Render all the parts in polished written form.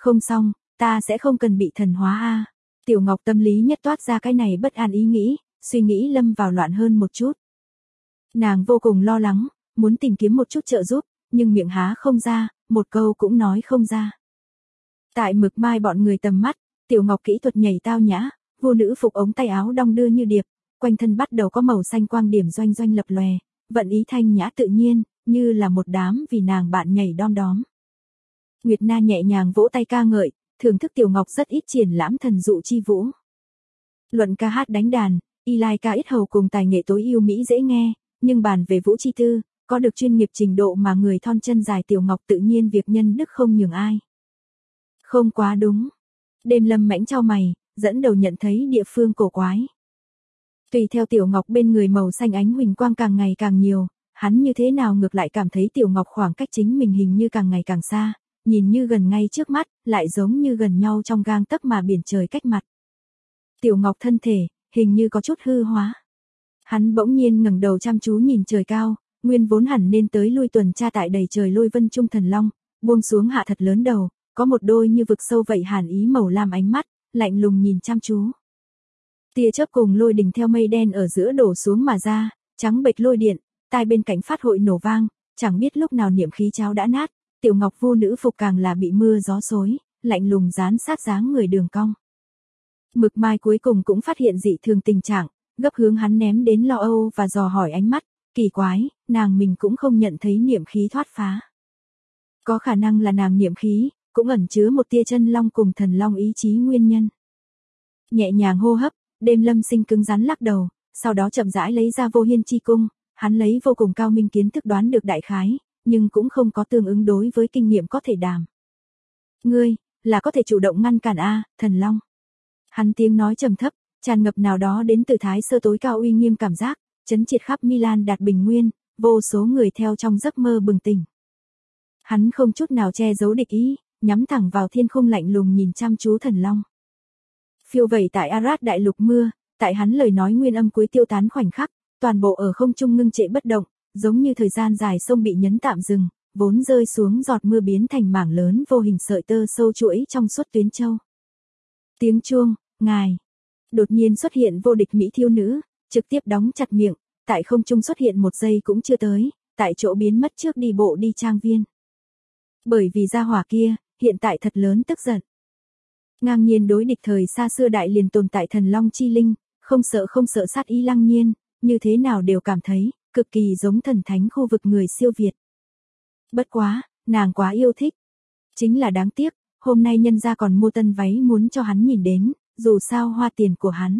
Không xong, ta sẽ không cần bị thần hóa a. Tiểu Ngọc tâm lý nhất toát ra cái này bất an ý nghĩ, suy nghĩ lâm vào loạn hơn một chút. Nàng vô cùng lo lắng, muốn tìm kiếm một chút trợ giúp, nhưng miệng há không ra, một câu cũng nói không ra. Tại Mực Mai bọn người tầm mắt, Tiểu Ngọc kỹ thuật nhảy tao nhã, vô nữ phục ống tay áo đong đưa như điệp, quanh thân bắt đầu có màu xanh quang điểm doanh doanh lập lòe, vận ý thanh nhã tự nhiên, như là một đám vì nàng bạn nhảy đom đóm. Nguyệt Na nhẹ nhàng vỗ tay ca ngợi, thưởng thức Tiểu Ngọc rất ít triển lãm thần dụ chi vũ. Luận ca hát đánh đàn, y lai ca ít hầu cùng tài nghệ tối ưu mỹ dễ nghe, nhưng bàn về vũ chi tư, có được chuyên nghiệp trình độ mà người thon chân dài Tiểu Ngọc tự nhiên việc nhân đức không nhường ai. Không quá đúng. Đêm Lâm mãnh chau mày, dẫn đầu nhận thấy địa phương cổ quái. Tùy theo Tiểu Ngọc bên người màu xanh ánh huỳnh quang càng ngày càng nhiều, hắn như thế nào ngược lại cảm thấy Tiểu Ngọc khoảng cách chính mình hình như càng ngày càng xa, nhìn như gần ngay trước mắt, lại giống như gần nhau trong gang tấc mà biển trời cách mặt. Tiểu Ngọc thân thể, hình như có chút hư hóa. Hắn bỗng nhiên ngẩng đầu chăm chú nhìn trời cao, nguyên vốn hẳn nên tới lui tuần tra tại đầy trời lôi vân trung thần long, buông xuống hạ thật lớn đầu, có một đôi như vực sâu vậy hàn ý màu lam ánh mắt, lạnh lùng nhìn chăm chú. Tia chớp cùng lôi đình theo mây đen ở giữa đổ xuống mà ra, trắng bệch lôi điện, tai bên cạnh phát hội nổ vang, chẳng biết lúc nào niệm khí cháo đã nát, Tiểu Ngọc vô nữ phục càng là bị mưa gió xối, lạnh lùng dán sát dáng người đường cong. Mực Mai cuối cùng cũng phát hiện dị thường tình trạng, gấp hướng hắn ném đến lo âu và dò hỏi ánh mắt, kỳ quái, nàng mình cũng không nhận thấy niệm khí thoát phá. Có khả năng là nàng niệm khí, cũng ẩn chứa một tia chân long cùng thần long ý chí nguyên nhân. Nhẹ nhàng hô hấp, Đêm Lâm Sinh cứng rắn lắc đầu, sau đó chậm rãi lấy ra Vô Hiên chi cung, hắn lấy vô cùng cao minh kiến thức đoán được đại khái, nhưng cũng không có tương ứng đối với kinh nghiệm có thể đảm. Ngươi, là có thể chủ động ngăn cản a, thần long. Hắn tiếng nói trầm thấp, tràn ngập nào đó đến từ thái sơ tối cao uy nghiêm cảm giác, chấn triệt khắp Milan đạt bình nguyên, vô số người theo trong giấc mơ bừng tỉnh. Hắn không chút nào che giấu địch ý, nhắm thẳng vào thiên khung lạnh lùng nhìn chăm chú thần long. Phiêu vẩy tại Arad đại lục mưa, tại hắn lời nói nguyên âm cuối tiêu tán khoảnh khắc, toàn bộ ở không trung ngưng trệ bất động, giống như thời gian dài sông bị nhấn tạm dừng, vốn rơi xuống giọt mưa biến thành mảng lớn vô hình sợi tơ sâu chuỗi trong suốt tuyến châu. Tiếng chuông, ngài. Đột nhiên xuất hiện vô địch mỹ thiếu nữ, trực tiếp đóng chặt miệng, tại không trung xuất hiện một giây cũng chưa tới, tại chỗ biến mất trước đi bộ đi trang viên. Bởi vì gia hỏa kia, hiện tại thật lớn tức giận. Ngang nhiên đối địch thời xa xưa đại liền tồn tại thần long chi linh, không sợ sát ý lăng nhiên, như thế nào đều cảm thấy, cực kỳ giống thần thánh khu vực người siêu việt. Bất quá, nàng quá yêu thích. Chính là đáng tiếc, hôm nay nhân gia còn mua tân váy muốn cho hắn nhìn đến, dù sao hoa tiền của hắn.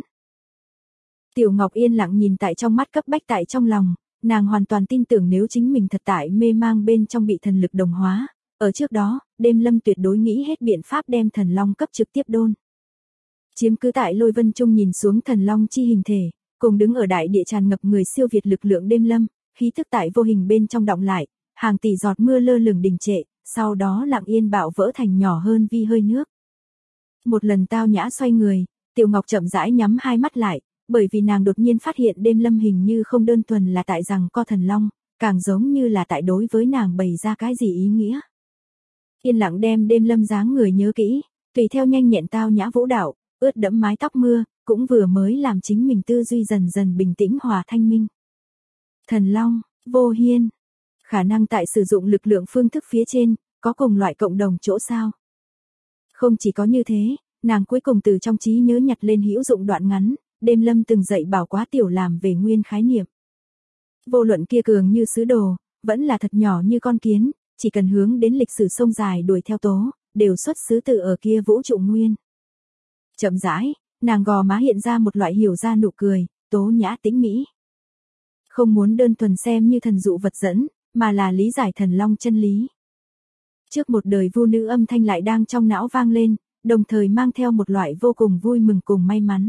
Tiểu Ngọc yên lặng nhìn tại trong mắt cấp bách tại trong lòng, nàng hoàn toàn tin tưởng nếu chính mình thật tại mê mang bên trong bị thần lực đồng hóa. Ở trước đó, Đêm Lâm tuyệt đối nghĩ hết biện pháp đem thần long cấp trực tiếp đôn. Chiếm cứ tại lôi vân trung nhìn xuống thần long chi hình thể, cùng đứng ở đại địa tràn ngập người siêu việt lực lượng Đêm Lâm, khí tức tại vô hình bên trong đọng lại, hàng tỷ giọt mưa lơ lửng đình trệ, sau đó lặng yên bạo vỡ thành nhỏ hơn vi hơi nước. Một lần tao nhã xoay người, Tiểu Ngọc chậm rãi nhắm hai mắt lại, bởi vì nàng đột nhiên phát hiện Đêm Lâm hình như không đơn thuần là tại rằng co thần long, càng giống như là tại đối với nàng bày ra cái gì ý nghĩa. Yên lặng đem Đêm Lâm dáng người nhớ kỹ, tùy theo nhanh nhẹn tao nhã vũ đạo, ướt đẫm mái tóc mưa, cũng vừa mới làm chính mình tư duy dần dần bình tĩnh hòa thanh minh. Thần long, Vô Hiên, khả năng tại sử dụng lực lượng phương thức phía trên, có cùng loại cộng đồng chỗ sao. Không chỉ có như thế, nàng cuối cùng từ trong trí nhớ nhặt lên hữu dụng đoạn ngắn, Đêm Lâm từng dạy bảo quá Tiểu làm về nguyên khái niệm. Vô luận kia cường như sứ đồ, vẫn là thật nhỏ như con kiến, chỉ cần hướng đến lịch sử sông dài đuổi theo tố, đều xuất xứ từ ở kia vũ trụ nguyên. Chậm rãi, nàng gò má hiện ra một loại hiểu ra nụ cười, tố nhã tĩnh mỹ. Không muốn đơn thuần xem như thần dụ vật dẫn, mà là lý giải thần long chân lý. Trước một đời vu nữ âm thanh lại đang trong não vang lên, đồng thời mang theo một loại vô cùng vui mừng cùng may mắn.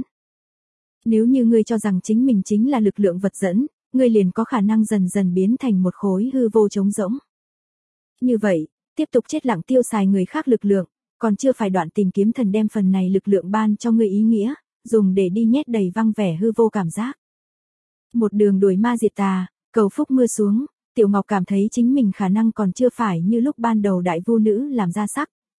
Nếu như ngươi cho rằng chính mình chính là lực lượng vật dẫn, ngươi liền có khả năng dần dần biến thành một khối hư vô trống rỗng. Như vậy, tiếp tục chết lặng tiêu xài người khác lực lượng, còn chưa phải đoạn tìm kiếm thần đem phần này lực lượng ban cho ngươi ý nghĩa, dùng để đi nhét đầy văng vẻ hư vô cảm giác. Một đường đuổi ma diệt tà, cầu phúc mưa xuống, Tiểu Ngọc cảm thấy chính mình khả năng còn chưa phải như lúc ban đầu đại vu nữ làm ra sắc,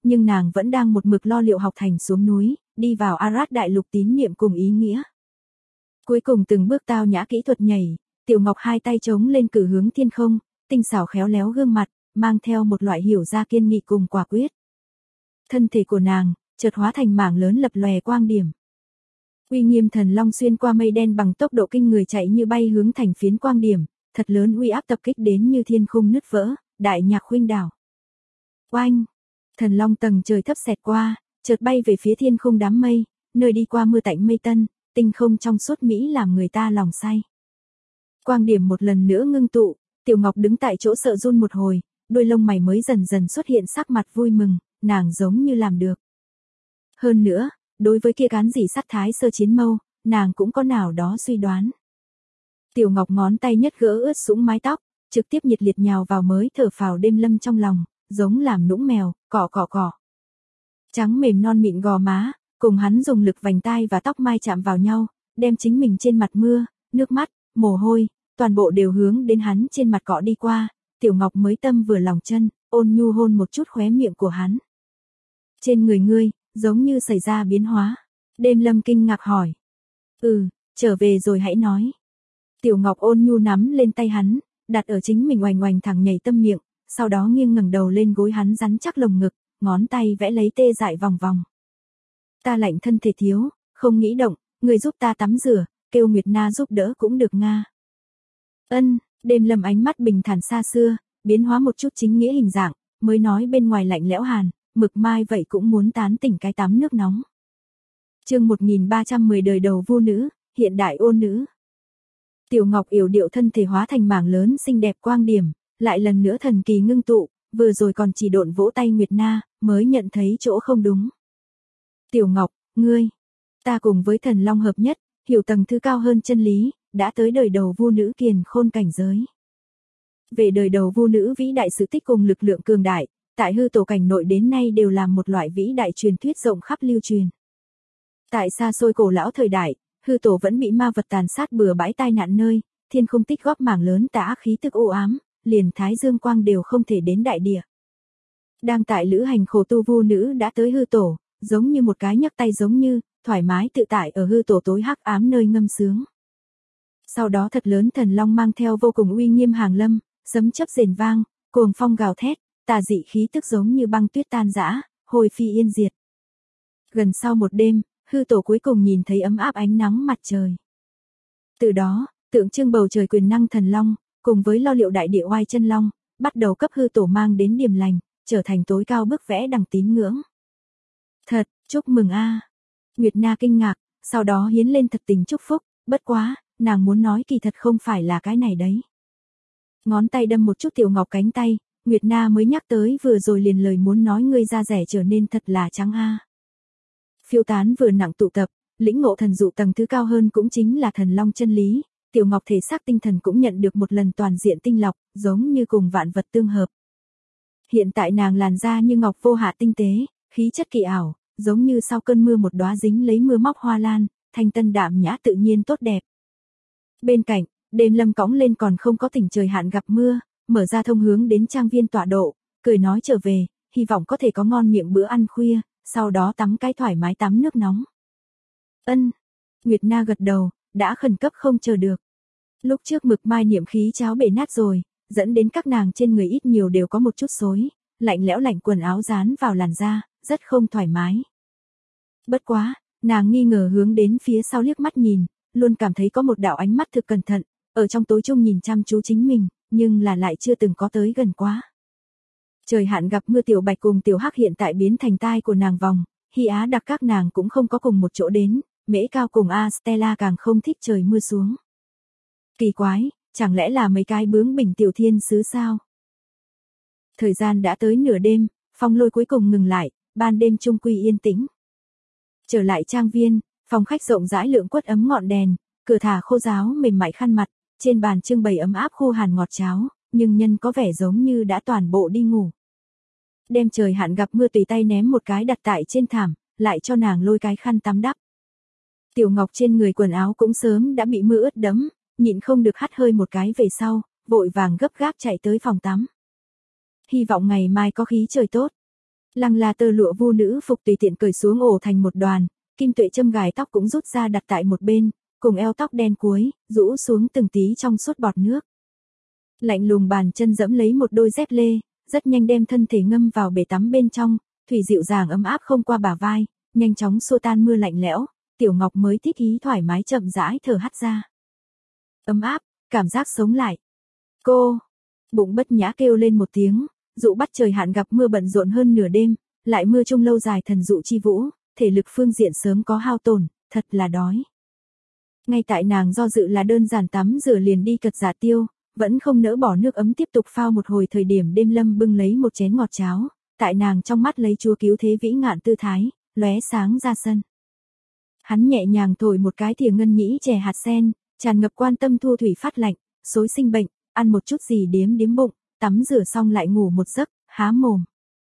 nhưng nàng vẫn đang một mực lo liệu học thành xuống núi, đi vào Arad đại lục tín niệm cùng ý nghĩa. Cuối cùng từng bước tao nhã kỹ thuật nhảy, Tiểu Ngọc hai tay chống lên cử hướng thiên không, tinh xảo khéo léo gương mặt, mang theo một loại hiểu ra kiên nghị cùng quả quyết. Thân thể của nàng, chợt hóa thành mảng lớn lập lòe quang điểm. Uy nghiêm thần long xuyên qua mây đen bằng tốc độ kinh người chạy như bay hướng thành phiến quang điểm, thật lớn uy áp tập kích đến như thiên khung nứt vỡ, đại nhạc khuynh đảo. Oanh! Thần long tầng trời thấp xẹt qua, chợt bay về phía thiên khung đám mây, nơi đi qua mưa tạnh mây tân, tinh không trong suốt mỹ làm người ta lòng say. Quang điểm một lần nữa ngưng tụ, Tiểu Ngọc đứng tại chỗ sợ run một hồi, đôi lông mày mới dần dần xuất hiện sắc mặt vui mừng, nàng giống như làm được. Hơn nữa, đối với kia cán dỉ sắt thái sơ chiến mâu, nàng cũng có nào đó suy đoán. Tiểu Ngọc ngón tay nhất gỡ ướt sũng mái tóc, trực tiếp nhiệt liệt nhào vào mới thở phào đêm lâm trong lòng, giống làm nũng mèo, cọ cọ cọ. Trắng mềm non mịn gò má, cùng hắn dùng lực vành tai và tóc mai chạm vào nhau, đem chính mình trên mặt mưa, nước mắt, mồ hôi, toàn bộ đều hướng đến hắn trên mặt cọ đi qua, Tiểu Ngọc mới tâm vừa lòng chân, ôn nhu hôn một chút khóe miệng của hắn. Trên người ngươi, giống như xảy ra biến hóa. Đêm lâm kinh ngạc hỏi. Trở về rồi hãy nói. Tiểu Ngọc ôn nhu nắm lên tay hắn, đặt ở chính mình oành oành thẳng nhảy tâm miệng, sau đó nghiêng ngẩng đầu lên gối hắn rắn chắc lồng ngực, ngón tay vẽ lấy tê dại vòng vòng. Ta lạnh thân thể thiếu, không nghĩ động, người giúp ta tắm rửa, kêu Nguyệt Na giúp đỡ cũng được nga. Đêm lâm ánh mắt bình thản xa xưa, biến hóa một chút chính nghĩa hình dạng, mới nói bên ngoài lạnh lẽo hàn, mực mai vậy cũng muốn tán tỉnh cái tắm nước nóng. Chương 1310 đời đầu vu nữ, hiện đại ôn nữ. Tiểu Ngọc yểu điệu thân thể hóa thành mảng lớn xinh đẹp quang điểm, lại lần nữa thần kỳ ngưng tụ, vừa rồi còn chỉ độn vỗ tay Nguyệt Na, mới nhận thấy chỗ không đúng. Tiểu Ngọc, ngươi, ta cùng với thần long hợp nhất, hiểu tầng thứ cao hơn chân lý, đã tới đời đầu vu nữ kiền khôn cảnh giới. Về đời đầu vu nữ vĩ đại sự tích cùng lực lượng cường đại, tại hư tổ cảnh nội đến nay đều là một loại vĩ đại truyền thuyết rộng khắp lưu truyền. Tại xa xôi cổ lão thời đại, hư tổ vẫn bị ma vật tàn sát bừa bãi tai nạn nơi, thiên không tích góp mảng lớn tà ác khí tức u ám, liền thái dương quang đều không thể đến đại địa. Đang tại lữ hành khổ tu vu nữ đã tới hư tổ, giống như một cái nhấc tay giống như, thoải mái tự tại ở hư tổ tối hắc ám nơi ngâm sướng. Sau đó thật lớn thần long mang theo vô cùng uy nghiêm hàng lâm, sấm chớp rền vang, cuồng phong gào thét, tà dị khí tức giống như băng tuyết tan rã, hồi phi yên diệt. Gần sau một đêm, hư tổ cuối cùng nhìn thấy ấm áp ánh nắng mặt trời. Từ đó, tượng trưng bầu trời quyền năng thần long, cùng với lo liệu đại địa oai chân long, bắt đầu cấp hư tổ mang đến điềm lành, trở thành tối cao bức vẽ đằng tín ngưỡng. Thật, chúc mừng a. Nguyệt Na kinh ngạc, sau đó hiến lên thật tình chúc phúc, bất quá, nàng muốn nói kỳ thật không phải là cái này đấy. Ngón tay đâm một chút Tiểu Ngọc cánh tay, Nguyệt Na mới nhắc tới vừa rồi liền lời muốn nói ngươi da rẻ trở nên thật là trắng a. Phiêu tán vừa nặng tụ tập, lĩnh ngộ thần dụ tầng thứ cao hơn cũng chính là thần long chân lý, Tiểu Ngọc thể xác tinh thần cũng nhận được một lần toàn diện tinh lọc, giống như cùng vạn vật tương hợp. Hiện tại nàng làn da như ngọc vô hạ tinh tế, khí chất kỳ ảo, giống như sau cơn mưa một đóa dính lấy mưa móc hoa lan, thanh tân đạm nhã tự nhiên tốt đẹp. Bên cạnh, đêm lâm cõng lên còn không có tỉnh trời hạn gặp mưa, mở ra thông hướng đến trang viên tọa độ, cười nói trở về, hy vọng có thể có ngon miệng bữa ăn khuya, sau đó tắm cái thoải mái tắm nước nóng. Nguyệt Na gật đầu, đã khẩn cấp không chờ được. Lúc trước mực mai niệm khí cháo bể nát rồi, dẫn đến các nàng trên người ít nhiều đều có một chút xối, lạnh lẽo lạnh quần áo dán vào làn da, rất không thoải mái. Bất quá, nàng nghi ngờ hướng đến phía sau liếc mắt nhìn, luôn cảm thấy có một đạo ánh mắt thực cẩn thận, ở trong tối trung nhìn chăm chú chính mình, nhưng là lại chưa từng có tới gần quá. Trời hạn gặp mưa Tiểu Bạch cùng Tiểu Hắc hiện tại biến thành tai của nàng vòng, Hy Á đặc các nàng cũng không có cùng một chỗ đến, Mễ Cao cùng A Stella càng không thích trời mưa xuống. Kỳ quái, chẳng lẽ là mấy cái bướng bỉnh tiểu thiên sứ sao? Thời gian đã tới nửa đêm, phong lôi cuối cùng ngừng lại, ban đêm trung quy yên tĩnh. Trở lại trang viên, phòng khách rộng rãi lượng quất ấm ngọn đèn, cửa thả khô ráo mềm mại khăn mặt, trên bàn trưng bày ấm áp khô hàn ngọt cháo, nhưng nhân có vẻ giống như đã toàn bộ đi ngủ. Đêm trời hạn gặp mưa tùy tay ném một cái đặt tại trên thảm, lại cho nàng lôi cái khăn tắm đắp. Tiểu Ngọc trên người quần áo cũng sớm đã bị mưa ướt đẫm, nhịn không được hắt hơi một cái về sau, vội vàng gấp gáp chạy tới phòng tắm. Hy vọng ngày mai có khí trời tốt. Lăng là tơ lụa vu nữ phục tùy tiện cởi xuống ổ thành một đoàn, kim tuệ châm gài tóc cũng rút ra đặt tại một bên, cùng eo tóc đen cuối, rũ xuống từng tí trong suốt bọt nước. Lạnh lùng bàn chân dẫm lấy một đôi dép lê, rất nhanh đem thân thể ngâm vào bể tắm bên trong, thủy dịu dàng ấm áp không qua bả vai, nhanh chóng xua tan mưa lạnh lẽo, Tiểu Ngọc mới thích ý thoải mái chậm rãi thở hắt ra. Ấm áp, cảm giác sống lại. Cô, bụng bất nhã kêu lên một tiếng, dụ bắt trời hạn gặp mưa bận rộn hơn nửa đêm, lại mưa chung lâu dài thần dụ chi vũ, thể lực phương diện sớm có hao tổn, thật là đói. Ngay tại nàng do dự là đơn giản tắm rửa liền đi cật giả tiêu, vẫn không nỡ bỏ nước ấm tiếp tục phao một hồi thời điểm Đêm Lâm bưng lấy một chén ngọt cháo, tại nàng trong mắt lấy Chúa cứu thế vĩ ngạn tư thái, lóe sáng ra sân. Hắn nhẹ nhàng thổi một cái thìa ngân nhĩ chè hạt sen, tràn ngập quan tâm thu thủy phát lạnh, xối sinh bệnh, ăn một chút gì điếm điếm bụng, tắm rửa xong lại ngủ một giấc, há mồm.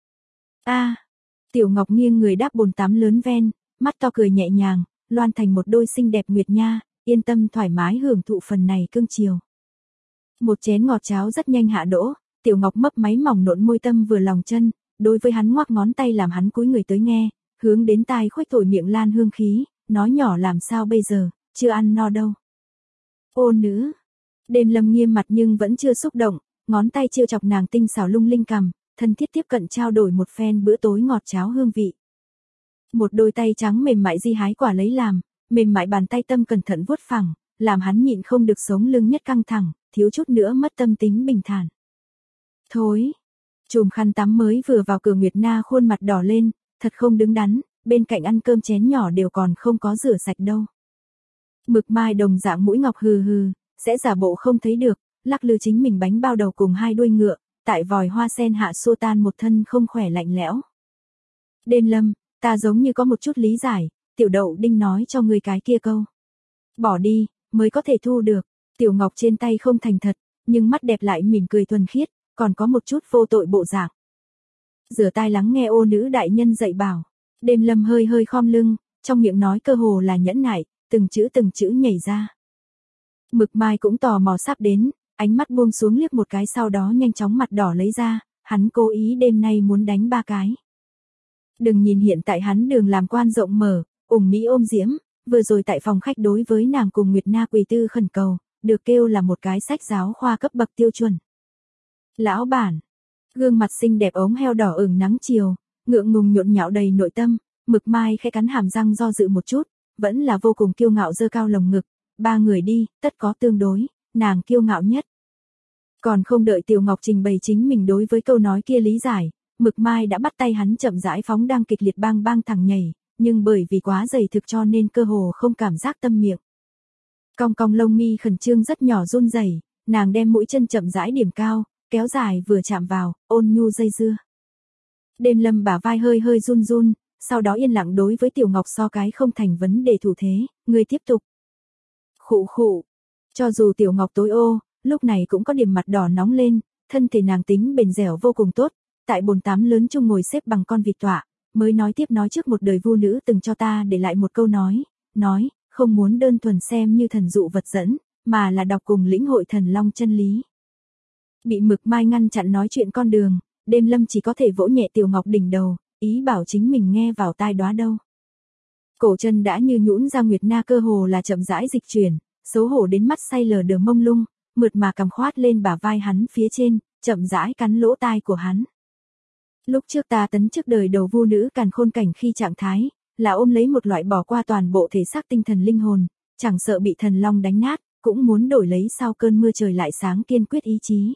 Tiểu Ngọc nghiêng người đáp bồn tắm lớn ven, mắt to cười nhẹ nhàng, loan thành một đôi xinh đẹp nguyệt nha, yên tâm thoải mái hưởng thụ phần này cương chiều. Một chén ngọt cháo rất nhanh hạ đỗ, Tiểu Ngọc mấp máy mỏng nộn môi tâm vừa lòng chân, đối với hắn ngoắc ngón tay làm hắn cúi người tới nghe, hướng đến tai khuếch thổi miệng lan hương khí, nói nhỏ làm sao bây giờ, chưa ăn no đâu. Ô nữ. Đêm Lâm nghiêm mặt nhưng vẫn chưa xúc động, ngón tay chiêu chọc nàng tinh xảo lung linh cằm, thân thiết tiếp cận trao đổi một phen bữa tối ngọt cháo hương vị. Một đôi tay trắng mềm mại di hái quả lấy làm, mềm mại bàn tay tâm cẩn thận vuốt phẳng, làm hắn nhịn không được sống lưng nhất căng thẳng, thiếu chút nữa mất tâm tính bình thản. Thối. Chùm khăn tắm mới vừa vào cửa Nguyệt Na khuôn mặt đỏ lên, thật không đứng đắn, bên cạnh ăn cơm chén nhỏ đều còn không có rửa sạch đâu. Mực Mai đồng dạng mũi ngọc hừ hừ, sẽ giả bộ không thấy được, lắc lư chính mình bánh bao đầu cùng hai đuôi ngựa, tại vòi hoa sen hạ xua tan một thân không khỏe lạnh lẽo. Đêm Lâm, ta giống như có một chút lý giải, Tiểu Đậu Đinh nói cho ngươi cái kia câu. Bỏ đi, mới có thể thu được. Tiểu Ngọc trên tay không thành thật, nhưng mắt đẹp lại mỉm cười thuần khiết, còn có một chút vô tội bộ dạng. Rửa tai lắng nghe ô nữ đại nhân dạy bảo. Đêm Lâm hơi hơi khom lưng, trong miệng nói cơ hồ là nhẫn nại, từng chữ nhảy ra. Mực Mai cũng tò mò sắp đến, ánh mắt buông xuống liếc một cái sau đó nhanh chóng mặt đỏ lấy ra, hắn cố ý đêm nay muốn đánh 3 cái. Đừng nhìn hiện tại hắn đường làm quan rộng mở, ủng mỹ ôm diễm, vừa rồi tại phòng khách đối với nàng cùng Nguyệt Na quỳ tư khẩn cầu, được kêu là một cái sách giáo khoa cấp bậc tiêu chuẩn. Lão bản, gương mặt xinh đẹp ống heo đỏ ửng nắng chiều, ngượng ngùng nhộn nhạo đầy nội tâm, Mực Mai khẽ cắn hàm răng do dự một chút, vẫn là vô cùng kiêu ngạo giơ cao lồng ngực, 3 người đi, tất có tương đối, nàng kiêu ngạo nhất. Còn không đợi Tiểu Ngọc trình bày chính mình đối với câu nói kia lý giải, Mực Mai đã bắt tay hắn chậm rãi phóng đang kịch liệt bang bang thẳng nhảy, nhưng bởi vì quá dày thực cho nên cơ hồ không cảm giác tâm miệng. Cong cong lông mi khẩn trương rất nhỏ run rẩy, nàng đem mũi chân chậm rãi điểm cao, kéo dài vừa chạm vào, ôn nhu dây dưa. Đêm Lâm bả vai hơi hơi run run, sau đó yên lặng đối với Tiểu Ngọc so cái không thành vấn đề thủ thế, người tiếp tục. Khụ khụ. Cho dù Tiểu Ngọc tối ô, lúc này cũng có điểm mặt đỏ nóng lên, thân thể nàng tính bền dẻo vô cùng tốt, tại bồn tắm lớn chung ngồi xếp bằng con vịt tọa, mới nói tiếp nói trước một đời vu nữ từng cho ta để lại một câu nói, không muốn đơn thuần xem như thần dụ vật dẫn, mà là đọc cùng lĩnh hội thần long chân lý. Bị Mực Mai ngăn chặn nói chuyện con đường, Đêm Lâm chỉ có thể vỗ nhẹ Tiểu Ngọc đỉnh đầu, ý bảo chính mình nghe vào tai đoá đâu. Cổ chân đã như nhũn ra Nguyệt Na cơ hồ là chậm rãi dịch chuyển, xấu hổ đến mắt say lờ đờ mông lung, mượt mà cầm khoát lên bả vai hắn phía trên, chậm rãi cắn lỗ tai của hắn. Lúc trước ta tấn trước đời đầu vu nữ càn khôn cảnh khi trạng thái, là ôm lấy một loại bỏ qua toàn bộ thể xác tinh thần linh hồn, chẳng sợ bị thần long đánh nát, cũng muốn đổi lấy sau cơn mưa trời lại sáng kiên quyết ý chí.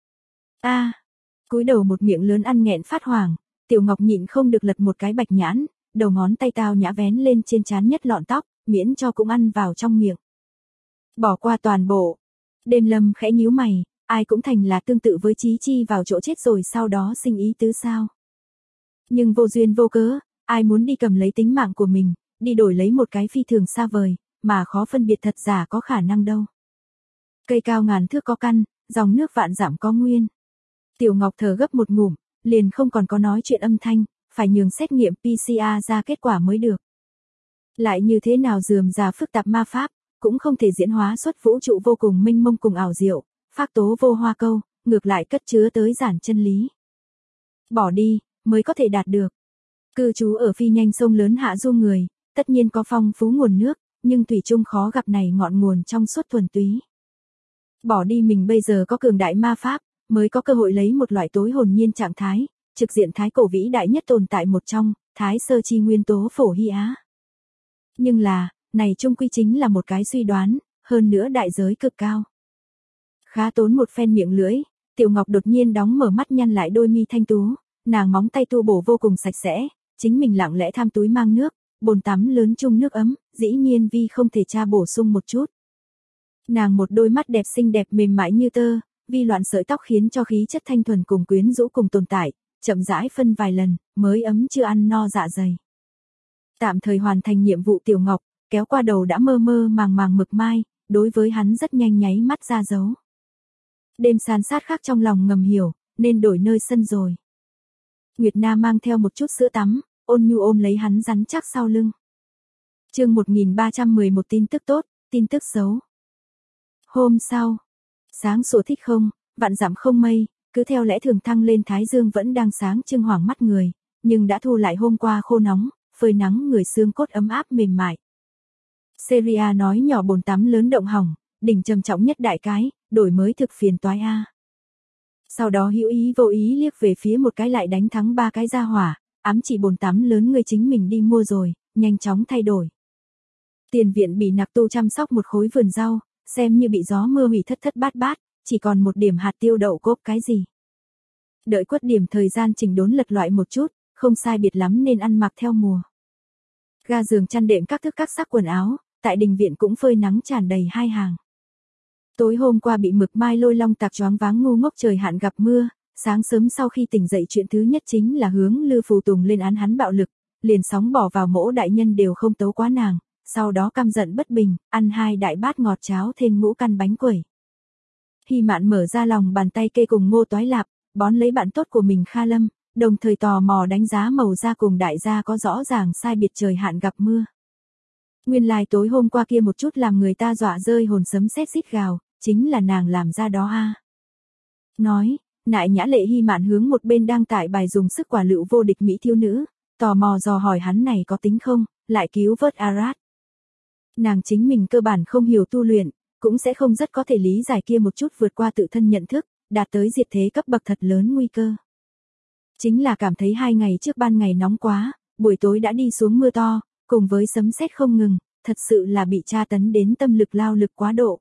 Cúi đầu một miệng lớn ăn nghẹn phát hoảng, Tiểu Ngọc nhịn không được lật một cái bạch nhãn, đầu ngón tay tao nhã vén lên trên trán nhất lọn tóc, miễn cho cũng ăn vào trong miệng. Bỏ qua toàn bộ. Đêm Lâm khẽ nhíu mày, ai cũng thành là tương tự với Chí Chi vào chỗ chết rồi sau đó sinh ý tứ sao. Nhưng vô duyên vô cớ, ai muốn đi cầm lấy tính mạng của mình, đi đổi lấy một cái phi thường xa vời, mà khó phân biệt thật giả có khả năng đâu. Cây cao ngàn thước có căn, dòng nước vạn dặm có nguyên. Tiểu Ngọc thở gấp một ngụm, liền không còn có nói chuyện âm thanh, phải nhường xét nghiệm PCR ra kết quả mới được. Lại như thế nào rườm rà phức tạp ma pháp, cũng không thể diễn hóa xuất vũ trụ vô cùng mênh mông cùng ảo diệu, phác tố vô hoa câu, ngược lại cất chứa tới giản chân lý. Bỏ đi, mới có thể đạt được. Cư trú ở phi nhanh sông lớn hạ du người, tất nhiên có phong phú nguồn nước, nhưng thủy chung khó gặp này ngọn nguồn trong suốt thuần túy. Bỏ đi mình bây giờ có cường đại ma pháp, mới có cơ hội lấy một loại tối hồn nhiên trạng thái, trực diện thái cổ vĩ đại nhất tồn tại một trong, thái sơ chi nguyên tố phổ hy á. Nhưng là, này chung quy chính là một cái suy đoán, hơn nữa đại giới cực cao. Khá tốn một phen miệng lưỡi, Tiểu Ngọc đột nhiên đóng mở mắt nhăn lại đôi mi thanh tú, nàng móng tay tu bổ vô cùng sạch sẽ, chính mình lặng lẽ tham túi mang nước, bồn tắm lớn chung nước ấm, dĩ nhiên vi không thể tra bổ sung một chút. Nàng một đôi mắt đẹp xinh đẹp mềm mại như tơ, vi loạn sợi tóc khiến cho khí chất thanh thuần cùng quyến rũ cùng tồn tại, chậm rãi phân vài lần, mới ấm chưa ăn no dạ dày. Tạm thời hoàn thành nhiệm vụ Tiểu Ngọc, kéo qua đầu đã mơ mơ màng màng mực mai, đối với hắn rất nhanh nháy mắt ra dấu. Đêm san sát khác trong lòng ngầm hiểu, nên đổi nơi sân rồi. Nguyệt Na mang theo một chút sữa tắm, ôn nhu ôm lấy hắn rắn chắc sau lưng. Chương 1311 tin tức tốt, tin tức xấu. Hôm sau, sáng sủa thích không, vạn dặm không mây, cứ theo lẽ thường thăng lên thái dương vẫn đang sáng trưng hoàng mắt người, nhưng đã thu lại hôm qua khô nóng, phơi nắng người xương cốt ấm áp mềm mại. Seria nói nhỏ bồn tắm lớn động hỏng, đỉnh trầm trọng nhất đại cái, đổi mới thực phiền toái a. Sau đó hữu ý vô ý liếc về phía một cái lại đánh thắng ba cái ra hỏa, ám chỉ bồn tắm lớn người chính mình đi mua rồi, nhanh chóng thay đổi. Tiền viện bị nặc tu chăm sóc một khối vườn rau, xem như bị gió mưa hủy thất thất bát bát, chỉ còn một điểm hạt tiêu đậu cốp cái gì. Đợi quất điểm thời gian chỉnh đốn lật loại một chút, không sai biệt lắm nên ăn mặc theo mùa. Ga giường chăn đệm các thức các sắc quần áo, tại đình viện cũng phơi nắng tràn đầy hai hàng. Tối hôm qua bị mực mai lôi long tạc choáng váng ngu ngốc trời hạn gặp mưa, sáng sớm sau khi tỉnh dậy chuyện thứ nhất chính là hướng Lư Phù Tùng lên án hắn bạo lực, liền sóng bỏ vào mỗ đại nhân đều không tấu quá nàng, sau đó căm giận bất bình, ăn 2 đại bát ngọt cháo thêm ngũ căn bánh quẩy. Hy Mạn mở ra lòng bàn tay kê cùng Ngô Toái Lạp, bón lấy bạn tốt của mình Kha Lâm, đồng thời tò mò đánh giá màu da cùng đại gia có rõ ràng sai biệt trời hạn gặp mưa. Nguyên lai tối hôm qua kia một chút làm người ta dọa rơi hồn sấm sét rít gào, chính là nàng làm ra đó a. Nói, nại nhã lệ Hy Mạn hướng một bên đang tải bài dùng sức quả lựu vô địch mỹ thiếu nữ, tò mò dò hỏi hắn này có tính không, lại cứu vớt Arad. Nàng chính mình cơ bản không hiểu tu luyện, cũng sẽ không rất có thể lý giải kia một chút vượt qua tự thân nhận thức, đạt tới diệt thế cấp bậc thật lớn nguy cơ. Chính là cảm thấy 2 ngày trước ban ngày nóng quá, buổi tối đã đi xuống mưa to, cùng với sấm sét không ngừng, thật sự là bị tra tấn đến tâm lực lao lực quá độ.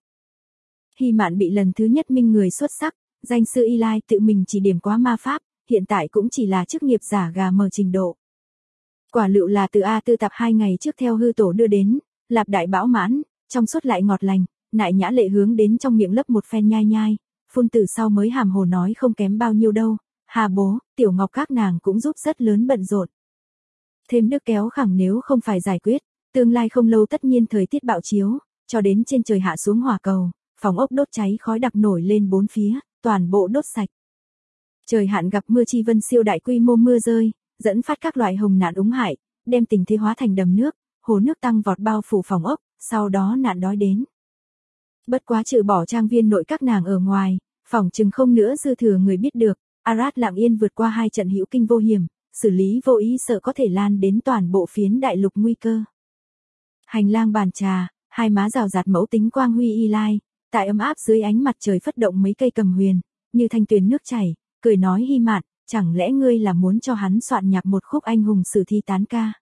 Hy Mạn bị lần thứ nhất minh người xuất sắc, danh sư Y Lai tự mình chỉ điểm quá ma pháp, hiện tại cũng chỉ là chức nghiệp giả gà mờ trình độ. Quả lựu là từ A Tư Tạp 2 ngày trước theo hư tổ đưa đến, lạp đại bão mãn, trong suốt lại ngọt lành, nại nhã lệ hướng đến trong miệng lấp một phen nhai nhai, phun từ sau mới hàm hồ nói không kém bao nhiêu đâu, Hà bố, Tiểu Ngọc các nàng cũng giúp rất lớn bận rộn. Thêm nước kéo khẳng nếu không phải giải quyết, tương lai không lâu tất nhiên thời tiết bạo chiếu, cho đến trên trời hạ xuống hỏa cầu, phòng ốc đốt cháy khói đặc nổi lên bốn phía, toàn bộ đốt sạch. Trời hạn gặp mưa chi vân siêu đại quy mô mưa rơi, dẫn phát các loại hồng nạn úng hại, đem tình thế hóa thành đầm nước, hồ nước tăng vọt bao phủ phòng ốc, sau đó nạn đói đến. Bất quá trừ bỏ trang viên nội các nàng ở ngoài, phòng chừng không nữa dư thừa người biết được, Arad lặng yên vượt qua 2 trận hữu kinh vô hiểm, xử lý vô ý sợ có thể lan đến toàn bộ phiến đại lục nguy cơ. Hành lang bàn trà, hai má rào rạt mẫu tính quang huy Y Lai, tại ấm áp dưới ánh mặt trời phất động mấy cây cầm huyền, như thanh tuyền nước chảy, cười nói Hy Mạn, chẳng lẽ ngươi là muốn cho hắn soạn nhạc một khúc anh hùng sử thi tán ca.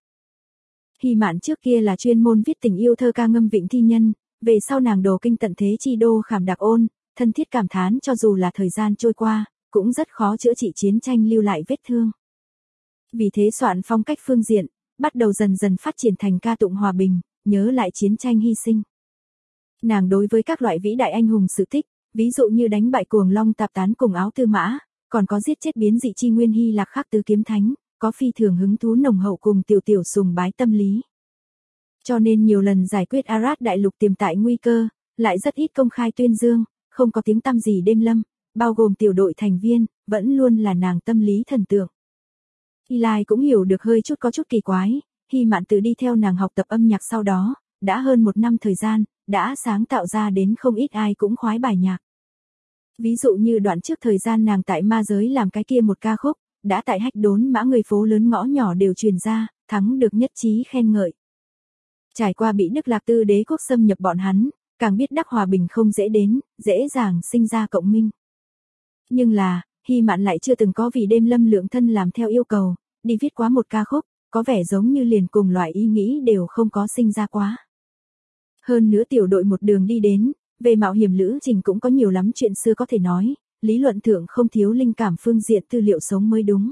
Hy Mạn trước kia là chuyên môn viết tình yêu thơ ca ngâm vịnh thi nhân, về sau nàng đồ kinh tận thế chi đô khảm đặc ôn, thân thiết cảm thán cho dù là thời gian trôi qua, cũng rất khó chữa trị chiến tranh lưu lại vết thương. Vì thế soạn phong cách phương diện, bắt đầu dần dần phát triển thành ca tụng hòa bình, nhớ lại chiến tranh hy sinh. Nàng đối với các loại vĩ đại anh hùng sự tích, ví dụ như đánh bại cuồng long tạp tán cùng áo tư mã, còn có giết chết biến dị chi nguyên Hy Lạc khắc tứ kiếm thánh, có phi thường hứng thú nồng hậu cùng tiểu tiểu sùng bái tâm lý. Cho nên nhiều lần giải quyết Arad đại lục tiềm tại nguy cơ, lại rất ít công khai tuyên dương, không có tiếng tăm gì đêm lâm, bao gồm tiểu đội thành viên, vẫn luôn là nàng tâm lý thần tượng. Y Lai cũng hiểu được hơi chút có chút kỳ quái, Hy Mạn từ đi theo nàng học tập âm nhạc sau đó, đã hơn 1 năm thời gian, đã sáng tạo ra đến không ít ai cũng khoái bài nhạc. Ví dụ như đoạn trước thời gian nàng tại ma giới làm cái kia một ca khúc, đã tại Hách Đốn Mã người phố lớn ngõ nhỏ đều truyền ra, thắng được nhất trí khen ngợi. Trải qua bị Đức Lạc Tư đế quốc xâm nhập bọn hắn, càng biết đắc hòa bình không dễ đến, dễ dàng sinh ra cộng minh. Nhưng là, Hy Mạn lại chưa từng có vì đêm lâm lượng thân làm theo yêu cầu, đi viết quá một ca khúc, có vẻ giống như liền cùng loại ý nghĩ đều không có sinh ra quá. Hơn nữa tiểu đội một đường đi đến, về mạo hiểm lữ trình cũng có nhiều lắm chuyện xưa có thể nói, lý luận thượng không thiếu linh cảm phương diện tư liệu sống mới đúng.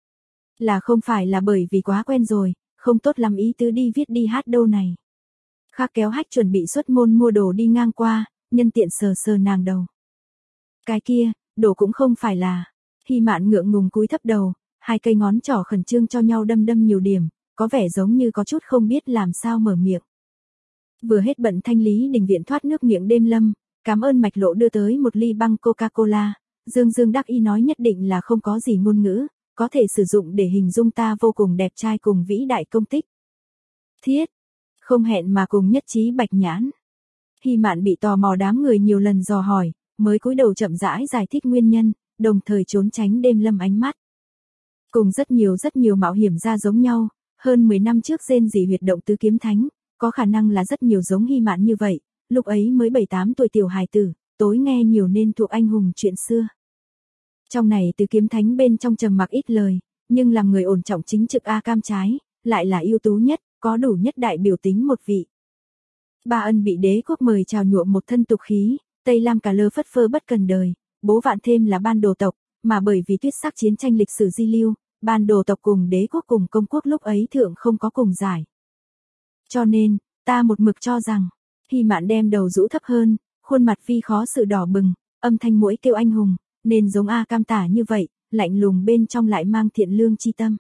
Là không phải là bởi vì quá quen rồi, không tốt lắm ý tứ đi viết đi hát đâu này. Khác kéo Hách chuẩn bị xuất môn mua đồ đi ngang qua, nhân tiện sờ sờ nàng đầu. Cái kia, đồ cũng không phải là. Hy Mạn ngượng ngùng cúi thấp đầu, hai cây ngón trỏ khẩn trương cho nhau đâm đâm nhiều điểm, có vẻ giống như có chút không biết làm sao mở miệng. Vừa hết bận thanh lý đình viện thoát nước miệng đêm lâm, cảm ơn Mạch Lộ đưa tới một ly băng Coca-Cola, Dương Dương đắc ý nói nhất định là không có gì ngôn ngữ, có thể sử dụng để hình dung ta vô cùng đẹp trai cùng vĩ đại công tích. Thiết, không hẹn mà cùng nhất trí Bạch Nhãn. Hy Mạn bị tò mò đám người nhiều lần dò hỏi, mới cúi đầu chậm rãi giải thích nguyên nhân, đồng thời trốn tránh đêm lâm ánh mắt. Cùng rất nhiều mạo hiểm ra giống nhau, hơn 10 năm trước rên rỉ huyệt động tứ kiếm thánh, có khả năng là rất nhiều giống Hy Mạn như vậy, lúc ấy mới 7-8 tuổi tiểu hài tử, tối nghe nhiều nên thuộc anh hùng chuyện xưa. Trong này tứ kiếm thánh bên trong trầm mặc ít lời, nhưng làm người ổn trọng chính trực A Cam trái, lại là ưu tú nhất, có đủ nhất đại biểu tính một vị. Ba Ân bị đế quốc mời chào nhuộm một thân tục khí, Tây Lam cả lơ phất phơ bất cần đời, bố vạn thêm là ban đồ tộc, mà bởi vì tuyết sắc chiến tranh lịch sử di lưu, ban đồ tộc cùng đế quốc cùng công quốc lúc ấy thượng không có cùng giải. Cho nên, ta một mực cho rằng, Hy Mạn đem đầu rũ thấp hơn, khuôn mặt phi khó sự đỏ bừng, âm thanh mũi kêu anh hùng, nên giống A Cam tả như vậy, lạnh lùng bên trong lại mang thiện lương chi tâm.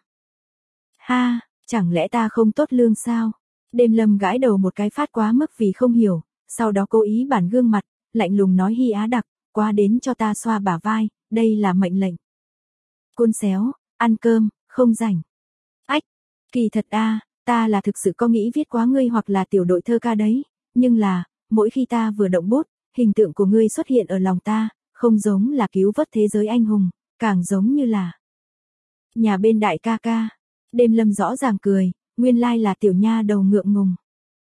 Ha, chẳng lẽ ta không tốt lương sao? Đêm lâm gãi đầu một cái phát quá mức vì không hiểu, sau đó cố ý bản gương mặt, lạnh lùng nói Hy Á đặc, qua đến cho ta xoa bả vai, đây là mệnh lệnh. Côn xéo, ăn cơm, không rảnh. Ách, kỳ thật ta là thực sự có nghĩ viết quá ngươi hoặc là tiểu đội thơ ca đấy, nhưng là, mỗi khi ta vừa động bút, hình tượng của ngươi xuất hiện ở lòng ta, không giống là cứu vớt thế giới anh hùng, càng giống như là nhà bên đại ca ca. Đêm lâm rõ ràng cười, nguyên lai là tiểu nha đầu ngượng ngùng.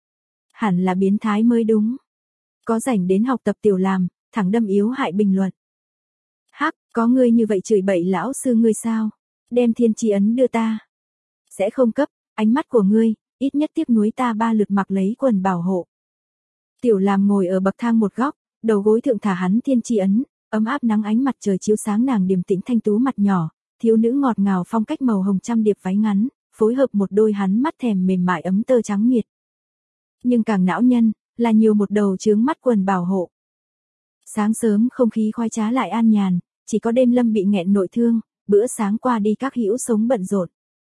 Hẳn là biến thái mới đúng. Có rảnh đến học tập tiểu làm, thẳng đâm yếu hại bình luận. Hắc, có ngươi như vậy chửi bậy lão sư ngươi sao? Đem thiên tri ấn đưa ta. Sẽ không cấp, ánh mắt của ngươi, ít nhất tiếc nuối ta 3 lượt mặc lấy quần bảo hộ. Tiểu làm ngồi ở bậc thang một góc, đầu gối thượng thả hắn thiên tri ấn, ấm áp nắng ánh mặt trời chiếu sáng nàng điềm tĩnh thanh tú mặt nhỏ, thiếu nữ ngọt ngào phong cách màu hồng trăm điệp váy ngắn, phối hợp một đôi hắn mắt thèm mềm mại ấm tơ trắng miệt. Nhưng càng não nhân, là nhiều một đầu chướng mắt quần bảo hộ. Sáng sớm không khí khoái trá lại an nhàn, chỉ có đêm lâm bị nghẹn nội thương, bữa sáng qua đi các hữu sống bận rộn.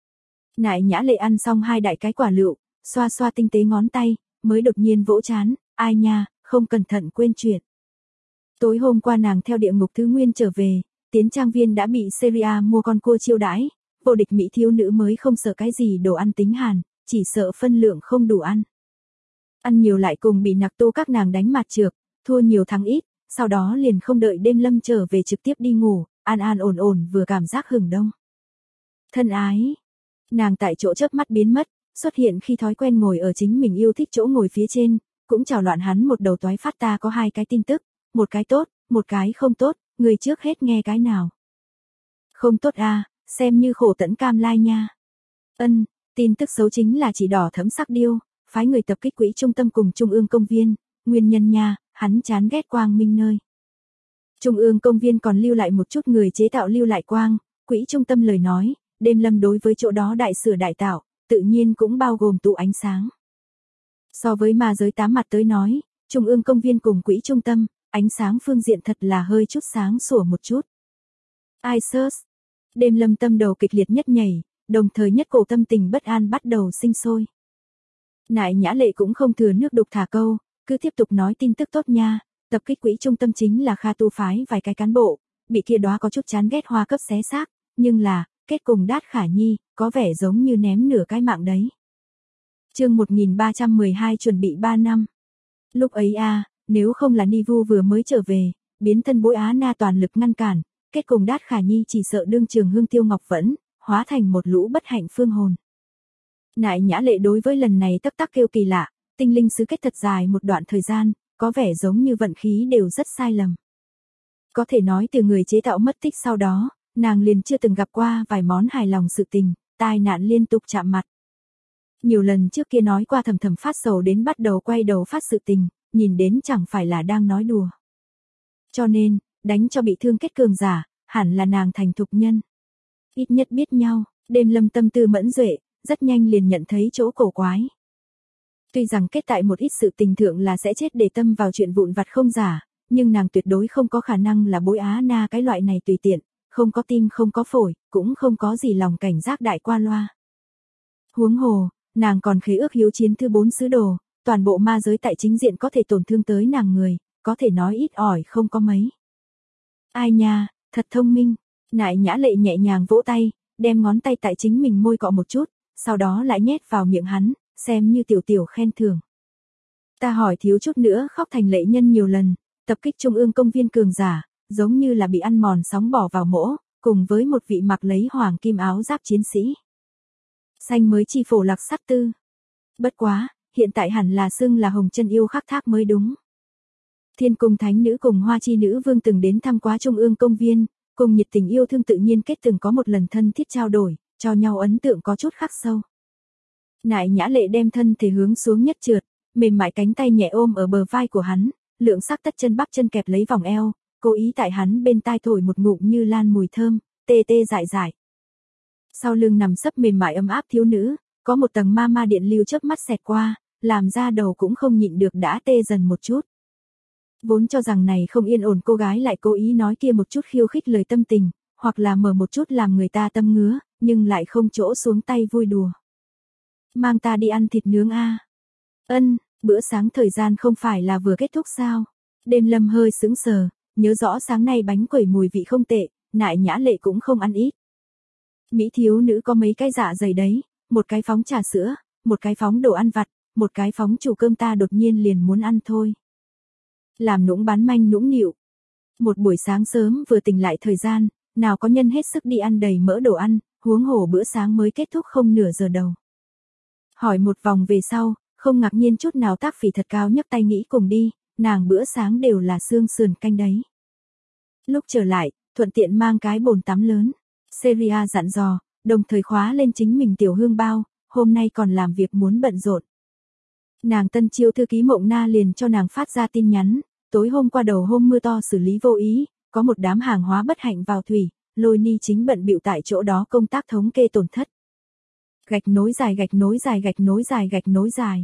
Nại Nhã Lệ ăn xong 2 đại cái quả lựu, xoa xoa tinh tế ngón tay, mới đột nhiên vỗ chán, ai nha, không cẩn thận quên chuyện. Tối hôm qua nàng theo địa ngục thứ nguyên trở về, tiến trang viên đã bị Syria mua con cua chiêu đãi, vô địch mỹ thiếu nữ mới không sợ cái gì đồ ăn tính hàn, chỉ sợ phân lượng không đủ ăn. Ăn nhiều lại cùng bị nặc tô các nàng đánh mặt trược, thua nhiều thắng ít, sau đó liền không đợi đêm lâm trở về trực tiếp đi ngủ, an an ổn ổn vừa cảm giác hừng đông. Thân ái, nàng tại chỗ chớp mắt biến mất, xuất hiện khi thói quen ngồi ở chính mình yêu thích chỗ ngồi phía trên, cũng chào loạn hắn một đầu toái phát ta có 2 cái tin tức, một cái tốt, một cái không tốt, người trước hết nghe cái nào. Không tốt xem như khổ tẫn cam lai nha. Tin tức xấu chính là chỉ đỏ thẫm sắc điêu, phái người tập kích quỹ trung tâm cùng Trung ương công viên, nguyên nhân nha, hắn chán ghét quang minh nơi. Trung ương công viên còn lưu lại một chút người chế tạo lưu lại quang, quỹ trung tâm lời nói, đêm lâm đối với chỗ đó đại sửa đại tạo, tự nhiên cũng bao gồm tụ ánh sáng. So với ma giới 8 mặt tới nói, Trung ương công viên cùng quỹ trung tâm, ánh sáng phương diện thật là hơi chút sáng sủa một chút. Isus, đêm lâm tâm đầu kịch liệt nhất nhảy, đồng thời nhất cổ tâm tình bất an bắt đầu sinh sôi. Nại Nhã Lệ cũng không thừa nước đục thả câu, cứ tiếp tục nói tin tức tốt nha, tập kích quỹ trung tâm chính là Kha Tu phái vài cái cán bộ, bị kia đóa có chút chán ghét hoa cấp xé xác, nhưng là, kết cùng Đát Khả Nhi, có vẻ giống như ném nửa cái mạng đấy. Chương 1312 chuẩn bị 3 năm. Lúc ấy nếu không là Nivu vừa mới trở về, biến thân bối Á Na toàn lực ngăn cản, kết cùng Đát Khả Nhi chỉ sợ đương trường hương tiêu ngọc vẫn, hóa thành một lũ bất hạnh phương hồn. Nại Nhã Lệ đối với lần này tắc tắc kêu kỳ lạ, tinh linh sứ kết thật dài một đoạn thời gian, có vẻ giống như vận khí đều rất sai lầm. Có thể nói từ người chế tạo mất tích sau đó, nàng liền chưa từng gặp qua vài món hài lòng sự tình, tai nạn liên tục chạm mặt. Nhiều lần trước kia nói qua thầm thầm phát sầu đến bắt đầu quay đầu phát sự tình, nhìn đến chẳng phải là đang nói đùa. Cho nên, đánh cho bị thương kết cường giả, hẳn là nàng thành thục nhân. Ít nhất biết nhau, đêm lâm tâm tư mẫn duệ, rất nhanh liền nhận thấy chỗ cổ quái. Tuy rằng kết tại một ít sự tình thượng là sẽ chết để tâm vào chuyện vụn vặt không giả, nhưng nàng tuyệt đối không có khả năng là bối á na cái loại này tùy tiện, không có tim không có phổi, cũng không có gì lòng cảnh giác đại qua loa. Huống hồ, nàng còn khế ước hiếu chiến thứ 4 sứ đồ, toàn bộ ma giới tại chính diện có thể tổn thương tới nàng người, có thể nói ít ỏi không có mấy. Ai nha, thật thông minh, Nại Nhã Lệ nhẹ nhàng vỗ tay, đem ngón tay tại chính mình môi cọ một chút, sau đó lại nhét vào miệng hắn, xem như tiểu tiểu khen thưởng. Ta hỏi thiếu chút nữa khóc thành lệ nhân nhiều lần, tập kích trung ương công viên cường giả, giống như là bị ăn mòn sóng bỏ vào mỗ, cùng với một vị mặc lấy hoàng kim áo giáp chiến sĩ. Xanh mới chi phổ lạc sát tư. Bất quá, hiện tại hẳn là xưng là hồng chân yêu khắc thác mới đúng. Thiên cung thánh nữ cùng hoa chi nữ vương từng đến thăm quá trung ương công viên, cùng nhiệt tình yêu thương tự nhiên kết từng có một lần thân thiết trao đổi, cho nhau ấn tượng có chút khắc sâu. Nại Nhã Lệ đem thân thể hướng xuống nhất trượt, mềm mại cánh tay nhẹ ôm ở bờ vai của hắn, lượng sắc tất chân bắp chân kẹp lấy vòng eo, cố ý tại hắn bên tai thổi một ngụm như lan mùi thơm, tê tê dại dại. Sau lưng nằm sấp mềm mại ấm áp thiếu nữ, có một tầng ma ma điện lưu chớp mắt xẹt qua, làm ra đầu cũng không nhịn được đã tê dần một chút. Vốn cho rằng này không yên ổn cô gái lại cố ý nói kia một chút khiêu khích lời tâm tình, hoặc là mở một chút làm người ta tâm ngứa, nhưng lại không chỗ xuống tay vui đùa. Mang ta đi ăn thịt nướng a. Ân, bữa sáng thời gian không phải là vừa kết thúc sao? Đêm lâm hơi sững sờ, nhớ rõ sáng nay bánh quẩy mùi vị không tệ, Nại Nhã Lệ cũng không ăn ít. Mỹ thiếu nữ có mấy cái dạ dày đấy, một cái phóng trà sữa, một cái phóng đồ ăn vặt, một cái phóng chủ cơm ta đột nhiên liền muốn ăn thôi. Làm nũng bán manh nũng nịu. Một buổi sáng sớm vừa tỉnh lại thời gian, nào có nhân hết sức đi ăn đầy mỡ đồ ăn, huống hồ bữa sáng mới kết thúc không nửa giờ đầu. Hỏi một vòng về sau, không ngạc nhiên chút nào Tác Phỉ thật cao nhấc tay nghĩ cùng đi, nàng bữa sáng đều là xương sườn canh đấy. Lúc trở lại, thuận tiện mang cái bồn tắm lớn. Seria dặn dò, đồng thời khóa lên chính mình tiểu hương bao, hôm nay còn làm việc muốn bận rộn. Nàng tân chiêu thư ký Mộng Na liền cho nàng phát ra tin nhắn, tối hôm qua đầu hôm mưa to xử lý vô ý, có một đám hàng hóa bất hạnh vào thủy, Lôi Ni chính bận bịu tại chỗ đó công tác thống kê tổn thất. Gạch nối dài gạch nối dài gạch nối dài gạch nối dài.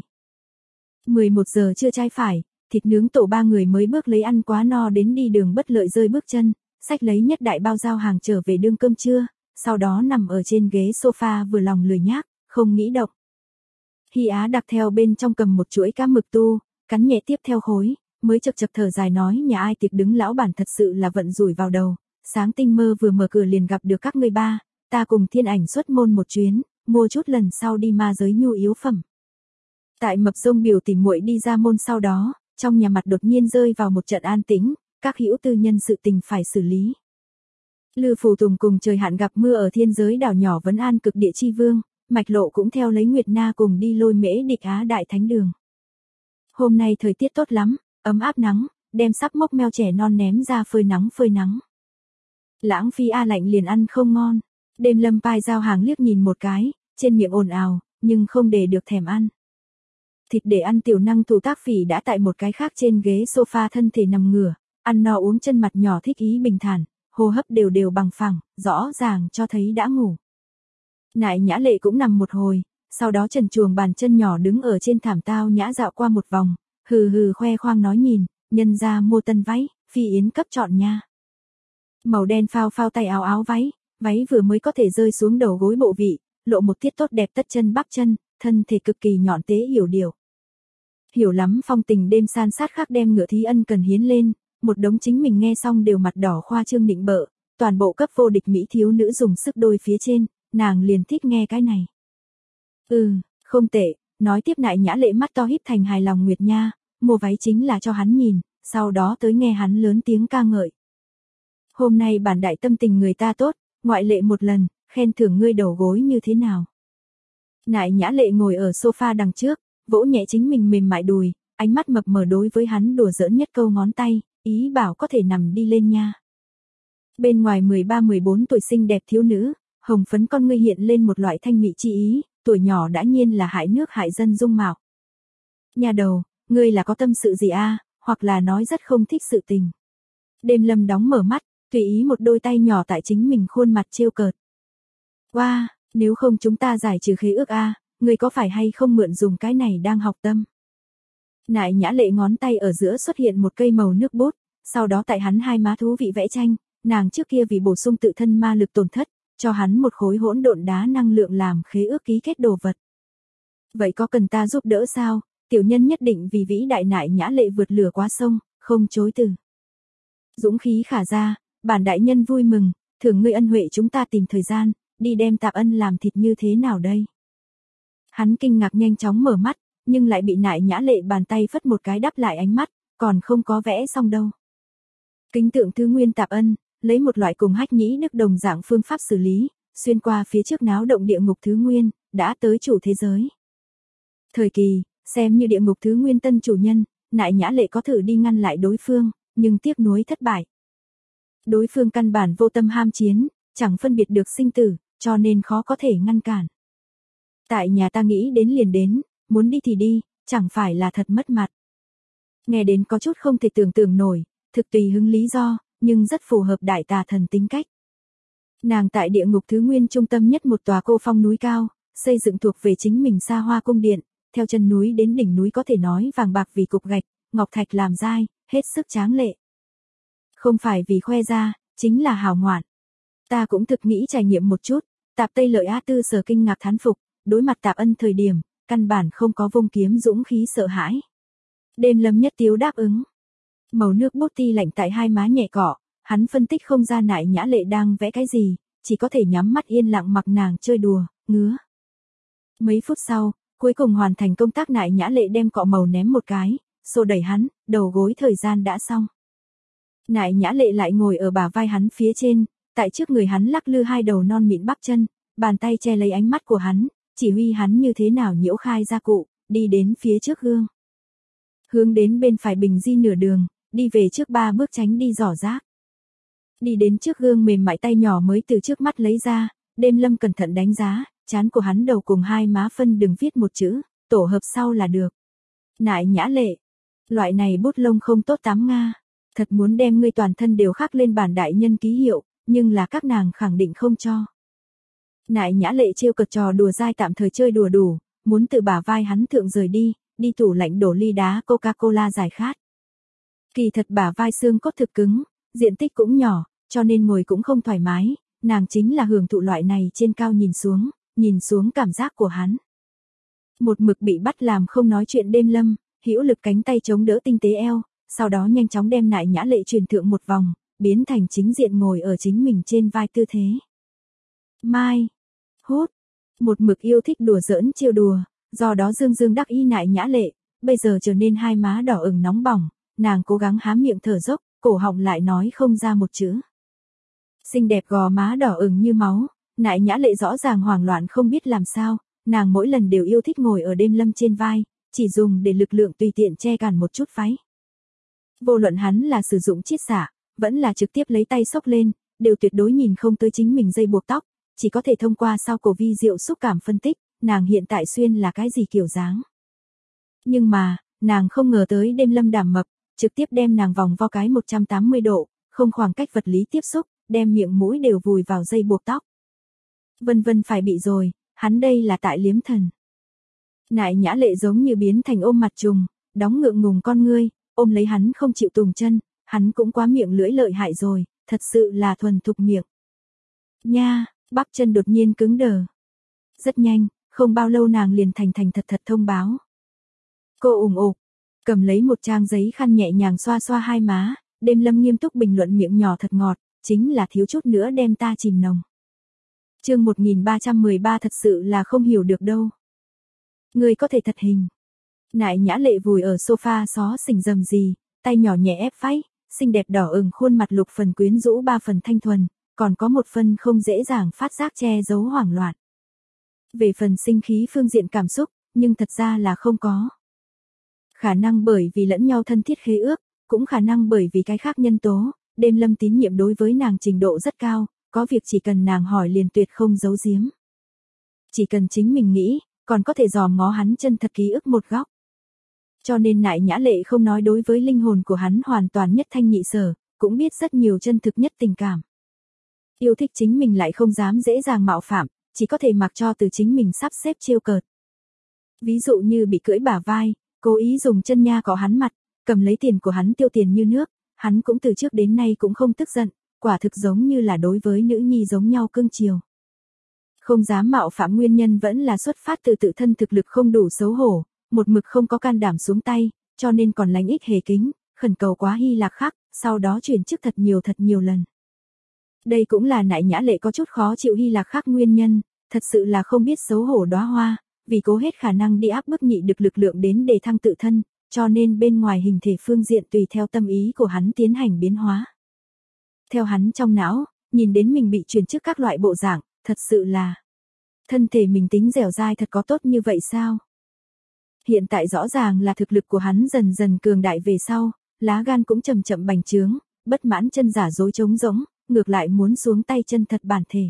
11 giờ trưa trai phải, thịt nướng tổ 3 người mới bước lấy ăn quá no đến đi đường bất lợi rơi bước chân, xách lấy nhất đại bao giao hàng trở về đương cơm trưa, sau đó nằm ở trên ghế sofa vừa lòng lười nhác, không nghĩ động. Hy Á đặt theo bên trong cầm một chuỗi cá mực tu, cắn nhẹ tiếp theo khối, mới chật chật thở dài nói nhà ai tiệc đứng lão bản thật sự là vận rủi vào đầu, sáng tinh mơ vừa mở cửa liền gặp được các ngươi ba, ta cùng Thiên Ảnh xuất môn một chuyến, mua chút lần sau đi ma giới nhu yếu phẩm. Tại Mập Rông biểu tỉ muội đi ra môn sau đó, trong nhà mặt đột nhiên rơi vào một trận an tĩnh, các hữu tư nhân sự tình phải xử lý. Lư Phù Tùng cùng trời hạn gặp mưa ở thiên giới đảo nhỏ Vấn An cực địa chi vương, Mạch Lộ cũng theo lấy Nguyệt Na cùng đi Lôi Mễ Địch Á đại thánh đường. Hôm nay thời tiết tốt lắm, ấm áp nắng, đem sắp mốc meo trẻ non ném ra phơi nắng phơi nắng. Lãng Phí a lạnh liền ăn không ngon, đêm lâm pai giao hàng liếc nhìn một cái, trên miệng ồn ào, nhưng không để được thèm ăn. Thịt để ăn tiểu năng thủ Tác Phỉ đã tại một cái khác trên ghế sofa thân thể nằm ngửa, ăn no uống chân mặt nhỏ thích ý bình thản, hô hấp đều đều bằng phẳng, rõ ràng cho thấy đã ngủ. Nại Nhã Lệ cũng nằm một hồi, sau đó trần truồng bàn chân nhỏ đứng ở trên thảm tao nhã dạo qua một vòng, hừ hừ khoe khoang nói nhìn, nhân ra mua tân váy, Phi Yến cấp chọn nha. Màu đen phao phao tay áo áo váy vừa mới có thể rơi xuống đầu gối bộ vị, lộ một tiết tốt đẹp tất chân bắp chân, thân thể cực kỳ nhọn tế hiểu điều. Hiểu lắm phong tình đêm san sát khác đem Ngựa Thí Ân cần hiến lên, một đống chính mình nghe xong đều mặt đỏ khoa trương nịnh bợ, toàn bộ cấp vô địch Mỹ thiếu nữ dùng sức đôi phía trên, nàng liền thích nghe cái này. Không tệ, nói tiếp Nại Nhã Lệ mắt to híp thành hài lòng Nguyệt Nha, mua váy chính là cho hắn nhìn, sau đó tới nghe hắn lớn tiếng ca ngợi. Hôm nay bản đại tâm tình người ta tốt, ngoại lệ một lần, khen thưởng ngươi đầu gối như thế nào. Nại Nhã Lệ ngồi ở sofa đằng trước, vỗ nhẹ chính mình mềm mại đùi, ánh mắt mập mờ đối với hắn đùa giỡn nhất câu ngón tay, ý bảo có thể nằm đi lên nha. Bên ngoài 13-14 tuổi xinh đẹp thiếu nữ, hồng phấn con ngươi hiện lên một loại thanh mị chi ý, tuổi nhỏ đã nhiên là hại nước hại dân dung mạo. Nhà đầu, ngươi là có tâm sự gì a, hoặc là nói rất không thích sự tình. Đêm Lâm đóng mở mắt, tùy ý một đôi tay nhỏ tại chính mình khuôn mặt trêu cợt. Wow, nếu không chúng ta giải trừ khế ước a, ngươi có phải hay không mượn dùng cái này đang học tâm. Nại Nhã Lệ ngón tay ở giữa xuất hiện một cây màu nước bút, sau đó tại hắn hai má thú vị vẽ tranh, nàng trước kia vì bổ sung tự thân ma lực tổn thất, cho hắn một khối hỗn độn đá năng lượng làm khế ước ký kết đồ vật. Vậy có cần ta giúp đỡ sao? Tiểu nhân nhất định vì vĩ đại Nại Nhã Lệ vượt lửa qua sông, không chối từ. Dũng khí khả ra, bản đại nhân vui mừng, thưởng ngươi ân huệ chúng ta tìm thời gian, đi đem Tạp Ân làm thịt như thế nào đây? Hắn kinh ngạc nhanh chóng mở mắt, nhưng lại bị Nại Nhã Lệ bàn tay phất một cái đắp lại ánh mắt, còn không có vẽ xong đâu. Kính tượng thứ nguyên Tạp Ân, lấy một loại cùng Hách Nhĩ Đức đồng dạng phương pháp xử lý, xuyên qua phía trước náo động địa ngục thứ nguyên, đã tới chủ thế giới. Thời kỳ, xem như địa ngục thứ nguyên tân chủ nhân, Nại Nhã Lệ có thử đi ngăn lại đối phương, nhưng tiếc nuối thất bại. Đối phương căn bản vô tâm ham chiến, chẳng phân biệt được sinh tử, cho nên khó có thể ngăn cản. Tại nhà ta nghĩ đến liền đến, muốn đi thì đi, chẳng phải là thật mất mặt. Nghe đến có chút không thể tưởng tượng nổi, thực tùy hứng lý do, nhưng rất phù hợp đại tà thần tính cách. Nàng tại địa ngục thứ nguyên trung tâm nhất một tòa cô phong núi cao, xây dựng thuộc về chính mình xa hoa cung điện, theo chân núi đến đỉnh núi có thể nói vàng bạc vì cục gạch, ngọc thạch làm dai, hết sức tráng lệ. Không phải vì khoe ra, chính là hào ngoạn. Ta cũng thực nghĩ trải nghiệm một chút, Tạp Tây Lợi A Tư Sở kinh ngạc thán phục, đối mặt Tạp Ân thời điểm, căn bản không có vung kiếm dũng khí sợ hãi. Đêm Lâm nhất tiếu đáp ứng. Màu nước bút ti lạnh tại hai má nhẹ cọ, hắn phân tích không ra Nại Nhã Lệ đang vẽ cái gì, chỉ có thể nhắm mắt yên lặng mặc nàng chơi đùa, ngứa. Mấy phút sau, cuối cùng hoàn thành công tác Nại Nhã Lệ đem cọ màu ném một cái, xô đẩy hắn, đầu gối thời gian đã xong. Nại Nhã Lệ lại ngồi ở bả vai hắn phía trên, tại trước người hắn lắc lư hai đầu non mịn bắp chân, bàn tay che lấy ánh mắt của hắn, chỉ huy hắn như thế nào nhiễu khai gia cụ, đi đến phía trước gương. Hướng đến bên phải bình di nửa đường, đi về trước 3 bước tránh đi rỏ rác. Đi đến trước gương mềm mại tay nhỏ mới từ trước mắt lấy ra, Đêm Lâm cẩn thận đánh giá, trán của hắn đầu cùng hai má phân đừng viết một chữ, tổ hợp sau là được. Nại Nhã Lệ, loại này bút lông không tốt tám nga, thật muốn đem ngươi toàn thân đều khắc lên bản đại nhân ký hiệu, nhưng là các nàng khẳng định không cho. Nại Nhã Lệ trêu cợt trò đùa dai tạm thời chơi đùa đủ, muốn từ bả vai hắn thượng rời đi, đi tủ lạnh đổ ly đá Coca-Cola giải khát. Kỳ thật bả vai xương cốt thực cứng, diện tích cũng nhỏ, cho nên ngồi cũng không thoải mái, nàng chính là hưởng thụ loại này trên cao nhìn xuống cảm giác của hắn. Một mực bị bắt làm không nói chuyện Đêm Lâm, hữu lực cánh tay chống đỡ tinh tế eo, sau đó nhanh chóng đem Nại Nhã Lệ truyền thượng một vòng, biến thành chính diện ngồi ở chính mình trên vai tư thế. Mai, hút, một mực yêu thích đùa giỡn trêu đùa, do đó dương dương đắc ý Nại Nhã Lệ, bây giờ trở nên hai má đỏ ửng nóng bỏng, nàng cố gắng há miệng thở dốc, cổ họng lại nói không ra một chữ. Xinh đẹp gò má đỏ ửng như máu, Nại Nhã Lệ rõ ràng hoảng loạn không biết làm sao, nàng mỗi lần đều yêu thích ngồi ở Đêm Lâm trên vai, chỉ dùng để lực lượng tùy tiện che cản một chút váy. Vô luận hắn là sử dụng chiết xả, vẫn là trực tiếp lấy tay xốc lên, đều tuyệt đối nhìn không tới chính mình dây buộc tóc, chỉ có thể thông qua sau cổ vi diệu xúc cảm phân tích, nàng hiện tại xuyên là cái gì kiểu dáng. Nhưng mà, nàng không ngờ tới Đêm Lâm đảm mập, trực tiếp đem nàng vòng vo cái 180 độ, không khoảng cách vật lý tiếp xúc, đem miệng mũi đều vùi vào dây buộc tóc. Vân vân phải bị rồi, hắn đây là tại liếm thần. Nại Nhã Lệ giống như biến thành ôm mặt trùng, đóng ngượng ngùng con ngươi, ôm lấy hắn không chịu tùng chân, hắn cũng quá miệng lưỡi lợi hại rồi, thật sự là thuần thục miệng. Nha, bắp chân đột nhiên cứng đờ. Rất nhanh, không bao lâu nàng liền thành thật thông báo. Cô ủng ục, cầm lấy một trang giấy khăn nhẹ nhàng xoa xoa hai má, Đêm Lâm nghiêm túc bình luận miệng nhỏ thật ngọt, chính là thiếu chút nữa đem ta chìm nồng. Chương 1313 thật sự là không hiểu được đâu. Người có thể thật hình. Nại Nhã Lệ vùi ở sofa xó xỉnh rầm gì, tay nhỏ nhẹ ép váy, xinh đẹp đỏ ửng khuôn mặt lục phần quyến rũ ba phần thanh thuần, còn có một phần không dễ dàng phát giác che giấu hoảng loạn. Về phần sinh khí phương diện cảm xúc, nhưng thật ra là không có. Khả năng bởi vì lẫn nhau thân thiết khế ước, cũng khả năng bởi vì cái khác nhân tố, Đêm Lâm tín nhiệm đối với nàng trình độ rất cao, có việc chỉ cần nàng hỏi liền tuyệt không giấu giếm. Chỉ cần chính mình nghĩ, còn có thể dòm ngó hắn chân thật ký ức một góc. Cho nên Nại Nhã Lệ không nói đối với linh hồn của hắn hoàn toàn nhất thanh nhị sở, cũng biết rất nhiều chân thực nhất tình cảm. Yêu thích chính mình lại không dám dễ dàng mạo phạm, chỉ có thể mặc cho từ chính mình sắp xếp trêu cợt. Ví dụ như bị cưỡi bả vai, cố ý dùng chân nha cọ hắn mặt, cầm lấy tiền của hắn tiêu tiền như nước, hắn cũng từ trước đến nay cũng không tức giận, quả thực giống như là đối với nữ nhi giống nhau cưng chiều. Không dám mạo phạm nguyên nhân vẫn là xuất phát từ tự thân thực lực không đủ xấu hổ, một mực không có can đảm xuống tay, cho nên còn lánh ích hề kính, khẩn cầu quá Hy Lạc Khắc, sau đó chuyển chức thật nhiều lần. Đây cũng là Nại Nhã Lệ có chút khó chịu Hy Lạc Khắc nguyên nhân, thật sự là không biết xấu hổ đóa hoa, vì cố hết khả năng đi áp bức nhị được lực lượng đến để thăng tự thân, cho nên bên ngoài hình thể phương diện tùy theo tâm ý của hắn tiến hành biến hóa. Theo hắn trong não, nhìn đến mình bị chuyển chức các loại bộ dạng, thật sự là thân thể mình tính dẻo dai thật có tốt như vậy sao? Hiện tại rõ ràng là thực lực của hắn dần dần cường đại về sau, lá gan cũng chậm chậm bành trướng, bất mãn chân giả dối trống rỗng, ngược lại muốn xuống tay chân thật bản thể.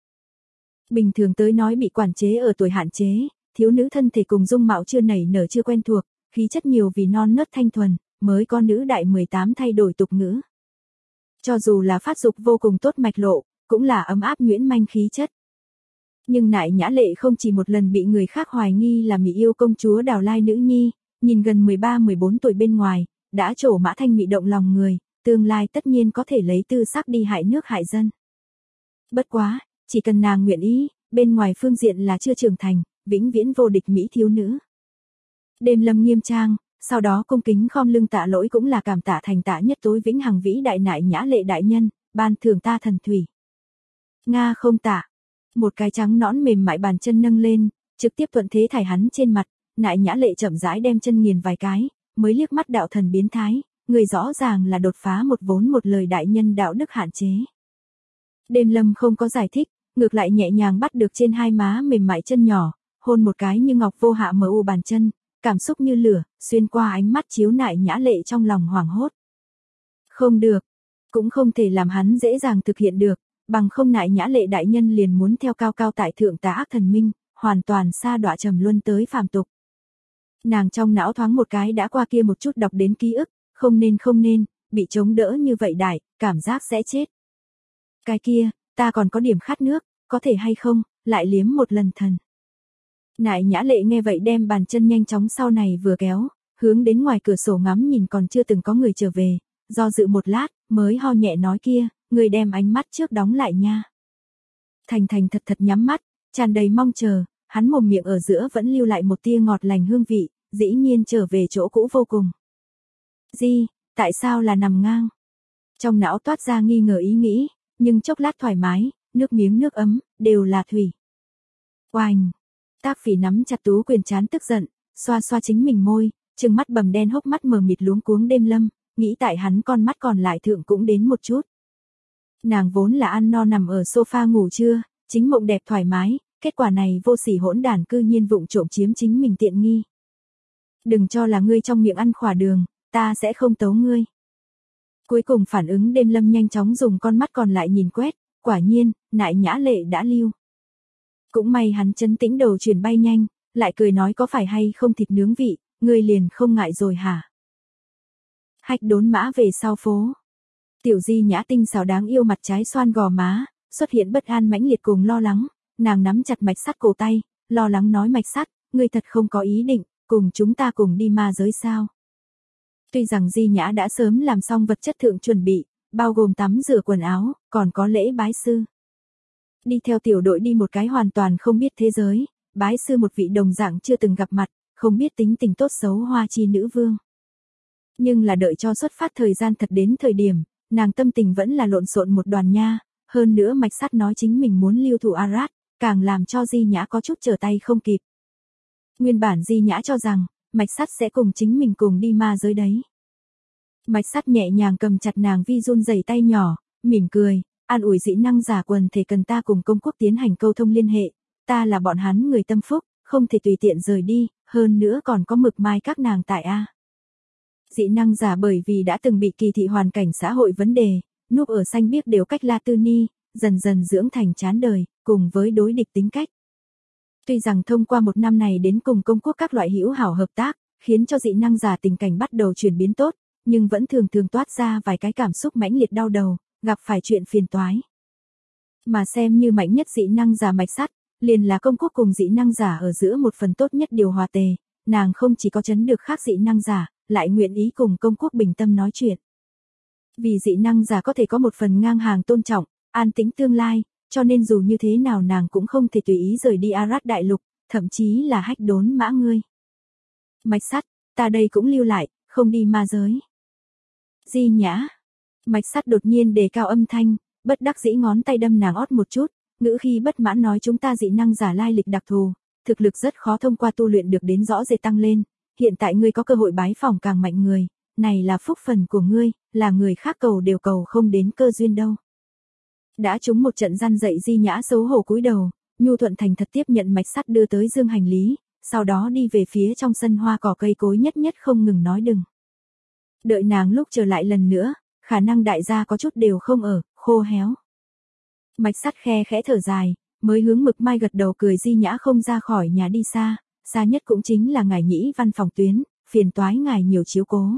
Bình thường tới nói bị quản chế ở tuổi hạn chế, thiếu nữ thân thể cùng dung mạo chưa nảy nở chưa quen thuộc, khí chất nhiều vì non nớt thanh thuần, mới có nữ đại 18 thay đổi tục ngữ. Cho dù là phát dục vô cùng tốt mạch lộ, cũng là ấm áp nhuyễn manh khí chất. Nhưng Nại Nhã Lệ không chỉ một lần bị người khác hoài nghi là mỹ yêu công chúa Đào Lai nữ nhi, nhìn gần 13-14 tuổi bên ngoài, đã trổ mã thanh mị động lòng người, tương lai tất nhiên có thể lấy tư sắc đi hại nước hại dân. Bất quá, chỉ cần nàng nguyện ý, bên ngoài phương diện là chưa trưởng thành, vĩnh viễn vô địch mỹ thiếu nữ. Đêm Lâm nghiêm trang, sau đó cung kính khom lưng tạ lỗi cũng là cảm tạ thành tạ nhất tối vĩnh hằng vĩ đại Nại Nhã Lệ đại nhân, ban thưởng ta thần thủy. Nga không tạ. Một cái trắng nõn mềm mại bàn chân nâng lên, trực tiếp thuận thế thải hắn trên mặt, Nại Nhã Lệ chậm rãi đem chân nghiền vài cái, mới liếc mắt đạo thần biến thái, người rõ ràng là đột phá một vốn một lời đại nhân đạo đức hạn chế. Đêm Lâm không có giải thích, ngược lại nhẹ nhàng bắt được trên hai má mềm mại chân nhỏ, hôn một cái như ngọc vô hạ mờ u bàn chân, cảm xúc như lửa, xuyên qua ánh mắt chiếu Nại Nhã Lệ trong lòng hoảng hốt. Không được, cũng không thể làm hắn dễ dàng thực hiện được, bằng không Nại Nhã Lệ đại nhân liền muốn theo cao cao tại thượng tà ác thần minh, hoàn toàn sa đọa trầm luân tới phàm tục. Nàng trong não thoáng một cái đã qua kia một chút đọc đến ký ức, không nên, bị chống đỡ như vậy đại, cảm giác sẽ chết. Cái kia, ta còn có điểm khát nước, có thể hay không, lại liếm một lần thần. Nại Nhã Lệ nghe vậy đem bàn chân nhanh chóng sau này vừa kéo, hướng đến ngoài cửa sổ ngắm nhìn còn chưa từng có người trở về, do dự một lát, mới ho nhẹ nói kia, người đem ánh mắt trước đóng lại nha. Thành thật nhắm mắt, tràn đầy mong chờ, hắn mồm miệng ở giữa vẫn lưu lại một tia ngọt lành hương vị, dĩ nhiên trở về chỗ cũ vô cùng. Tại sao là nằm ngang? Trong não toát ra nghi ngờ ý nghĩ, nhưng chốc lát thoải mái, nước miếng nước ấm, đều là thủy. Oanh! Tác Phỉ nắm chặt tú quyền trán tức giận, xoa chính mình môi, trừng mắt bầm đen hốc mắt mờ mịt luống cuống Đêm Lâm, nghĩ tại hắn con mắt còn lại thượng cũng đến một chút. Nàng vốn là ăn no nằm ở sofa ngủ trưa, chính mộng đẹp thoải mái, kết quả này vô sỉ hỗn đản cư nhiên vụng trộm chiếm chính mình tiện nghi. Đừng cho là ngươi trong miệng ăn khỏa đường, ta sẽ không tấu ngươi. Cuối cùng phản ứng Đêm Lâm nhanh chóng dùng con mắt còn lại nhìn quét, quả nhiên, Nại Nhã Lệ đã lưu. Cũng may hắn trấn tĩnh đầu chuyển bay nhanh, lại cười nói có phải hay không thịt nướng vị, ngươi liền không ngại rồi hả? Hách đốn mã về sau phố. Tiểu Di Nhã tinh xảo đáng yêu mặt trái xoan gò má, xuất hiện bất an mãnh liệt cùng lo lắng, nàng nắm chặt mạch sắt cổ tay, lo lắng nói mạch sắt, ngươi thật không có ý định, cùng chúng ta cùng đi ma giới sao? Tuy rằng Di Nhã đã sớm làm xong vật chất thượng chuẩn bị, bao gồm tắm rửa quần áo, còn có lễ bái sư. Đi theo tiểu đội đi một cái hoàn toàn không biết thế giới, bái sư một vị đồng dạng chưa từng gặp mặt, không biết tính tình tốt xấu hoa chi nữ vương. Nhưng là đợi cho xuất phát thời gian thật đến thời điểm, nàng tâm tình vẫn là lộn xộn một đoàn nha, hơn nữa mạch sắt nói chính mình muốn lưu thủ Arad, càng làm cho Di Nhã có chút trở tay không kịp. Nguyên bản Di Nhã cho rằng, mạch sắt sẽ cùng chính mình cùng đi ma giới đấy. Mạch Sắt nhẹ nhàng cầm chặt nàng vi run rẩy tay nhỏ, mỉm cười, an ủi dĩ năng giả quần thể cần ta cùng công quốc tiến hành câu thông liên hệ, ta là bọn hắn người tâm phúc, không thể tùy tiện rời đi, hơn nữa còn có Mực Mai các nàng tại a. Dị năng giả bởi vì đã từng bị kỳ thị hoàn cảnh xã hội vấn đề, núp ở xanh biếc đều cách La Tư Ni, dần dần dưỡng thành chán đời, cùng với đối địch tính cách. Tuy rằng thông qua một năm này đến cùng công quốc các loại hữu hảo hợp tác, khiến cho dị năng giả tình cảnh bắt đầu chuyển biến tốt, nhưng vẫn thường thường toát ra vài cái cảm xúc mãnh liệt đau đầu, gặp phải chuyện phiền toái. Mà xem như mạnh nhất dị năng giả Mạch Sắt, liền là công quốc cùng dị năng giả ở giữa một phần tốt nhất điều hòa tề, nàng không chỉ có chấn được khác dị năng giả, lại nguyện ý cùng công quốc bình tâm nói chuyện. Vì dị năng giả có thể có một phần ngang hàng tôn trọng, an tĩnh tương lai, cho nên dù như thế nào nàng cũng không thể tùy ý rời đi Arad đại lục, thậm chí là Hách Đốn Mã ngươi. Mạch Sắt, ta đây cũng lưu lại, không đi ma giới. Di Nhã. Mạch Sắt đột nhiên đề cao âm thanh, bất đắc dĩ ngón tay đâm nàng ót một chút, ngữ khi bất mãn nói chúng ta dị năng giả lai lịch đặc thù, thực lực rất khó thông qua tu luyện được đến rõ rệt tăng lên, hiện tại ngươi có cơ hội bái phỏng càng mạnh người, này là phúc phần của ngươi, là người khác cầu đều cầu không đến cơ duyên đâu. Đã trúng một trận gian dậy Di Nhã xấu hổ cúi đầu, nhu thuận thành thật tiếp nhận Mạch Sắt đưa tới dương hành lý, sau đó đi về phía trong sân hoa cỏ cây cối nhất nhất không ngừng nói đừng. Đợi nàng lúc trở lại lần nữa, khả năng đại gia có chút đều không ở, khô héo. Mạch Sắt khe khẽ thở dài, mới hướng Mực Mai gật đầu cười Di Nhã không ra khỏi nhà đi xa, xa nhất cũng chính là ngài Nhĩ văn phòng tuyến, phiền toái ngài nhiều chiếu cố.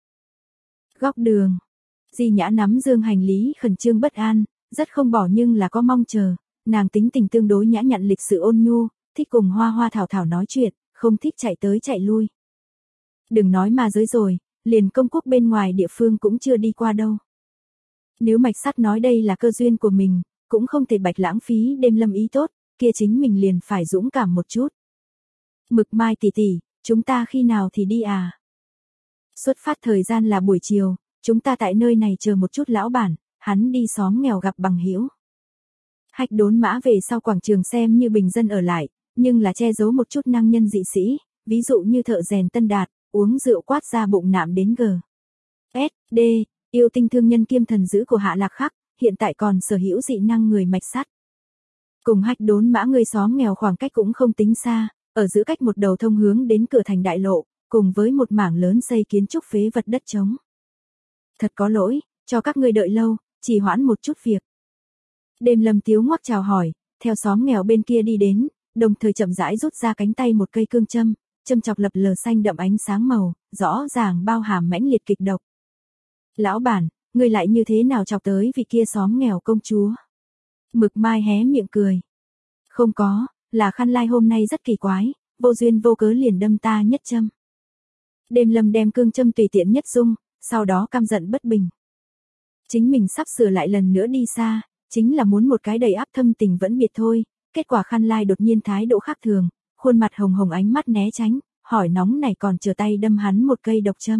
Góc đường. Di Nhã nắm dương hành lý khẩn trương bất an, rất không bỏ nhưng là có mong chờ, nàng tính tình tương đối nhã nhặn lịch sự ôn nhu, thích cùng hoa hoa thảo thảo nói chuyện, không thích chạy tới chạy lui. Đừng nói ma giới rồi, liền công quốc bên ngoài địa phương cũng chưa đi qua đâu. Nếu Mạch Sắt nói đây là cơ duyên của mình, cũng không thể bạch lãng phí đêm lâm ý tốt, kia chính mình liền phải dũng cảm một chút. Mực Mai tỷ tỷ, chúng ta khi nào thì đi à? Xuất phát thời gian là buổi chiều, chúng ta tại nơi này chờ một chút lão bản, hắn đi xóm nghèo gặp bằng hữu. Hách Đốn Mã về sau quảng trường xem như bình dân ở lại, nhưng là che giấu một chút năng nhân dị sĩ, ví dụ như thợ rèn Tân Đạt, uống rượu quát ra bụng nạm đến G. S. D. Yêu tinh thương nhân kiêm thần dữ của Hạ Lạc Khắc, hiện tại còn sở hữu dị năng người Mạch Sắt. Cùng Hách Đốn Mã người xóm nghèo khoảng cách cũng không tính xa, ở giữa cách một đầu thông hướng đến cửa thành đại lộ, cùng với một mảng lớn xây kiến trúc phế vật đất trống. Thật có lỗi, cho các ngươi đợi lâu, chỉ hoãn một chút việc. Đêm Lâm Tiếu ngoắc chào hỏi, theo xóm nghèo bên kia đi đến, đồng thời chậm rãi rút ra cánh tay một cây cương châm, châm chọc lập lờ xanh đậm ánh sáng màu, rõ ràng bao hàm mãnh liệt kịch độc. Lão bản, ngươi lại như thế nào chọc tới vị kia xóm nghèo công chúa? Mực Mai hé miệng cười. Không có, là Khăn Lai hôm nay rất kỳ quái, vô duyên vô cớ liền đâm ta nhất châm. Đêm Lâm đem cương châm tùy tiện nhất dung, sau đó căm giận bất bình. Chính mình sắp sửa lại lần nữa đi xa, chính là muốn một cái đầy áp thâm tình vẫn biệt thôi, kết quả Khăn Lai đột nhiên thái độ khác thường, khuôn mặt hồng hồng ánh mắt né tránh, hỏi nóng này còn chờ tay đâm hắn một cây độc châm.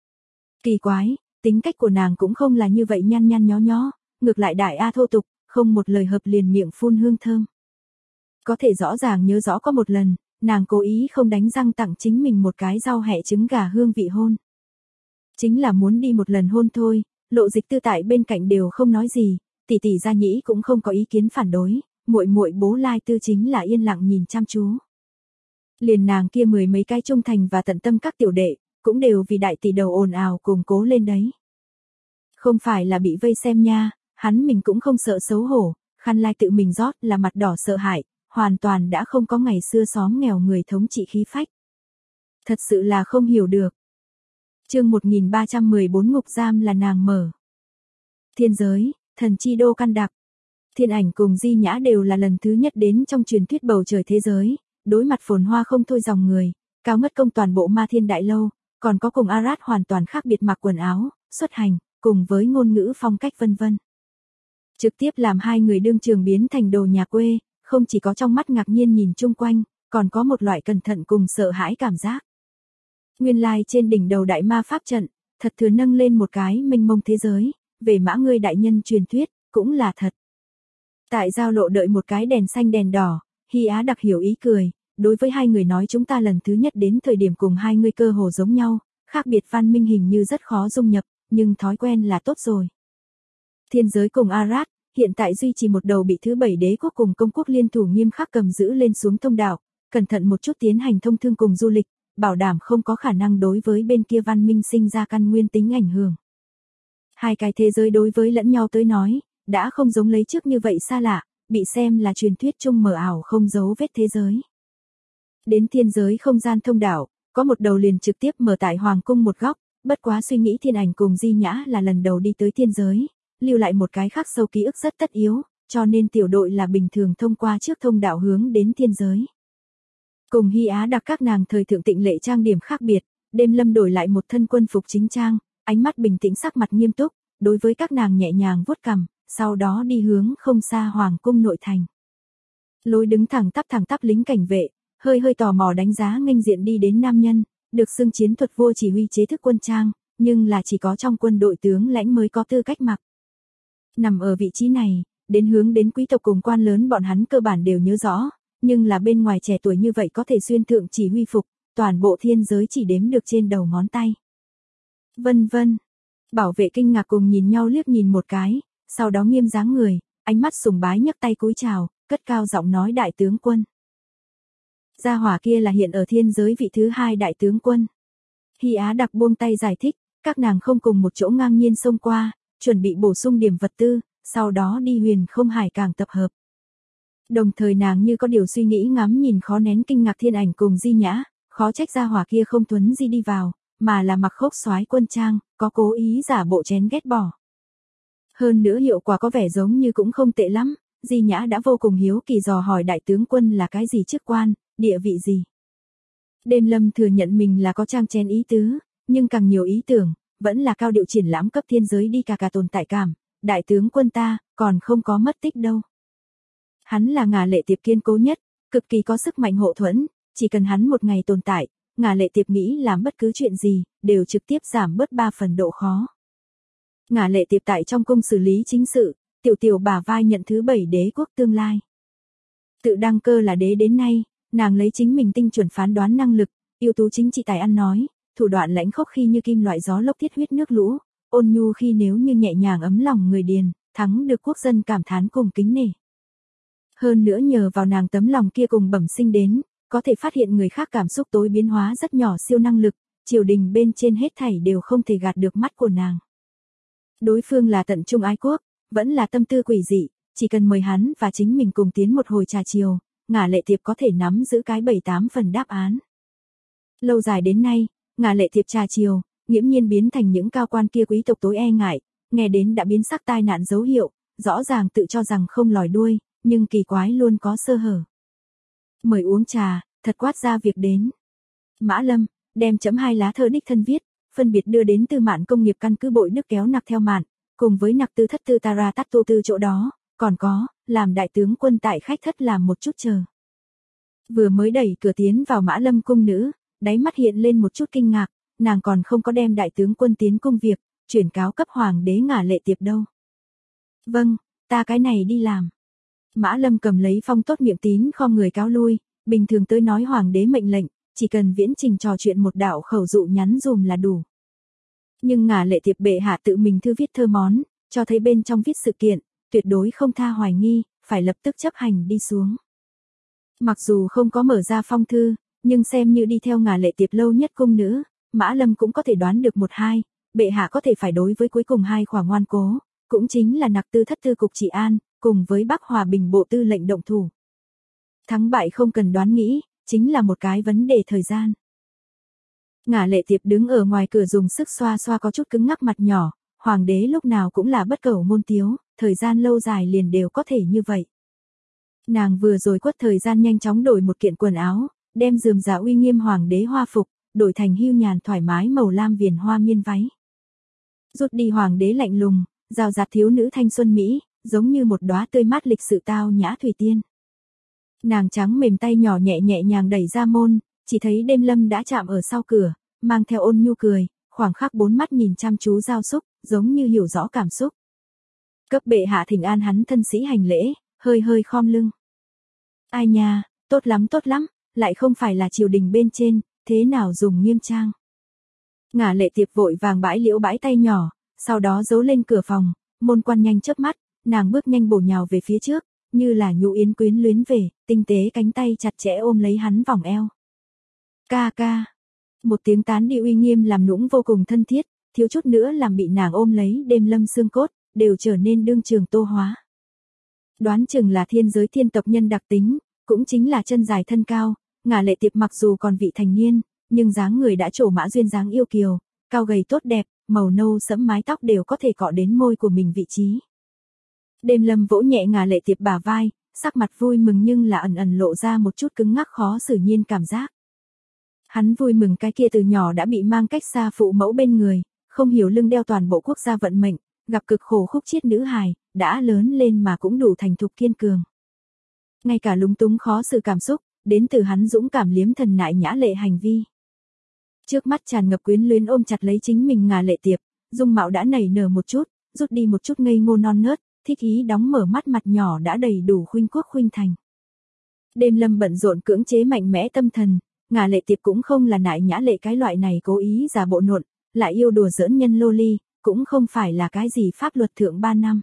Kỳ quái, tính cách của nàng cũng không là như vậy nhăn nhăn nhó nhó, ngược lại đại a thô tục, không một lời hợp liền miệng phun hương thơm. Có thể rõ ràng nhớ rõ có một lần, nàng cố ý không đánh răng tặng chính mình một cái rau hẹ trứng gà hương vị hôn. Chính là muốn đi một lần hôn thôi, Lộ Dịch Tư tại bên cạnh đều không nói gì, tỷ tỷ Gia Nhĩ cũng không có ý kiến phản đối, muội muội Bố Lai Tư chính là yên lặng nhìn chăm chú. Liền nàng kia mười mấy cái trung thành và tận tâm các tiểu đệ, cũng đều vì đại tỷ đầu ồn ào cùng cố lên đấy. Không phải là bị vây xem nha, hắn mình cũng không sợ xấu hổ, Khăn Lai tự mình rót là mặt đỏ sợ hãi, hoàn toàn đã không có ngày xưa xóm nghèo người thống trị khí phách. Thật sự là không hiểu được. Chương 1314 ngục giam là nàng mở. Thiên giới, thần chi đô căn đặc. Thiên Ảnh cùng Di Nhã đều là lần thứ nhất đến trong truyền thuyết bầu trời thế giới, đối mặt phồn hoa không thôi dòng người, cao ngất công toàn bộ Ma Thiên đại lâu, còn có cùng Arad hoàn toàn khác biệt mặc quần áo, xuất hành, cùng với ngôn ngữ phong cách vân vân. Trực tiếp làm hai người đương trường biến thành đồ nhà quê, không chỉ có trong mắt ngạc nhiên nhìn chung quanh, còn có một loại cẩn thận cùng sợ hãi cảm giác. Nguyên lai trên đỉnh đầu đại ma pháp trận, thật thừa nâng lên một cái mênh mông thế giới, về Mã ngươi đại nhân truyền thuyết, cũng là thật. Tại giao lộ đợi một cái đèn xanh đèn đỏ, Hy Á đặc hiểu ý cười, đối với hai người nói chúng ta lần thứ nhất đến thời điểm cùng hai người cơ hồ giống nhau, khác biệt văn minh hình như rất khó dung nhập, nhưng thói quen là tốt rồi. Thiên giới cùng Arad, hiện tại duy trì một đầu bị thứ 7 đế quốc cùng công quốc liên thủ nghiêm khắc cầm giữ lên xuống thông đạo, cẩn thận một chút tiến hành thông thương cùng du lịch, bảo đảm không có khả năng đối với bên kia văn minh sinh ra căn nguyên tính ảnh hưởng. Hai cái thế giới đối với lẫn nhau tới nói, đã không giống lấy trước như vậy xa lạ, bị xem là truyền thuyết chung mờ ảo không dấu vết thế giới. Đến thiên giới không gian thông đạo, có một đầu liền trực tiếp mở tại hoàng cung một góc, bất quá suy nghĩ Thiên Ảnh cùng Di Nhã là lần đầu đi tới thiên giới, lưu lại một cái khắc sâu ký ức rất tất yếu, cho nên tiểu đội là bình thường thông qua trước thông đạo hướng đến thiên giới. Cùng Hy Á Đặc các nàng thời thượng tịnh lệ trang điểm khác biệt, Đêm Lâm đổi lại một thân quân phục chính trang, ánh mắt bình tĩnh sắc mặt nghiêm túc, đối với các nàng nhẹ nhàng vuốt cằm, sau đó đi hướng không xa hoàng cung nội thành. Lối đứng thẳng tắp lính cảnh vệ, hơi tò mò đánh giá nghênh diện đi đến nam nhân, được xưng chiến thuật vua chỉ huy chế thức quân trang, nhưng là chỉ có trong quân đội tướng lãnh mới có tư cách mặc. Nằm ở vị trí này, đến hướng đến quý tộc cùng quan lớn bọn hắn cơ bản đều nhớ rõ, nhưng là bên ngoài trẻ tuổi như vậy có thể xuyên thượng chỉ huy phục, toàn bộ thiên giới chỉ đếm được trên đầu ngón tay. Vân vân. Bảo vệ kinh ngạc cùng nhìn nhau liếc nhìn một cái, sau đó nghiêm dáng người, ánh mắt sùng bái nhấc tay cúi chào, cất cao giọng nói đại tướng quân. Gia hỏa kia là hiện ở thiên giới vị thứ 2 đại tướng quân. Hy Á Đặc buông tay giải thích, các nàng không cùng một chỗ ngang nhiên xông qua, chuẩn bị bổ sung điểm vật tư, sau đó đi Huyền Không Hải Cảng tập hợp. Đồng thời nàng như có điều suy nghĩ ngắm nhìn khó nén kinh ngạc Thiên Ảnh cùng Di Nhã, khó trách gia hỏa kia không thuấn di đi vào, mà là mặc khốc soái quân trang, có cố ý giả bộ chén ghét bỏ. Hơn nữa hiệu quả có vẻ giống như cũng không tệ lắm, Di Nhã đã vô cùng hiếu kỳ dò hỏi đại tướng quân là cái gì chức quan, địa vị gì. Đêm Lâm thừa nhận mình là có trang chén ý tứ, nhưng càng nhiều ý tưởng, vẫn là cao điệu triển lãm cấp thiên giới đi cả tồn tại cảm, đại tướng quân ta, còn không có mất tích đâu. Hắn là Ngả Lệ Tiệp kiên cố nhất, cực kỳ có sức mạnh hộ thuẫn, chỉ cần hắn một ngày tồn tại, Ngả Lệ Tiệp nghĩ làm bất cứ chuyện gì, đều trực tiếp giảm bớt 3 phần độ khó. Ngả Lệ Tiệp tại trong cung xử lý chính sự, tiểu bả vai nhận thứ 7 đế quốc tương lai. Tự đăng cơ là đế đến nay, nàng lấy chính mình tinh chuẩn phán đoán năng lực, yếu tố chính trị tài ăn nói, thủ đoạn lãnh khốc khi như kim loại gió lốc thiết huyết nước lũ, ôn nhu khi nếu như nhẹ nhàng ấm lòng người điền, thắng được quốc dân cảm thán cùng kính nể. Hơn nữa nhờ vào nàng tấm lòng kia cùng bẩm sinh đến, có thể phát hiện người khác cảm xúc tối biến hóa rất nhỏ siêu năng lực, triều đình bên trên hết thảy đều không thể gạt được mắt của nàng. Đối phương là tận trung ái quốc, vẫn là tâm tư quỷ dị, chỉ cần mời hắn và chính mình cùng tiến một hồi trà chiều, Ngả Lệ Tiệp có thể nắm giữ cái 7-8 phần đáp án. Lâu dài đến nay, Ngả Lệ Tiệp trà chiều, nghiễm nhiên biến thành những cao quan kia quý tộc tối e ngại, nghe đến đã biến sắc tai nạn dấu hiệu, rõ ràng tự cho rằng không lòi đuôi, nhưng kỳ quái luôn có sơ hở. Mời uống trà, thật quát ra việc đến. Mã Lâm, đem chấm 2 lá thơ đích thân viết, phân biệt đưa đến Tư Mạn công nghiệp căn cứ Bội Đức kéo nặc theo mạn, cùng với nặc tư thất tư Tara tát tô tư chỗ đó, còn có, làm đại tướng quân tại khách thất làm một chút chờ. Vừa mới đẩy cửa tiến vào Mã Lâm cung nữ, đáy mắt hiện lên một chút kinh ngạc, nàng còn không có đem đại tướng quân tiến công việc, chuyển cáo cấp hoàng đế Ngả Lệ Tiệp đâu. Vâng, ta cái này đi làm. Mã Lâm cầm lấy phong tốt miệng tín khom người cáo lui, bình thường tới nói hoàng đế mệnh lệnh, chỉ cần viễn trình trò chuyện một đạo khẩu dụ nhắn dùm là đủ. Nhưng Ngả Lệ Tiệp bệ hạ tự mình thư viết thơ món, cho thấy bên trong viết sự kiện, tuyệt đối không tha hoài nghi, phải lập tức chấp hành đi xuống. Mặc dù không có mở ra phong thư, nhưng xem như đi theo Ngả Lệ Tiệp lâu nhất cung nữ, Mã Lâm cũng có thể đoán được 1-2, bệ hạ có thể phải đối với cuối cùng 2 khỏa ngoan cố, cũng chính là nặc tư thất tư cục trị an, cùng với Bắc Hòa Bình bộ tư lệnh động thủ. Thắng bại không cần đoán nghĩ, chính là một cái vấn đề thời gian. Ngả Lệ Tiệp đứng ở ngoài cửa dùng sức xoa xoa có chút cứng ngắc mặt nhỏ, hoàng đế lúc nào cũng là bất cẩu ngôn tiếu, thời gian lâu dài liền đều có thể như vậy. Nàng vừa rồi quất thời gian nhanh chóng đổi một kiện quần áo, đem rườm rà uy nghiêm hoàng đế hoa phục, đổi thành hưu nhàn thoải mái màu lam viền hoa miên váy. Rút đi hoàng đế lạnh lùng, rào rạt thiếu nữ thanh xuân Mỹ, giống như một đóa tươi mát lịch sự tao nhã thủy tiên. Nàng trắng mềm tay nhỏ nhẹ nhàng đẩy ra môn, chỉ thấy Đêm Lâm đã chạm ở sau cửa, mang theo ôn nhu cười, khoảng khắc 4 mắt nhìn chăm chú giao xúc, giống như hiểu rõ cảm xúc. Cấp bệ hạ thỉnh an hắn thân sĩ hành lễ, hơi khom lưng. Ai nha, tốt lắm, lại không phải là triều đình bên trên, thế nào dùng nghiêm trang. Ngả Lệ Tiệp vội vàng bãi tay nhỏ, sau đó giấu lên cửa phòng, môn quan nhanh chớp mắt, nàng bước nhanh bổ nhào về phía trước, như là nhũ yến quyến luyến về, tinh tế cánh tay chặt chẽ ôm lấy hắn vòng eo. Ca ca. Một tiếng tán đi uy nghiêm làm nũng vô cùng thân thiết, thiếu chút nữa làm bị nàng ôm lấy Đêm Lâm xương cốt, đều trở nên đương trường tô hóa. Đoán chừng là thiên giới thiên tộc nhân đặc tính, cũng chính là chân dài thân cao, Ngả Lệ Tiệp mặc dù còn vị thành niên, nhưng dáng người đã trổ mã duyên dáng yêu kiều, cao gầy tốt đẹp, màu nâu sẫm mái tóc đều có thể cọ đến môi của mình vị trí. Đêm Lâm vỗ nhẹ Ngả Lệ Tiệp bả vai, sắc mặt vui mừng nhưng là ẩn ẩn lộ ra một chút cứng ngắc khó xử nhiên cảm giác. Hắn vui mừng cái kia từ nhỏ đã bị mang cách xa phụ mẫu bên người, không hiểu lưng đeo toàn bộ quốc gia vận mệnh, gặp cực khổ khúc chiết nữ hài, đã lớn lên mà cũng đủ thành thục kiên cường. Ngay cả lúng túng khó xử cảm xúc, đến từ hắn dũng cảm liếm thần nại nhã lệ hành vi. Trước mắt tràn ngập quyến luyến ôm chặt lấy chính mình Ngả Lệ Tiệp, dung mạo đã nảy nở một chút, rút đi một chút ngây ngô non nớt, thích ý đóng mở mắt mặt nhỏ đã đầy đủ khuynh quốc khuynh thành. Đêm Lâm bận rộn cưỡng chế mạnh mẽ tâm thần, Ngả Lệ Tiệp cũng không là nại nhã lệ cái loại này cố ý giả bộ nộn, lại yêu đùa giỡn nhân lô ly, cũng không phải là cái gì pháp luật thượng 3 năm.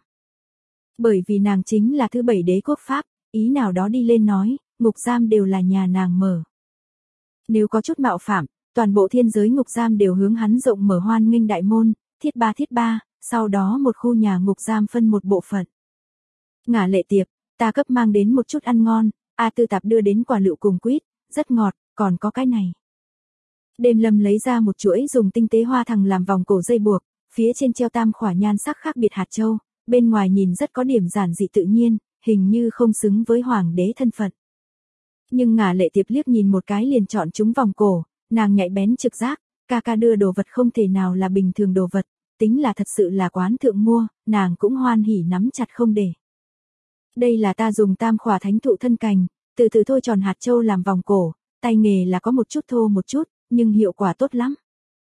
Bởi vì nàng chính là thứ 7 đế quốc Pháp, ý nào đó đi lên nói, ngục giam đều là nhà nàng mở. Nếu có chút mạo phạm, toàn bộ thiên giới ngục giam đều hướng hắn rộng mở hoan nghênh đại môn, thiết ba, sau đó một khu nhà ngục giam phân một bộ phận. Ngả Lệ Tiệp, ta cấp mang đến một chút ăn ngon, A Tư Tạp đưa đến quả lựu cùng quýt, rất ngọt, còn có cái này. Đêm Lâm lấy ra một chuỗi dùng tinh tế hoa thằng làm vòng cổ dây buộc, phía trên treo tam khỏa nhan sắc khác biệt hạt châu, bên ngoài nhìn rất có điểm giản dị tự nhiên, hình như không xứng với hoàng đế thân phận. Nhưng Ngả Lệ Tiệp liếc nhìn một cái liền chọn chúng vòng cổ, nàng nhạy bén trực giác, ca ca đưa đồ vật không thể nào là bình thường đồ vật, tính là thật sự là quán thượng mua, nàng cũng hoan hỉ nắm chặt không để. Đây là ta dùng tam khỏa thánh thụ thân cành, từ từ thôi tròn hạt châu làm vòng cổ, tay nghề là có một chút thô một chút, nhưng hiệu quả tốt lắm.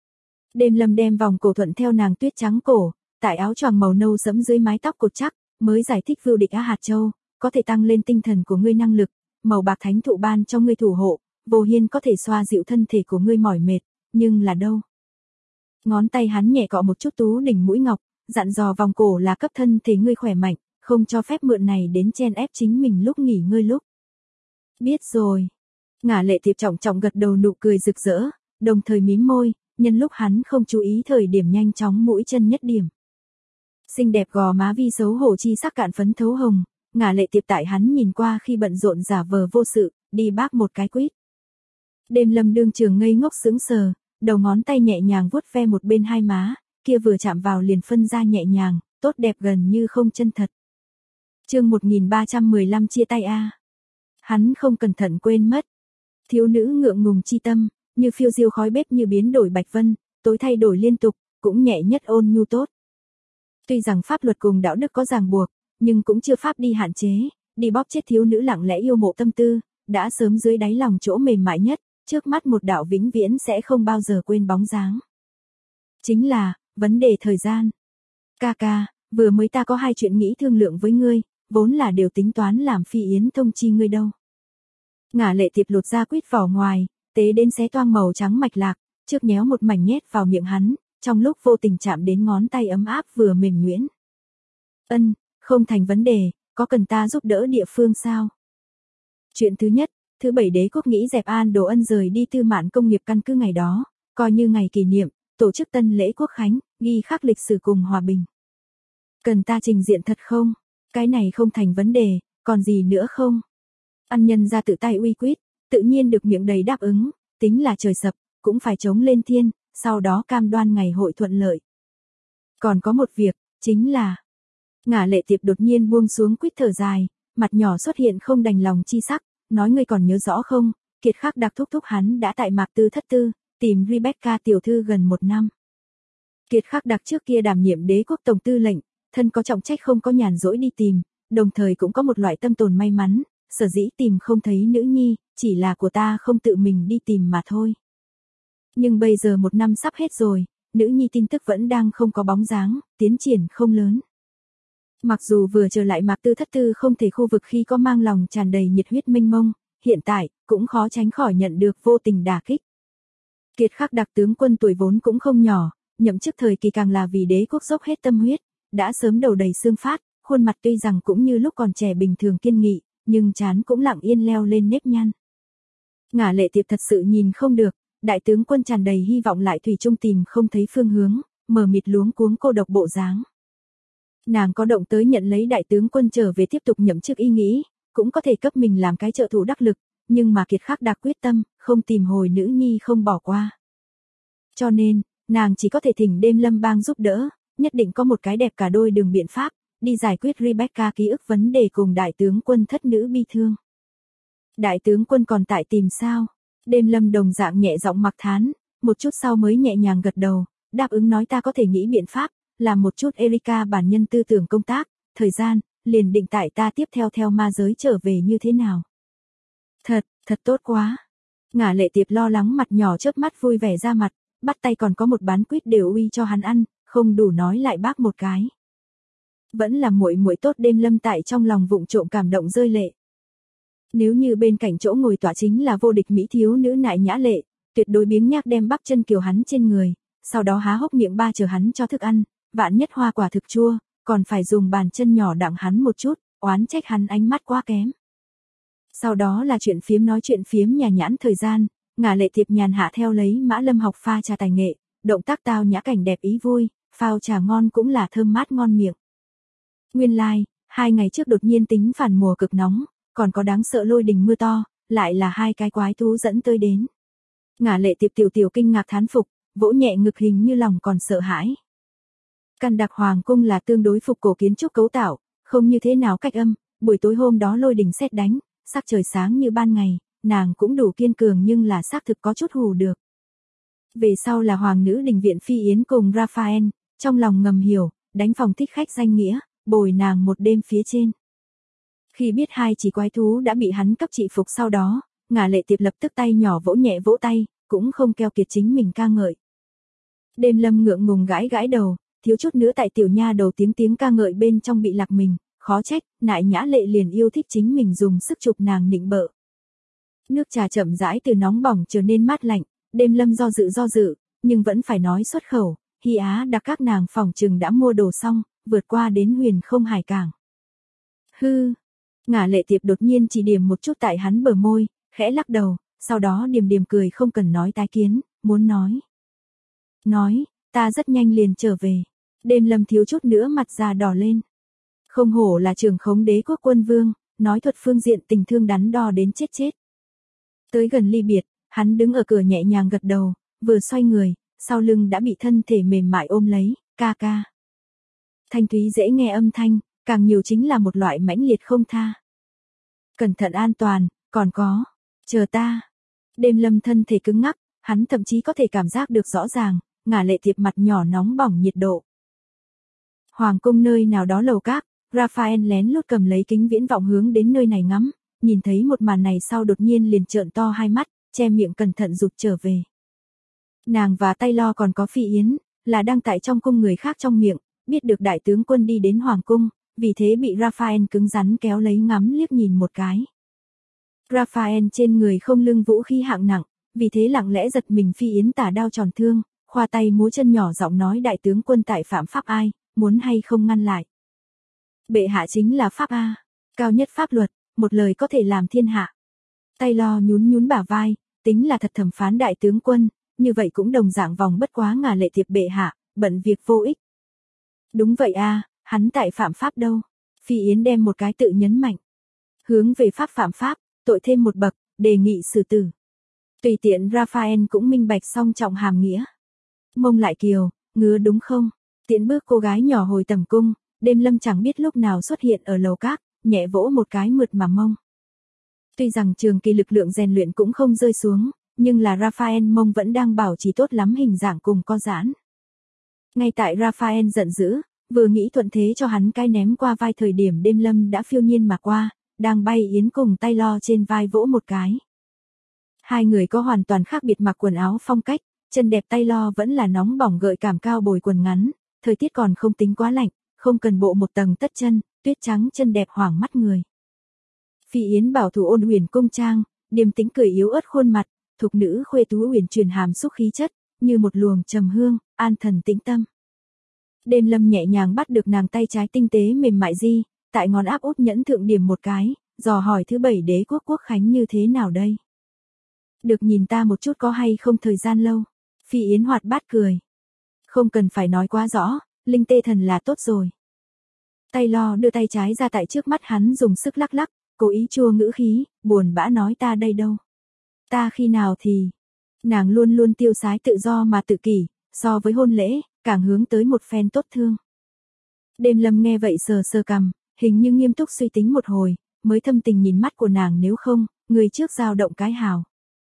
Đêm Lâm đem vòng cổ thuận theo nàng tuyết trắng cổ, tại áo choàng màu nâu sẫm dưới mái tóc cột chắc, mới giải thích Vưu Địch Á hạt châu, có thể tăng lên tinh thần của ngươi năng lực, màu bạc thánh thụ ban cho ngươi thủ hộ, vô hiên có thể xoa dịu thân thể của ngươi mỏi mệt, nhưng là đâu? Ngón tay hắn nhẹ cọ một chút tú đỉnh mũi ngọc, dặn dò vòng cổ là cấp thân thể ngươi khỏe mạnh, không cho phép mượn này đến chen ép chính mình lúc nghỉ ngơi lúc. Biết rồi. Ngả Lệ Tiệp trọng trọng gật đầu nụ cười rực rỡ, đồng thời mím môi, nhân lúc hắn không chú ý thời điểm nhanh chóng mũi chân nhất điểm. Xinh đẹp gò má vi xấu hổ chi sắc cạn phấn thấu hồng, Ngả Lệ Tiệp tại hắn nhìn qua khi bận rộn giả vờ vô sự, đi bác một cái quýt. Đêm Lâm đương trường ngây ngốc sững sờ, đầu ngón tay nhẹ nhàng vuốt ve một bên hai má, kia vừa chạm vào liền phân ra nhẹ nhàng, tốt đẹp gần như không chân thật. Chương 1315 chia tay a. Hắn không cẩn thận quên mất. Thiếu nữ ngượng ngùng chi tâm, như phiêu diêu khói bếp như biến đổi bạch vân, tối thay đổi liên tục, cũng nhẹ nhất ôn nhu tốt. Tuy rằng pháp luật cùng đạo đức có ràng buộc, nhưng cũng chưa pháp đi hạn chế, đi bóp chết thiếu nữ lặng lẽ yêu mộ tâm tư, đã sớm dưới đáy lòng chỗ mềm mại nhất, trước mắt một đạo vĩnh viễn sẽ không bao giờ quên bóng dáng. Chính là, vấn đề thời gian. Ca ca, vừa mới ta có hai chuyện nghĩ thương lượng với ngươi, vốn là đều tính toán làm Phi Yến thông chi ngươi đâu. Ngả Lệ Tiệp lột ra quýt vỏ ngoài, tế đến xé toang màu trắng mạch lạc, trước nhéo một mảnh nhét vào miệng hắn, trong lúc vô tình chạm đến ngón tay ấm áp vừa mềm nhuyễn. Ân, không thành vấn đề, có cần ta giúp đỡ địa phương sao? Chuyện thứ nhất, thứ 7 đế quốc nghĩ dẹp An Đồ Ân rời đi Tư Mạn công nghiệp căn cứ ngày đó, coi như ngày kỷ niệm, tổ chức tân lễ quốc khánh, ghi khắc lịch sử cùng hòa bình. Cần ta trình diện thật không? Cái này không thành vấn đề, còn gì nữa không? Ăn nhân ra tự tay uy quýt, tự nhiên được miệng đầy đáp ứng, tính là trời sập, cũng phải chống lên thiên, sau đó cam đoan ngày hội thuận lợi. Còn có một việc, chính là Ngả Lệ Tiệp đột nhiên buông xuống quýt thở dài, mặt nhỏ xuất hiện không đành lòng chi sắc, nói ngươi còn nhớ rõ không, Kiệt Khắc Đặc thúc thúc hắn đã tại Mạc Tư Thất Tư, tìm Rebecca tiểu thư gần 1 năm. Kiệt Khắc Đặc trước kia đảm nhiệm đế quốc tổng tư lệnh, thân có trọng trách không có nhàn rỗi đi tìm, đồng thời cũng có một loại tâm tồn may mắn, sở dĩ tìm không thấy nữ nhi, chỉ là của ta không tự mình đi tìm mà thôi. Nhưng bây giờ 1 năm sắp hết rồi, nữ nhi tin tức vẫn đang không có bóng dáng, tiến triển không lớn. Mặc dù vừa trở lại Mạc Tư Thất Tư không thể khu vực khi có mang lòng tràn đầy nhiệt huyết mênh mông, hiện tại, cũng khó tránh khỏi nhận được vô tình đả kích. Kiệt Khắc Đặc tướng quân tuổi vốn cũng không nhỏ, nhậm chức thời kỳ càng là vì đế quốc dốc hết tâm huyết, đã sớm đầu đầy xương phát, khuôn mặt tuy rằng cũng như lúc còn trẻ bình thường kiên nghị, nhưng trán cũng lặng yên leo lên nếp nhăn. Ngả Lệ Tiệp thật sự nhìn không được, đại tướng quân tràn đầy hy vọng lại thủy chung tìm không thấy phương hướng, mờ mịt luống cuống cô độc bộ dáng. Nàng có động tới nhận lấy đại tướng quân trở về tiếp tục nhậm chức ý nghĩ, cũng có thể cấp mình làm cái trợ thủ đắc lực, nhưng mà Kiệt Khắc đã quyết tâm, không tìm hồi nữ nhi không bỏ qua. Cho nên, nàng chỉ có thể thỉnh Đêm Lâm Bang giúp đỡ, nhất định có một cái đẹp cả đôi đường biện pháp, đi giải quyết Rebecca ký ức vấn đề cùng đại tướng quân thất nữ bi thương. Đại tướng quân còn tại tìm sao? Đêm Lâm đồng dạng nhẹ giọng mặc thán, một chút sau mới nhẹ nhàng gật đầu, đáp ứng nói ta có thể nghĩ biện pháp, làm một chút Erika bản nhân tư tưởng công tác, thời gian, liền định tại ta tiếp theo ma giới trở về như thế nào. Thật tốt quá. Ngả Lệ Tiệp lo lắng mặt nhỏ chớp mắt vui vẻ ra mặt, bắt tay còn có một bán quýt đều uy cho hắn ăn, không đủ nói lại bác một cái. Vẫn là muội muội tốt. Đêm Lâm tại trong lòng vụng trộm cảm động rơi lệ. Nếu như bên cạnh chỗ ngồi tọa chính là vô địch mỹ thiếu nữ Nại Nhã Lệ, tuyệt đối biếng nhác đem bắp chân kiều hắn trên người, sau đó há hốc miệng ba chờ hắn cho thức ăn, vạn nhất hoa quả thực chua, còn phải dùng bàn chân nhỏ đặng hắn một chút, oán trách hắn ánh mắt quá kém. Sau đó là chuyện phiếm nói chuyện phiếm nhà nhãn thời gian, Ngả Lệ Tiệp nhàn hạ theo lấy Mã Lâm học pha trà tài nghệ, động tác tao nhã cảnh đẹp ý vui, phao trà ngon cũng là thơm mát ngon miệng. Nguyên lai, 2 ngày trước đột nhiên tính phản mùa cực nóng, còn có đáng sợ lôi đình mưa to, lại là 2 cái quái thú dẫn tới đến. Ngả Lệ Tiệp tiểu kinh ngạc thán phục, vỗ nhẹ ngực hình như lòng còn sợ hãi. Căn Đặc Hoàng cung là tương đối phục cổ kiến trúc cấu tạo, không như thế nào cách âm, buổi tối hôm đó lôi đình sét đánh, sắc trời sáng như ban ngày, nàng cũng đủ kiên cường nhưng là xác thực có chút hù được. Về sau là Hoàng nữ đình viện Phi Yến cùng Raphael, trong lòng ngầm hiểu, đánh phòng thích khách danh nghĩa, bồi nàng một đêm phía trên. Khi biết 2 chỉ quái thú đã bị hắn cấp trị phục sau đó, Ngả Lệ Tiệp lập tức tay nhỏ vỗ nhẹ vỗ tay, cũng không keo kiệt chính mình ca ngợi. Đêm Lâm ngượng ngùng gãi đầu, thiếu chút nữa tại tiểu nha đầu tiếng ca ngợi bên trong bị lạc mình, khó trách, Nại Nhã Lệ liền yêu thích chính mình dùng sức chụp nàng nịnh bợ. Nước trà chậm rãi từ nóng bỏng trở nên mát lạnh, Đêm Lâm do dự, nhưng vẫn phải nói xuất khẩu, Hy Á đặc các nàng phòng trừng đã mua đồ xong, vượt qua đến Huyền Không Hải Cảng. Hư, Ngả Lệ Tiệp đột nhiên chỉ điểm một chút tại hắn bờ môi, khẽ lắc đầu, sau đó điềm cười không cần nói tái kiến, muốn nói, ta rất nhanh liền trở về. Đêm Lâm thiếu chút nữa mặt già đỏ lên. Không hổ là trưởng khống đế quốc quân vương, nói thuật phương diện tình thương đắn đo đến chết. Tới gần ly biệt, hắn đứng ở cửa nhẹ nhàng gật đầu, vừa xoay người, sau lưng đã bị thân thể mềm mại ôm lấy, ca. Thanh thúy dễ nghe âm thanh, càng nhiều chính là một loại mãnh liệt không tha. Cẩn thận an toàn, còn có, chờ ta. Đêm Lâm thân thể cứng ngắc, hắn thậm chí có thể cảm giác được rõ ràng, Ngả Lệ Tiệp mặt nhỏ nóng bỏng nhiệt độ. Hoàng cung nơi nào đó lầu các, Raphael lén lút cầm lấy kính viễn vọng hướng đến nơi này ngắm, nhìn thấy một màn này sau đột nhiên liền trợn to hai mắt, che miệng cẩn thận rụt trở về. Nàng và Taylor còn có Phi Yến, là đang tại trong cung người khác trong miệng, biết được đại tướng quân đi đến hoàng cung, vì thế bị Raphael cứng rắn kéo lấy ngắm liếc nhìn một cái. Raphael trên người không lưng vũ khí hạng nặng, vì thế lặng lẽ giật mình. Phi Yến tả đao tròn thương, khoa tay múa chân nhỏ giọng nói đại tướng quân tại phạm pháp ai, muốn hay không ngăn lại. Bệ hạ chính là pháp A, cao nhất pháp luật, một lời có thể làm thiên hạ. Taylor nhún bả vai, tính là thật thẩm phán đại tướng quân, như vậy cũng đồng dạng vòng bất quá Ngả Lệ Tiệp bệ hạ, bận việc vô ích. Đúng vậy a, hắn tại phạm pháp đâu. Phi Yến đem một cái tự nhấn mạnh. Hướng về pháp phạm pháp, tội thêm một bậc, đề nghị xử tử. Tùy tiện Raphael cũng minh bạch song trọng hàm nghĩa. Mông lại kiều, ngứa đúng không? Tiễn bước cô gái nhỏ hồi tầm cung, Đêm Lâm chẳng biết lúc nào xuất hiện ở lầu các, nhẹ vỗ một cái mượt mà mông. Tuy rằng trường kỳ lực lượng rèn luyện cũng không rơi xuống, nhưng là Raphael mông vẫn đang bảo trì tốt lắm hình dạng cùng co giãn. Ngay tại Raphael giận dữ, vừa nghĩ thuận thế cho hắn cái ném qua vai thời điểm Đêm Lâm đã phiêu nhiên mà qua, đang bay Yến cùng Taylor trên vai vỗ một cái. Hai người có hoàn toàn khác biệt mặc quần áo phong cách, chân đẹp Taylor vẫn là nóng bỏng gợi cảm cao bồi quần ngắn, thời tiết còn không tính quá lạnh, không cần bộ một tầng tất chân, tuyết trắng chân đẹp hoảng mắt người. Phi Yến bảo thủ ôn huyền cung trang, điềm tĩnh cười yếu ớt khuôn mặt, thục nữ khuê tú huyền truyền hàm xúc khí chất, như một luồng trầm hương, an thần tĩnh tâm. Đêm Lâm nhẹ nhàng bắt được nàng tay trái tinh tế mềm mại di, tại ngón áp út nhẫn thượng điểm một cái, dò hỏi thứ 7 đế quốc quốc khánh như thế nào đây? Được nhìn ta một chút có hay không thời gian lâu? Phi Yến hoạt bát cười. Không cần phải nói quá rõ, linh tê thần là tốt rồi. Taylor đưa tay trái ra tại trước mắt hắn dùng sức lắc lắc, cố ý chua ngữ khí, buồn bã nói ta đây đâu. Ta khi nào thì... Nàng luôn luôn tiêu sái tự do mà tự kỷ, so với hôn lễ, càng hướng tới một phen tốt thương. Đêm Lâm nghe vậy sờ sờ cằm, hình như nghiêm túc suy tính một hồi, mới thâm tình nhìn mắt của nàng nếu không, người trước dao động cái hào.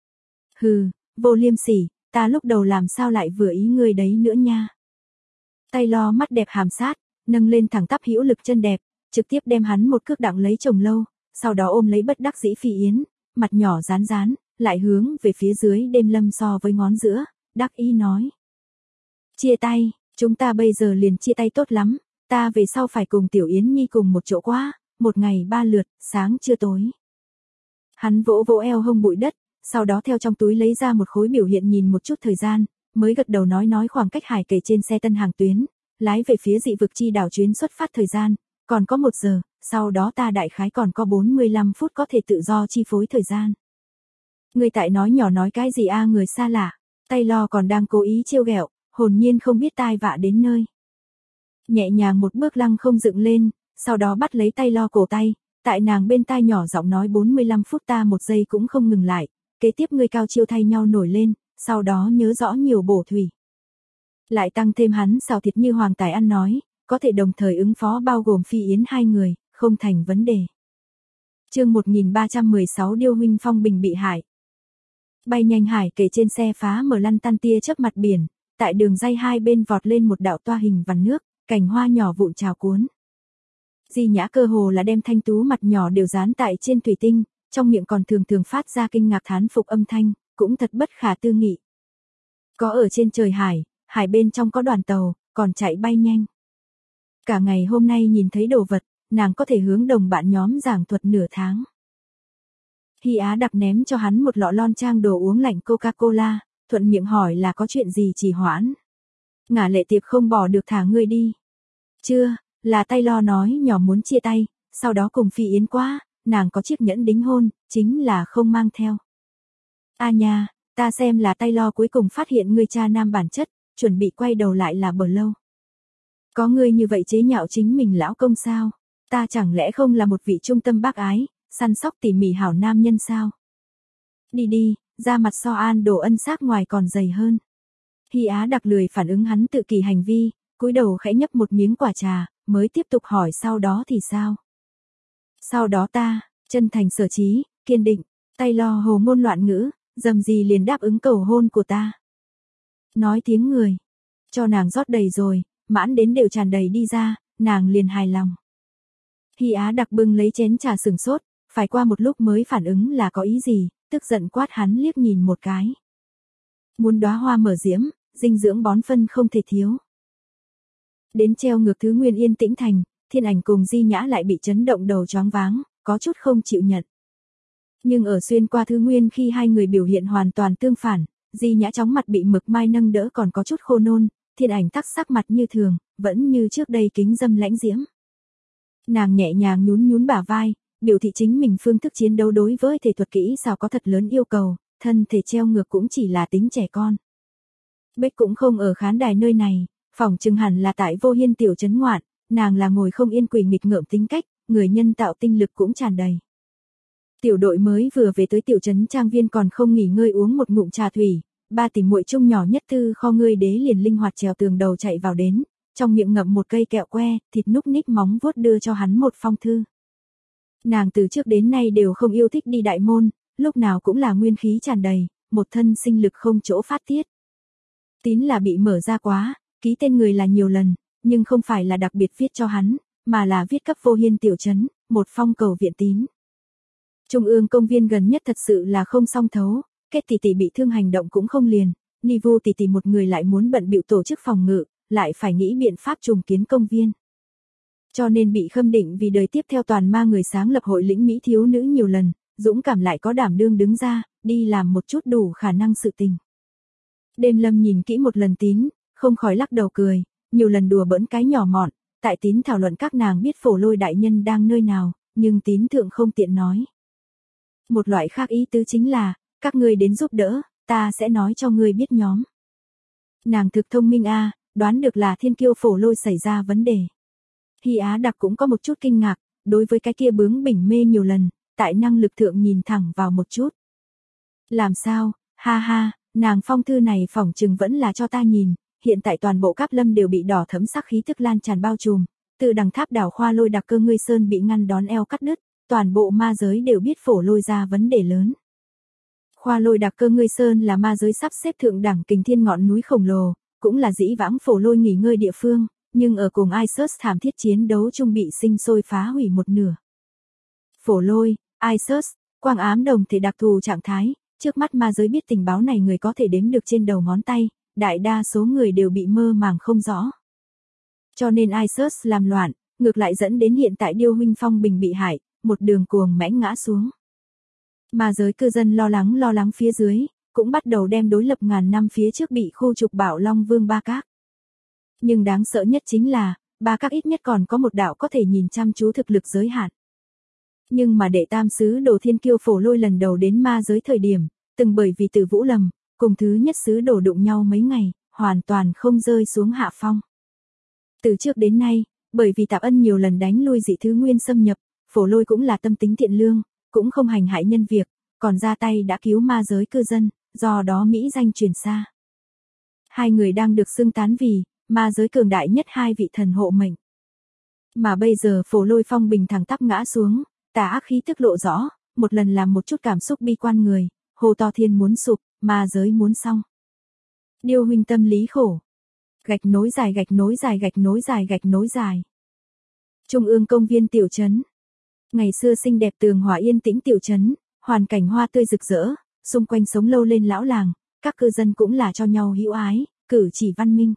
Hừ, vô liêm sỉ, ta lúc đầu làm sao lại vừa ý ngươi đấy nữa nha. Taylor mắt đẹp hàm sát, nâng lên thẳng tắp hữu lực chân đẹp, trực tiếp đem hắn một cước đặng lấy chồng lâu, sau đó ôm lấy bất đắc dĩ Phi Yến, mặt nhỏ rán rán, lại hướng về phía dưới Đêm Lâm so với ngón giữa, đắc ý nói. Chia tay, chúng ta bây giờ liền chia tay tốt lắm, ta về sau phải cùng Tiểu Yến Nhi cùng một chỗ quá, một ngày 3 lượt, sáng trưa tối. Hắn vỗ vỗ eo hông bụi đất, sau đó theo trong túi lấy ra một khối biểu hiện nhìn một chút thời gian, mới gật đầu nói khoảng cách hải kể trên xe tân hàng tuyến, lái về phía dị vực chi đảo chuyến xuất phát thời gian, còn có 1 giờ, sau đó ta đại khái còn có 45 phút có thể tự do chi phối thời gian. Người tại nói nhỏ nói cái gì a người xa lạ, Taylor còn đang cố ý trêu ghẹo, hồn nhiên không biết tai vạ đến nơi. Nhẹ nhàng một bước lăng không dựng lên, sau đó bắt lấy Taylor cổ tay, tại nàng bên tai nhỏ giọng nói 45 phút ta 1 giây cũng không ngừng lại, kế tiếp người cao chiêu thay nhau nổi lên, sau đó nhớ rõ nhiều bổ thủy. Lại tăng thêm hắn xào thịt như Hoàng Tài ăn nói, có thể đồng thời ứng phó bao gồm Phi Yến 2 người, không thành vấn đề. Chương 1316 Điêu huynh phong bình bị hại. Bay nhanh hải kể trên xe phá mở lăn tăn tia chớp mặt biển, tại đường ray hai bên vọt lên một đạo toa hình vằn nước, cành hoa nhỏ vụn trào cuốn. Di Nhã cơ hồ là đem thanh tú mặt nhỏ đều dán tại trên thủy tinh, trong miệng còn thường thường phát ra kinh ngạc thán phục âm thanh, cũng thật bất khả tư nghị. Có ở trên trời hải bên trong có đoàn tàu, còn chạy bay nhanh. Cả ngày hôm nay nhìn thấy đồ vật, nàng có thể hướng đồng bạn nhóm giảng thuật nửa tháng. Hy Á đặc ném cho hắn một lọ lon trang đồ uống lạnh Coca-Cola, thuận miệng hỏi là có chuyện gì trì hoãn. Ngả Lệ Tiệp không bỏ được thả ngươi đi. Chưa, là Taylor nói nhỏ muốn chia tay, sau đó cùng Phi Yến quá, nàng có chiếc nhẫn đính hôn, chính là không mang theo. A nha, ta xem là Taylor cuối cùng phát hiện ngươi cha nam bản chất, chuẩn bị quay đầu lại là bờ lâu. Có ngươi như vậy chế nhạo chính mình lão công sao? Ta chẳng lẽ không là một vị trung tâm bác ái, săn sóc tỉ mỉ hảo nam nhân sao? Đi đi, ra mặt so an đồ ân xác ngoài còn dày hơn. Hy Á đặc lười phản ứng hắn tự kỷ hành vi, cúi đầu khẽ nhấp một miếng quả trà, mới tiếp tục hỏi sau đó thì sao? Sau đó ta, chân thành sở trí, kiên định, Taylor hồ ngôn loạn ngữ, dầm gì liền đáp ứng cầu hôn của ta. Nói tiếng người, cho nàng rót đầy rồi, mãn đến đều tràn đầy đi ra, nàng liền hài lòng. Hy Á đặc bưng lấy chén trà sừng sốt, phải qua một lúc mới phản ứng là có ý gì, tức giận quát hắn liếc nhìn một cái. Muốn đóa hoa mở diễm, dinh dưỡng bón phân không thể thiếu. Đến treo ngược Thứ Nguyên yên tĩnh thành, Thiên Ảnh cùng Di Nhã lại bị chấn động đầu choáng váng, có chút không chịu nhận. Nhưng ở xuyên qua Thứ Nguyên khi hai người biểu hiện hoàn toàn tương phản, Di Nhã chóng mặt bị Mực Mai nâng đỡ còn có chút khô nôn, Thiên Ảnh tắc sắc mặt như thường, vẫn như trước đây kính dâm lãnh diễm. Nàng nhẹ nhàng nhún nhún bả vai, biểu thị chính mình phương thức chiến đấu đối với thể thuật kỹ xảo có thật lớn yêu cầu, thân thể treo ngược cũng chỉ là tính trẻ con. Bích cũng không ở khán đài nơi này, phỏng chừng hẳn là tại Vô Hiên tiểu trấn ngoạn, nàng là ngồi không yên quỳ nghịch ngợm tính cách, người nhân tạo tinh lực cũng tràn đầy. Tiểu đội mới vừa về tới tiểu trấn trang viên còn không nghỉ ngơi uống một ngụm trà thủy, ba tỷ muội chung nhỏ nhất Tư Kho ngươi đế liền linh hoạt trèo tường đầu chạy vào đến, trong miệng ngậm một cây kẹo que, thịt núc ních móng vuốt đưa cho hắn một phong thư. Nàng từ trước đến nay đều không yêu thích đi đại môn, lúc nào cũng là nguyên khí tràn đầy, một thân sinh lực không chỗ phát tiết. Tín là bị mở ra quá, ký tên người là nhiều lần, nhưng không phải là đặc biệt viết cho hắn, mà là viết cấp Vô Hiên tiểu trấn, một phong cầu viện tín. Trung ương công viên gần nhất thật sự là không song thấu, Kết tỷ tỷ bị thương hành động cũng không liền, Nivu tỷ tỷ một người lại muốn bận bịu tổ chức phòng ngự, lại phải nghĩ biện pháp trùng kiến công viên. Cho nên bị khâm định vì đời tiếp theo toàn ma người sáng lập hội lĩnh Mỹ thiếu nữ nhiều lần, dũng cảm lại có đảm đương đứng ra, đi làm một chút đủ khả năng sự tình. Đêm Lâm nhìn kỹ một lần Tín, không khỏi lắc đầu cười, nhiều lần đùa bỡn cái nhỏ mọn, tại Tín thảo luận các nàng biết Phổ Lôi đại nhân đang nơi nào, nhưng Tín thượng không tiện nói. Một loại khác ý tứ chính là, các ngươi đến giúp đỡ, ta sẽ nói cho ngươi biết nhóm. Nàng thực thông minh đoán được là thiên kiêu Phổ Lôi xảy ra vấn đề. Hy Á Đặc cũng có một chút kinh ngạc, đối với cái kia bướng bỉnh mê nhiều lần, tại năng lực thượng nhìn thẳng vào một chút. Làm sao, ha ha, nàng phong thư này phỏng chừng vẫn là cho ta nhìn, hiện tại toàn bộ Cáp Lâm đều bị đỏ thẫm sắc khí tức lan tràn bao trùm, từ đằng tháp đảo Khoa Lôi Đặc Cơ ngươi sơn bị ngăn đón eo cắt đứt, toàn bộ ma giới đều biết Phổ Lôi ra vấn đề lớn. Khoa Lôi Đặc Cơ ngươi sơn là ma giới sắp xếp thượng đẳng kình thiên ngọn núi khổng lồ, cũng là dĩ vãng Phổ Lôi nghỉ ngơi địa phương, nhưng ở cùng Isus thảm thiết chiến đấu chung bị sinh sôi phá hủy một nửa. Phổ Lôi, Isus, quang ám đồng thể đặc thù trạng thái, trước mắt ma giới biết tình báo này người có thể đếm được trên đầu ngón tay, đại đa số người đều bị mơ màng không rõ. Cho nên Isus làm loạn, ngược lại dẫn đến hiện tại Điêu huynh phong bình bị hại, một đường cuồng mãnh ngã xuống. Ma giới cư dân lo lắng phía dưới, cũng bắt đầu đem đối lập ngàn năm phía trước bị khu trục Bảo Long Vương Ba Các. Nhưng đáng sợ nhất chính là, Ba Các ít nhất còn có một đạo có thể nhìn chăm chú thực lực giới hạn. Nhưng mà đệ tam sứ đồ thiên kiêu Phổ Lôi lần đầu đến ma giới thời điểm, từng bởi vì Tử Vũ lầm, cùng thứ nhất sứ đồ đụng nhau mấy ngày, hoàn toàn không rơi xuống hạ phong. Từ trước đến nay, bởi vì Tạp Ân nhiều lần đánh lui dị thứ nguyên xâm nhập, Phổ Lôi cũng là tâm tính thiện lương, cũng không hành hại nhân việc, còn ra tay đã cứu ma giới cư dân, do đó mỹ danh truyền xa. Hai người đang được xưng tán vì ma giới cường đại nhất hai vị thần hộ mệnh. Mà bây giờ Phổ Lôi phong bình thẳng tắp ngã xuống, tà ác khí tức lộ rõ, một lần làm một chút cảm xúc bi quan người, hồ to thiên muốn sụp, ma giới muốn xong. Điêu huynh tâm lý khổ. Gạch nối dài gạch nối dài gạch nối dài gạch nối dài. Trung ương công viên tiểu trấn. Ngày xưa xinh đẹp tường hòa yên tĩnh tiểu trấn, hoàn cảnh hoa tươi rực rỡ, xung quanh sống lâu lên lão làng, các cư dân cũng là cho nhau hữu ái, cử chỉ văn minh.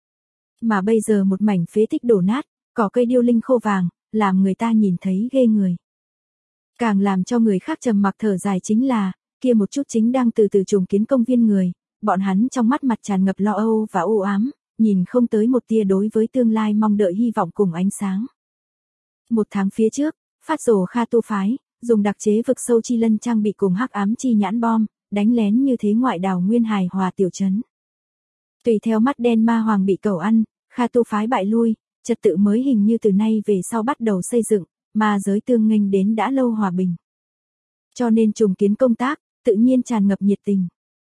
Mà bây giờ một mảnh phế tích đổ nát, cỏ cây điêu linh khô vàng, làm người ta nhìn thấy ghê người. Càng làm cho người khác trầm mặc thở dài chính là, kia một chút chính đang từ từ trùng kiến công viên người, bọn hắn trong mắt mặt tràn ngập lo âu và u ám, nhìn không tới một tia đối với tương lai mong đợi hy vọng cùng ánh sáng. Một tháng phía trước, Phát Rồ Kha tu phái, dùng đặc chế vực sâu chi lân trang bị cùng hắc ám chi nhãn bom, đánh lén như thế ngoại đảo nguyên hài hòa tiểu trấn. Tùy theo mắt đen ma hoàng bị cẩu ăn, Kha tu phái bại lui, trật tự mới hình như từ nay về sau bắt đầu xây dựng, ma giới tương nghênh đến đã lâu hòa bình. Cho nên trùng kiến công tác, tự nhiên tràn ngập nhiệt tình.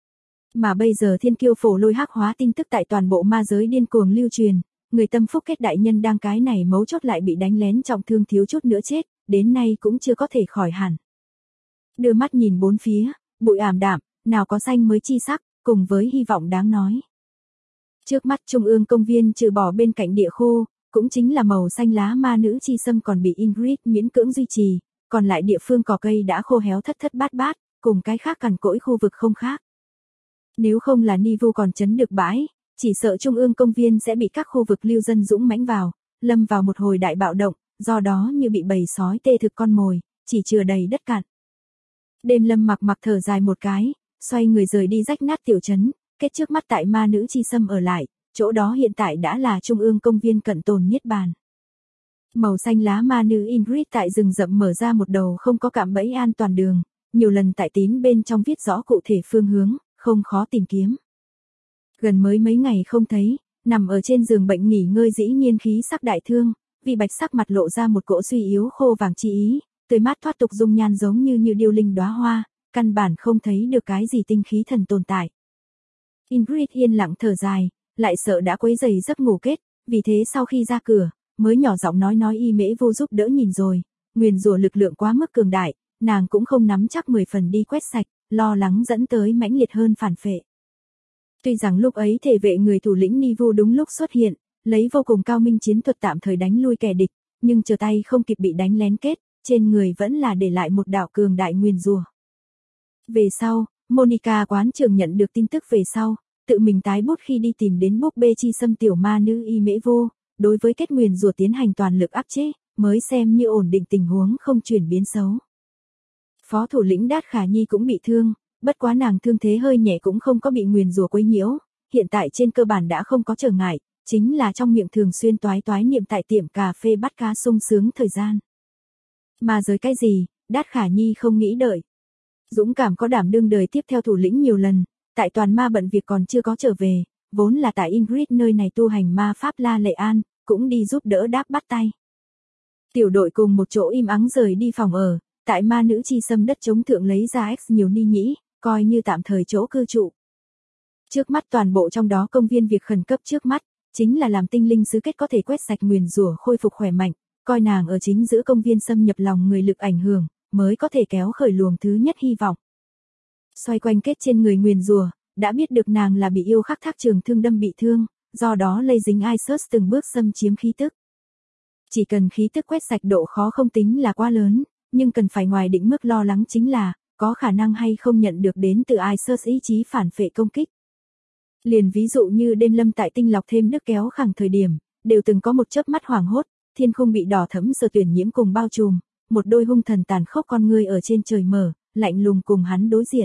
Mà bây giờ thiên kiêu Phổ Lôi hắc hóa tin tức tại toàn bộ ma giới điên cuồng lưu truyền, người tâm phúc kết đại nhân đang cái này mấu chốt lại bị đánh lén trọng thương thiếu chút nữa chết, đến nay cũng chưa có thể khỏi hẳn. Đưa mắt nhìn bốn phía, bụi ảm đạm, nào có xanh mới chi sắc, cùng với hy vọng đáng nói. Trước mắt trung ương công viên trừ bỏ bên cạnh địa khu, cũng chính là màu xanh lá ma nữ chi sâm còn bị Ingrid miễn cưỡng duy trì, còn lại địa phương cỏ cây đã khô héo thất thất bát bát, cùng cái khác cằn cỗi khu vực không khác. Nếu không là Nivu còn chấn được bãi, chỉ sợ trung ương công viên sẽ bị các khu vực lưu dân dũng mãnh vào, lâm vào một hồi đại bạo động, do đó như bị bầy sói tê thực con mồi, chỉ chừa đầy đất cạn. Đêm Lâm mặc thở dài một cái, xoay người rời đi rách nát tiểu trấn, kết trước mắt tại ma nữ chi sâm ở lại, chỗ đó hiện tại đã là trung ương công viên cận tồn niết bàn. Màu xanh lá ma nữ Ingrid tại rừng rậm mở ra một đầu không có cạm bẫy an toàn đường, nhiều lần tại tín bên trong viết rõ cụ thể phương hướng, không khó tìm kiếm. Gần mới mấy ngày không thấy, nằm ở trên giường bệnh nghỉ ngơi dĩ nhiên khí sắc đại thương, vì bạch sắc mặt lộ ra một cỗ suy yếu khô vàng chi ý, tươi mát thoát tục dung nhan giống như điêu linh đóa hoa, căn bản không thấy được cái gì tinh khí thần tồn tại. Ingrid yên lặng thở dài, lại sợ đã quấy rầy giấc ngủ kết, vì thế sau khi ra cửa, mới nhỏ giọng nói y mễ vô giúp đỡ nhìn rồi, nguyền rủa lực lượng quá mức cường đại, nàng cũng không nắm chắc 10 phần đi quét sạch, lo lắng dẫn tới mãnh liệt hơn phản phệ. Tuy rằng lúc ấy thể vệ người thủ lĩnh Nivu đúng lúc xuất hiện, lấy vô cùng cao minh chiến thuật tạm thời đánh lui kẻ địch, nhưng chờ tay không kịp bị đánh lén kết, trên người vẫn là để lại một đạo cường đại nguyền rủa. Về sau, Monica quán trưởng nhận được tin tức về sau, tự mình tái bút khi đi tìm đến búp bê chi sâm tiểu ma nữ y mễ vô, đối với kết nguyền rủa tiến hành toàn lực áp chế, mới xem như ổn định tình huống không chuyển biến xấu. Phó thủ lĩnh Đát Khả Nhi cũng bị thương, bất quá nàng thương thế hơi nhẹ cũng không có bị nguyền rủa quấy nhiễu, hiện tại trên cơ bản đã không có trở ngại, chính là trong miệng thường xuyên toái toái niệm tại tiệm cà phê bắt cá sung sướng thời gian. Mà giới cái gì, Đát Khả Nhi không nghĩ đợi. Dũng cảm có đảm đương đời tiếp theo thủ lĩnh nhiều lần, tại toàn ma bận việc còn chưa có trở về, vốn là tại Ingrid nơi này tu hành ma pháp La Lệ An, cũng đi giúp đỡ đáp bắt tay. Tiểu đội cùng một chỗ im ắng rời đi phòng ở, tại ma nữ chi xâm đất chống thượng lấy ra X nhiều ni nhĩ, coi như tạm thời chỗ cư trụ. Trước mắt toàn bộ trong đó công viên việc khẩn cấp trước mắt, chính là làm tinh linh sứ kết có thể quét sạch nguyền rủa khôi phục khỏe mạnh, coi nàng ở chính giữa công viên xâm nhập lòng người lực ảnh hưởng, mới có thể kéo khởi luồng thứ nhất hy vọng. Xoay quanh kết trên người nguyền rủa, đã biết được nàng là bị yêu khắc thác trường thương đâm bị thương, do đó lây dính Isus từng bước xâm chiếm khí tức. Chỉ cần khí tức quét sạch độ khó không tính là quá lớn, nhưng cần phải ngoài định mức lo lắng chính là, có khả năng hay không nhận được đến từ Isus ý chí phản phệ công kích. Liền ví dụ như đêm lâm tại tinh lọc thêm nước kéo khẳng thời điểm, đều từng có một chớp mắt hoảng hốt, thiên khung bị đỏ thẫm sờ tuyển nhiễm cùng bao trùm, một đôi hung thần tàn khốc con người ở trên trời mở, lạnh lùng cùng hắn đối diện.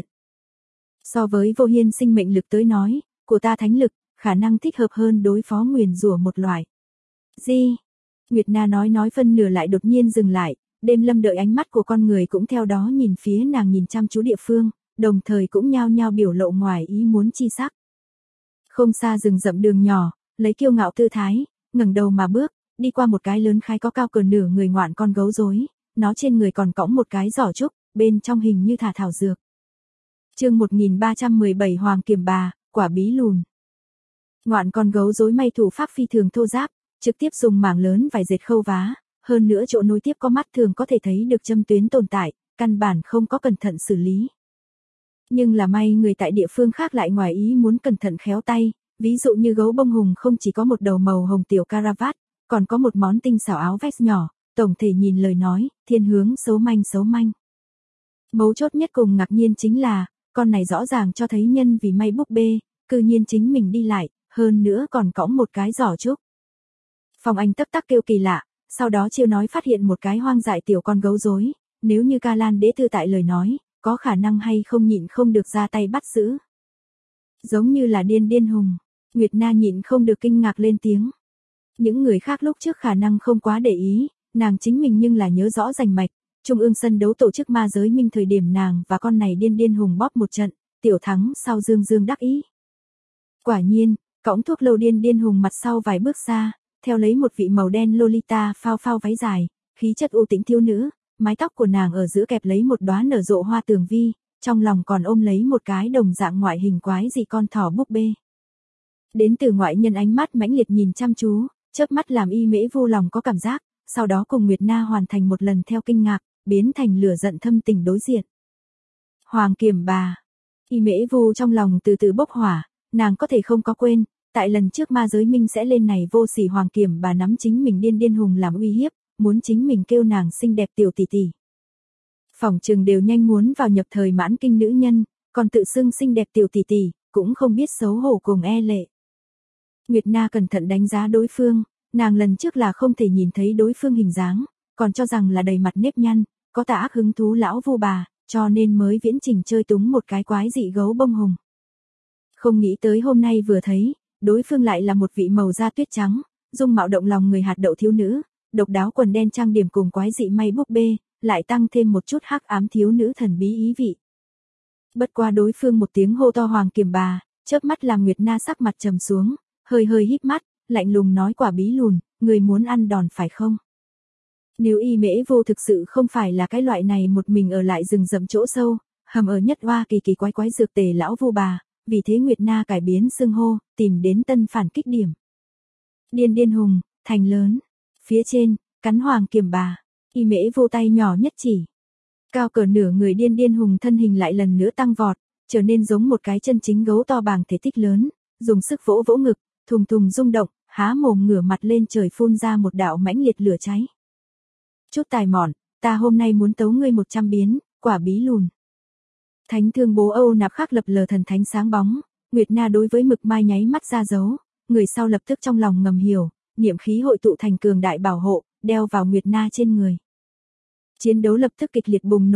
So với vô hiên sinh mệnh lực tới nói, của ta thánh lực, khả năng thích hợp hơn đối phó nguyền rủa một loại. Gì? Nguyệt Na nói phân nửa lại đột nhiên dừng lại, đêm lâm đợi ánh mắt của con người cũng theo đó nhìn phía nàng nhìn chăm chú địa phương, đồng thời cũng nhao nhao biểu lộ ngoài ý muốn chi sắc. Không xa rừng rậm đường nhỏ, lấy kiêu ngạo tư thái, ngẩng đầu mà bước, đi qua một cái lớn khái có cao cỡ nửa người ngoạn con gấu rối, nó trên người còn cõng một cái giỏ trúc, bên trong hình như thả thảo dược. Chương 1317 Hoàng Kiểm Bà, quả bí lùn. Ngoạn con gấu rối may thủ pháp phi thường thô ráp, trực tiếp dùng mảng lớn vải dệt khâu vá, hơn nữa chỗ nối tiếp có mắt thường có thể thấy được châm tuyến tồn tại, căn bản không có cẩn thận xử lý. Nhưng là may người tại địa phương khác lại ngoài ý muốn cẩn thận khéo tay, ví dụ như gấu bông hùng không chỉ có một đầu màu hồng tiểu caravat, còn có một món tinh xảo áo vest nhỏ, tổng thể nhìn lời nói, thiên hướng xấu manh. Mấu chốt nhất cùng ngạc nhiên chính là, con này rõ ràng cho thấy nhân vì may búp bê, cư nhiên chính mình đi lại, hơn nữa còn cõng một cái giỏ trúc. Phong Anh tắc kêu kỳ lạ, sau đó chiêu nói phát hiện một cái hoang dại tiểu con gấu rối, nếu như Ca Lan đế thư tại lời nói, có khả năng hay không nhịn không được ra tay bắt giữ. Giống như là điên hùng, Nguyệt Na nhịn không được kinh ngạc lên tiếng. Những người khác lúc trước khả năng không quá để ý, nàng chính mình nhưng là nhớ rõ rành mạch, trung ương sân đấu tổ chức ma giới minh thời điểm nàng và con này điên hùng bóp một trận, tiểu thắng sau dương đắc ý. Quả nhiên, cõng thuốc lâu điên hùng mặt sau vài bước xa, theo lấy một vị màu đen Lolita phao váy dài, khí chất u tĩnh thiếu nữ, mái tóc của nàng ở giữa kẹp lấy một đóa nở rộ hoa tường vi, trong lòng còn ôm lấy một cái đồng dạng ngoại hình quái dị con thỏ búp bê. Đến từ ngoại nhân ánh mắt mãnh liệt nhìn chăm chú, chớp mắt làm Y Mễ Vu lòng có cảm giác, sau đó cùng Nguyệt Na hoàn thành một lần theo kinh ngạc, biến thành lửa giận thâm tình đối diện. Hoàng Kiểm Bà. Y Mễ Vu trong lòng từ từ bốc hỏa, nàng có thể không có quên, tại lần trước ma giới minh sẽ lên này vô sỉ Hoàng Kiểm Bà nắm chính mình điên hùng làm uy hiếp, muốn chính mình kêu nàng xinh đẹp tiểu tỷ tỷ. Phỏng chừng đều nhanh muốn vào nhập thời mãn kinh nữ nhân, còn tự xưng xinh đẹp tiểu tỷ tỷ, cũng không biết xấu hổ cùng e lệ. Nguyệt Na cẩn thận đánh giá đối phương, nàng lần trước là không thể nhìn thấy đối phương hình dáng, còn cho rằng là đầy mặt nếp nhăn, có tà ác hứng thú lão vu bà, cho nên mới viễn trình chơi túng một cái quái dị gấu bông hùng. Không nghĩ tới hôm nay vừa thấy, đối phương lại là một vị màu da tuyết trắng, dung mạo động lòng người hạt đậu thiếu nữ, độc đáo quần đen trang điểm cùng quái dị may búp bê, lại tăng thêm một chút hắc ám thiếu nữ thần bí ý vị. Bất qua đối phương một tiếng hô to Hoàng Kiểm Bà, chớp mắt làm Nguyệt Na sắc mặt trầm xuống, hơi híp mắt, lạnh lùng nói quả bí lùn, người muốn ăn đòn phải không? Nếu Y Mễ Vô thực sự không phải là cái loại này một mình ở lại rừng rậm chỗ sâu, hầm ở nhất hoa kỳ quái dược tề lão vu bà, vì thế Nguyệt Na cải biến xưng hô, tìm đến tân phản kích điểm. Điên hùng, thành lớn, phía trên, cắn Hoàng Kiểm Bà, Y Mễ Vô tay nhỏ nhất chỉ. Cao cỡ nửa người điên hùng thân hình lại lần nữa tăng vọt, trở nên giống một cái chân chính gấu to bằng thể tích lớn, dùng sức vỗ ngực, thùng rung động, há mồm ngửa mặt lên trời phun ra một đạo mãnh liệt lửa cháy. Chút tài mọn, ta hôm nay muốn tấu ngươi 100 biến, quả bí lùn. Thánh thương bố Âu nạp khắc lập lờ thần thánh sáng bóng, Nguyệt Na đối với mực mai nháy mắt ra dấu, người sau lập tức trong lòng ngầm hiểu, niệm khí hội tụ thành cường đại bảo hộ, đeo vào Nguyệt Na trên người. Chiến đấu lập tức kịch liệt bùng nổ,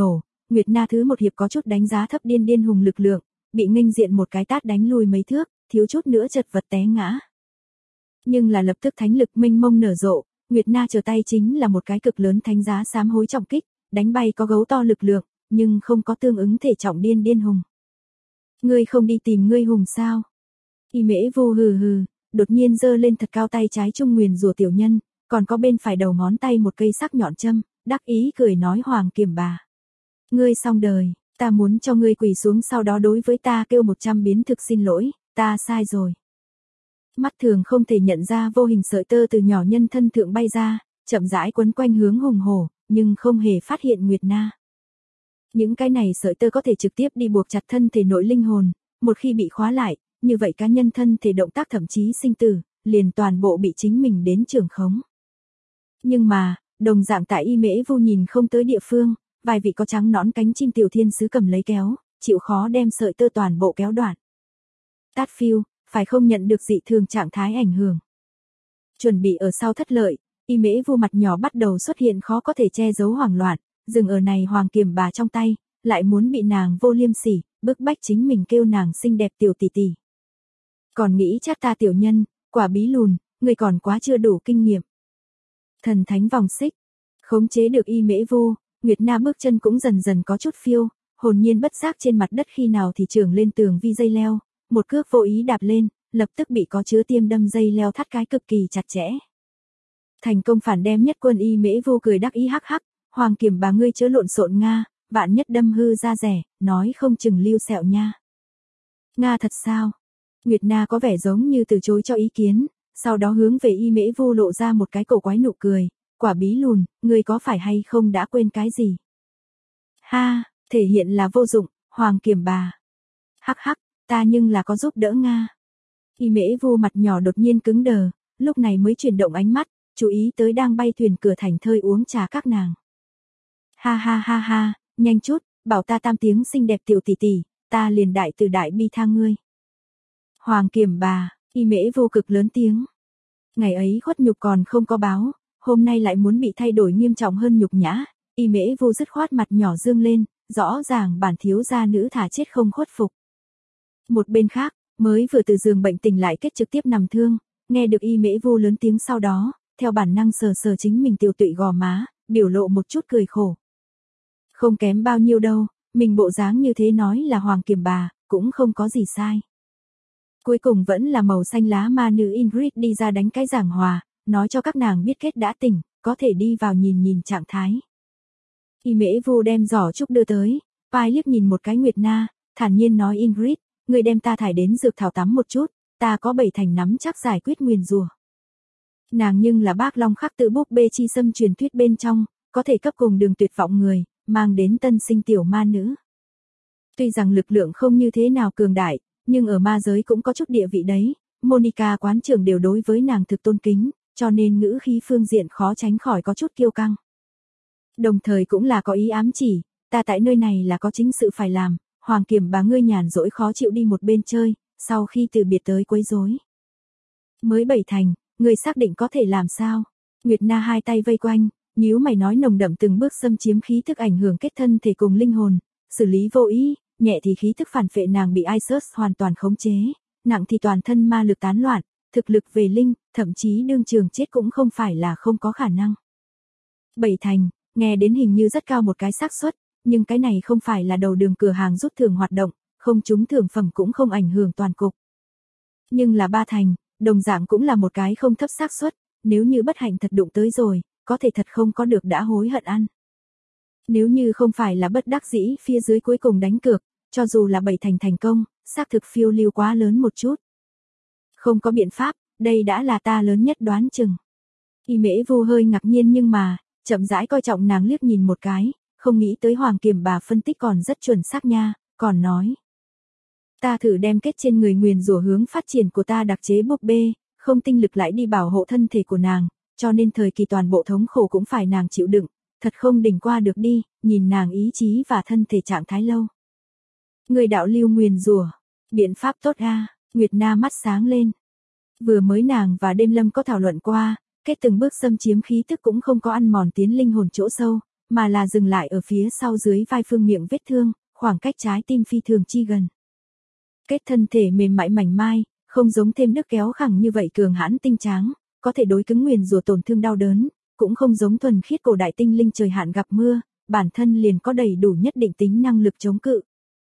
Nguyệt Na thứ một hiệp có chút đánh giá thấp điên điên hùng lực lượng, bị nghênh diện một cái tát đánh lùi mấy thước, thiếu chút nữa chật vật té ngã. Nhưng là lập tức thánh lực mênh mông nở rộ, Nguyệt Na trở tay chính là một cái cực lớn thánh giá sám hối trọng kích, đánh bay có gấu to lực lượng, nhưng không có tương ứng thể trọng điên điên hùng. Ngươi không đi tìm ngươi hùng sao? Y Mễ Vu hừ hừ, đột nhiên giơ lên thật cao tay trái trung nguyền rủa tiểu nhân, còn có bên phải đầu ngón tay một cây sắc nhọn châm, đắc ý cười nói Hoàng Kiểm Bà. Ngươi xong đời, ta muốn cho ngươi quỳ xuống sau đó đối với ta kêu 100 biến thực xin lỗi, ta sai rồi. Mắt thường không thể nhận ra vô hình sợi tơ từ nhỏ nhân thân thượng bay ra, chậm rãi quấn quanh hướng hùng hổ, nhưng không hề phát hiện Nguyệt Na. Những cái này sợi tơ có thể trực tiếp đi buộc chặt thân thể nội linh hồn, một khi bị khóa lại, như vậy cá nhân thân thể động tác thậm chí sinh tử, liền toàn bộ bị chính mình đến trưởng khống. Nhưng mà, đồng dạng tại Y Mễ Vu nhìn không tới địa phương, vài vị có trắng nõn cánh chim tiểu thiên sứ cầm lấy kéo, chịu khó đem sợi tơ toàn bộ kéo đoạn. Tát phiêu, phải không nhận được dị thường trạng thái ảnh hưởng. Chuẩn bị ở sau thất lợi, Y Mễ Vu mặt nhỏ bắt đầu xuất hiện khó có thể che giấu hoảng loạn, dừng ở này Hoàng Kiểm Bà trong tay, lại muốn bị nàng vô liêm sỉ, bức bách chính mình kêu nàng xinh đẹp tiểu tỷ tỷ. Còn nghĩ chắc ta tiểu nhân, quả bí lùn, người còn quá chưa đủ kinh nghiệm. Thần thánh vòng xích, khống chế được Y Mễ Vu, Nguyệt Na bước chân cũng dần dần có chút phiêu, hồn nhiên bất giác trên mặt đất khi nào thì trưởng lên tường vi dây leo, một cước vô ý đạp lên, lập tức bị có chứa tiêm đâm dây leo thắt cái cực kỳ chặt chẽ. Thành công phản đem nhất quân Y Mễ Vu cười đắc ý hắc hắc, Hoàng Kiểm Bà ngươi chớ lộn xộn Nga, vạn nhất đâm hư ra rẻ, nói không chừng lưu sẹo nha. Nga thật sao? Nguyệt Na có vẻ giống như từ chối cho ý kiến, sau đó hướng về Y Mễ Vu lộ ra một cái cổ quái nụ cười, quả bí lùn, ngươi có phải hay không đã quên cái gì? Ha, thể hiện là vô dụng, Hoàng Kiểm Bà. Hắc hắc, ta nhưng là có giúp đỡ Nga. Y Mễ Vu mặt nhỏ đột nhiên cứng đờ, lúc này mới chuyển động ánh mắt, chú ý tới đang bay thuyền cửa thành thơi uống trà các nàng. Ha ha ha ha, nhanh chút, bảo ta tam tiếng xinh đẹp tiểu tỷ tỷ, ta liền đại từ đại bi tha ngươi. Hoàng Kiểm Bà, Y Mễ Vu cực lớn tiếng. Ngày ấy khuất nhục còn không có báo, hôm nay lại muốn bị thay đổi nghiêm trọng hơn nhục nhã, Y Mễ Vu dứt khoát mặt nhỏ dương lên, rõ ràng bản thiếu gia nữ thả chết không khuất phục. Một bên khác, mới vừa từ giường bệnh tỉnh lại kết trực tiếp nằm thương, nghe được Y Mễ Vu lớn tiếng sau đó, theo bản năng sờ sờ chính mình tiêu tụy gò má, biểu lộ một chút cười khổ. Không kém bao nhiêu đâu, mình bộ dáng như thế nói là Hoàng Kiểm Bà, cũng không có gì sai. Cuối cùng vẫn là màu xanh lá ma nữ Ingrid đi ra đánh cái giảng hòa, nói cho các nàng biết kết đã tỉnh, có thể đi vào nhìn nhìn trạng thái. Y Mễ Vu đem giỏ trúc đưa tới, vai liếc nhìn một cái Nguyệt Na, thản nhiên nói Ingrid, người đem ta thải đến dược thảo tắm một chút, ta có 7 thành nắm chắc giải quyết nguyền rủa. Nàng nhưng là bác long khắc tự búp bê chi xâm truyền thuyết bên trong, có thể cấp cùng đường tuyệt vọng người, mang đến tân sinh tiểu ma nữ. Tuy rằng lực lượng không như thế nào cường đại, nhưng ở ma giới cũng có chút địa vị đấy, Monica quán trưởng đều đối với nàng thực tôn kính, cho nên ngữ khí phương diện khó tránh khỏi có chút kiêu căng. Đồng thời cũng là có ý ám chỉ, ta tại nơi này là có chính sự phải làm, Hoàng Kiểm Bà ngươi nhàn rỗi khó chịu đi một bên chơi, sau khi từ biệt tới quấy rối. Mới 7 thành, ngươi xác định có thể làm sao? Nguyệt Na hai tay vây quanh, nhíu mày nói nồng đậm từng bước xâm chiếm khí thức ảnh hưởng kết thân thể cùng linh hồn, xử lý vô ý, nhẹ thì khí thức phản phệ nàng bị Isus hoàn toàn khống chế, nặng thì toàn thân ma lực tán loạn, thực lực về linh, thậm chí đương trường chết cũng không phải là không có khả năng. 7 thành, nghe đến hình như rất cao một cái xác suất, nhưng cái này không phải là đầu đường cửa hàng rút thưởng hoạt động, không trúng thưởng phẩm cũng không ảnh hưởng toàn cục. Nhưng là 3 thành, đồng dạng cũng là một cái không thấp xác suất, nếu như bất hạnh thật đụng tới rồi, có thể thật không có được đã hối hận ăn. Nếu như không phải là bất đắc dĩ phía dưới cuối cùng đánh cược, cho dù là 7 thành thành công, xác thực phiêu lưu quá lớn một chút. Không có biện pháp, đây đã là ta lớn nhất đoán chừng. Y Mễ Vu hơi ngạc nhiên nhưng mà, chậm rãi coi trọng nàng liếc nhìn một cái, không nghĩ tới Hoàng Kiểm Bà phân tích còn rất chuẩn xác nha, còn nói. Ta thử đem kết trên người nguyền rủa hướng phát triển của ta đặc chế búp bê, không tinh lực lại đi bảo hộ thân thể của nàng, cho nên thời kỳ toàn bộ thống khổ cũng phải nàng chịu đựng, thật không đỉnh qua được đi, nhìn nàng ý chí và thân thể trạng thái lâu. Người đạo lưu nguyền rủa, biện pháp tốt a, Nguyệt Na mắt sáng lên. Vừa mới nàng và Đêm Lâm có thảo luận qua, kết từng bước xâm chiếm khí tức cũng không có ăn mòn tiến linh hồn chỗ sâu, mà là dừng lại ở phía sau dưới vai Phương miệng vết thương, khoảng cách trái tim phi thường chi gần. Kết thân thể mềm mại mảnh mai, không giống thêm đức kéo khẳng như vậy cường hãn tinh tráng, có thể đối cứng nguyền rủa tổn thương đau đớn, cũng không giống thuần khiết cổ đại tinh linh trời hạn gặp mưa, bản thân liền có đầy đủ nhất định tính năng lực chống cự.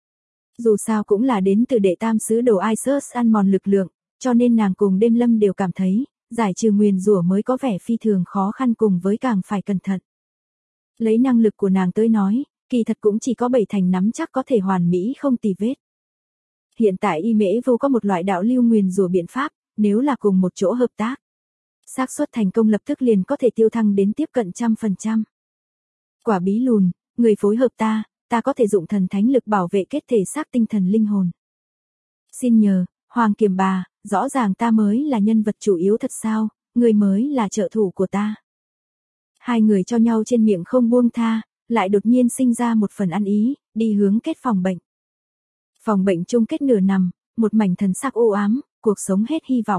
Dù sao cũng là đến từ đệ tam sứ đồ Isus ăn mòn lực lượng, cho nên nàng cùng Đêm Lâm đều cảm thấy, giải trừ nguyền rủa mới có vẻ phi thường khó khăn cùng với càng phải cẩn thận. Lấy năng lực của nàng tới nói, kỳ thật cũng chỉ có 7 thành nắm chắc có thể hoàn mỹ không tì vết. Hiện tại Y Mễ Vô có một loại đạo lưu nguyền rủa biện pháp, nếu là cùng một chỗ hợp tác, xác suất thành công lập tức liền có thể tiêu thăng đến tiếp cận 100%. Quả bí lùn, người phối hợp ta có thể dụng thần thánh lực bảo vệ kết thể xác tinh thần linh hồn. Xin nhờ, Hoàng Kiềm Bà, rõ ràng ta mới là nhân vật chủ yếu thật sao, người mới là trợ thủ của ta. Hai người cho nhau trên miệng không buông tha, lại đột nhiên sinh ra một phần ăn ý, đi hướng kết phòng bệnh. Phòng bệnh chung kết nửa nằm, một mảnh thần sắc u ám, cuộc sống hết hy vọng.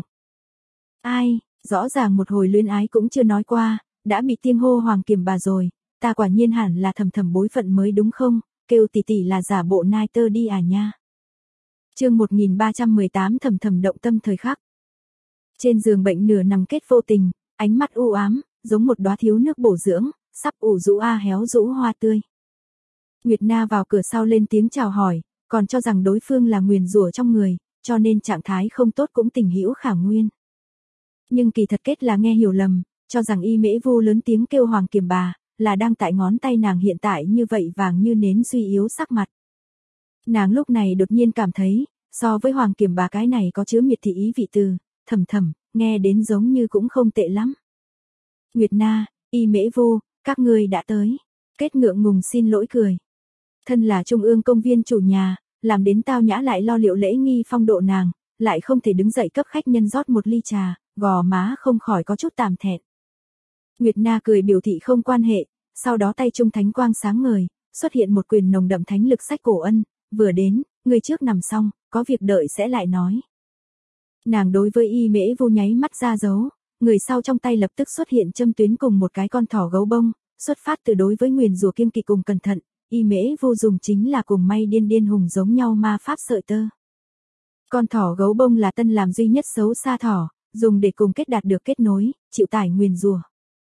Ai, rõ ràng một hồi luyến ái cũng chưa nói qua, đã bị tiếng hô Hoàng Kiềm Bà rồi, ta quả nhiên hẳn là thầm thầm bối phận mới đúng không, kêu tỷ tỷ là giả bộ nai tơ đi à nha. Chương 1318 thầm thầm động tâm thời khắc. Trên giường bệnh nửa nằm kết vô tình, ánh mắt u ám, giống một đóa thiếu nước bổ dưỡng, sắp ủ rũ héo rũ hoa tươi. Nguyệt Na vào cửa sau lên tiếng chào hỏi, còn cho rằng đối phương là nguyền rủa trong người, cho nên trạng thái không tốt cũng tình hữu khả nguyên. Nhưng kỳ thật kết là nghe hiểu lầm, cho rằng Y Mễ Vô lớn tiếng kêu Hoàng Kiềm Bà, là đang tại ngón tay nàng hiện tại như vậy vàng như nến suy yếu sắc mặt. Nàng lúc này đột nhiên cảm thấy, so với Hoàng Kiềm Bà cái này có chứa miệt thị ý vị từ, thầm thầm, nghe đến giống như cũng không tệ lắm. Nguyệt Na, Y Mễ Vô, các ngươi đã tới. Kết ngượng ngùng xin lỗi cười. Thân là Trung ương công viên chủ nhà, làm đến tao nhã lại lo liệu lễ nghi phong độ nàng, lại không thể đứng dậy cấp khách nhân rót một ly trà, gò má không khỏi có chút tạm thẹn. Nguyệt Na cười biểu thị không quan hệ, sau đó tay trung thánh quang sáng ngời, xuất hiện một quyền nồng đậm thánh lực sách cổ ân, vừa đến, người trước nằm xong, có việc đợi sẽ lại nói. Nàng đối với Y Mễ Vô nháy mắt ra dấu, người sau trong tay lập tức xuất hiện châm tuyến cùng một cái con thỏ gấu bông, xuất phát từ đối với nguyền rủa kiêng kỵ cùng cẩn thận, Y Mễ Vô dùng chính là cùng may điên điên hùng giống nhau ma pháp sợi tơ. Con thỏ gấu bông là tân làm duy nhất xấu xa thỏ, dùng để cùng kết đạt được kết nối, chịu tải nguyền rủa.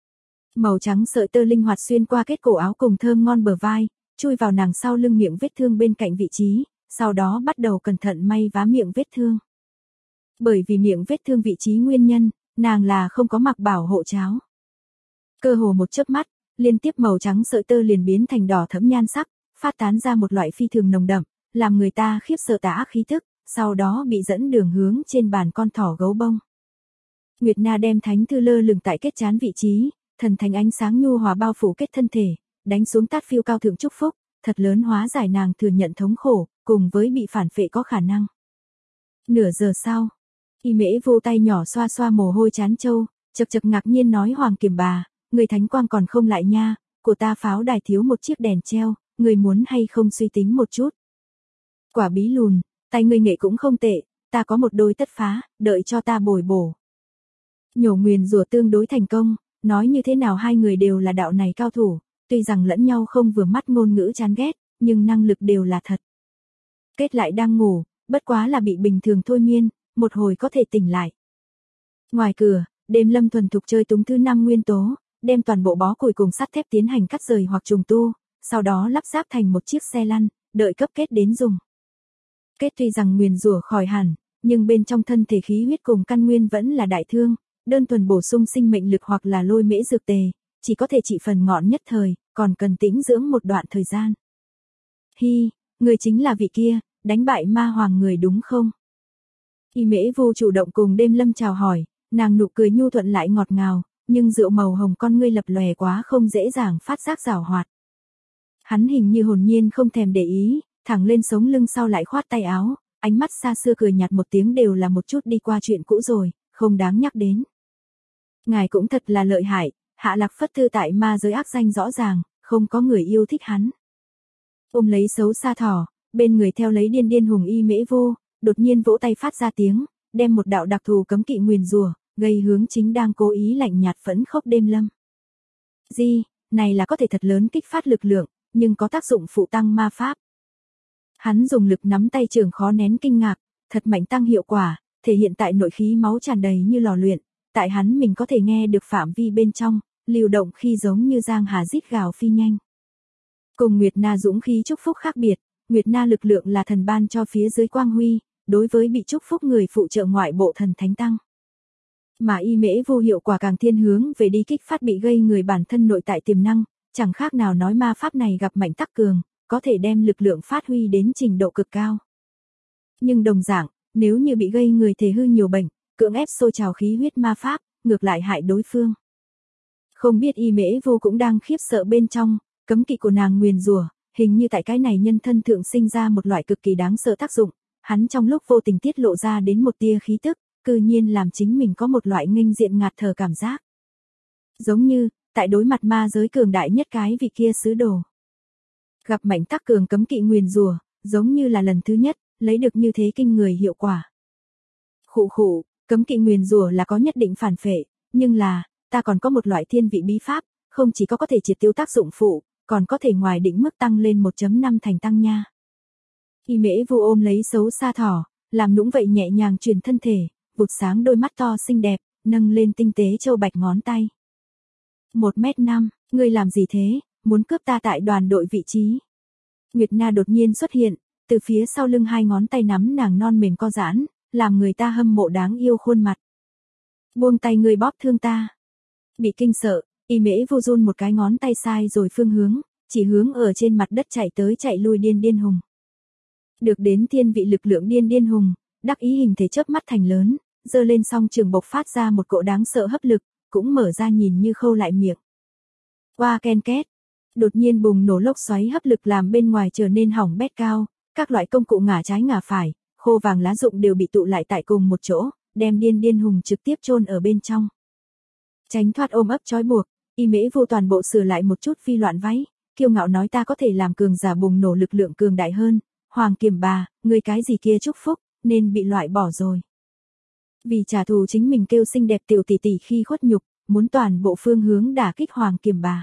Màu trắng sợi tơ linh hoạt xuyên qua kết cổ áo cùng thơm ngon bờ vai, chui vào nàng sau lưng miệng vết thương bên cạnh vị trí, sau đó bắt đầu cẩn thận may vá miệng vết thương. Bởi vì miệng vết thương vị trí nguyên nhân, nàng là không có mặc bảo hộ cháo. Cơ hồ một chớp mắt, liên tiếp màu trắng sợi tơ liền biến thành đỏ thẫm nhan sắc, phát tán ra một loại phi thường nồng đậm, làm người ta khiếp sợ tà ác khí tức, sau đó bị dẫn đường hướng trên bàn con thỏ gấu bông. Nguyệt Na đem thánh thư lơ lửng tại kết trán vị trí, thần thánh ánh sáng nhu hòa bao phủ kết thân thể, đánh xuống tát phiêu cao thượng chúc phúc, thật lớn hóa giải nàng thừa nhận thống khổ, cùng với bị phản phệ có khả năng. Nửa giờ sau, Y Mễ Vô tay nhỏ xoa xoa mồ hôi chán trâu, chật chật ngạc nhiên nói Hoàng Kiềm Bà, người thánh quang còn không lại nha, của ta pháo đài thiếu một chiếc đèn treo, người muốn hay không suy tính một chút. Quả bí lùn, tay người nghệ cũng không tệ, ta có một đôi tất phá, đợi cho ta bồi bổ. Nhổ nguyền rủa tương đối thành công, nói như thế nào hai người đều là đạo này cao thủ, tuy rằng lẫn nhau không vừa mắt ngôn ngữ chán ghét, nhưng năng lực đều là thật. Kết lại đang ngủ, bất quá là bị bình thường thôi miên, một hồi có thể tỉnh lại. Ngoài cửa, Đêm Lâm thuần thục chơi túng thứ 5 nguyên tố, đem toàn bộ bó củi cùng sắt thép tiến hành cắt rời hoặc trùng tu, sau đó lắp ráp thành một chiếc xe lăn, đợi cấp kết đến dùng. Kết tuy rằng nguyền rủa khỏi hẳn, nhưng bên trong thân thể khí huyết cùng căn nguyên vẫn là đại thương, đơn thuần bổ sung sinh mệnh lực hoặc là lôi mễ dược tề, chỉ có thể trị phần ngọn nhất thời, còn cần tĩnh dưỡng một đoạn thời gian. Hi, người chính là vị kia, đánh bại ma hoàng người đúng không? Y Mễ Vô chủ động cùng Đêm Lâm chào hỏi, nàng nụ cười nhu thuận lại ngọt ngào, nhưng rượu màu hồng con ngươi lập lòe quá không dễ dàng phát giác giảo hoạt. Hắn hình như hồn nhiên không thèm để ý, thẳng lên sống lưng sau lại khoát tay áo, ánh mắt xa xưa cười nhạt một tiếng đều là một chút đi qua chuyện cũ rồi, không đáng nhắc đến. Ngài cũng thật là lợi hại, Hạ Lạc Phất Thư tại ma giới ác danh rõ ràng, không có người yêu thích hắn. Ôm lấy xấu xa thỏ, bên người theo lấy điên điên hùng Y Mễ Vô, đột nhiên vỗ tay phát ra tiếng, đem một đạo đặc thù cấm kỵ nguyền rủa, gây hướng chính đang cố ý lạnh nhạt phẫn khốc Đêm Lâm. Gì, này là có thể thật lớn kích phát lực lượng, nhưng có tác dụng phụ tăng ma pháp. Hắn dùng lực nắm tay trường khó nén kinh ngạc, thật mạnh tăng hiệu quả, thể hiện tại nội khí máu tràn đầy như lò luyện, tại hắn mình có thể nghe được phạm vi bên trong, lưu động khi giống như giang hà rít gào phi nhanh. Cùng Nguyệt Na dũng khí chúc phúc khác biệt, Nguyệt Na lực lượng là thần ban cho phía dưới quang huy, đối với bị chúc phúc người phụ trợ ngoại bộ thần thánh tăng. Mà y mễ vô hiệu quả càng thiên hướng về đi kích phát bị gây người bản thân nội tại tiềm năng, chẳng khác nào nói ma pháp này gặp mạnh tắc cường, có thể đem lực lượng phát huy đến trình độ cực cao. Nhưng đồng dạng, nếu như bị gây người thể hư nhiều bệnh, cưỡng ép sôi trào khí huyết ma pháp, ngược lại hại đối phương. Không biết y mễ vô cũng đang khiếp sợ bên trong, cấm kỵ của nàng nguyền rủa, hình như tại cái này nhân thân thượng sinh ra một loại cực kỳ đáng sợ tác dụng, hắn trong lúc vô tình tiết lộ ra đến một tia khí tức, cư nhiên làm chính mình có một loại nghênh diện ngạt thở cảm giác. Giống như, tại đối mặt ma giới cường đại nhất cái vị kia sứ đồ. Gặp mạnh tắc cường cấm kỵ nguyền rủa, giống như là lần thứ nhất, lấy được như thế kinh người hiệu quả. Khụ khụ, cấm kỵ nguyền rủa là có nhất định phản phệ, nhưng là, ta còn có một loại thiên vị bí pháp, không chỉ có thể triệt tiêu tác dụng phụ, còn có thể ngoài định mức tăng lên 1.5 thành tăng nha. Y mễ vô ôm lấy xấu xa thỏ, làm nũng vậy nhẹ nhàng truyền thân thể, vụt sáng đôi mắt to xinh đẹp, nâng lên tinh tế châu bạch ngón tay. 1m5, ngươi làm gì thế, muốn cướp ta tại đoàn đội vị trí. Nguyệt Na đột nhiên xuất hiện, từ phía sau lưng hai ngón tay nắm nàng non mềm co giãn, làm người ta hâm mộ đáng yêu khuôn mặt. Buông tay ngươi bóp thương ta. Bị kinh sợ, y mễ vô run một cái ngón tay sai rồi phương hướng, chỉ hướng ở trên mặt đất chạy tới chạy lui điên điên hùng. Được đến thiên vị lực lượng điên điên hùng, đắc ý hình thể chớp mắt thành lớn, giơ lên song trường bộc phát ra một cỗ đáng sợ hấp lực, cũng mở ra nhìn như khâu lại miệng. Qua ken két, đột nhiên bùng nổ lốc xoáy hấp lực làm bên ngoài trở nên hỏng bét cao, các loại công cụ ngả trái ngả phải, khô vàng lá rụng đều bị tụ lại tại cùng một chỗ, đem điên điên hùng trực tiếp chôn ở bên trong. Tránh thoát ôm ấp trói buộc, y mễ vô toàn bộ sửa lại một chút phi loạn váy, kiêu ngạo nói ta có thể làm cường giả bùng nổ lực lượng cường đại hơn, Hoàng Kiềm bà, người cái gì kia chúc phúc, nên bị loại bỏ rồi. Vì trả thù chính mình kêu xinh đẹp tiểu tỷ tỷ khi khuất nhục, muốn toàn bộ phương hướng đả kích Hoàng Kiềm bà.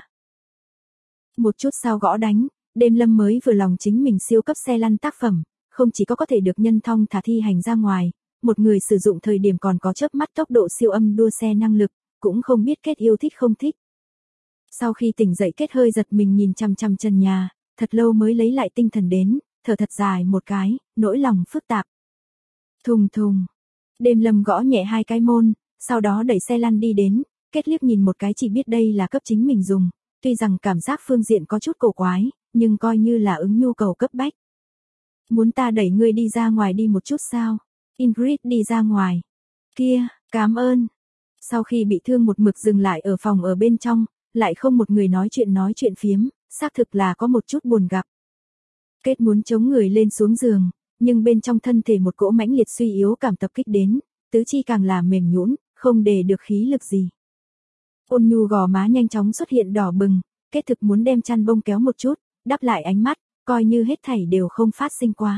Một chút sau gõ đánh, đêm lâm mới vừa lòng chính mình siêu cấp xe lăn tác phẩm, không chỉ có thể được nhân thong thả thi hành ra ngoài, một người sử dụng thời điểm còn có chớp mắt tốc độ siêu âm đua xe năng lực, cũng không biết kết yêu thích không thích. Sau khi tỉnh dậy kết hơi giật mình nhìn chằm chằm trần nhà, thật lâu mới lấy lại tinh thần đến, thở thật dài một cái, nỗi lòng phức tạp. Thùng thùng. Đêm lâm gõ nhẹ hai cái môn, sau đó đẩy xe lăn đi đến, kết liếc nhìn một cái chỉ biết đây là cấp chính mình dùng, tuy rằng cảm giác phương diện có chút cổ quái, nhưng coi như là ứng nhu cầu cấp bách. Muốn ta đẩy ngươi đi ra ngoài đi một chút sao? Ingrid đi ra ngoài. Kia, cảm ơn. Sau khi bị thương một mực dừng lại ở phòng ở bên trong, lại không một người nói chuyện phiếm, xác thực là có một chút buồn gặp. Kết muốn chống người lên xuống giường, nhưng bên trong thân thể một cỗ mãnh liệt suy yếu cảm tập kích đến, tứ chi càng là mềm nhũn, không để được khí lực gì. Ôn nhu gò má nhanh chóng xuất hiện đỏ bừng, kết thực muốn đem chăn bông kéo một chút, đắp lại ánh mắt, coi như hết thảy đều không phát sinh quá.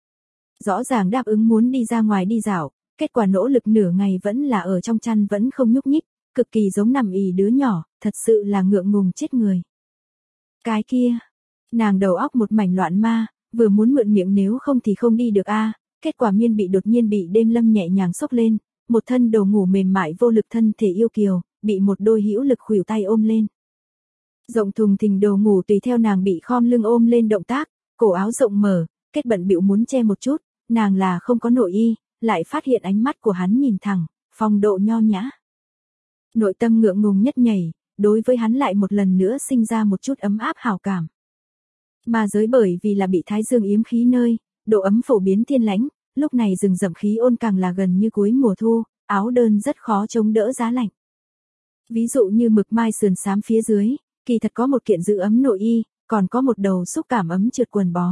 Rõ ràng đáp ứng muốn đi ra ngoài đi dạo, kết quả nỗ lực nửa ngày vẫn là ở trong chăn vẫn không nhúc nhích, cực kỳ giống nằm ì đứa nhỏ, thật sự là ngượng ngùng chết người. Cái kia, nàng đầu óc một mảnh loạn ma, vừa muốn mượn miệng nếu không thì không đi được a, kết quả đột nhiên bị đêm lâm nhẹ nhàng xốc lên, một thân đồ ngủ mềm mại vô lực thân thể yêu kiều, bị một đôi hữu lực khuỷu tay ôm lên. Rộng thùng thình đồ ngủ tùy theo nàng bị khom lưng ôm lên động tác, cổ áo rộng mở, kết bận bịu muốn che một chút, nàng là không có nội y, lại phát hiện ánh mắt của hắn nhìn thẳng, phong độ nho nhã. Nội tâm ngượng ngùng nhất nhảy, đối với hắn lại một lần nữa sinh ra một chút ấm áp hảo cảm. Mà giới bởi vì là bị thái dương yếm khí nơi, độ ấm phổ biến thiên lãnh, lúc này rừng rậm khí ôn càng là gần như cuối mùa thu, áo đơn rất khó chống đỡ giá lạnh. Ví dụ như mực mai sườn xám phía dưới, kỳ thật có một kiện giữ ấm nội y, còn có một đầu xúc cảm ấm trượt quần bó.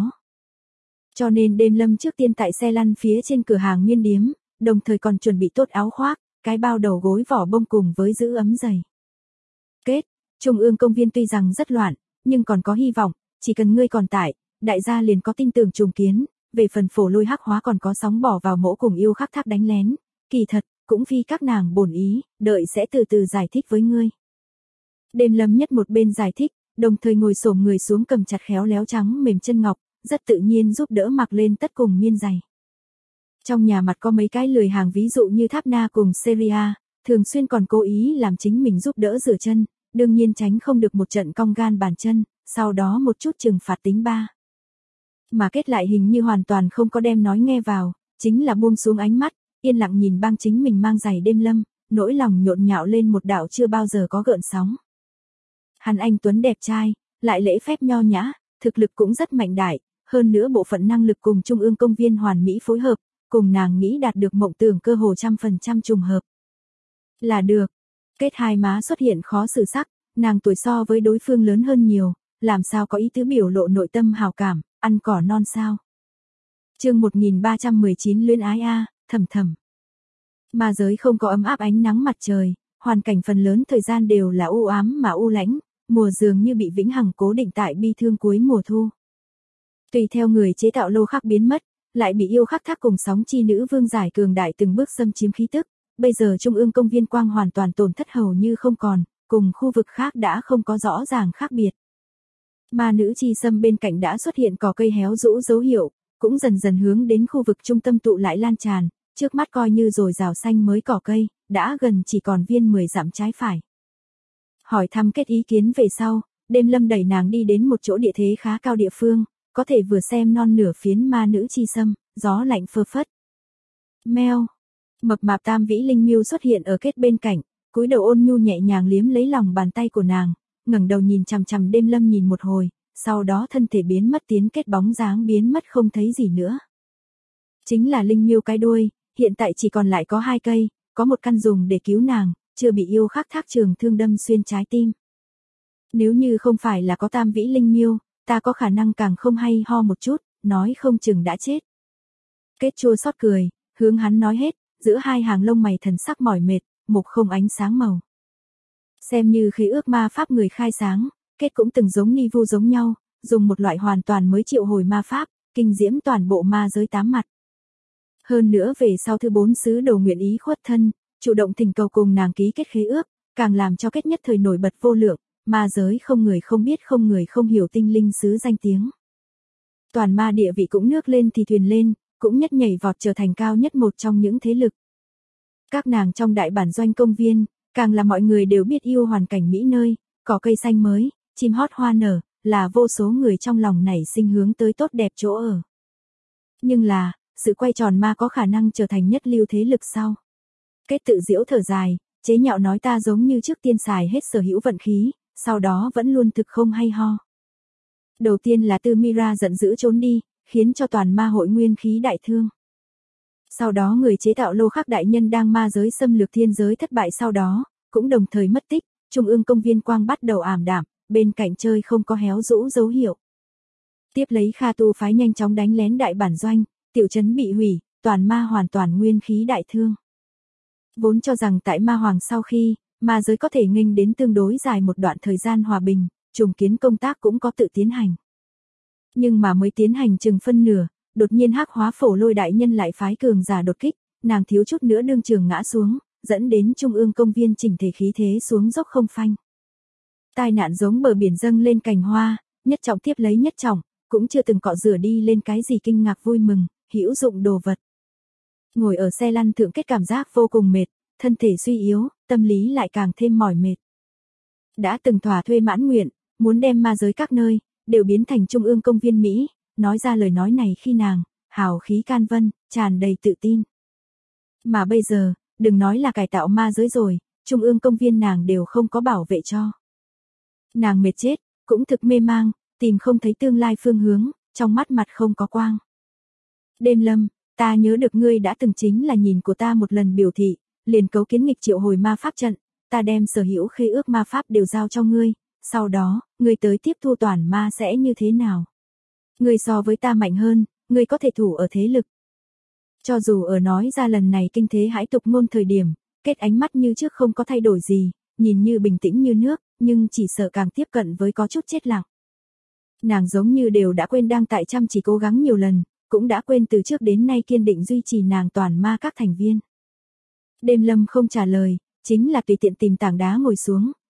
Cho nên đêm lâm trước tiên tại xe lăn phía trên cửa hàng miên điếm, đồng thời còn chuẩn bị tốt áo khoác, cái bao đầu gối vỏ bông cùng với giữ ấm giày. Kết, Trung ương công viên tuy rằng rất loạn, nhưng còn có hy vọng, chỉ cần ngươi còn tại, đại gia liền có tin tưởng trùng kiến, về phần phổ lôi hắc hóa còn có sóng bỏ vào mỗ cùng yêu khắc thác đánh lén, kỳ thật, cũng vì các nàng bổn ý, đợi sẽ từ từ giải thích với ngươi. Đêm Lâm Nhất một bên giải thích, đồng thời ngồi xổm người xuống cầm chặt khéo léo trắng mềm chân ngọc, rất tự nhiên giúp đỡ mặc lên tất cùng miên giày. Trong nhà mặt có mấy cái lười hàng ví dụ như Tháp Na cùng Seria, thường xuyên còn cố ý làm chính mình giúp đỡ rửa chân, đương nhiên tránh không được một trận cong gan bàn chân, sau đó một chút trừng phạt tính ba. Mà kết lại hình như hoàn toàn không có đem nói nghe vào, chính là buông xuống ánh mắt, yên lặng nhìn băng chính mình mang giày Đêm Lâm, nỗi lòng nhộn nhạo lên một đạo chưa bao giờ có gợn sóng. Hắn anh tuấn đẹp trai, lại lễ phép nho nhã, thực lực cũng rất mạnh đại, hơn nữa bộ phận năng lực cùng Trung ương công viên hoàn mỹ phối hợp, cùng nàng nghĩ đạt được mộng tưởng cơ hồ 100% trùng hợp. Là được. Kết hai má xuất hiện khó xử sắc, nàng tuổi so với đối phương lớn hơn nhiều, làm sao có ý tứ biểu lộ nội tâm hào cảm, ăn cỏ non sao. Chương 1319 luyến ái a, thầm thầm. Ma giới không có ấm áp ánh nắng mặt trời, hoàn cảnh phần lớn thời gian đều là u ám mà u lãnh, mùa dường như bị vĩnh hằng cố định tại bi thương cuối mùa thu. Tùy theo người chế tạo lô khắc biến mất, lại bị yêu khắc thác cùng sóng chi nữ vương giải cường đại từng bước xâm chiếm khí tức, bây giờ Trung ương công viên quang hoàn toàn tổn thất hầu như không còn, cùng khu vực khác đã không có rõ ràng khác biệt. Ma nữ chi sâm bên cạnh đã xuất hiện cỏ cây héo rũ dấu hiệu, cũng dần dần hướng đến khu vực trung tâm tụ lại lan tràn, trước mắt coi như rồi rào xanh mới cỏ cây, đã gần chỉ còn viên 10 dặm trái phải. Hỏi thăm kết ý kiến về sau, Đêm Lâm đẩy nàng đi đến một chỗ địa thế khá cao địa phương, có thể vừa xem non nửa phiến ma nữ chi sâm, gió lạnh phơ phất. Meo, mập mạp tam vĩ linh miêu xuất hiện ở kết bên cạnh, cúi đầu ôn nhu nhẹ nhàng liếm lấy lòng bàn tay của nàng, ngẩng đầu nhìn chằm chằm Đêm Lâm nhìn một hồi, sau đó thân thể biến mất tiến kết bóng dáng biến mất không thấy gì nữa. Chính là linh miêu cái đuôi, hiện tại chỉ còn lại có 2 cây, có một căn dùng để cứu nàng, chưa bị yêu khắc thác trường thương đâm xuyên trái tim. Nếu như không phải là có tam vĩ linh miêu, ta có khả năng càng không hay ho một chút, nói không chừng đã chết. Kết chua xót cười, hướng hắn nói hết, giữa hai hàng lông mày thần sắc mỏi mệt, mục không ánh sáng màu. Xem như khế ước ma pháp người khai sáng, kết cũng từng giống ni vu giống nhau, dùng một loại hoàn toàn mới triệu hồi ma pháp, kinh diễm toàn bộ ma giới 8 mặt. Hơn nữa về sau thứ 4 sứ đồ nguyện ý khuất thân, chủ động thỉnh cầu cùng nàng ký kết khế ước, càng làm cho kết nhất thời nổi bật vô lượng, ma giới không người không biết không người không hiểu tinh linh sứ danh tiếng. Toàn ma địa vị cũng nước lên thì thuyền lên, cũng nhất nhảy vọt trở thành cao nhất một trong những thế lực. Các nàng trong đại bản doanh công viên, càng là mọi người đều biết yêu hoàn cảnh mỹ nơi, cỏ cây xanh mới, chim hót hoa nở, là vô số người trong lòng nảy sinh hướng tới tốt đẹp chỗ ở. Nhưng là, sự quay tròn ma có khả năng trở thành nhất lưu thế lực sau. Kết tự giễu thở dài, chế nhạo nói ta giống như trước tiên xài hết sở hữu vận khí, sau đó vẫn luôn thực không hay ho. Đầu tiên là Tư Mira giận dữ trốn đi, khiến cho toàn ma hội nguyên khí đại thương. Sau đó người chế tạo lô khắc đại nhân đang ma giới xâm lược thiên giới thất bại sau đó, cũng đồng thời mất tích, Trung ương công viên quang bắt đầu ảm đạm, bên cạnh chơi không có héo rũ dấu hiệu. Tiếp lấy Kha Tu phái nhanh chóng đánh lén đại bản doanh, tiểu trấn bị hủy, toàn ma hoàn toàn nguyên khí đại thương. Vốn cho rằng tại ma hoàng sau khi, ma giới có thể nghênh đến tương đối dài một đoạn thời gian hòa bình, trùng kiến công tác cũng có tự tiến hành. Nhưng mà mới tiến hành chừng phân nửa, đột nhiên Hắc Hóa Phổ Lôi đại nhân lại phái cường giả đột kích, nàng thiếu chút nữa đương trường ngã xuống, dẫn đến Trung ương công viên chỉnh thể khí thế xuống dốc không phanh. Tai nạn giống bờ biển dâng lên cành hoa, nhất trọng tiếp lấy nhất trọng, cũng chưa từng cọ rửa đi lên cái gì kinh ngạc vui mừng, hữu dụng đồ vật. Ngồi ở xe lăn thượng kết cảm giác vô cùng mệt, thân thể suy yếu, tâm lý lại càng thêm mỏi mệt. Đã từng thỏa thuê mãn nguyện, muốn đem ma giới các nơi, đều biến thành Trung ương công viên Mỹ, nói ra lời nói này khi nàng, hào khí can vân, tràn đầy tự tin. Mà bây giờ, đừng nói là cải tạo ma giới rồi, Trung ương công viên nàng đều không có bảo vệ cho. Nàng mệt chết, cũng thực mê mang, tìm không thấy tương lai phương hướng, trong mắt mặt không có quang. Đêm Lâm, ta nhớ được ngươi đã từng chính là nhìn của ta một lần biểu thị, liền cấu kiến nghịch triệu hồi ma pháp trận, ta đem sở hữu khế ước ma pháp đều giao cho ngươi, sau đó, ngươi tới tiếp thu toàn ma sẽ như thế nào? Ngươi so với ta mạnh hơn, ngươi có thể thủ ở thế lực. Cho dù ở nói ra lần này kinh thế hãi tục ngôn thời điểm, kết ánh mắt như trước không có thay đổi gì, nhìn như bình tĩnh như nước, nhưng chỉ sợ càng tiếp cận với có chút chết lặng. Nàng giống như đều đã quên đang tại chăm chỉ cố gắng nhiều lần, cũng đã quên từ trước đến nay kiên định duy trì nàng toàn ma các thành viên. Đêm Lâm không trả lời, chính là tùy tiện tìm tảng đá ngồi xuống,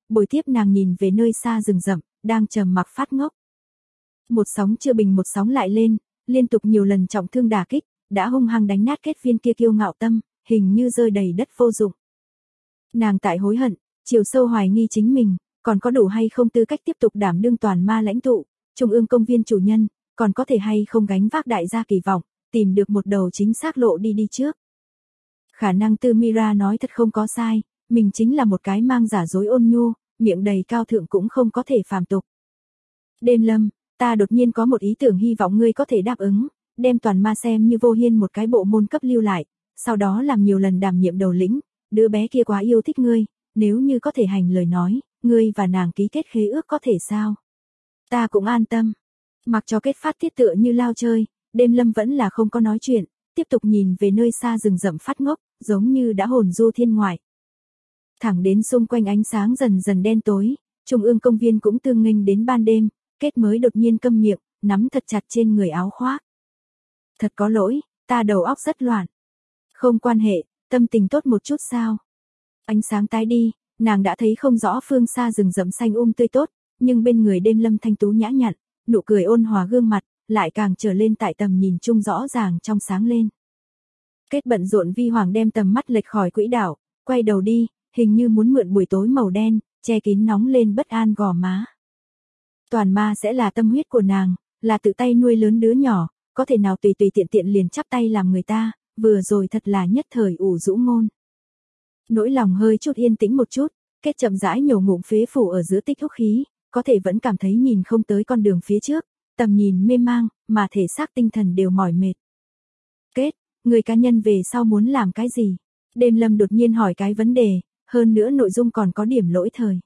bồi tiếp nàng nhìn về nơi xa rừng rậm, đang trầm mặc phát ngốc. Một sóng chưa bình một sóng lại lên, liên tục nhiều lần trọng thương đả kích, đã hung hăng đánh nát kết viên kia kiêu ngạo tâm, hình như rơi đầy đất vô dụng. Nàng tại hối hận, chiều sâu hoài nghi chính mình, còn có đủ hay không tư cách tiếp tục đảm đương toàn ma lãnh tụ, trung ương công viên chủ nhân, còn có thể hay không gánh vác đại gia kỳ vọng, tìm được một đầu chính xác lộ đi trước. Khả năng Tư Mira nói thật không có sai, mình chính là một cái mang giả dối ôn nhu, miệng đầy cao thượng cũng không có thể phàm tục. Đêm Lâm, ta đột nhiên có một ý tưởng hy vọng ngươi có thể đáp ứng, đem toàn ma xem như Vô Hiên một cái bộ môn cấp lưu lại, sau đó làm nhiều lần đảm nhiệm đầu lĩnh, đứa bé kia quá yêu thích ngươi, nếu như có thể hành lời nói, ngươi và nàng ký kết khế ước có thể sao? Ta cũng an tâm. Mặc cho kết phát tiết tựa như lao chơi, Đêm Lâm vẫn là không có nói chuyện, tiếp tục nhìn về nơi xa rừng rậm phát ngốc, giống như đã hồn du thiên ngoại. Thẳng đến xung quanh ánh sáng dần dần đen tối, trung ương công viên cũng tương nghênh đến ban đêm, Kết mới đột nhiên câm miệng, nắm thật chặt trên người áo khoác. Thật có lỗi, ta đầu óc rất loạn. Không quan hệ, tâm tình tốt một chút sao? Ánh sáng tái đi, nàng đã thấy không rõ phương xa rừng rậm xanh tươi tốt, nhưng bên người Đêm Lâm thanh tú nhã nhặn, nụ cười ôn hòa gương mặt, lại càng trở lên tại tầm nhìn chung rõ ràng trong sáng lên. Kết bận rộn vi hoàng đem tầm mắt lệch khỏi quỹ đạo, quay đầu đi, hình như muốn mượn buổi tối màu đen, che kín nóng lên bất an gò má. Toàn ma sẽ là tâm huyết của nàng, là tự tay nuôi lớn đứa nhỏ, có thể nào tùy tùy tiện tiện liền chắp tay làm người ta, vừa rồi thật là nhất thời ủ rũ ngôn. Nỗi lòng hơi chút yên tĩnh một chút, Kết chậm rãi nhổ ngụm phế phủ ở giữa tích húc khí, có thể vẫn cảm thấy nhìn không tới con đường phía trước, tầm nhìn mê mang, mà thể xác tinh thần đều mỏi mệt. Kết, người cá nhân về sau muốn làm cái gì? Đêm Lâm đột nhiên hỏi cái vấn đề, hơn nữa nội dung còn có điểm lỗi thời.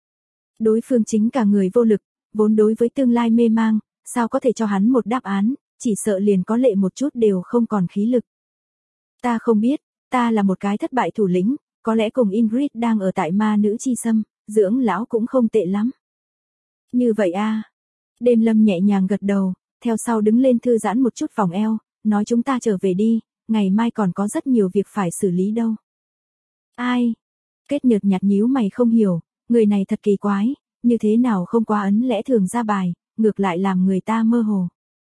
Đối phương chính cả người vô lực, vốn đối với tương lai mê mang, sao có thể cho hắn một đáp án, chỉ sợ liền có lệ một chút đều không còn khí lực. Ta không biết, ta là một cái thất bại thủ lĩnh, có lẽ cùng Ingrid đang ở tại ma nữ chi xâm, dưỡng lão cũng không tệ lắm. Như vậy a. Đêm Lâm nhẹ nhàng gật đầu, theo sau đứng lên thư giãn một chút vòng eo, nói chúng ta trở về đi, ngày mai còn có rất nhiều việc phải xử lý đâu. Ai? Kết nhợt nhạt nhíu mày không hiểu, người này thật kỳ quái, như thế nào không quá ấn lẽ thường ra bài, ngược lại làm người ta mơ hồ.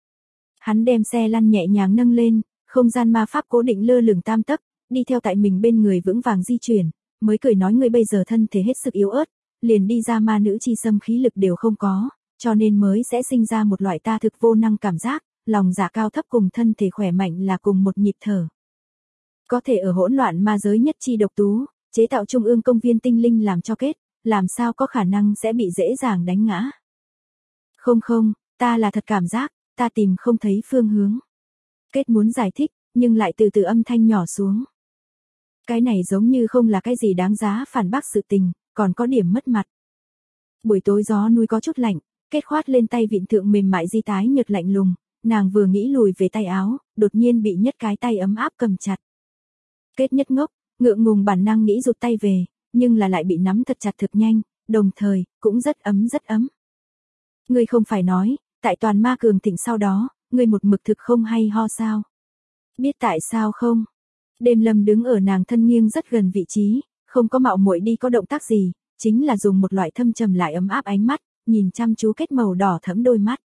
Hắn đem xe lăn nhẹ nhàng nâng lên, không gian ma pháp cố định lơ lửng tam tấc, đi theo tại mình bên người vững vàng di chuyển, mới cười nói ngươi bây giờ thân thể hết sức yếu ớt, liền đi ra ma nữ chi xâm khí lực đều không có, cho nên mới sẽ sinh ra một loại ta thực vô năng cảm giác, lòng dạ cao thấp cùng thân thể khỏe mạnh là cùng một nhịp thở. Có thể ở hỗn loạn ma giới nhất chi độc tú, chế tạo trung ương công viên tinh linh làm cho Kết, làm sao có khả năng sẽ bị dễ dàng đánh ngã. Không, ta là thật cảm giác, ta tìm không thấy phương hướng. Kết muốn giải thích, nhưng lại từ từ âm thanh nhỏ xuống. Cái này giống như không là cái gì đáng giá phản bác sự tình, còn có điểm mất mặt. Buổi tối gió núi có chút lạnh, Kết khoát lên tay vịn thượng mềm mại di tái nhợt lạnh lùng, nàng vừa nghĩ lùi về tay áo, đột nhiên bị nhất cái tay ấm áp cầm chặt. Kết nhất ngốc, ngượng ngùng bản năng nghĩ rụt tay về, nhưng là lại bị nắm thật chặt thực nhanh, đồng thời, cũng rất ấm rất ấm. Ngươi không phải nói, tại toàn ma cường thịnh sau đó, ngươi một mực thực không hay ho sao? Biết tại sao không? Đêm Lâm đứng ở nàng thân nghiêng rất gần vị trí, không có mạo muội đi có động tác gì, chính là dùng một loại thâm trầm lại ấm áp ánh mắt, nhìn chăm chú Kết màu đỏ thẫm đôi mắt.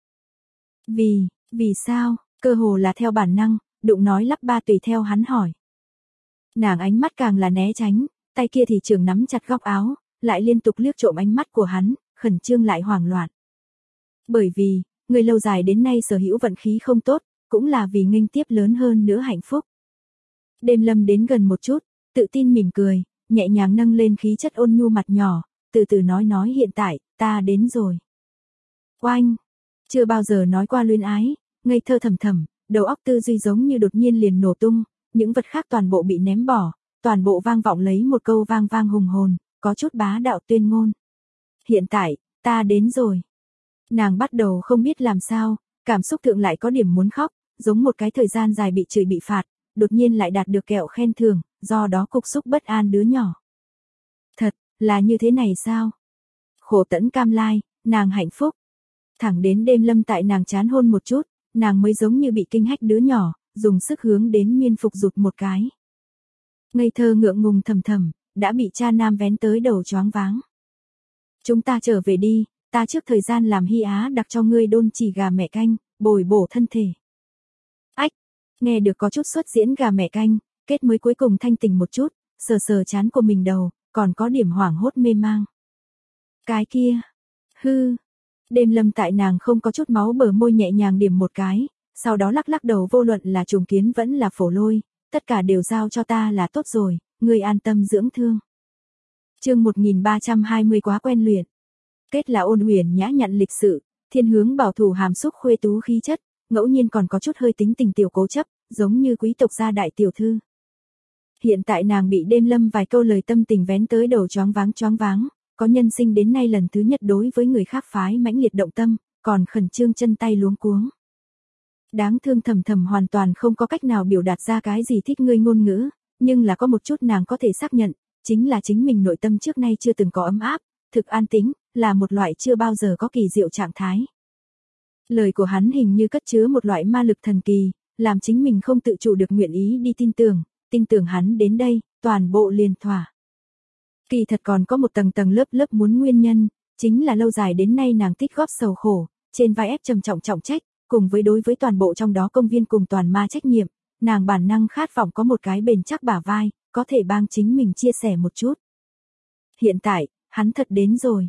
Vì sao? Cơ hồ là theo bản năng, đụng nói lắp ba tùy theo hắn hỏi. Nàng ánh mắt càng là né tránh, tay kia thì trường nắm chặt góc áo, lại liên tục liếc trộm ánh mắt của hắn, khẩn trương lại hoảng loạn. Bởi vì, người lâu dài đến nay sở hữu vận khí không tốt, cũng là vì nghênh tiếp lớn hơn nữa hạnh phúc. Đêm Lâm đến gần một chút, tự tin mỉm cười, nhẹ nhàng nâng lên khí chất ôn nhu mặt nhỏ, từ từ nói hiện tại, ta đến rồi. Oanh! Chưa bao giờ nói qua luyến ái, ngây thơ thầm thầm, đầu óc tư duy giống như đột nhiên liền nổ tung, những vật khác toàn bộ bị ném bỏ, toàn bộ vang vọng lấy một câu vang vang hùng hồn, có chút bá đạo tuyên ngôn. Hiện tại, ta đến rồi. Nàng bắt đầu không biết làm sao, cảm xúc thượng lại có điểm muốn khóc, giống một cái thời gian dài bị chửi bị phạt, đột nhiên lại đạt được kẹo khen thưởng, do đó cục xúc bất an đứa nhỏ. Thật, là như thế này sao? Khổ tẫn cam lai, nàng hạnh phúc. Thẳng đến Đêm Lâm tại nàng chán hôn một chút, nàng mới giống như bị kinh hách đứa nhỏ, dùng sức hướng đến miên phục rụt một cái. Ngây thơ ngượng ngùng thầm thầm, đã bị cha nam vén tới đầu choáng váng. Chúng ta trở về đi, ta trước thời gian làm Hy Á đặc cho ngươi đôn chỉ gà mẹ canh, bồi bổ thân thể. Ách, nghe được có chút xuất diễn gà mẹ canh, Kết mới cuối cùng thanh tỉnh một chút, sờ sờ trán của mình đầu, còn có điểm hoảng hốt mê mang. Cái kia, hư, Đêm Lâm tại nàng không có chút máu bờ môi nhẹ nhàng điểm một cái, sau đó lắc lắc đầu, vô luận là trùng kiến vẫn là phổ lôi, tất cả đều giao cho ta là tốt rồi, ngươi an tâm dưỡng thương. Chương 1320 quá quen luyện. Kết là ôn huyền nhã nhặn lịch sự, thiên hướng bảo thủ hàm xúc khuê tú khí chất, ngẫu nhiên còn có chút hơi tính tình tiểu cố chấp, giống như quý tộc gia đại tiểu thư. Hiện tại nàng bị Đêm Lâm vài câu lời tâm tình vén tới đầu choáng váng, có nhân sinh đến nay lần thứ nhất đối với người khác phái mãnh liệt động tâm, còn khẩn trương chân tay luống cuống. Đáng thương Thầm Thầm hoàn toàn không có cách nào biểu đạt ra cái gì thích ngươi ngôn ngữ, nhưng là có một chút nàng có thể xác nhận, chính là chính mình nội tâm trước nay chưa từng có ấm áp, thực an tĩnh, là một loại chưa bao giờ có kỳ diệu trạng thái. Lời của hắn hình như cất chứa một loại ma lực thần kỳ, làm chính mình không tự chủ được nguyện ý đi tin tưởng hắn đến đây, toàn bộ liền thỏa. Kỳ thật còn có một tầng lớp muốn nguyên nhân, chính là lâu dài đến nay nàng tích góp sầu khổ, trên vai ép trầm trọng trọng trách, cùng với đối với toàn bộ trong đó công viên cùng toàn ma trách nhiệm, nàng bản năng khát vọng có một cái bền chắc bả vai, có thể bang chính mình chia sẻ một chút. Hiện tại, hắn thật đến rồi.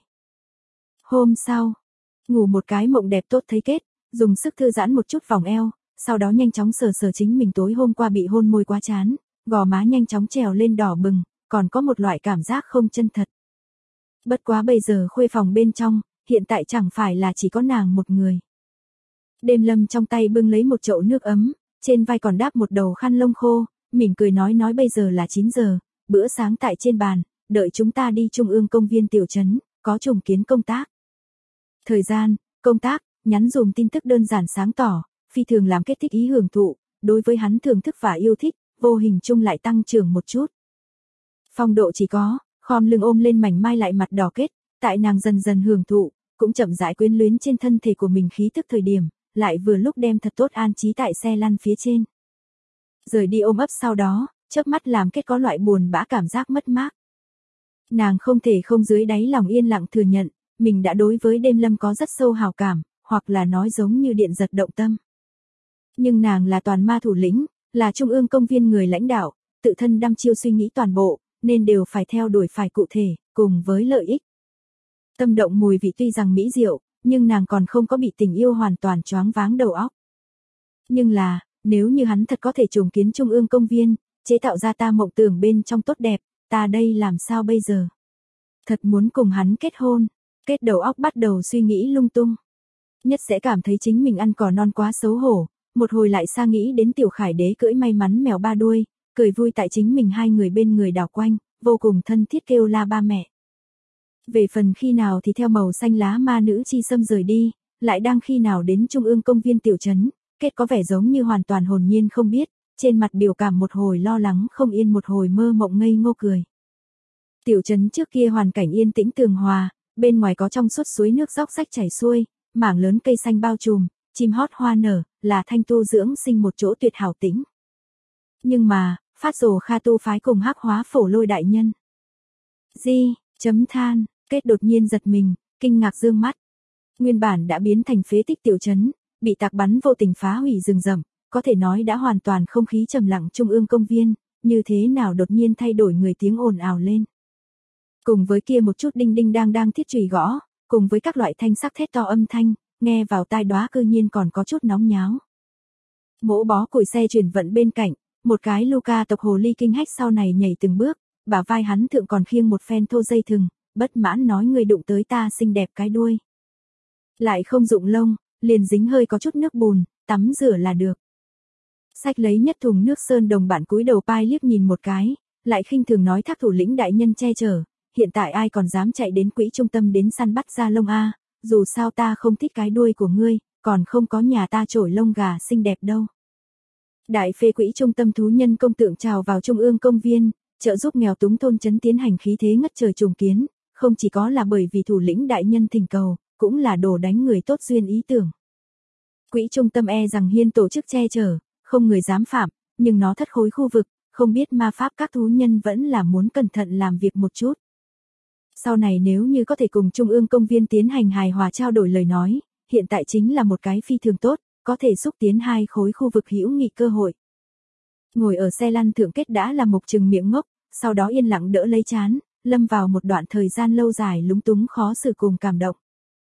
Hôm sau, ngủ một cái mộng đẹp tốt thấy Kết, dùng sức thư giãn một chút vòng eo, sau đó nhanh chóng sờ sờ chính mình tối hôm qua bị hôn môi quá chán, gò má nhanh chóng trèo lên đỏ bừng, còn có một loại cảm giác không chân thật. Bất quá bây giờ khuê phòng bên trong, hiện tại chẳng phải là chỉ có nàng một người. Đêm Lâm trong tay bưng lấy một chậu nước ấm, trên vai còn đáp một đầu khăn lông khô, mỉm cười nói bây giờ là 9 giờ, bữa sáng tại trên bàn, đợi chúng ta đi Trung ương công viên tiểu trấn, có trùng kiến công tác. Thời gian, công tác, nhắn dùm tin tức đơn giản sáng tỏ, phi thường làm Kết thích ý hưởng thụ, đối với hắn thưởng thức và yêu thích, vô hình chung lại tăng trưởng một chút. Phong độ chỉ có, khom lưng ôm lên mảnh mai lại mặt đỏ Kết, tại nàng dần dần hưởng thụ, cũng chậm rãi quyến luyến trên thân thể của mình khí tức thời điểm, lại vừa lúc đem thật tốt an trí tại xe lăn phía trên. Rời đi ôm ấp sau đó, chớp mắt làm Kết có loại buồn bã cảm giác mất mát. Nàng không thể không dưới đáy lòng yên lặng thừa nhận, mình đã đối với Đêm Lâm có rất sâu hào cảm, hoặc là nói giống như điện giật động tâm. Nhưng nàng là toàn ma thủ lĩnh, là Trung ương công viên người lãnh đạo, tự thân đăm chiêu suy nghĩ toàn bộ, nên đều phải theo đuổi phải cụ thể, cùng với lợi ích. Tâm động mùi vị tuy rằng mỹ diệu, nhưng nàng còn không có bị tình yêu hoàn toàn choáng váng đầu óc. Nhưng là, nếu như hắn thật có thể trùng kiến Trung ương công viên, chế tạo ra ta mộng tưởng bên trong tốt đẹp, ta đây làm sao bây giờ? Thật muốn cùng hắn kết hôn, Kết đầu óc bắt đầu suy nghĩ lung tung. Nhất sẽ cảm thấy chính mình ăn cỏ non quá xấu hổ, một hồi lại xa nghĩ đến Tiểu Khải Đế cưỡi may mắn mèo ba đuôi, cười vui tại chính mình hai người bên người đảo quanh, vô cùng thân thiết kêu la ba mẹ. Về phần khi nào thì theo màu xanh lá ma nữ chi xâm rời đi, lại đang khi nào đến Trung ương công viên tiểu trấn, Kết có vẻ giống như hoàn toàn hồn nhiên không biết, trên mặt biểu cảm một hồi lo lắng không yên một hồi mơ mộng ngây ngô cười. Tiểu trấn trước kia hoàn cảnh yên tĩnh tường hòa, bên ngoài có trong suốt suối nước róc rách chảy xuôi, mảng lớn cây xanh bao trùm, chim hót hoa nở, là thanh tu dưỡng sinh một chỗ tuyệt hảo tĩnh. Nhưng mà, phát rồ Kha tu phái cùng hắc hóa phổ lôi đại nhân. Chấm than, Kết đột nhiên giật mình, kinh ngạc dương mắt. Nguyên bản đã biến thành phế tích tiểu trấn, bị tạc bắn vô tình phá hủy rừng rậm, có thể nói đã hoàn toàn không khí trầm lặng Trung ương công viên, như thế nào đột nhiên thay đổi người tiếng ồn ào lên. Cùng với kia một chút đinh đinh đang thiết chùy gõ, cùng với các loại thanh sắc thét to âm thanh, nghe vào tai đóa cư nhiên còn có chút nóng nháo. Mỗ bó củi xe chuyển vận bên cạnh, một cái Luca tộc hồ ly kinh hách sau này nhảy từng bước, bả vai hắn thượng còn khiêng một phen thô dây thừng, bất mãn nói người đụng tới ta xinh đẹp cái đuôi. Lại không dụng lông, liền dính hơi có chút nước bùn, tắm rửa là được. Xách lấy nhất thùng nước sơn đồng bạn cúi đầu pai liếc nhìn một cái, lại khinh thường nói thác thủ lĩnh đại nhân che chở, hiện tại ai còn dám chạy đến quỹ trung tâm đến săn bắt ra lông a, dù sao ta không thích cái đuôi của ngươi, còn không có nhà ta trổi lông gà xinh đẹp đâu. Đại phê quỹ trung tâm thú nhân công tượng trào vào Trung ương công viên, trợ giúp nghèo túng thôn trấn tiến hành khí thế ngất trời trùng kiến, không chỉ có là bởi vì thủ lĩnh đại nhân thỉnh cầu, cũng là đổ đánh người tốt duyên ý tưởng. Quỹ trung tâm rằng hiên tổ chức che chở, không người dám phạm, nhưng nó thất khối khu vực, không biết ma pháp các thú nhân vẫn là muốn cẩn thận làm việc một chút. Sau này nếu như có thể cùng Trung ương công viên tiến hành hài hòa trao đổi lời nói, hiện tại chính là một cái phi thường tốt, có thể xúc tiến hai khối khu vực hữu nghị cơ hội. Ngồi ở xe lăn thượng Kết đã là mục trừng miệng ngốc, sau đó yên lặng đỡ lấy trán, lâm vào một đoạn thời gian lâu dài lúng túng khó xử cùng cảm động.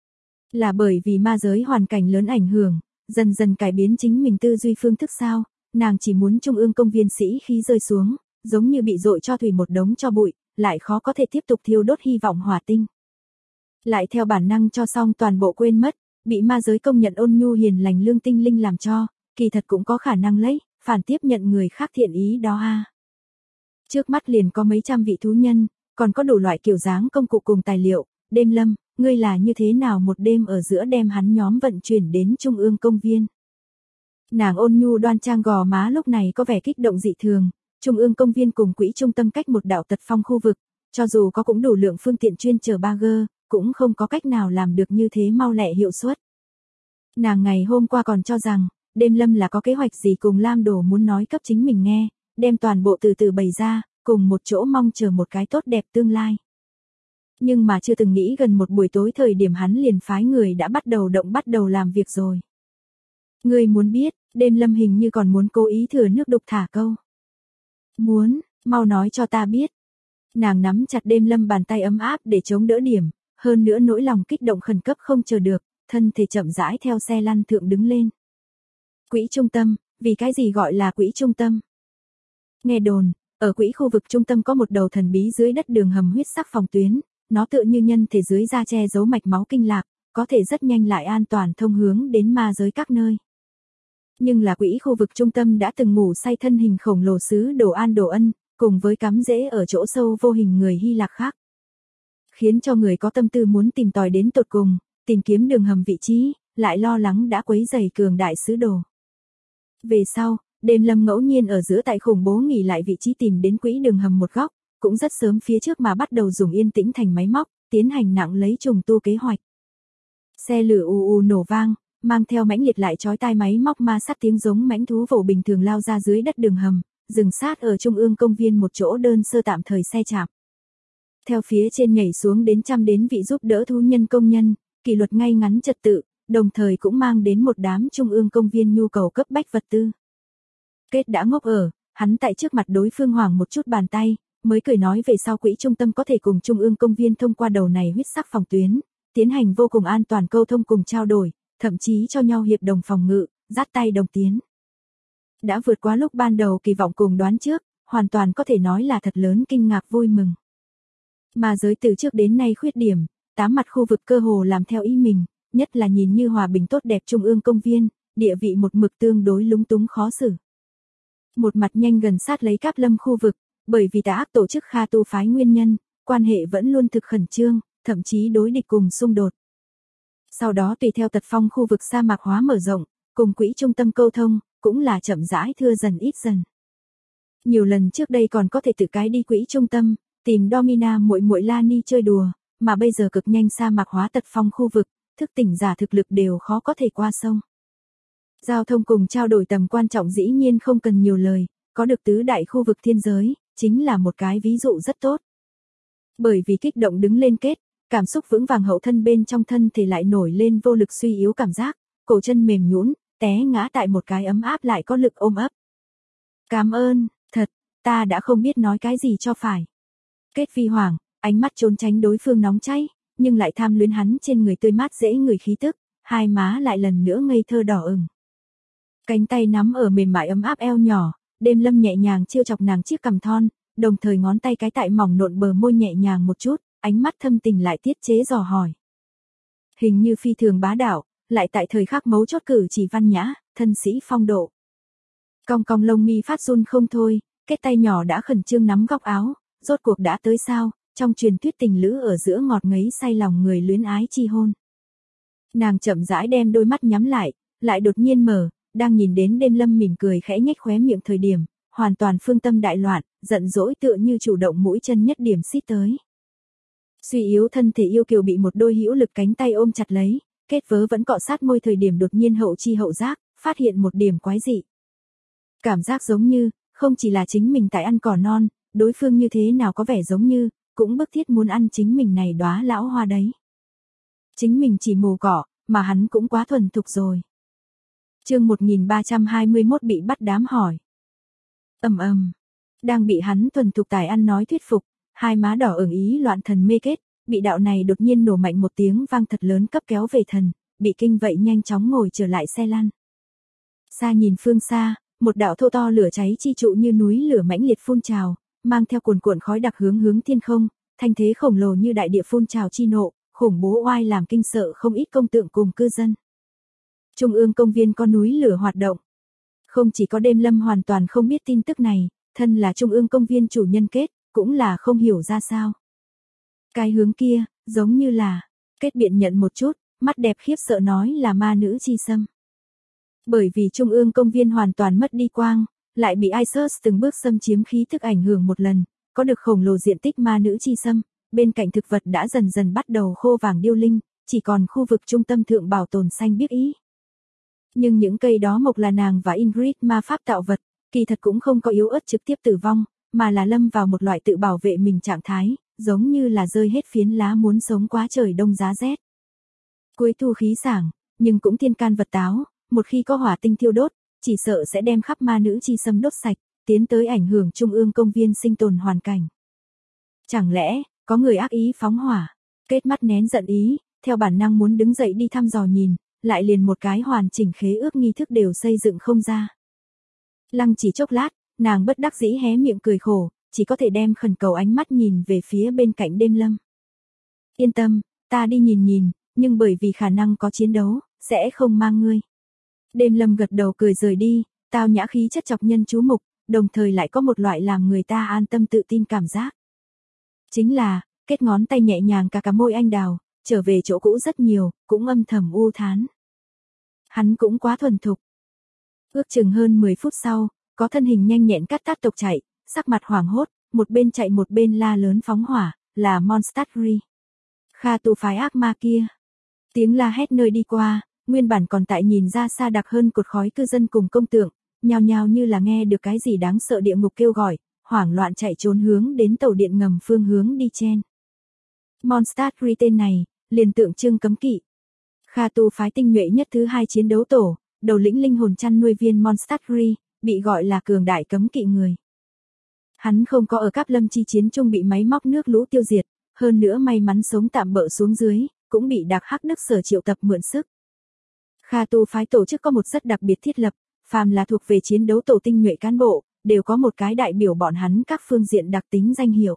Là bởi vì ma giới hoàn cảnh lớn ảnh hưởng, dần dần cải biến chính mình tư duy phương thức sao, nàng chỉ muốn Trung ương công viên sĩ khí rơi xuống, giống như bị dội cho thủy một đống cho bụi, lại khó có thể tiếp tục thiêu đốt hy vọng hỏa tinh. Lại theo bản năng cho xong toàn bộ quên mất, bị ma giới công nhận ôn nhu hiền lành lương tinh linh làm cho, kỳ thật cũng có khả năng lấy, phản tiếp nhận người khác thiện ý đó a. Trước mắt liền có mấy trăm vị thú nhân, còn có đủ loại kiểu dáng công cụ cùng tài liệu, Đêm Lâm, ngươi là như thế nào một đêm ở giữa đem hắn nhóm vận chuyển đến Trung ương công viên. Nàng ôn nhu đoan trang gò má lúc này có vẻ kích động dị thường, Trung ương công viên cùng quỹ trung tâm cách một đạo tật phong khu vực, cho dù có cũng đủ lượng phương tiện chuyên chở bagger, cũng không có cách nào làm được như thế mau lẹ hiệu suất. Nàng ngày hôm qua còn cho rằng, Đêm Lâm là có kế hoạch gì cùng Lam Đồ muốn nói cấp chính mình nghe, đem toàn bộ từ từ bày ra, cùng một chỗ mong chờ một cái tốt đẹp tương lai. Nhưng mà chưa từng nghĩ gần một buổi tối thời điểm hắn liền phái người đã bắt đầu làm việc rồi. Ngươi muốn biết, Đêm Lâm hình như còn muốn cố ý thừa nước đục thả câu. Muốn, mau nói cho ta biết. Nàng nắm chặt Đêm Lâm bàn tay ấm áp để chống đỡ điểm, hơn nữa nỗi lòng kích động khẩn cấp không chờ được, thân thể chậm rãi theo xe lăn thượng đứng lên. Quỹ trung tâm, vì cái gì gọi là quỹ trung tâm? Nghe đồn, ở quỹ khu vực trung tâm có một đầu thần bí dưới đất đường hầm huyết sắc phòng tuyến, nó tựa như nhân thể dưới da che giấu mạch máu kinh lạc, có thể rất nhanh lại an toàn thông hướng đến ma giới các nơi. Nhưng là quỹ khu vực trung tâm đã từng ngủ say thân hình khổng lồ sứ Đồ An Đồ Ân, cùng với cắm rễ ở chỗ sâu vô hình người Hy Lạc khác. Khiến cho người có tâm tư muốn tìm tòi đến tột cùng, tìm kiếm đường hầm vị trí, lại lo lắng đã quấy rầy cường đại sứ đồ. Về sau, Đêm Lâm ngẫu nhiên ở giữa tại khủng bố nghỉ lại vị trí tìm đến quỹ đường hầm một góc, cũng rất sớm phía trước mà bắt đầu dùng yên tĩnh thành máy móc, tiến hành nặng lấy trùng tu kế hoạch. Xe lửa ù nổ vang, mang theo mãnh liệt lại chói tai máy móc ma sát tiếng giống mãnh thú vồ bình thường lao ra dưới đất đường hầm, dừng sát ở Trung ương công viên một chỗ đơn sơ tạm thời xe chạm. Theo phía trên nhảy xuống đến trăm đến vị giúp đỡ thú nhân công nhân, kỷ luật ngay ngắn trật tự, đồng thời cũng mang đến một đám Trung ương công viên nhu cầu cấp bách vật tư. Kết đã ngốc ở, hắn tại trước mặt đối phương hoảng một chút bàn tay, mới cười nói về sau quỹ trung tâm có thể cùng Trung ương công viên thông qua đầu này huyết sắc phòng tuyến, tiến hành vô cùng an toàn câu thông cùng trao đổi, thậm chí cho nhau hiệp đồng phòng ngự, dắt tay đồng tiến. Đã vượt quá lúc ban đầu kỳ vọng cùng đoán trước, hoàn toàn có thể nói là thật lớn kinh ngạc vui mừng. Mà giới từ trước đến nay khuyết điểm, 8 mặt khu vực cơ hồ làm theo ý mình, nhất là nhìn như hòa bình tốt đẹp Trung ương công viên, địa vị một mực tương đối lúng túng khó xử. Một mặt nhanh gần sát lấy Cáp Lâm khu vực, bởi vì tà ác tổ chức Kha Tu phái nguyên nhân, quan hệ vẫn luôn thực khẩn trương, thậm chí đối địch cùng xung đột. Sau đó tùy theo tật phong khu vực sa mạc hóa mở rộng, cùng quỹ trung tâm câu thông, cũng là chậm rãi thưa dần ít dần. Nhiều lần trước đây còn có thể tự cái đi quỹ trung tâm, tìm Domina muội muội Lani chơi đùa, mà bây giờ cực nhanh sa mạc hóa tật phong khu vực, thức tỉnh giả thực lực đều khó có thể qua sông. Giao thông cùng trao đổi tầm quan trọng dĩ nhiên không cần nhiều lời, có được tứ đại khu vực thiên giới, chính là một cái ví dụ rất tốt. Bởi vì kích động đứng lên Kết, cảm xúc vững vàng hậu thân bên trong thân thể lại nổi lên vô lực suy yếu cảm giác, cổ chân mềm nhũn, té ngã tại một cái ấm áp lại có lực ôm ấp. Cảm ơn, thật, ta đã không biết nói cái gì cho phải. Kết phi hoàng, ánh mắt trốn tránh đối phương nóng cháy, nhưng lại tham luyến hắn trên người tươi mát dễ người khí tức, hai má lại lần nữa ngây thơ đỏ ửng. Cánh tay nắm ở mềm mại ấm áp eo nhỏ, Đêm Lâm nhẹ nhàng chiêu chọc nàng chiếc cằm thon, đồng thời ngón tay cái tại mỏng nộn bờ môi nhẹ nhàng một chút, ánh mắt thâm tình lại tiết chế dò hỏi. Hình như phi thường bá đạo, lại tại thời khắc mấu chốt cử chỉ văn nhã, thân sĩ phong độ. Cong cong lông mi phát run không thôi, Kết tay nhỏ đã khẩn trương nắm góc áo, rốt cuộc đã tới sao, trong truyền thuyết tình lữ ở giữa ngọt ngấy say lòng người luyến ái chi hôn. Nàng chậm rãi đem đôi mắt nhắm lại đột nhiên mở, đang nhìn đến Đêm Lâm mỉm cười khẽ nhếch khóe miệng thời điểm, hoàn toàn phương tâm đại loạn, giận dỗi tựa như chủ động mũi chân nhất điểm xít tới. Suy yếu thân thể yêu kiều bị một đôi hữu lực cánh tay ôm chặt lấy, Kết vớ vẫn cọ sát môi thời điểm đột nhiên hậu chi hậu giác, phát hiện một điểm quái dị. Cảm giác giống như, không chỉ là chính mình tại ăn cỏ non, đối phương như thế nào có vẻ giống như, cũng bức thiết muốn ăn chính mình này đóa lão hoa đấy. Chính mình chỉ mồ cỏ, mà hắn cũng quá thuần thục rồi. Chương 1321 bị bắt đám hỏi. Đang bị hắn thuần thục tài ăn nói thuyết phục, hai má đỏ ửng ý loạn thần mê kết, bị đạo này đột nhiên nổ mạnh một tiếng vang thật lớn cấp kéo về thần, bị kinh vậy nhanh chóng ngồi trở lại xe lăn. Xa nhìn phương xa, một đạo thô to lửa cháy chi trụ như núi lửa mãnh liệt phun trào, mang theo cuồn cuộn khói đặc hướng thiên không, thanh thế khổng lồ như đại địa phun trào chi nộ, khủng bố oai làm kinh sợ không ít công tượng cùng cư dân. Trung ương công viên có núi lửa hoạt động. Không chỉ có Đêm Lâm hoàn toàn không biết tin tức này, thân là Trung ương công viên chủ nhân Kết, cũng là không hiểu ra sao. Cái hướng kia, giống như là, Kết biện nhận một chút, mắt đẹp khiếp sợ nói là ma nữ chi xâm. Bởi vì Trung ương công viên hoàn toàn mất đi quang, lại bị Isis từng bước xâm chiếm khí thức ảnh hưởng một lần, có được khổng lồ diện tích ma nữ chi xâm, bên cạnh thực vật đã dần dần bắt đầu khô vàng điêu linh, chỉ còn khu vực trung tâm thượng bảo tồn xanh biếc ý. Nhưng những cây đó mộc là nàng và Ingrid ma pháp tạo vật, kỳ thật cũng không có yếu ớt trực tiếp tử vong, mà là lâm vào một loại tự bảo vệ mình trạng thái, giống như là rơi hết phiến lá muốn sống quá trời đông giá rét. Cuối thu khí sảng, nhưng cũng thiên can vật táo, một khi có hỏa tinh thiêu đốt, chỉ sợ sẽ đem khắp ma nữ chi xâm đốt sạch, tiến tới ảnh hưởng Trung ương công viên sinh tồn hoàn cảnh. Chẳng lẽ, có người ác ý phóng hỏa? Kết mắt nén giận ý, theo bản năng muốn đứng dậy đi thăm dò nhìn, lại liền một cái hoàn chỉnh khế ước nghi thức đều xây dựng không ra. Lăng chỉ chốc lát, nàng bất đắc dĩ hé miệng cười khổ, chỉ có thể đem khẩn cầu ánh mắt nhìn về phía bên cạnh Đêm Lâm. Yên tâm, ta đi nhìn, nhưng bởi vì khả năng có chiến đấu, sẽ không mang ngươi. Đêm Lâm gật đầu cười rời đi, tao nhã khí chất chọc nhân chú mục, đồng thời lại có một loại làm người ta an tâm tự tin cảm giác. Chính là, Kết ngón tay nhẹ nhàng cả môi anh đào, trở về chỗ cũ rất nhiều, cũng âm thầm u thán. Hắn cũng quá thuần thục. Ước chừng hơn 10 phút sau, có thân hình nhanh nhẹn cắt tát tộc chạy, sắc mặt hoảng hốt, một bên chạy một bên la lớn phóng hỏa, là Monstadri. Kha tu phái ác ma kia. Tiếng la hét nơi đi qua, nguyên bản còn tại nhìn ra xa đặc hơn cột khói cư dân cùng công tượng, nhao nhao như là nghe được cái gì đáng sợ địa ngục kêu gọi, hoảng loạn chạy trốn hướng đến tàu điện ngầm phương hướng đi chen. Monstadri tên này, liền tượng trưng cấm kỵ. Kha tu phái tinh nhuệ nhất thứ 2 chiến đấu tổ, đầu lĩnh linh hồn chăn nuôi viên Monstadri, bị gọi là cường đại cấm kỵ người. Hắn không có ở Cáp Lâm chi chiến chung bị máy móc nước lũ tiêu diệt, hơn nữa may mắn sống tạm bỡ xuống dưới, cũng bị Đặc Hắc Đức Sở triệu tập mượn sức. Kha tu phái tổ chức có một rất đặc biệt thiết lập, phàm là thuộc về chiến đấu tổ tinh nhuệ cán bộ, đều có một cái đại biểu bọn hắn các phương diện đặc tính danh hiệu.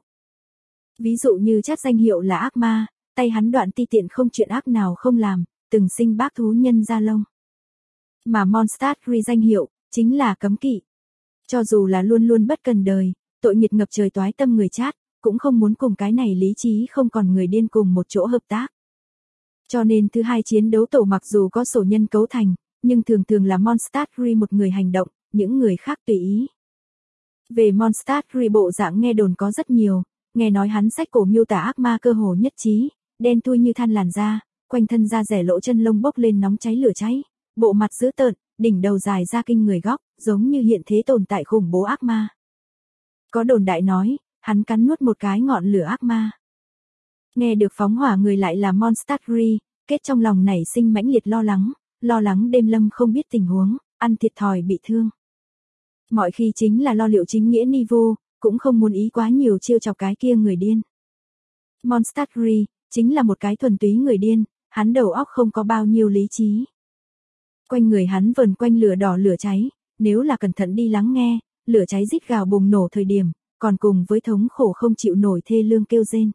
Ví dụ như chát danh hiệu là ác ma, tay hắn đoạn ti tiện không chuyện ác nào không làm, từng sinh bác thú nhân da lông. Mà Monstadri danh hiệu, chính là cấm kỵ. Cho dù là luôn luôn bất cần đời, tội nghiệt ngập trời toái tâm người chát, cũng không muốn cùng cái này lý trí không còn người điên cùng một chỗ hợp tác. Cho nên thứ 2 chiến đấu tổ mặc dù có sổ nhân cấu thành, nhưng thường là Monstadri một người hành động, những người khác tùy ý. Về Monstadri bộ dạng nghe đồn có rất nhiều, nghe nói hắn sách cổ miêu tả ác ma cơ hồ nhất trí, đen thui như than làn da, quanh thân da rẻ lỗ chân lông bốc lên nóng cháy lửa cháy, bộ mặt dữ tợn, đỉnh đầu dài ra kinh người góc, giống như hiện thế tồn tại khủng bố ác ma. Có đồn đại nói, hắn cắn nuốt một cái ngọn lửa ác ma. Nghe được phóng hỏa người lại là Monstadri, Kết trong lòng nảy sinh mãnh liệt lo lắng Đêm Lâm không biết tình huống, ăn thiệt thòi bị thương. Mọi khi chính là lo liệu chính nghĩa Nivu, cũng không muốn ý quá nhiều chiêu chọc cái kia người điên. Monstadri, chính là một cái thuần túy người điên, hắn đầu óc không có bao nhiêu lý trí. Quanh người hắn vần quanh lửa đỏ lửa cháy, nếu là cẩn thận đi lắng nghe, lửa cháy rít gào bùng nổ thời điểm, còn cùng với thống khổ không chịu nổi thê lương kêu rên.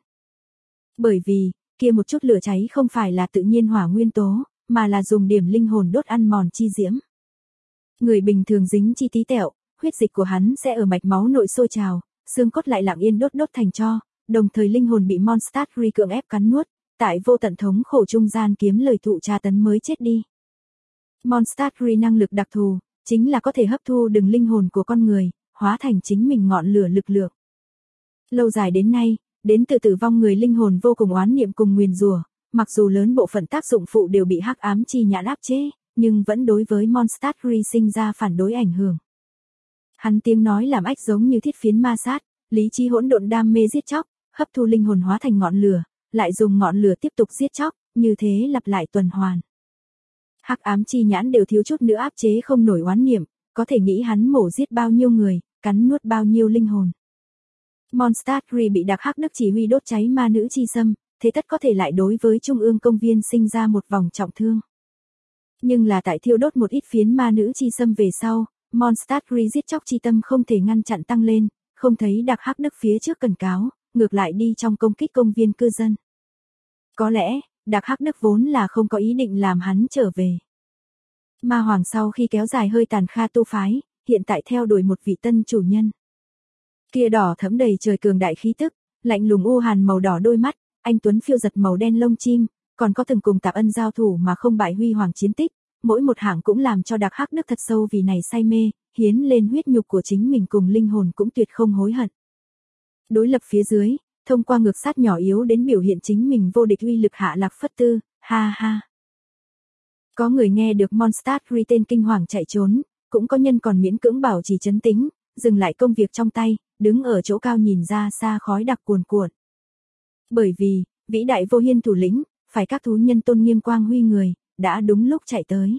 Bởi vì, kia một chút lửa cháy không phải là tự nhiên hỏa nguyên tố, mà là dùng điểm linh hồn đốt ăn mòn chi diễm. Người bình thường dính chi tí tẹo, huyết dịch của hắn sẽ ở mạch máu nội sôi trào, xương cốt lại lặng yên đốt thành tro, đồng thời linh hồn bị Monstadri cưỡng ép cắn nuốt, tại vô tận thống khổ trung gian kiếm lời thụ tra tấn mới chết đi. Monstadri năng lực đặc thù, chính là có thể hấp thu đường linh hồn của con người, hóa thành chính mình ngọn lửa lực lượng. Lâu dài đến nay, đến từ tử vong người linh hồn vô cùng oán niệm cùng nguyền rủa, mặc dù lớn bộ phận tác dụng phụ đều bị hắc ám chi nhãn áp chế, nhưng vẫn đối với Monstadri sinh ra phản đối ảnh hưởng. Hắn tiếng nói làm ách giống như thiết phiến ma sát, lý trí hỗn độn đam mê giết chóc, hấp thu linh hồn hóa thành ngọn lửa, lại dùng ngọn lửa tiếp tục giết chóc, như thế lặp lại tuần hoàn. Hắc ám chi nhãn đều thiếu chút nữa áp chế không nổi oán niệm, có thể nghĩ hắn mổ giết bao nhiêu người, cắn nuốt bao nhiêu linh hồn. Montstadtry bị Đặc Hắc Đức chỉ huy đốt cháy ma nữ chi xâm, thế tất có thể lại đối với Trung ương công viên sinh ra một vòng trọng thương. Nhưng là tại thiêu đốt một ít phiến ma nữ chi xâm về sau, Montstadtry giết chóc chi tâm không thể ngăn chặn tăng lên, không thấy Đặc Hắc Đức phía trước cẩn cáo, ngược lại đi trong công kích công viên cư dân. Có lẽ, Đặc Hắc Đức vốn là không có ý định làm hắn trở về. Ma Hoàng sau khi kéo dài hơi tàn Kha tu phái, hiện tại theo đuổi một vị tân chủ nhân. Kia đỏ thẫm đầy trời cường đại khí tức, lạnh lùng u hàn màu đỏ đôi mắt, anh tuấn phiêu giật màu đen lông chim, còn có từng cùng Tạp Ân giao thủ mà không bại huy hoàng chiến tích, mỗi một hạng cũng làm cho Đặc Hắc Đức thật sâu vì này say mê, hiến lên huyết nhục của chính mình cùng linh hồn cũng tuyệt không hối hận. Đối lập phía dưới, thông qua ngược sát nhỏ yếu đến biểu hiện chính mình vô địch uy lực hạ lạc phất tư, ha ha. Có người nghe được Montstadtry tên kinh hoàng chạy trốn, cũng có nhân còn miễn cưỡng bảo trì trấn tĩnh, dừng lại công việc trong tay, đứng ở chỗ cao nhìn ra xa khói đặc cuồn cuộn. Bởi vì, vĩ đại vô hiên thủ lĩnh, phải các thú nhân tôn nghiêm quang huy người, đã đúng lúc chạy tới.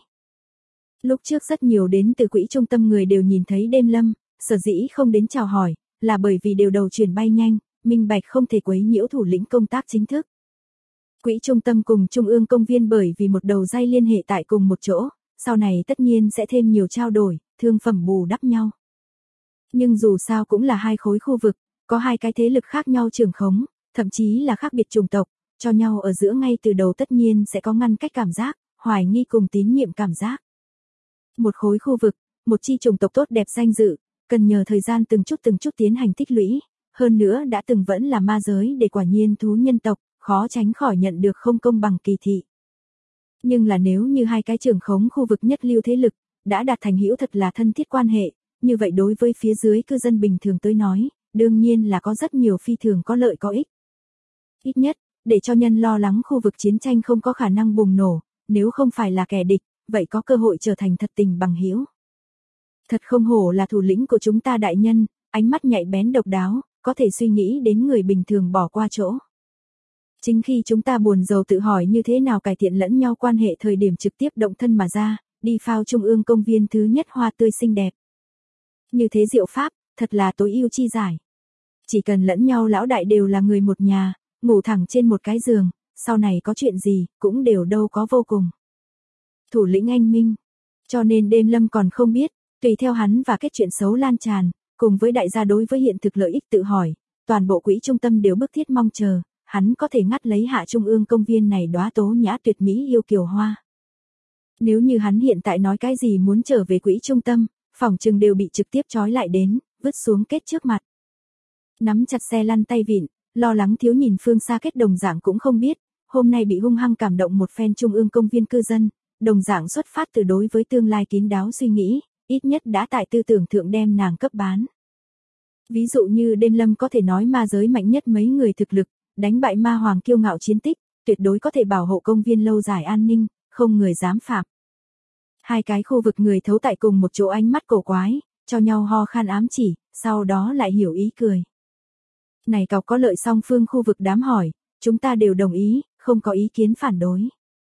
Lúc trước rất nhiều đến từ quỹ trung tâm người đều nhìn thấy đêm lâm, sở dĩ không đến chào hỏi, là bởi vì đều đầu chuyển bay nhanh, minh bạch không thể quấy nhiễu thủ lĩnh công tác chính thức. Quỹ trung tâm cùng Trung ương công viên bởi vì một đầu dây liên hệ tại cùng một chỗ, sau này tất nhiên sẽ thêm nhiều trao đổi, thương phẩm bù đắp nhau. Nhưng dù sao cũng là hai khối khu vực, có hai cái thế lực khác nhau trưởng khống, thậm chí là khác biệt chủng tộc, cho nhau ở giữa ngay từ đầu tất nhiên sẽ có ngăn cách cảm giác, hoài nghi cùng tín nhiệm cảm giác. Một khối khu vực, một chi chủng tộc tốt đẹp danh dự, cần nhờ thời gian từng chút tiến hành tích lũy, hơn nữa đã từng vẫn là ma giới để quả nhiên thú nhân tộc, khó tránh khỏi nhận được không công bằng kỳ thị. Nhưng là nếu như hai cái trưởng khống khu vực nhất lưu thế lực, đã đạt thành hữu thật là thân thiết quan hệ, như vậy đối với phía dưới cư dân bình thường tới nói, đương nhiên là có rất nhiều phi thường có lợi có ích. Ít nhất, để cho nhân lo lắng khu vực chiến tranh không có khả năng bùng nổ, nếu không phải là kẻ địch, vậy có cơ hội trở thành thật tình bằng hữu. Thật không hổ là thủ lĩnh của chúng ta đại nhân, ánh mắt nhạy bén độc đáo, có thể suy nghĩ đến người bình thường bỏ qua chỗ. Chính khi chúng ta buồn rầu tự hỏi như thế nào cải thiện lẫn nhau quan hệ thời điểm trực tiếp động thân mà ra, đi phao Trung ương công viên thứ nhất hoa tươi xinh đẹp. Như thế diệu pháp, thật là tối ưu chi giải. Chỉ cần lẫn nhau lão đại đều là người một nhà, ngủ thẳng trên một cái giường, sau này có chuyện gì, cũng đều đâu có vô cùng. Thủ lĩnh anh minh. Cho nên đêm lâm còn không biết, tùy theo hắn và kết chuyện xấu lan tràn, cùng với đại gia đối với hiện thực lợi ích tự hỏi, toàn bộ quỹ trung tâm đều bức thiết mong chờ, hắn có thể ngắt lấy hạ Trung ương công viên này đóa tố nhã tuyệt mỹ yêu kiều hoa. Nếu như hắn hiện tại nói cái gì muốn trở về quỹ trung tâm, phỏng chừng đều bị trực tiếp trói lại đến, vứt xuống kết trước mặt. Nắm chặt xe lăn tay vịn, lo lắng thiếu nhìn phương xa kết đồng dạng cũng không biết, hôm nay bị hung hăng cảm động một phen Trung ương công viên cư dân, đồng dạng xuất phát từ đối với tương lai kín đáo suy nghĩ, ít nhất đã tại tư tưởng thượng đem nàng cấp bán. Ví dụ như đêm lâm có thể nói ma giới mạnh nhất mấy người thực lực, đánh bại ma hoàng kiêu ngạo chiến tích, tuyệt đối có thể bảo hộ công viên lâu dài an ninh, không người dám phạm. Hai cái khu vực người thấu tại cùng một chỗ ánh mắt cổ quái, cho nhau ho khan ám chỉ, sau đó lại hiểu ý cười. Này cọc có lợi song phương khu vực đám hỏi, chúng ta đều đồng ý, không có ý kiến phản đối.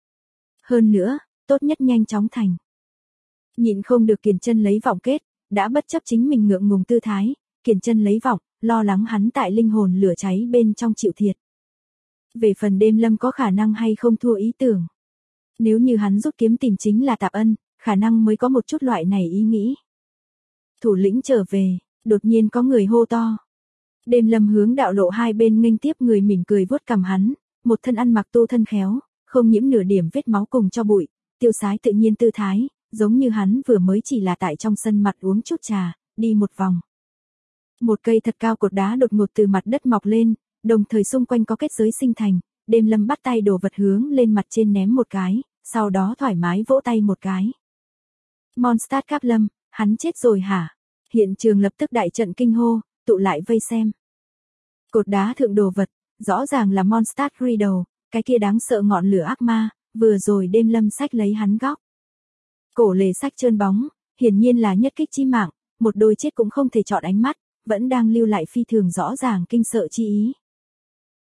Hơn nữa, tốt nhất nhanh chóng thành. Nhịn không được Kiền Chân lấy vọng kết, đã bất chấp chính mình ngượng ngùng tư thái, Kiền Chân lấy vọng, lo lắng hắn tại linh hồn lửa cháy bên trong chịu thiệt. Về phần đêm lâm có khả năng hay không thua ý tưởng. Nếu như hắn rút kiếm tìm chính là Tạp Ân, khả năng mới có một chút loại này ý nghĩ. Thủ lĩnh trở về, đột nhiên có người hô to. Đêm lâm hướng đạo lộ hai bên nghênh tiếp người mỉm cười vuốt cằm hắn, một thân ăn mặc tu thân khéo, không nhiễm nửa điểm vết máu cùng cho bụi, tiêu sái tự nhiên tư thái, giống như hắn vừa mới chỉ là tại trong sân mặt uống chút trà, đi một vòng. Một cây thật cao cột đá đột ngột từ mặt đất mọc lên, đồng thời xung quanh có kết giới sinh thành, đêm lâm bắt tay đồ vật hướng lên mặt trên ném một cái, sau đó thoải mái vỗ tay một cái. Mondstadt Các Lâm, hắn chết rồi hả? Hiện trường lập tức đại trận kinh hô, tụ lại vây xem. Cột đá thượng đồ vật, rõ ràng là Mondstadt Riddle, cái kia đáng sợ ngọn lửa ác ma, vừa rồi đêm lâm sách lấy hắn góc. Cổ lề sách trơn bóng, hiển nhiên là nhất kích chi mạng, một đôi chết cũng không thể chọn ánh mắt, vẫn đang lưu lại phi thường rõ ràng kinh sợ chi ý.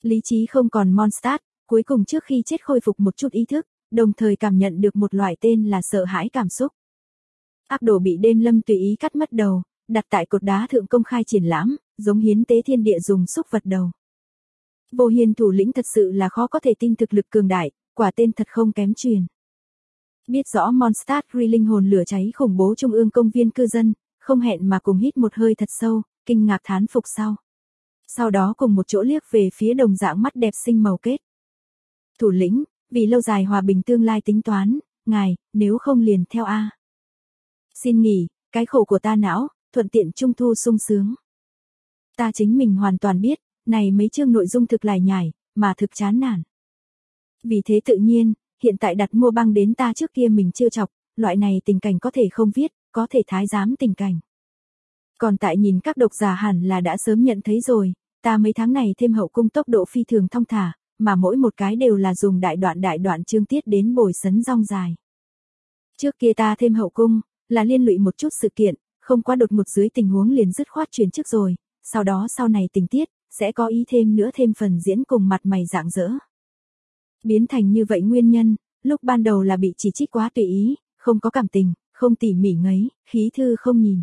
Lý trí không còn Mondstadt, cuối cùng trước khi chết khôi phục một chút ý thức, đồng thời cảm nhận được một loại tên là sợ hãi cảm xúc. Ác đồ bị đêm lâm tùy ý cắt mất đầu, đặt tại cột đá thượng công khai triển lãm, giống hiến tế thiên địa dùng xúc vật đầu. Vô Hiên thủ lĩnh thật sự là khó có thể tin thực lực cường đại, quả tên thật không kém truyền. Biết rõ Mondstadt linh hồn lửa cháy khủng bố trung ương công viên cư dân, không hẹn mà cùng hít một hơi thật sâu, kinh ngạc thán phục sau đó cùng một chỗ liếc về phía đồng dạng mắt đẹp xinh màu kết. Thủ lĩnh, vì lâu dài hòa bình tương lai tính toán, ngài, nếu không liền theo a. Xin nghỉ, cái khổ của ta não, thuận tiện trung thu sung sướng. Ta chính mình hoàn toàn biết, này mấy chương nội dung thực lải nhải, mà thực chán nản. Vì thế tự nhiên, hiện tại đặt mua băng đến ta trước kia mình trêu chọc, loại này tình cảnh có thể không viết, có thể thái giám tình cảnh. Còn tại nhìn các độc giả hẳn là đã sớm nhận thấy rồi, ta mấy tháng này thêm hậu cung tốc độ phi thường thong thả, mà mỗi một cái đều là dùng đại đoạn chương tiết đến bồi sấn rong dài. Trước kia ta thêm hậu cung, là liên lụy một chút sự kiện, không quá đột ngột dưới tình huống liền dứt khoát chuyển trước rồi, sau này tình tiết, sẽ có ý thêm nữa thêm phần diễn cùng mặt mày rạng rỡ. Biến thành như vậy nguyên nhân, lúc ban đầu là bị chỉ trích quá tùy ý, không có cảm tình, không tỉ mỉ ngấy, khí thư không nhìn.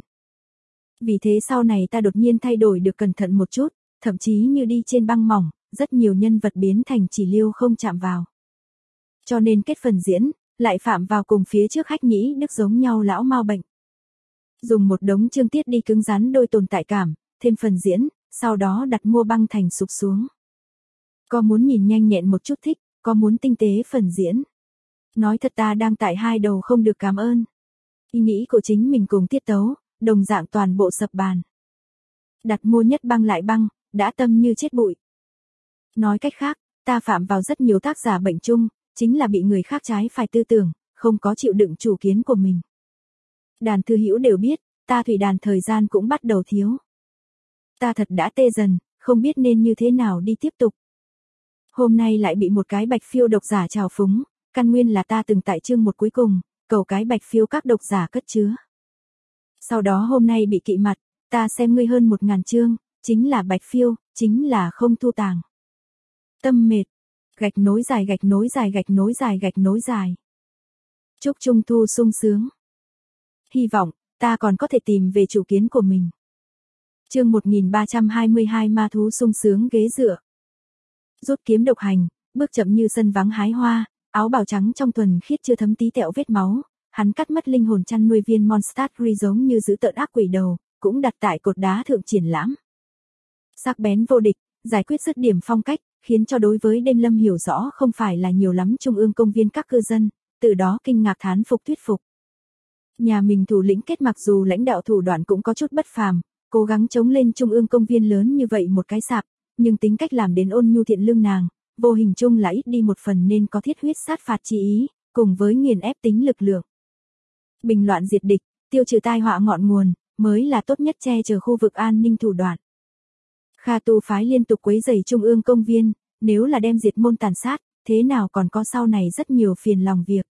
Vì thế sau này ta đột nhiên thay đổi được cẩn thận một chút, thậm chí như đi trên băng mỏng, rất nhiều nhân vật biến thành chỉ liêu không chạm vào. Cho nên kết phần diễn, lại phạm vào cùng phía trước Hách Nhĩ Đức giống nhau lão mau bệnh. Dùng một đống chương tiết đi cứng rắn đôi tồn tại cảm, thêm phần diễn, sau đó đặt mua băng thành sụp xuống. Có muốn nhìn nhanh nhẹn một chút thích, có muốn tinh tế phần diễn. Nói thật ta đang tại hai đầu không được cảm ơn. Ý nghĩ của chính mình cùng tiết tấu, đồng dạng toàn bộ sập bàn. Đặt mua nhất băng lại băng, đã tâm như chết bụi. Nói cách khác, ta phạm vào rất nhiều tác giả bệnh chung, chính là bị người khác trái phải tư tưởng, không có chịu đựng chủ kiến của mình. Đàn thư hữu đều biết, ta thủy đàn thời gian cũng bắt đầu thiếu. Ta thật đã tê dần, không biết nên như thế nào đi tiếp tục. Hôm nay lại bị một cái bạch phiêu độc giả trào phúng, căn nguyên là ta từng tại chương một cuối cùng, cầu cái bạch phiêu các độc giả cất chứa. Sau đó hôm nay bị kỵ mặt, ta xem ngươi hơn 1000 chương, chính là bạch phiêu, chính là không thu tàng. Tâm mệt, gạch nối dài. Chúc Trung thu sung sướng. Hy vọng, ta còn có thể tìm về chủ kiến của mình. Chương 1322 ma thú sung sướng ghế dựa. Rút kiếm độc hành, bước chậm như sân vắng hái hoa, áo bào trắng trong thuần khiết chưa thấm tí tẹo vết máu, hắn cắt mất linh hồn chăn nuôi viên Mondstadt giống như giữ tợn ác quỷ đầu, cũng đặt tại cột đá thượng triển lãm. Sắc bén vô địch, giải quyết dứt điểm phong cách, khiến cho đối với đêm lâm hiểu rõ không phải là nhiều lắm trung ương công viên các cư dân, từ đó kinh ngạc thán phục thuyết phục. Nhà mình thủ lĩnh kết mặc dù lãnh đạo thủ đoạn cũng có chút bất phàm, cố gắng chống lên trung ương công viên lớn như vậy một cái sạp, nhưng tính cách làm đến ôn nhu thiện lương nàng, vô hình chung là ít đi một phần nên có thiết huyết sát phạt chi ý, cùng với nghiền ép tính lực lượng. Bình loạn diệt địch, tiêu trừ tai họa ngọn nguồn, mới là tốt nhất che chở khu vực an ninh thủ đoạn. Kha tu phái liên tục quấy rầy trung ương công viên, nếu là đem diệt môn tàn sát, thế nào còn có sau này rất nhiều phiền lòng việc.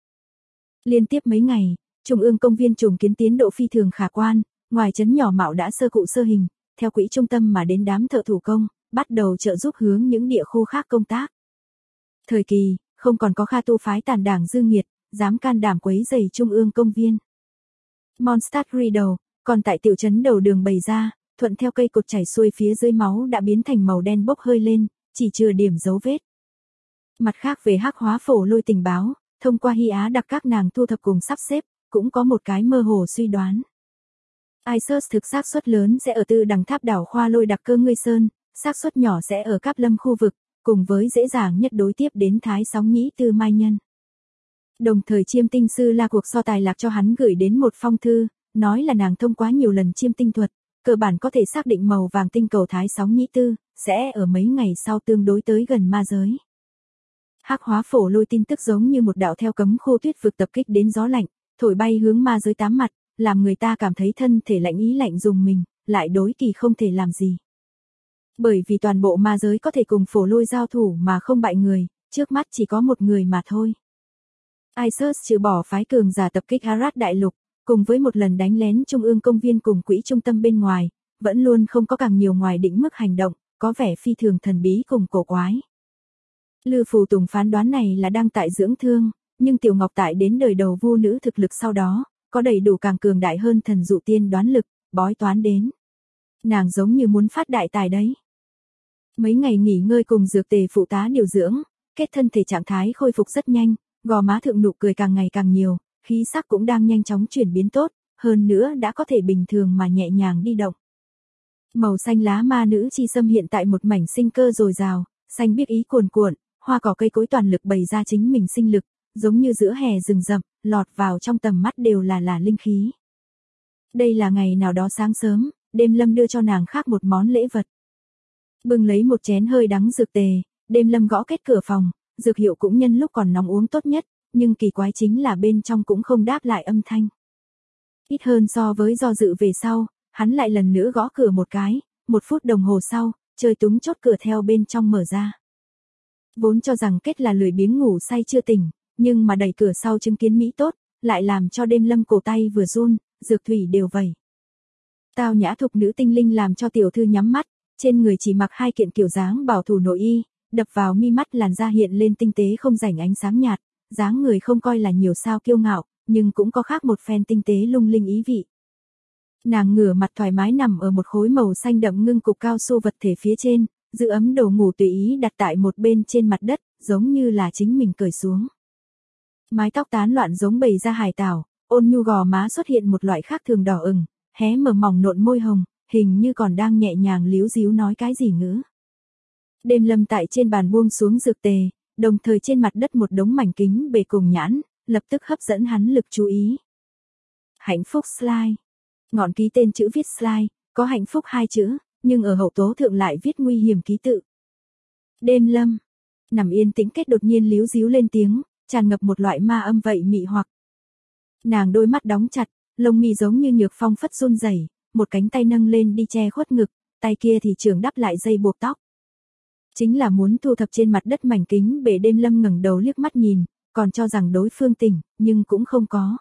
Liên tiếp mấy ngày, trung ương công viên trùng kiến tiến độ phi thường khả quan, ngoài trấn nhỏ mạo đã sơ cụ sơ hình, theo quỹ trung tâm mà đến đám thợ thủ công, bắt đầu trợ giúp hướng những địa khu khác công tác. Thời kỳ, không còn có Kha tu phái tàn đảng dư nghiệt, dám can đảm quấy rầy trung ương công viên. Mondstadt đầu, còn tại tiểu trấn đầu đường bày ra, thuận theo cây cột chảy xuôi phía dưới máu đã biến thành màu đen bốc hơi lên, chỉ chừa điểm dấu vết. Mặt khác về hắc hóa phổ lôi tình báo, thông qua Hy Á đặc các nàng thu thập cùng sắp xếp, cũng có một cái mơ hồ suy đoán. Isus thực xác suất lớn sẽ ở tư đằng tháp đảo khoa lôi đặc cơ ngươi sơn, xác suất nhỏ sẽ ở Cáp Lâm khu vực, cùng với dễ dàng nhất đối tiếp đến Thái Sóng Nhĩ Tư Mai Nhân. Đồng thời chiêm tinh sư La cuộc so tài lạc cho hắn gửi đến một phong thư, nói là nàng thông qua nhiều lần chiêm tinh thuật, cơ bản có thể xác định màu vàng tinh cầu Thái Sóng Nhĩ Tư, sẽ ở mấy ngày sau tương đối tới gần ma giới. Hắc hóa phổ lôi tin tức giống như một đạo theo cấm khu tuyết vực tập kích đến gió lạnh, thổi bay hướng ma giới tám mặt, làm người ta cảm thấy thân thể lạnh ý lạnh dùng mình, lại đối kỳ không thể làm gì. Bởi vì toàn bộ ma giới có thể cùng phổ lôi giao thủ mà không bại người, trước mắt chỉ có một người mà thôi. Isus trừ bỏ phái cường giả tập kích Arad đại lục, cùng với một lần đánh lén trung ương công viên cùng quỹ trung tâm bên ngoài, vẫn luôn không có càng nhiều ngoài định mức hành động, có vẻ phi thường thần bí cùng cổ quái. Lư Phù Tùng phán đoán này là đang tại dưỡng thương, nhưng Tiểu Ngọc tại đến đời đầu vu nữ thực lực sau đó, có đầy đủ càng cường đại hơn thần dụ tiên đoán lực, bói toán đến. Nàng giống như muốn phát đại tài đấy. Mấy ngày nghỉ ngơi cùng dược tề phụ tá điều dưỡng, kết thân thể trạng thái khôi phục rất nhanh, gò má thượng nụ cười càng ngày càng nhiều, khí sắc cũng đang nhanh chóng chuyển biến tốt, hơn nữa đã có thể bình thường mà nhẹ nhàng đi động. Màu xanh lá ma nữ chi sâm hiện tại một mảnh sinh cơ dồi dào, xanh biếc ý cuồn cuộn, hoa cỏ cây cối toàn lực bày ra chính mình sinh lực, giống như giữa hè rừng rậm, lọt vào trong tầm mắt đều là linh khí. Đây là ngày nào đó sáng sớm, Đêm Lâm đưa cho nàng khác một món lễ vật. Bưng lấy một chén hơi đắng dược tề, Đêm Lâm gõ két cửa phòng, dược hiệu cũng nhân lúc còn nóng uống tốt nhất, nhưng kỳ quái chính là bên trong cũng không đáp lại âm thanh. Ít hơn so với do dự về sau, hắn lại lần nữa gõ cửa một cái, 1 phút đồng hồ sau, trời túng chốt cửa theo bên trong mở ra. Vốn cho rằng Kết là lười biếng ngủ say chưa tỉnh, nhưng mà đẩy cửa sau chứng kiến mỹ tốt, lại làm cho Đêm Lâm cổ tay vừa run, dược thủy đều vẩy. Tao nhã thục nữ tinh linh làm cho tiểu thư nhắm mắt, trên người chỉ mặc 2 kiện kiểu dáng bảo thủ nội y, đập vào mi mắt làn da hiện lên tinh tế không rảnh ánh sáng nhạt, dáng người không coi là nhiều sao kiêu ngạo, nhưng cũng có khác một phen tinh tế lung linh ý vị. Nàng ngửa mặt thoải mái nằm ở một khối màu xanh đậm ngưng cục cao su vật thể phía trên, giữ ấm đồ ngủ tùy ý đặt tại một bên trên mặt đất, giống như là chính mình cởi xuống. Mái tóc tán loạn giống bầy da hải tảo, ôn nhu gò má xuất hiện một loại khác thường đỏ ửng, hé mở mỏng nộn môi hồng, hình như còn đang nhẹ nhàng líu díu nói cái gì ngữ. Đêm Lâm tại trên bàn buông xuống dược tề, đồng thời trên mặt đất một đống mảnh kính bề cùng nhãn, lập tức hấp dẫn hắn lực chú ý. Hạnh phúc slide. Ngọn ký tên chữ viết slide, có hạnh phúc 2 chữ, nhưng ở hậu tố thượng lại viết nguy hiểm ký tự. Đêm Lâm. Nằm yên tĩnh Kết đột nhiên líu díu lên tiếng, tràn ngập một loại ma âm vậy mị hoặc. Nàng đôi mắt đóng chặt, lông mi giống như nhược phong phất run rẩy, một cánh tay nâng lên đi che khuất ngực, tay kia thì trường đắp lại dây buộc tóc. Chính là muốn thu thập trên mặt đất mảnh kính bể. Đêm Lâm ngẩng đầu liếc mắt nhìn, còn cho rằng đối phương tỉnh, nhưng cũng không có.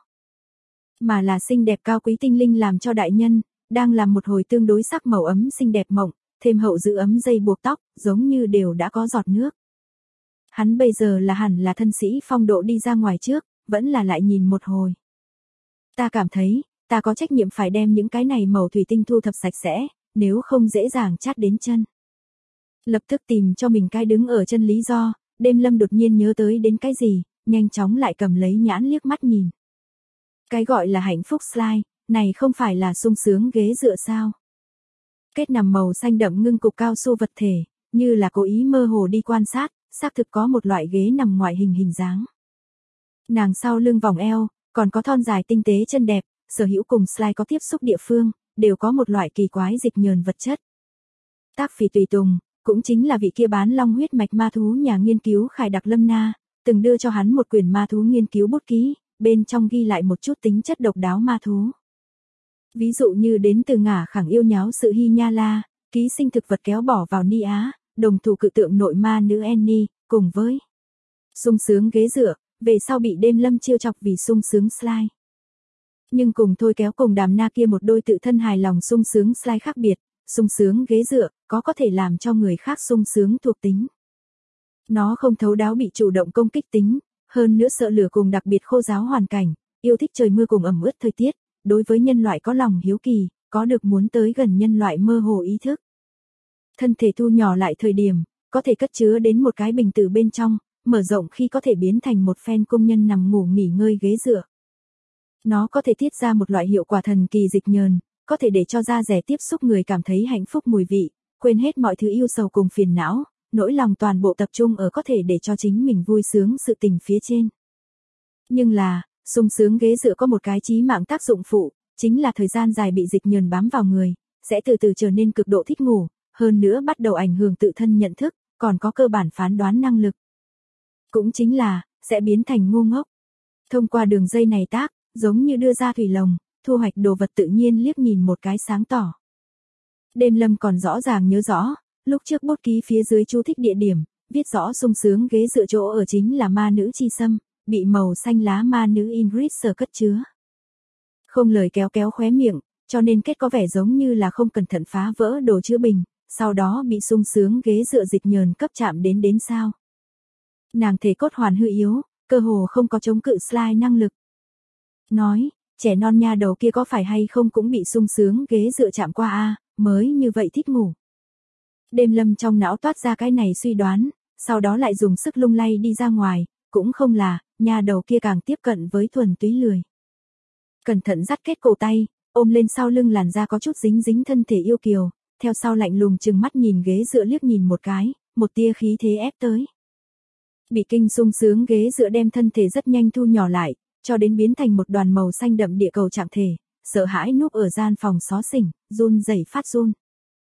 Mà là xinh đẹp cao quý tinh linh làm cho đại nhân, đang làm một hồi tương đối sắc màu ấm xinh đẹp mộng, thêm hậu giữ ấm dây buộc tóc, giống như đều đã có giọt nước. Hắn bây giờ là hẳn là thân sĩ phong độ đi ra ngoài trước, vẫn là lại nhìn một hồi. Ta cảm thấy, ta có trách nhiệm phải đem những cái này màu thủy tinh thu thập sạch sẽ, nếu không dễ dàng chát đến chân. Lập tức tìm cho mình cái đứng ở chân lý do, Đêm Lâm đột nhiên nhớ tới đến cái gì, nhanh chóng lại cầm lấy nhãn liếc mắt nhìn. Cái gọi là hạnh phúc slide, này không phải là sung sướng ghế dựa sao? Kết nằm màu xanh đậm ngưng cục cao su vật thể, như là cố ý mơ hồ đi quan sát, xác thực có một loại ghế nằm ngoại hình dáng. Nàng sau lưng vòng eo, còn có thon dài tinh tế chân đẹp, sở hữu cùng slide có tiếp xúc địa phương, đều có một loại kỳ quái dịch nhờn vật chất. Tác Phỉ Tùy Tùng, cũng chính là vị kia bán long huyết mạch ma thú nhà nghiên cứu Khải Đặc Lâm Na, từng đưa cho hắn một quyển ma thú nghiên cứu bút ký, bên trong ghi lại một chút tính chất độc đáo ma thú. Ví dụ như đến từ ngả khẳng yêu nháo sự Hy Nha La, ký sinh thực vật kéo bỏ vào Ni Á, đồng thủ cự tượng nội ma nữ Annie, cùng với sung sướng ghế dựa, về sau bị Đêm Lâm chiêu chọc vì sung sướng slide. Nhưng cùng thôi kéo cùng đàm na kia một đôi tự thân hài lòng sung sướng slide khác biệt, sung sướng ghế dựa, có thể làm cho người khác sung sướng thuộc tính. Nó không thấu đáo bị chủ động công kích tính, hơn nữa sợ lửa cùng đặc biệt khô ráo hoàn cảnh, yêu thích trời mưa cùng ẩm ướt thời tiết, đối với nhân loại có lòng hiếu kỳ, có được muốn tới gần nhân loại mơ hồ ý thức. Thân thể thu nhỏ lại thời điểm, có thể cất chứa đến một cái bình tử bên trong, mở rộng khi có thể biến thành một phen công nhân nằm ngủ nghỉ ngơi ghế dựa. Nó có thể tiết ra một loại hiệu quả thần kỳ dịch nhờn, có thể để cho da rẻ tiếp xúc người cảm thấy hạnh phúc mùi vị, quên hết mọi thứ yêu sầu cùng phiền não, nỗi lòng toàn bộ tập trung ở có thể để cho chính mình vui sướng sự tình phía trên. Nhưng là, sung sướng ghế dựa có một cái chí mạng tác dụng phụ, chính là thời gian dài bị dịch nhờn bám vào người, sẽ từ từ trở nên cực độ thích ngủ, hơn nữa bắt đầu ảnh hưởng tự thân nhận thức, còn có cơ bản phán đoán năng lực. Cũng chính là, sẽ biến thành ngu ngốc. Thông qua đường dây này tác, giống như đưa ra thủy lồng, thu hoạch đồ vật tự nhiên liếc nhìn một cái sáng tỏ. Đêm Lâm còn rõ ràng nhớ rõ, lúc trước bút ký phía dưới chú thích địa điểm, viết rõ sung sướng ghế dựa chỗ ở chính là ma nữ chi sâm, bị màu xanh lá ma nữ Ingrid sở cất chứa. Không lời kéo khóe miệng, cho nên kết có vẻ giống như là không cẩn thận phá vỡ đồ chứa bình, sau đó bị sung sướng ghế dựa dịch nhờn cấp chạm đến sao. Nàng thể cốt hoàn hư yếu, cơ hồ không có chống cự slide năng lực. Nói, trẻ non nha đầu kia có phải hay không cũng bị sung sướng ghế dựa chạm qua a, mới như vậy thích ngủ. Đêm Lâm trong não toát ra cái này suy đoán, sau đó lại dùng sức lung lay đi ra ngoài, cũng không là, nha đầu kia càng tiếp cận với thuần túy lười. Cẩn thận dắt kết cổ tay, ôm lên sau lưng làn da có chút dính dính thân thể yêu kiều, theo sau lạnh lùng chừng mắt nhìn ghế dựa liếc nhìn một cái, một tia khí thế ép tới. Bị kinh sung sướng ghế dựa đem thân thể rất nhanh thu nhỏ lại, cho đến biến thành một đoàn màu xanh đậm địa cầu trạng thể, sợ hãi núp ở gian phòng xó xỉnh, run rẩy phát run.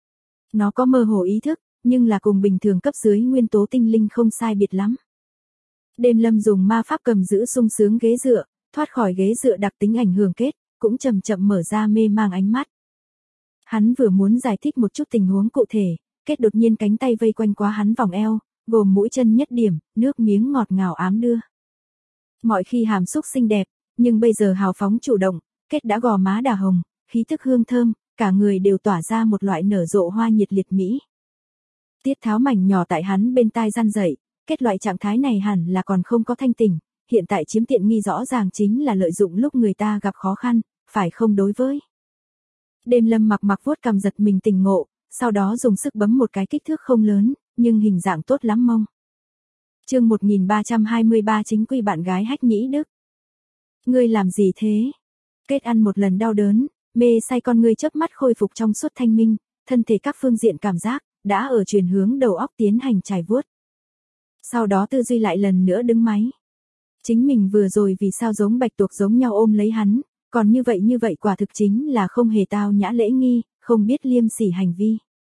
Nó có mơ hồ ý thức, nhưng là cùng bình thường cấp dưới nguyên tố tinh linh không sai biệt lắm. Đêm Lâm dùng ma pháp cầm giữ sung sướng ghế dựa, thoát khỏi ghế dựa đặc tính ảnh hưởng kết, cũng chậm chậm mở ra mê mang ánh mắt. Hắn vừa muốn giải thích một chút tình huống cụ thể, kết đột nhiên cánh tay vây quanh quá hắn vòng eo, gồm mũi chân nhất điểm, nước miếng ngọt ngào ám đưa. Mọi khi hàm xúc xinh đẹp, nhưng bây giờ hào phóng chủ động, kết đã gò má đà hồng, khí thức hương thơm, cả người đều tỏa ra một loại nở rộ hoa nhiệt liệt mỹ. Tiết Tháo mảnh nhỏ tại hắn bên tai răn dậy, kết loại trạng thái này hẳn là còn không có thanh tỉnh, hiện tại chiếm tiện nghi rõ ràng chính là lợi dụng lúc người ta gặp khó khăn, phải không đối với. Đêm Lâm mặc vuốt cằm giật mình tỉnh ngộ, sau đó dùng sức bấm một cái kích thước không lớn, nhưng hình dạng tốt lắm mông. Chương 1323 chính quy bạn gái Hách Nhĩ Đức. Ngươi làm gì thế? Kết ăn một lần đau đớn, mê say con ngươi chớp mắt khôi phục trong suốt thanh minh, thân thể các phương diện cảm giác đã ở chuyển hướng đầu óc tiến hành trải vuốt. Sau đó tư duy lại lần nữa đứng máy. Chính mình vừa rồi vì sao giống bạch tuộc giống nhau ôm lấy hắn, còn như vậy quả thực chính là không hề tao nhã lễ nghi, không biết liêm sỉ hành vi.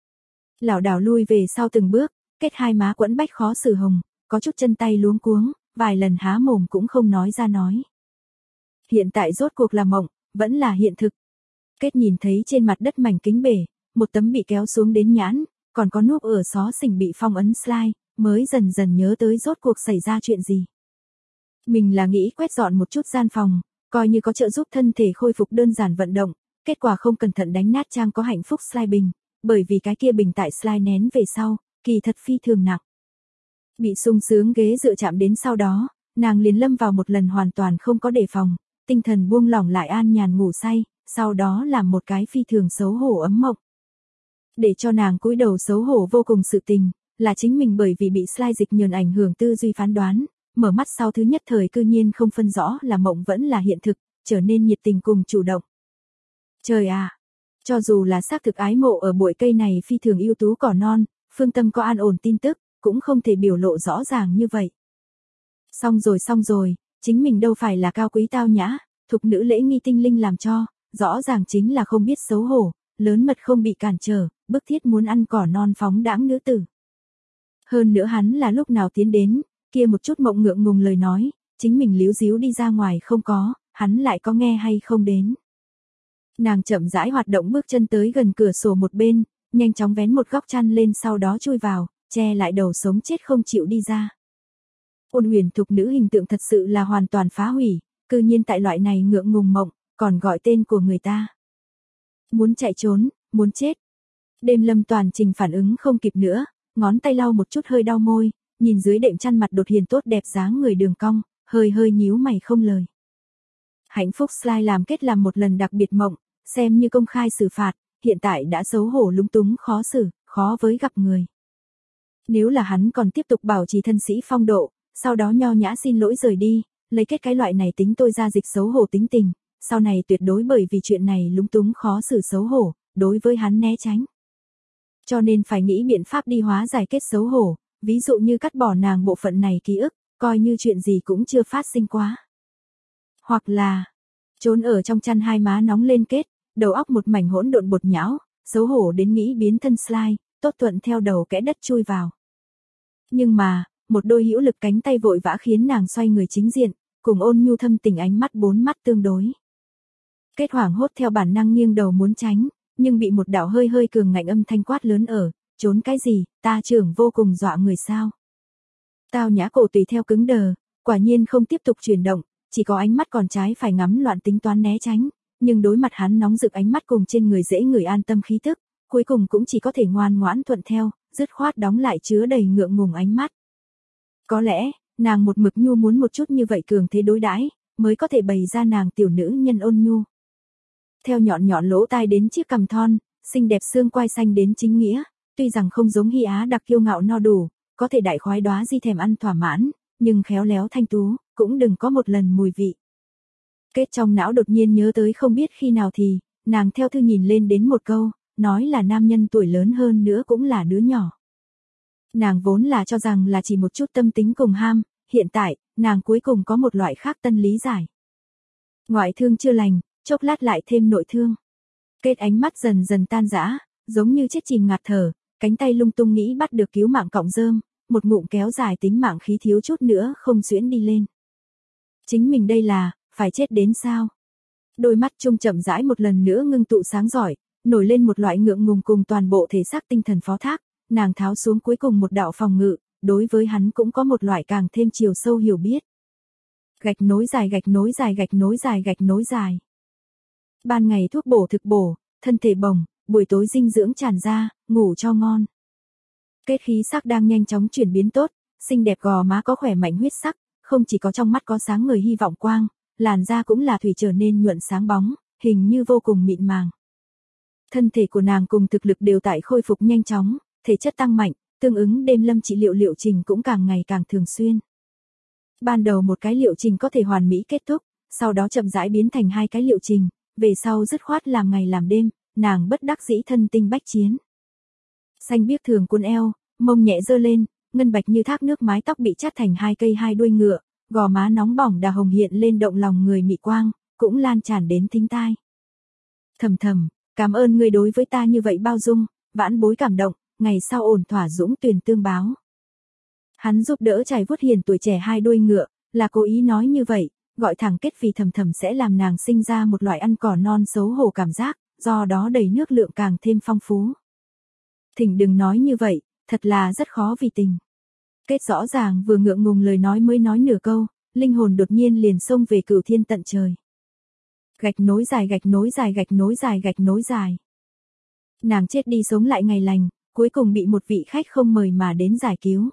Lảo đảo lui về sau từng bước, kết hai má quẫn bách khó xử hồng, có chút chân tay luống cuống, vài lần há mồm cũng không nói ra nói. Hiện tại rốt cuộc là mộng, vẫn là hiện thực. Kết nhìn thấy trên mặt đất mảnh kính bể, một tấm bị kéo xuống đến nhãn, còn có núp ở xó xỉnh bị phong ấn slide, mới dần dần nhớ tới rốt cuộc xảy ra chuyện gì. Mình là nghĩ quét dọn một chút gian phòng, coi như có trợ giúp thân thể khôi phục đơn giản vận động, kết quả không cẩn thận đánh nát trang có hạnh phúc slide bình, bởi vì cái kia bình tại slide nén về sau, kỳ thật phi thường nặng. Bị sung sướng ghế dựa chạm đến sau đó, nàng liền lâm vào một lần hoàn toàn không có đề phòng, tinh thần buông lỏng lại an nhàn ngủ say, sau đó làm một cái phi thường xấu hổ ấm mộng. Để cho nàng cúi đầu xấu hổ vô cùng sự tình, là chính mình bởi vì bị slide dịch nhờn ảnh hưởng tư duy phán đoán, mở mắt sau thứ nhất thời cư nhiên không phân rõ là mộng vẫn là hiện thực, trở nên nhiệt tình cùng chủ động. Trời à! Cho dù là xác thực ái mộ ở bụi cây này phi thường ưu tú cỏ non, phương tâm có an ổn tin tức, cũng không thể biểu lộ rõ ràng như vậy. Xong rồi, chính mình đâu phải là cao quý tao nhã, thục nữ lễ nghi tinh linh làm cho, rõ ràng chính là không biết xấu hổ, lớn mật không bị cản trở, bức thiết muốn ăn cỏ non phóng đãng nữ tử. Hơn nữa hắn là lúc nào tiến đến, kia một chút mộng ngượng ngùng lời nói, chính mình líu díu đi ra ngoài không có, hắn lại có nghe hay không đến. Nàng chậm rãi hoạt động bước chân tới gần cửa sổ một bên, nhanh chóng vén một góc chăn lên sau đó chui vào, che lại đầu sống chết không chịu đi ra. Ôn huyền thục nữ hình tượng thật sự là hoàn toàn phá hủy, cư nhiên tại loại này ngượng ngùng mộng, còn gọi tên của người ta. Muốn chạy trốn, muốn chết. Đêm Lâm toàn trình phản ứng không kịp nữa, ngón tay lau một chút hơi đau môi, nhìn dưới đệm chăn mặt đột hiền tốt đẹp dáng người đường cong, hơi nhíu mày không lời. Hạnh phúc slide làm kết làm một lần đặc biệt mộng, xem như công khai xử phạt, hiện tại đã xấu hổ lúng túng khó xử, khó với gặp người. Nếu là hắn còn tiếp tục bảo trì thân sĩ phong độ, sau đó nho nhã xin lỗi rời đi, lấy kết cái loại này tính tôi ra dịch xấu hổ tính tình, sau này tuyệt đối bởi vì chuyện này lúng túng khó xử xấu hổ, đối với hắn né tránh. Cho nên phải nghĩ biện pháp đi hóa giải kết xấu hổ, ví dụ như cắt bỏ nàng bộ phận này ký ức, coi như chuyện gì cũng chưa phát sinh quá. Hoặc là, trốn ở trong chăn hai má nóng lên kết, đầu óc một mảnh hỗn độn bột nhão, xấu hổ đến nghĩ biến thân slide, tốt thuận theo đầu kẽ đất chui vào. Nhưng mà, một đôi hữu lực cánh tay vội vã khiến nàng xoay người chính diện, cùng ôn nhu thâm tình ánh mắt bốn mắt tương đối. Kết hoảng hốt theo bản năng nghiêng đầu muốn tránh, nhưng bị một đạo hơi cường ngạnh âm thanh quát lớn ở, trốn cái gì, ta trưởng vô cùng dọa người sao. Tao nhã cổ tùy theo cứng đờ, quả nhiên không tiếp tục chuyển động, chỉ có ánh mắt còn trái phải ngắm loạn tính toán né tránh, nhưng đối mặt hắn nóng rực ánh mắt cùng trên người dễ người an tâm khí tức, cuối cùng cũng chỉ có thể ngoan ngoãn thuận theo, dứt khoát đóng lại chứa đầy ngượng ngùng ánh mắt. Có lẽ, nàng một mực nhu muốn một chút như vậy cường thế đối đãi, mới có thể bày ra nàng tiểu nữ nhân ôn nhu. Theo nhọn nhọn lỗ tai đến chiếc cằm thon, xinh đẹp xương quai xanh đến chính nghĩa, tuy rằng không giống Hy Á đặc kiêu ngạo no đủ, có thể đại khoái đóa di thèm ăn thỏa mãn, nhưng khéo léo thanh tú, cũng đừng có một lần mùi vị. Kết trong não đột nhiên nhớ tới không biết khi nào thì, nàng theo thư nhìn lên đến một câu, nói là nam nhân tuổi lớn hơn nữa cũng là đứa nhỏ. Nàng vốn là cho rằng là chỉ một chút tâm tính cùng ham, hiện tại, nàng cuối cùng có một loại khác tân lý giải. Ngoại thương chưa lành, chốc lát lại thêm nội thương. Kết ánh mắt dần dần tan rã, giống như chết chìm ngạt thở, cánh tay lung tung nghĩ bắt được cứu mạng cọng rơm, một ngụm kéo dài tính mạng khí thiếu chút nữa không xuyễn đi lên. Chính mình đây là, phải chết đến sao? Đôi mắt trung chậm rãi một lần nữa ngưng tụ sáng giỏi, nổi lên một loại ngượng ngùng cùng toàn bộ thể xác tinh thần phó thác, nàng tháo xuống cuối cùng một đạo phòng ngự, đối với hắn cũng có một loại càng thêm chiều sâu hiểu biết. Gạch nối dài gạch nối dài gạch nối dài gạch nối dài. Ban ngày thuốc bổ thực bổ, thân thể bồng, buổi tối dinh dưỡng tràn ra, ngủ cho ngon. Kết khí sắc đang nhanh chóng chuyển biến tốt, xinh đẹp gò má có khỏe mạnh huyết sắc, không chỉ có trong mắt có sáng ngời hy vọng quang, làn da cũng là thủy trở nên nhuận sáng bóng, hình như vô cùng mịn màng. Thân thể của nàng cùng thực lực đều tại khôi phục nhanh chóng, thể chất tăng mạnh, tương ứng đêm lâm trị liệu liệu trình cũng càng ngày càng thường xuyên. Ban đầu một cái liệu trình có thể hoàn mỹ kết thúc, sau đó chậm rãi biến thành 2 cái liệu trình, về sau dứt khoát làm ngày làm đêm, nàng bất đắc dĩ thân tinh bách chiến. Xanh biếc thường cuốn eo, mông nhẹ giơ lên, ngân bạch như thác nước mái tóc bị chát thành 2 cây 2 đuôi ngựa, gò má nóng bỏng đà hồng hiện lên động lòng người mị quang, cũng lan tràn đến thính tai. Thầm thầm, cảm ơn ngươi đối với ta như vậy bao dung, vãn bối cảm động, ngày sau ổn thỏa dũng tuyền tương báo. Hắn giúp đỡ trải vuốt hiền tuổi trẻ 2 đuôi ngựa, là cố ý nói như vậy, gọi thẳng kết vì thầm thầm sẽ làm nàng sinh ra một loại ăn cỏ non xấu hổ cảm giác, do đó đầy nước lượng càng thêm phong phú. Thỉnh đừng nói như vậy, thật là rất khó vì tình. Kết rõ ràng vừa ngượng ngùng lời nói mới nói nửa câu, linh hồn đột nhiên liền xông về cửu thiên tận trời. Gạch nối dài gạch nối dài gạch nối dài gạch nối dài. Nàng chết đi sống lại ngày lành, cuối cùng bị một vị khách không mời mà đến giải cứu.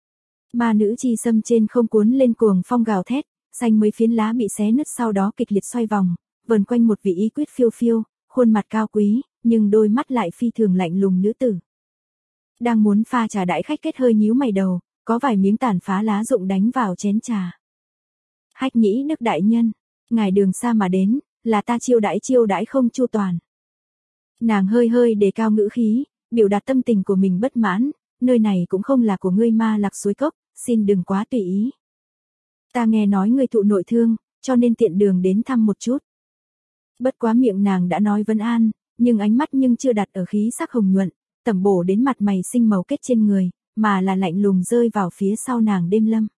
Ma nữ chi xâm trên không cuốn lên cuồng phong gào thét, xanh mấy phiến lá bị xé nứt sau đó kịch liệt xoay vòng, vần quanh một vị y quyết phiêu phiêu, khuôn mặt cao quý, nhưng đôi mắt lại phi thường lạnh lùng nữ tử. Đang muốn pha trà đại khách kết hơi nhíu mày đầu, có vài miếng tàn phá lá rụng đánh vào chén trà. Hách Nhĩ Đức đại nhân, ngài đường xa mà đến, là ta chiêu đãi không chu toàn. Nàng hơi hơi đề cao ngữ khí, biểu đạt tâm tình của mình bất mãn, nơi này cũng không là của ngươi Ma Lạc suối cốc, xin đừng quá tùy ý. Ta nghe nói ngươi thụ nội thương, cho nên tiện đường đến thăm một chút. Bất quá miệng nàng đã nói vân an, nhưng ánh mắt nhưng chưa đặt ở khí sắc hồng nhuận, tẩm bổ đến mặt mày sinh màu kết trên người, mà là lạnh lùng rơi vào phía sau nàng đêm lâm.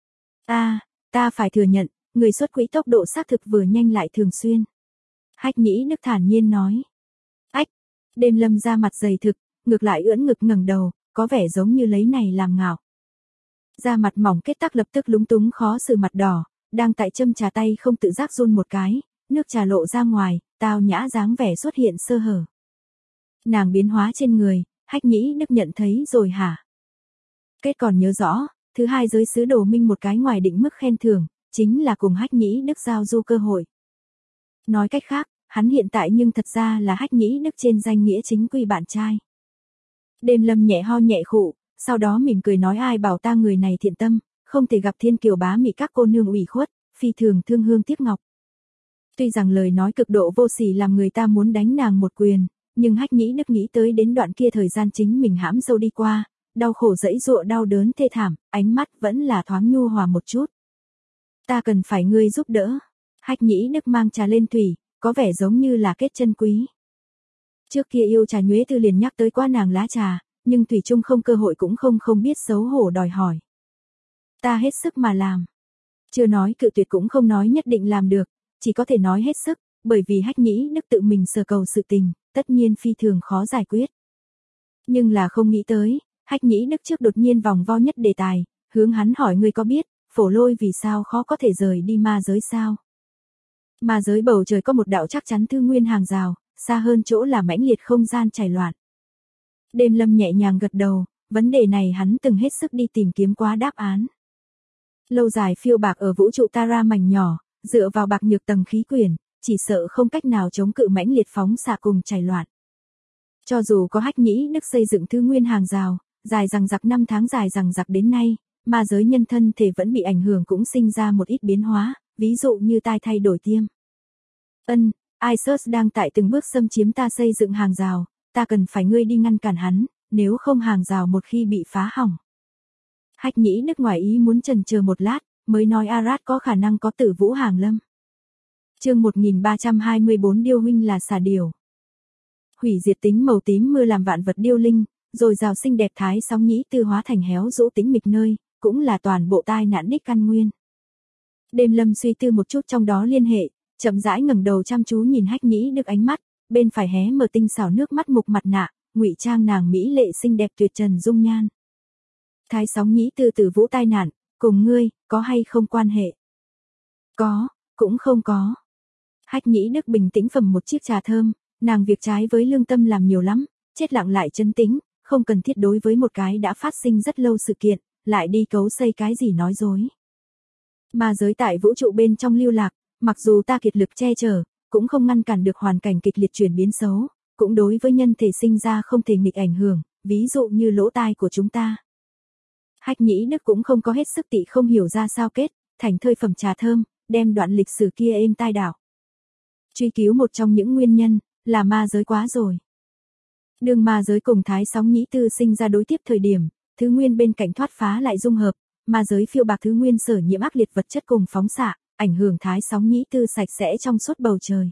Ta phải thừa nhận, người xuất quỹ tốc độ xác thực vừa nhanh lại thường xuyên. Hách Nhĩ Đức thản nhiên nói. Ách, đêm lâm ra mặt dày thực, ngược lại ưỡn ngực ngẩng đầu, có vẻ giống như lấy này làm ngạo. Da mặt mỏng kết tắc lập tức lúng túng khó xử mặt đỏ, đang tại châm trà tay không tự giác run một cái, nước trà lộ ra ngoài, tao nhã dáng vẻ xuất hiện sơ hở. Nàng biến hóa trên người, Hách Nhĩ Đức nhận thấy rồi hả? Kết còn nhớ rõ, thứ hai giới sứ đồ minh một cái ngoài định mức khen thưởng, chính là cùng Hách Nhĩ Đức giao du cơ hội. Nói cách khác, hắn hiện tại nhưng thật ra là Hách Nhĩ Đức trên danh nghĩa chính quy bạn trai. Đêm lâm nhẹ ho nhẹ khụ, sau đó mỉm cười nói ai bảo ta người này thiện tâm, không thể gặp thiên kiều bá mỹ các cô nương ủy khuất, phi thường thương hương tiếc ngọc. Tuy rằng lời nói cực độ vô sỉ làm người ta muốn đánh nàng một quyền, nhưng Hách Nhĩ Đức nghĩ tới đến đoạn kia thời gian chính mình hãm sâu đi qua, đau khổ dẫy dụa đau đớn thê thảm, ánh mắt vẫn là thoáng nhu hòa một chút. Ta cần phải ngươi giúp đỡ. Hách Nhĩ Đức mang trà lên thủy, có vẻ giống như là kết chân quý. Trước kia yêu trà nhuế tư liền nhắc tới qua nàng lá trà, nhưng thủy chung không cơ hội cũng không biết xấu hổ đòi hỏi. Ta hết sức mà làm. Chưa nói cự tuyệt cũng không nói nhất định làm được, chỉ có thể nói hết sức, bởi vì Hách Nhĩ Đức tự mình sở cầu sự tình, tất nhiên phi thường khó giải quyết. Nhưng là không nghĩ tới, Hách Nhĩ Đức trước đột nhiên vòng vo nhất đề tài, hướng hắn hỏi ngươi có biết, Phổ Lôi vì sao khó có thể rời đi ma giới sao? Ma giới bầu trời có một đạo chắc chắn thư nguyên hàng rào, xa hơn chỗ là mãnh liệt không gian trải loạn. Đêm Lâm nhẹ nhàng gật đầu, vấn đề này hắn từng hết sức đi tìm kiếm quá đáp án. Lâu dài phiêu bạc ở vũ trụ Tara mảnh nhỏ, dựa vào bạc nhược tầng khí quyển, chỉ sợ không cách nào chống cự mãnh liệt phóng xạ cùng chảy loạn. Cho dù có Hách Nhĩ Đức xây dựng thứ nguyên hàng rào, dài rằng giặc 5 tháng dài rằng giặc đến nay, mà giới nhân thân thể vẫn bị ảnh hưởng cũng sinh ra một ít biến hóa, ví dụ như tai thay đổi tiêm. Isus đang tại từng bước xâm chiếm ta xây dựng hàng rào, ta cần phải ngươi đi ngăn cản hắn, nếu không hàng rào một khi bị phá hỏng. Hách Nhĩ Đức ngoài ý muốn chần chờ một lát, mới nói Arad có khả năng có Tử Vũ hàng lâm. Chương 1324 Điêu huynh là xà điểu. Hủy diệt tính màu tím mưa làm vạn vật điêu linh, rồi rào xinh đẹp thái sóng nhĩ tư hóa thành héo rũ tính mịch nơi, cũng là toàn bộ tai nạn đích căn nguyên. Đêm Lâm suy tư một chút trong đó liên hệ, chậm rãi ngẩng đầu chăm chú nhìn Hách Nhĩ Đức ánh mắt, bên phải hé mở tinh xảo nước mắt mục mặt nạ, ngụy trang nàng mỹ lệ xinh đẹp tuyệt trần dung nhan. Thái sóng nhĩ tư Tử Vũ tai nạn, cùng ngươi, có hay không quan hệ? Có, cũng không có. Hách Nhĩ Đức bình tĩnh phẩm một chiếc trà thơm, nàng việc trái với lương tâm làm nhiều lắm, chết lặng lại trấn tĩnh, không cần thiết đối với một cái đã phát sinh rất lâu sự kiện, lại đi cấu xây cái gì nói dối. Mà giới tại vũ trụ bên trong lưu lạc, mặc dù ta kiệt lực che chở, cũng không ngăn cản được hoàn cảnh kịch liệt chuyển biến xấu, cũng đối với nhân thể sinh ra không thể nghịch ảnh hưởng, ví dụ như lỗ tai của chúng ta. Hách Nhĩ Đức cũng không có hết sức tị không hiểu ra sao kết, thành thơi phẩm trà thơm, đem đoạn lịch sử kia êm tai đảo. Truy cứu một trong những nguyên nhân, là ma giới quá rồi. Đường ma giới cùng thái sóng nhĩ tư sinh ra đối tiếp thời điểm, thứ nguyên bên cạnh thoát phá lại dung hợp, ma giới phiêu bạc thứ nguyên sở nhiễm ác liệt vật chất cùng phóng xạ, ảnh hưởng thái sóng nhĩ tư sạch sẽ trong suốt bầu trời.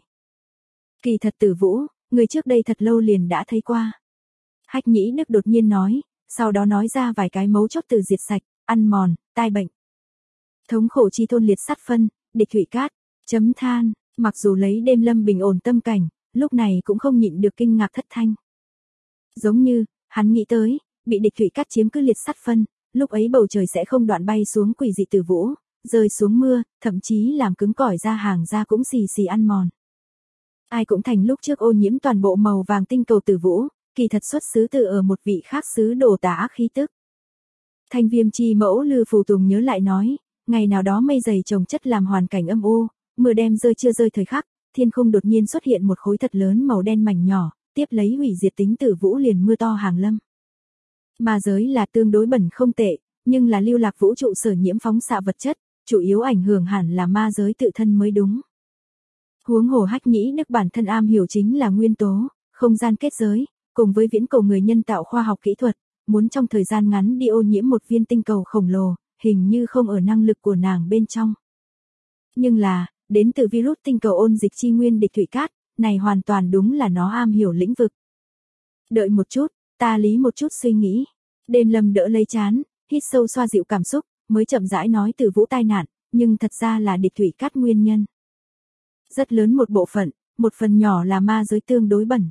Kỳ thật Tử Vũ, người trước đây thật lâu liền đã thấy qua. Hách Nhĩ Đức đột nhiên nói, sau đó nói ra vài cái mấu chốt từ diệt sạch, ăn mòn, tai bệnh. Thống khổ chi thôn liệt sát phân, địch thủy cát, chấm than, mặc dù lấy Đêm Lâm bình ổn tâm cảnh, lúc này cũng không nhịn được kinh ngạc thất thanh. Giống như, hắn nghĩ tới, bị địch thủy cát chiếm cứ liệt sát phân, lúc ấy bầu trời sẽ không đoạn bay xuống quỷ dị Tử Vũ, rơi xuống mưa, thậm chí làm cứng cỏi ra hàng ra cũng xì xì ăn mòn. Ai cũng thành lúc trước ô nhiễm toàn bộ màu vàng tinh cầu Tử Vũ, kỳ thật xuất xứ từ ở một vị khác xứ đồ tà ác khí tức. Thanh Viêm chi mẫu Lư Phù Tùng nhớ lại nói, ngày nào đó mây dày chồng chất làm hoàn cảnh âm u, mưa đem rơi chưa rơi thời khắc, thiên không đột nhiên xuất hiện một khối thật lớn màu đen mảnh nhỏ, tiếp lấy hủy diệt tính Tử Vũ liền mưa to hàng lâm. Ma giới là tương đối bẩn không tệ, nhưng là lưu lạc vũ trụ sở nhiễm phóng xạ vật chất, chủ yếu ảnh hưởng hẳn là ma giới tự thân mới đúng. Huống hồ Hách Nhĩ Đức bản thân am hiểu chính là nguyên tố, không gian kết giới, cùng với viễn cầu người nhân tạo khoa học kỹ thuật, muốn trong thời gian ngắn đi ô nhiễm một viên tinh cầu khổng lồ, hình như không ở năng lực của nàng bên trong. Nhưng là, đến từ virus tinh cầu ôn dịch chi nguyên địch thủy cát, này hoàn toàn đúng là nó am hiểu lĩnh vực. Đợi một chút, ta lý một chút suy nghĩ. Đêm Lâm đỡ lấy chán, hít sâu xoa dịu cảm xúc, mới chậm rãi nói Tử Vũ tai nạn, nhưng thật ra là địch thủy cát nguyên nhân. Rất lớn một bộ phận, một phần nhỏ là ma giới tương đối bẩn.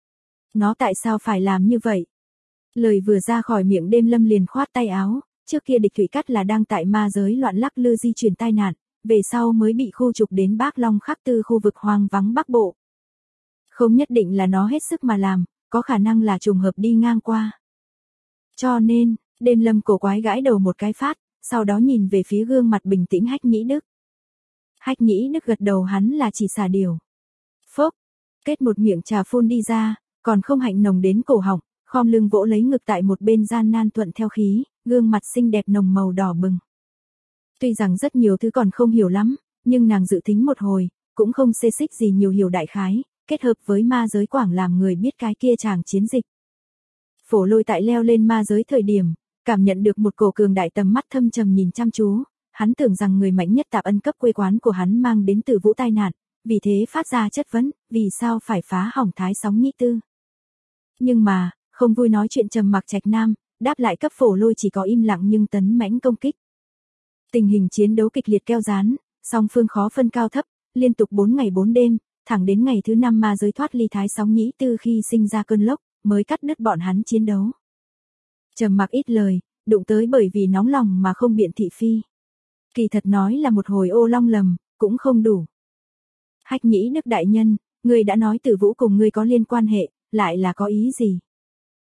Nó tại sao phải làm như vậy? Lời vừa ra khỏi miệng Đêm Lâm liền khoát tay áo, trước kia địch thủy cát là đang tại ma giới loạn lắc lư di chuyển tai nạn, về sau mới bị khu trục đến Bác Long Khắc Tư khu vực hoang vắng Bắc Bộ. Không nhất định là nó hết sức mà làm, có khả năng là trùng hợp đi ngang qua. Cho nên, Đêm Lâm cổ quái gãi đầu một cái phát, sau đó nhìn về phía gương mặt bình tĩnh Hách Nhĩ Đức. Hách Nhĩ Đức gật đầu hắn là chỉ xà điểu. Phốc, kết một miệng trà phun đi ra, còn không hạnh nồng đến cổ họng, khom lưng vỗ lấy ngực tại một bên gian nan thuận theo khí, gương mặt xinh đẹp nồng màu đỏ bừng. Tuy rằng rất nhiều thứ còn không hiểu lắm, nhưng nàng dự thính một hồi, cũng không xê xích gì nhiều hiểu đại khái, kết hợp với ma giới quảng làm người biết cái kia chàng chiến dịch. Phổ Lôi tại leo lên ma giới thời điểm, cảm nhận được một cổ cường đại tầm mắt thâm trầm nhìn chăm chú, hắn tưởng rằng người mạnh nhất Tạp Ân cấp quê quán của hắn mang đến Tử Vũ tai nạn, vì thế phát ra chất vấn, vì sao phải phá hỏng thái sóng nhĩ tư. Nhưng mà, không vui nói chuyện trầm mặc Trạch Nam, đáp lại cấp Phổ Lôi chỉ có im lặng nhưng tấn mãnh công kích. Tình hình chiến đấu kịch liệt keo dán, song phương khó phân cao thấp, liên tục 4 ngày 4 đêm, thẳng đến ngày thứ 5 ma giới thoát ly thái sóng nhĩ tư khi sinh ra cơn lốc, mới cắt đứt bọn hắn chiến đấu. Trầm mặc ít lời, đụng tới bởi vì nóng lòng mà không biện thị phi. Kỳ thật nói là một hồi ô long lầm, cũng không đủ. Hách Nhĩ Đức đại nhân, ngươi đã nói Tử Vũ cùng ngươi có liên quan hệ, lại là có ý gì?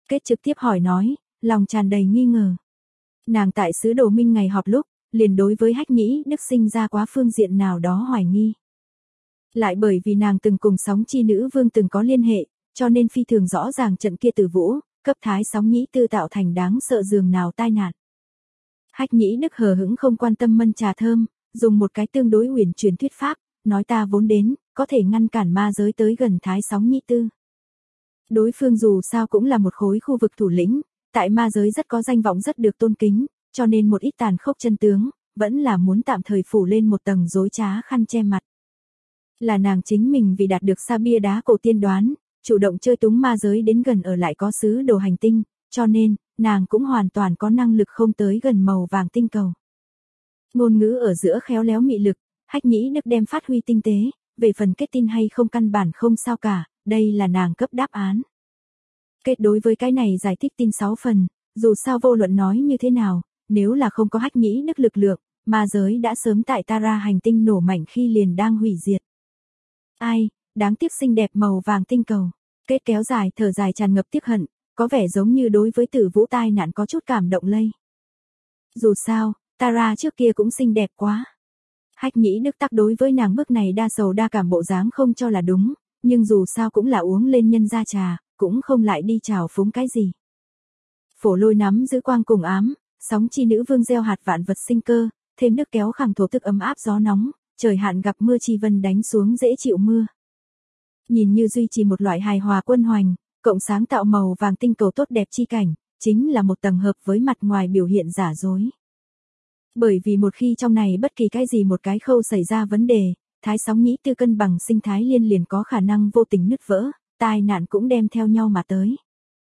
Kết trực tiếp hỏi nói, lòng tràn đầy nghi ngờ. Nàng tại xứ Đồ Minh ngày họp lúc, liền đối với Hách Nhĩ Đức sinh ra quá phương diện nào đó hoài nghi. Lại bởi vì nàng từng cùng Sóng Chi Nữ Vương từng có liên hệ, cho nên phi thường rõ ràng trận kia Tử Vũ, cấp Thái Sóng Nhĩ Tư tạo thành đáng sợ dường nào tai nạn. Hách Nhĩ Đức hờ hững không quan tâm mân trà thơm, dùng một cái tương đối uyển chuyển thuyết pháp, nói ta vốn đến, có thể ngăn cản ma giới tới gần Thái Sóng Nhĩ Tư. Đối phương dù sao cũng là một khối khu vực thủ lĩnh, tại ma giới rất có danh vọng rất được tôn kính, cho nên một ít tàn khốc chân tướng, vẫn là muốn tạm thời phủ lên một tầng dối trá khăn che mặt. Là nàng chính mình vì đạt được sa bia đá cổ tiên đoán, chủ động chơi túng ma giới đến gần ở lại có xứ Đồ hành tinh, cho nên, nàng cũng hoàn toàn có năng lực không tới gần màu vàng tinh cầu. Ngôn ngữ ở giữa khéo léo mị lực, Hách Nhĩ Đức đem phát huy tinh tế, về phần kết tin hay không căn bản không sao cả, đây là nàng cấp đáp án. Kết đối với cái này giải thích tin 6 phần, dù sao vô luận nói như thế nào, nếu là không có Hách Nhĩ Đức lực lượng, ma giới đã sớm tại Tara hành tinh nổ mạnh khi liền đang hủy diệt. Ai, đáng tiếc xinh đẹp màu vàng tinh cầu. Kết kéo dài thở dài tràn ngập tiếc hận, có vẻ giống như đối với Tử Vũ tai nạn có chút cảm động lây. Dù sao, Tara trước kia cũng xinh đẹp quá. Hách Nhĩ Đức tắc đối với nàng bước này đa sầu đa cảm bộ dáng không cho là đúng, nhưng dù sao cũng là uống lên nhân gia trà, cũng không lại đi chào phúng cái gì. Phổ Lôi nắm giữ quang cùng ám, Sóng Chi Nữ Vương gieo hạt vạn vật sinh cơ, thêm nước kéo khẳng thổ tức ấm áp gió nóng, trời hạn gặp mưa chi vân đánh xuống dễ chịu mưa. Nhìn như duy trì một loại hài hòa quân hoành, cộng sáng tạo màu vàng tinh cầu tốt đẹp chi cảnh, chính là một tầng hợp với mặt ngoài biểu hiện giả dối. Bởi vì một khi trong này bất kỳ cái gì một cái khâu xảy ra vấn đề, Thái Sóng Nhĩ Tư cân bằng sinh thái liên liền có khả năng vô tình nứt vỡ, tai nạn cũng đem theo nhau mà tới.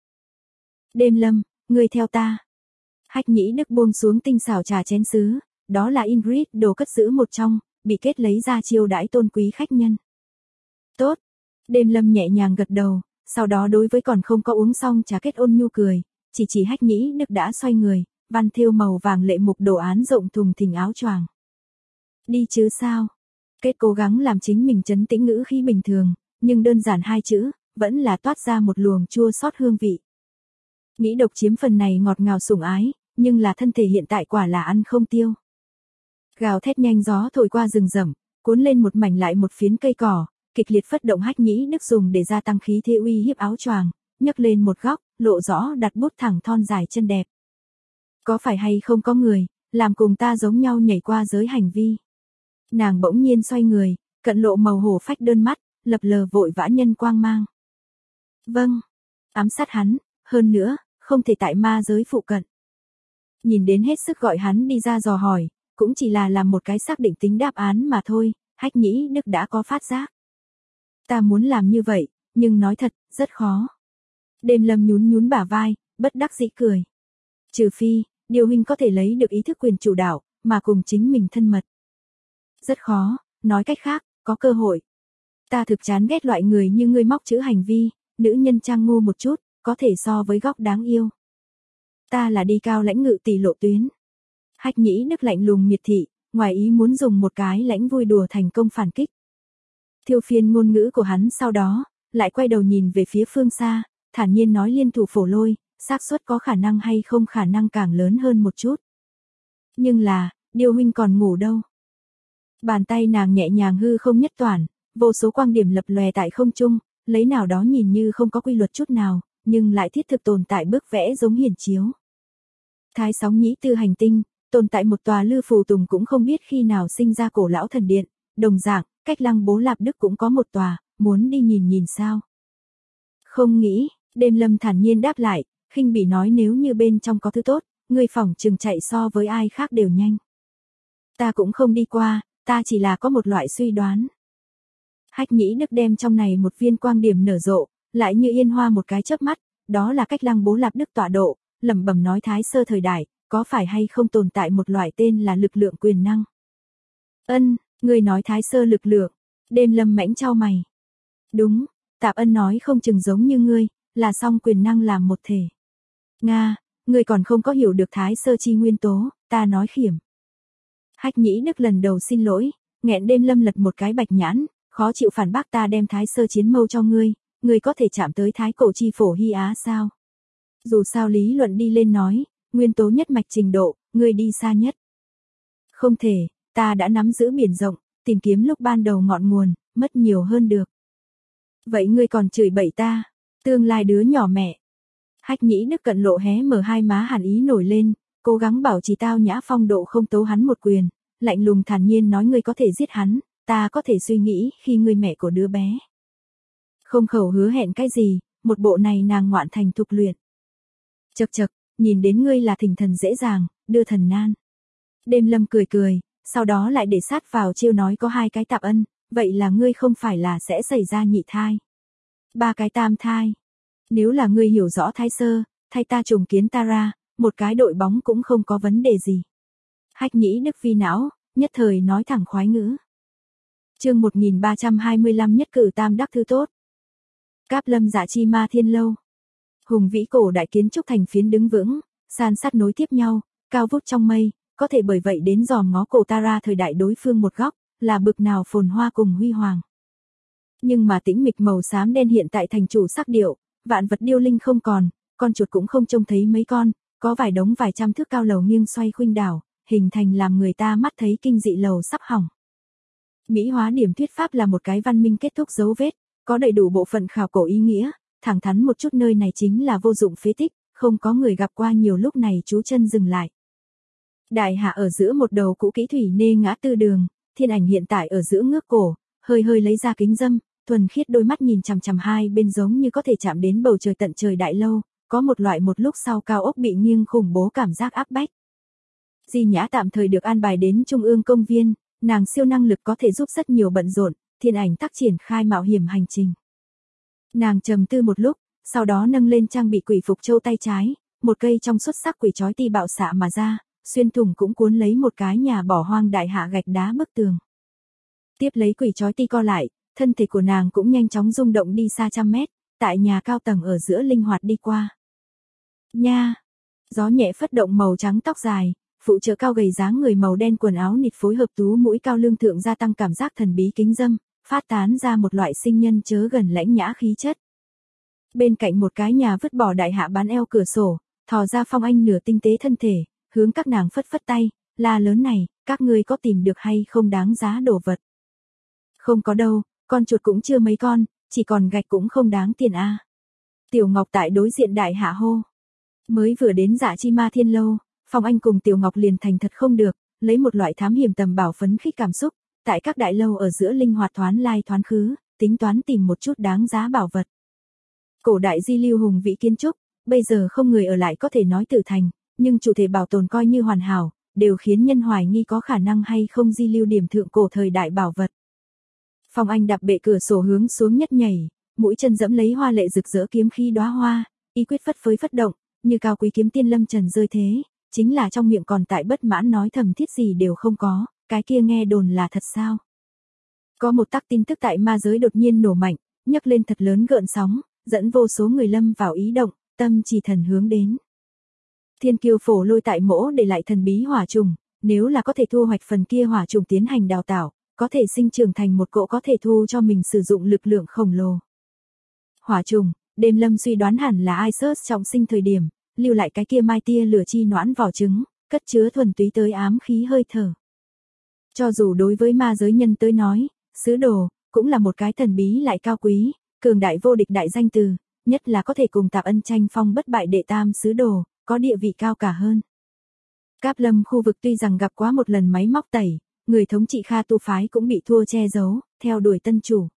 Đêm Lâm, ngươi theo ta. Hách Nhĩ Đức buông xuống tinh xảo trà chén sứ, đó là Ingrid đồ cất giữ một trong, bị Kết lấy ra chiêu đãi tôn quý khách nhân. Tốt. Đêm Lâm nhẹ nhàng gật đầu, sau đó đối với còn không có uống xong trà Kết ôn nhu cười, chỉ Hách Nhĩ Đức đã xoay người, văn thêu màu vàng lệ mục đồ án rộng thùng thình áo choàng. Đi chứ sao? Kết cố gắng làm chính mình trấn tĩnh ngữ khí bình thường, nhưng đơn giản hai chữ, vẫn là toát ra một luồng chua xót hương vị. Nghĩ độc chiếm phần này ngọt ngào sủng ái, nhưng là thân thể hiện tại quả là ăn không tiêu. Gào thét nhanh gió thổi qua rừng rậm, cuốn lên một mảnh lại một phiến cây cỏ, kịch liệt phất động. Hách Nhĩ Đức dùng để gia tăng khí thế uy hiếp áo choàng, nhấc lên một góc, lộ rõ đặt bút thẳng thon dài chân đẹp. Có phải hay không có người, làm cùng ta giống nhau nhảy qua giới hành vi. Nàng bỗng nhiên xoay người, cận lộ màu hổ phách đơn mắt, lập lờ vội vã nhân quang mang. Vâng, ám sát hắn, hơn nữa, không thể tại ma giới phụ cận. Nhìn đến hết sức gọi hắn đi ra dò hỏi, cũng chỉ là làm một cái xác định tính đáp án mà thôi, Hách Nhĩ Đức đã có phát giác. Ta muốn làm như vậy, nhưng nói thật, rất khó. Đêm Lâm nhún bả vai, bất đắc dĩ cười. Trừ phi, Điều huynh có thể lấy được ý thức quyền chủ đạo, mà cùng chính mình thân mật. Rất khó, nói cách khác, có cơ hội. Ta thực chán ghét loại người như ngươi móc chữ hành vi, nữ nhân trang ngu một chút, có thể so với góc đáng yêu. Ta là đi cao lãnh ngự tỷ lộ tuyến. Hách Nhĩ Đức lạnh lùng miệt thị, ngoài ý muốn dùng một cái lãnh vui đùa thành công phản kích. Thiêu phiên ngôn ngữ của hắn sau đó, lại quay đầu nhìn về phía phương xa, thản nhiên nói liên thủ Phổ Lôi, xác suất có khả năng hay không khả năng càng lớn hơn một chút. Nhưng là, Điêu huynh còn ngủ đâu. Bàn tay nàng nhẹ nhàng hư không nhất toàn, vô số quang điểm lập lòe tại không trung, lấy nào đó nhìn như không có quy luật chút nào, nhưng lại thiết thực tồn tại bước vẽ giống hiển chiếu. Thái Sóng Nhĩ Tư hành tinh, tồn tại một tòa lư phù tùng cũng không biết khi nào sinh ra cổ lão thần điện, đồng dạng, cách Lăng Bố Lạp Đức cũng có một tòa, muốn đi nhìn sao. Không nghĩ, Đêm Lâm thản nhiên đáp lại, khinh bỉ nói nếu như bên trong có thứ tốt, người phỏng chừng chạy so với ai khác đều nhanh. Ta cũng không đi qua, ta chỉ là có một loại suy đoán. Hách Nhĩ Đức đem trong này một viên quang điểm nở rộ, lại như yên hoa một cái chớp mắt, đó là cách Lăng Bố Lạp Đức tọa độ, lẩm bẩm nói Thái Sơ thời đại, có phải hay không tồn tại một loại tên là lực lượng quyền năng. Ân, người nói Thái Sơ lực lượng. Đêm Lâm mãnh chau mày. Đúng, Tạp Ân nói không chừng giống như ngươi, là song quyền năng làm một thể. Nga, ngươi còn không có hiểu được Thái Sơ chi nguyên tố, ta nói khiểm. Hách Nhĩ Đức lần đầu xin lỗi, nghẹn. Đêm Lâm lật một cái bạch nhãn, khó chịu phản bác ta đem Thái Sơ chiến mâu cho ngươi, ngươi có thể chạm tới Thái Cổ chi phổ Hy Á sao? Dù sao lý luận đi lên nói, nguyên tố nhất mạch trình độ, ngươi đi xa nhất. Không thể, ta đã nắm giữ biển rộng, tìm kiếm lúc ban đầu ngọn nguồn, mất nhiều hơn được. Vậy ngươi còn chửi bậy ta, tương lai đứa nhỏ mẹ. Hách Nhĩ Đức cận lộ hé mở hai má hàn ý nổi lên, cố gắng bảo trì tao nhã phong độ không tấu hắn một quyền, lạnh lùng thản nhiên nói ngươi có thể giết hắn, ta có thể suy nghĩ khi ngươi mẹ của đứa bé. Không khẩu hứa hẹn cái gì, một bộ này nàng ngoạn thành thục luyện. Chậc chậc, nhìn đến ngươi là thỉnh thần dễ dàng, đưa thần nan. Đêm Lâm cười cười, sau đó lại để sát vào chiêu nói có 2 cái tạp ân, vậy là ngươi không phải là sẽ xảy ra nhị thai. 3 cái tam thai. Nếu là ngươi hiểu rõ thái sơ, thay ta trùng kiến ta ra, một cái đội bóng cũng không có vấn đề gì. Hách Nhĩ Đức vi não, nhất thời nói thẳng khoái ngữ. Chương 1325 nhất cử tam đắc thứ tốt. Cáp Lâm Dạ Chi Ma Thiên Lâu. Hùng vĩ cổ đại kiến trúc thành phiến đứng vững, san sát nối tiếp nhau, cao vút trong mây, có thể bởi vậy đến dòm ngó cổ Tara thời đại đối phương một góc, là bực nào phồn hoa cùng huy hoàng. Nhưng mà tĩnh mịch màu xám đen hiện tại thành chủ sắc điệu, vạn vật điêu linh không còn, con chuột cũng không trông thấy mấy con, có vài đống vài trăm thước cao lầu nghiêng xoay khuynh đảo, hình thành làm người ta mắt thấy kinh dị lầu sắp hỏng. Mỹ hóa điểm thuyết pháp là một cái văn minh kết thúc dấu vết, có đầy đủ bộ phận khảo cổ ý nghĩa, thẳng thắn một chút nơi này chính là vô dụng phế tích, không có người gặp qua nhiều lúc này chú chân dừng lại. Đại hạ ở giữa một đầu cũ kỹ thủy nê ngã tư đường, Thiên Ảnh hiện tại ở giữa ngước cổ, hơi hơi lấy ra kính dâm, thuần khiết đôi mắt nhìn chằm chằm hai bên giống như có thể chạm đến bầu trời tận trời đại lâu, có một loại một lúc sau cao ốc bị nghiêng khủng bố cảm giác áp bách. Di Nhã tạm thời được an bài đến Trung ương công viên, nàng siêu năng lực có thể giúp rất nhiều bận rộn, Thiên Ảnh tác triển khai mạo hiểm hành trình. Nàng trầm tư một lúc, sau đó nâng lên trang bị quỷ phục châu tay trái, một cây trong xuất sắc quỷ chói ti bạo xạ mà ra, xuyên thủng cũng cuốn lấy một cái nhà bỏ hoang đại hạ gạch đá bức tường. Tiếp lấy quỷ chói ti co lại, thân thể của nàng cũng nhanh chóng rung động đi xa trăm mét, tại nhà cao tầng ở giữa linh hoạt đi qua. Nha! Gió nhẹ phất động màu trắng tóc dài, phụ trợ cao gầy dáng người màu đen quần áo nịt phối hợp tú mũi cao lương thượng gia tăng cảm giác thần bí kính dâm, phát tán ra một loại sinh nhân chớ gần lãnh nhã khí chất. Bên cạnh một cái nhà vứt bỏ đại hạ bán eo cửa sổ, thò ra Phong Anh nửa tinh tế thân thể, hướng các nàng phất phất tay, la lớn này, các ngươi có tìm được hay không đáng giá đồ vật? Không có đâu, con chuột cũng chưa mấy con, chỉ còn gạch cũng không đáng tiền a. Tiểu Ngọc tại đối diện đại hạ hô. Mới vừa đến Dạ Chi Ma Thiên Lâu, Phong Anh cùng Tiểu Ngọc liền thành thật không được, lấy một loại thám hiểm tầm bảo phấn khích cảm xúc, tại các đại lâu ở giữa linh hoạt thoán lai thoán khứ, tính toán tìm một chút đáng giá bảo vật. Cổ đại di lưu hùng vĩ kiến trúc, bây giờ không người ở lại có thể nói tự thành, nhưng chủ thể bảo tồn coi như hoàn hảo, đều khiến nhân hoài nghi có khả năng hay không di lưu điểm thượng cổ thời đại bảo vật. Phong Anh đạp bệ cửa sổ hướng xuống nhất nhảy, mũi chân dẫm lấy hoa lệ rực rỡ kiếm khí đóa hoa, y quyết phất phới phất động, như cao quý kiếm tiên lâm trần rơi thế, chính là trong miệng còn tại bất mãn nói thầm thiết gì đều không có, cái kia nghe đồn là thật sao? Có một tắc tin tức tại ma giới đột nhiên nổ mạnh, nhấc lên thật lớn gợn sóng, dẫn vô số người lâm vào ý động, tâm trì thần hướng đến. Thiên kiêu phổ lôi tại mỗ để lại thần bí hỏa trùng, nếu là có thể thu hoạch phần kia hỏa trùng tiến hành đào tạo, có thể sinh trưởng thành một cỗ có thể thu cho mình sử dụng lực lượng khổng lồ. Hỏa trùng, Đêm Lâm suy đoán hẳn là Isus trọng sinh thời điểm, lưu lại cái kia mai tia lửa chi noãn vỏ trứng, cất chứa thuần túy tới ám khí hơi thở. Cho dù đối với ma giới nhân tới nói, sứ đồ, cũng là một cái thần bí lại cao quý, cường đại vô địch đại danh từ, nhất là có thể cùng Tạp Ân tranh phong bất bại đệ tam sứ đồ, có địa vị cao cả hơn. Cáp Lâm khu vực tuy rằng gặp quá một lần máy móc tẩy, người thống trị Kha tu phái cũng bị thua che giấu, theo đuổi tân chủ.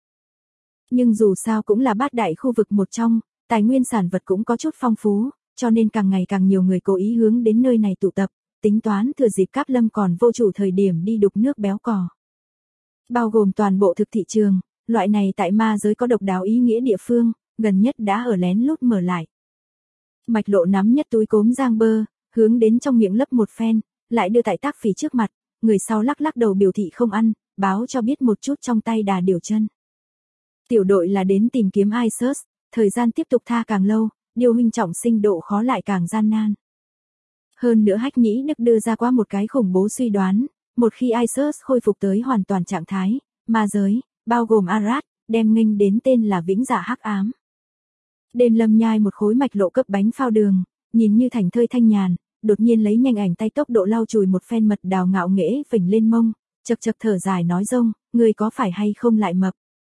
Nhưng dù sao cũng là bát đại khu vực một trong, tài nguyên sản vật cũng có chút phong phú, cho nên càng ngày càng nhiều người cố ý hướng đến nơi này tụ tập, tính toán thừa dịp Cáp Lâm còn vô chủ thời điểm đi đục nước béo cò. Bao gồm toàn bộ thực thị trường, loại này tại ma giới có độc đáo ý nghĩa địa phương, gần nhất đã ở lén lút mở lại. Mạch Lộ nắm nhất túi cốm giang bơ, hướng đến trong miệng lấp một phen, lại đưa tại Tác Phỉ trước mặt, người sau lắc lắc đầu biểu thị không ăn, báo cho biết một chút trong tay đà điều chân. Tiểu đội là đến tìm kiếm Isus, thời gian tiếp tục tha càng lâu, điều huynh trọng sinh độ khó lại càng gian nan. Hơn nữa Hách Nhĩ Đức đưa ra qua một cái khủng bố suy đoán, một khi Isus khôi phục tới hoàn toàn trạng thái, ma giới, bao gồm Arad, đem nghênh đến tên là vĩnh dạ hắc ám. Đêm Lâm nhai một khối mạch lộ cấp bánh phao đường, nhìn như thảnh thơi thanh nhàn, đột nhiên lấy nhanh ảnh tay tốc độ lau chùi một phen mật đào ngạo nghễ vểnh lên mông, chật chật thở dài nói rông, ngươi có phải hay không lại mập?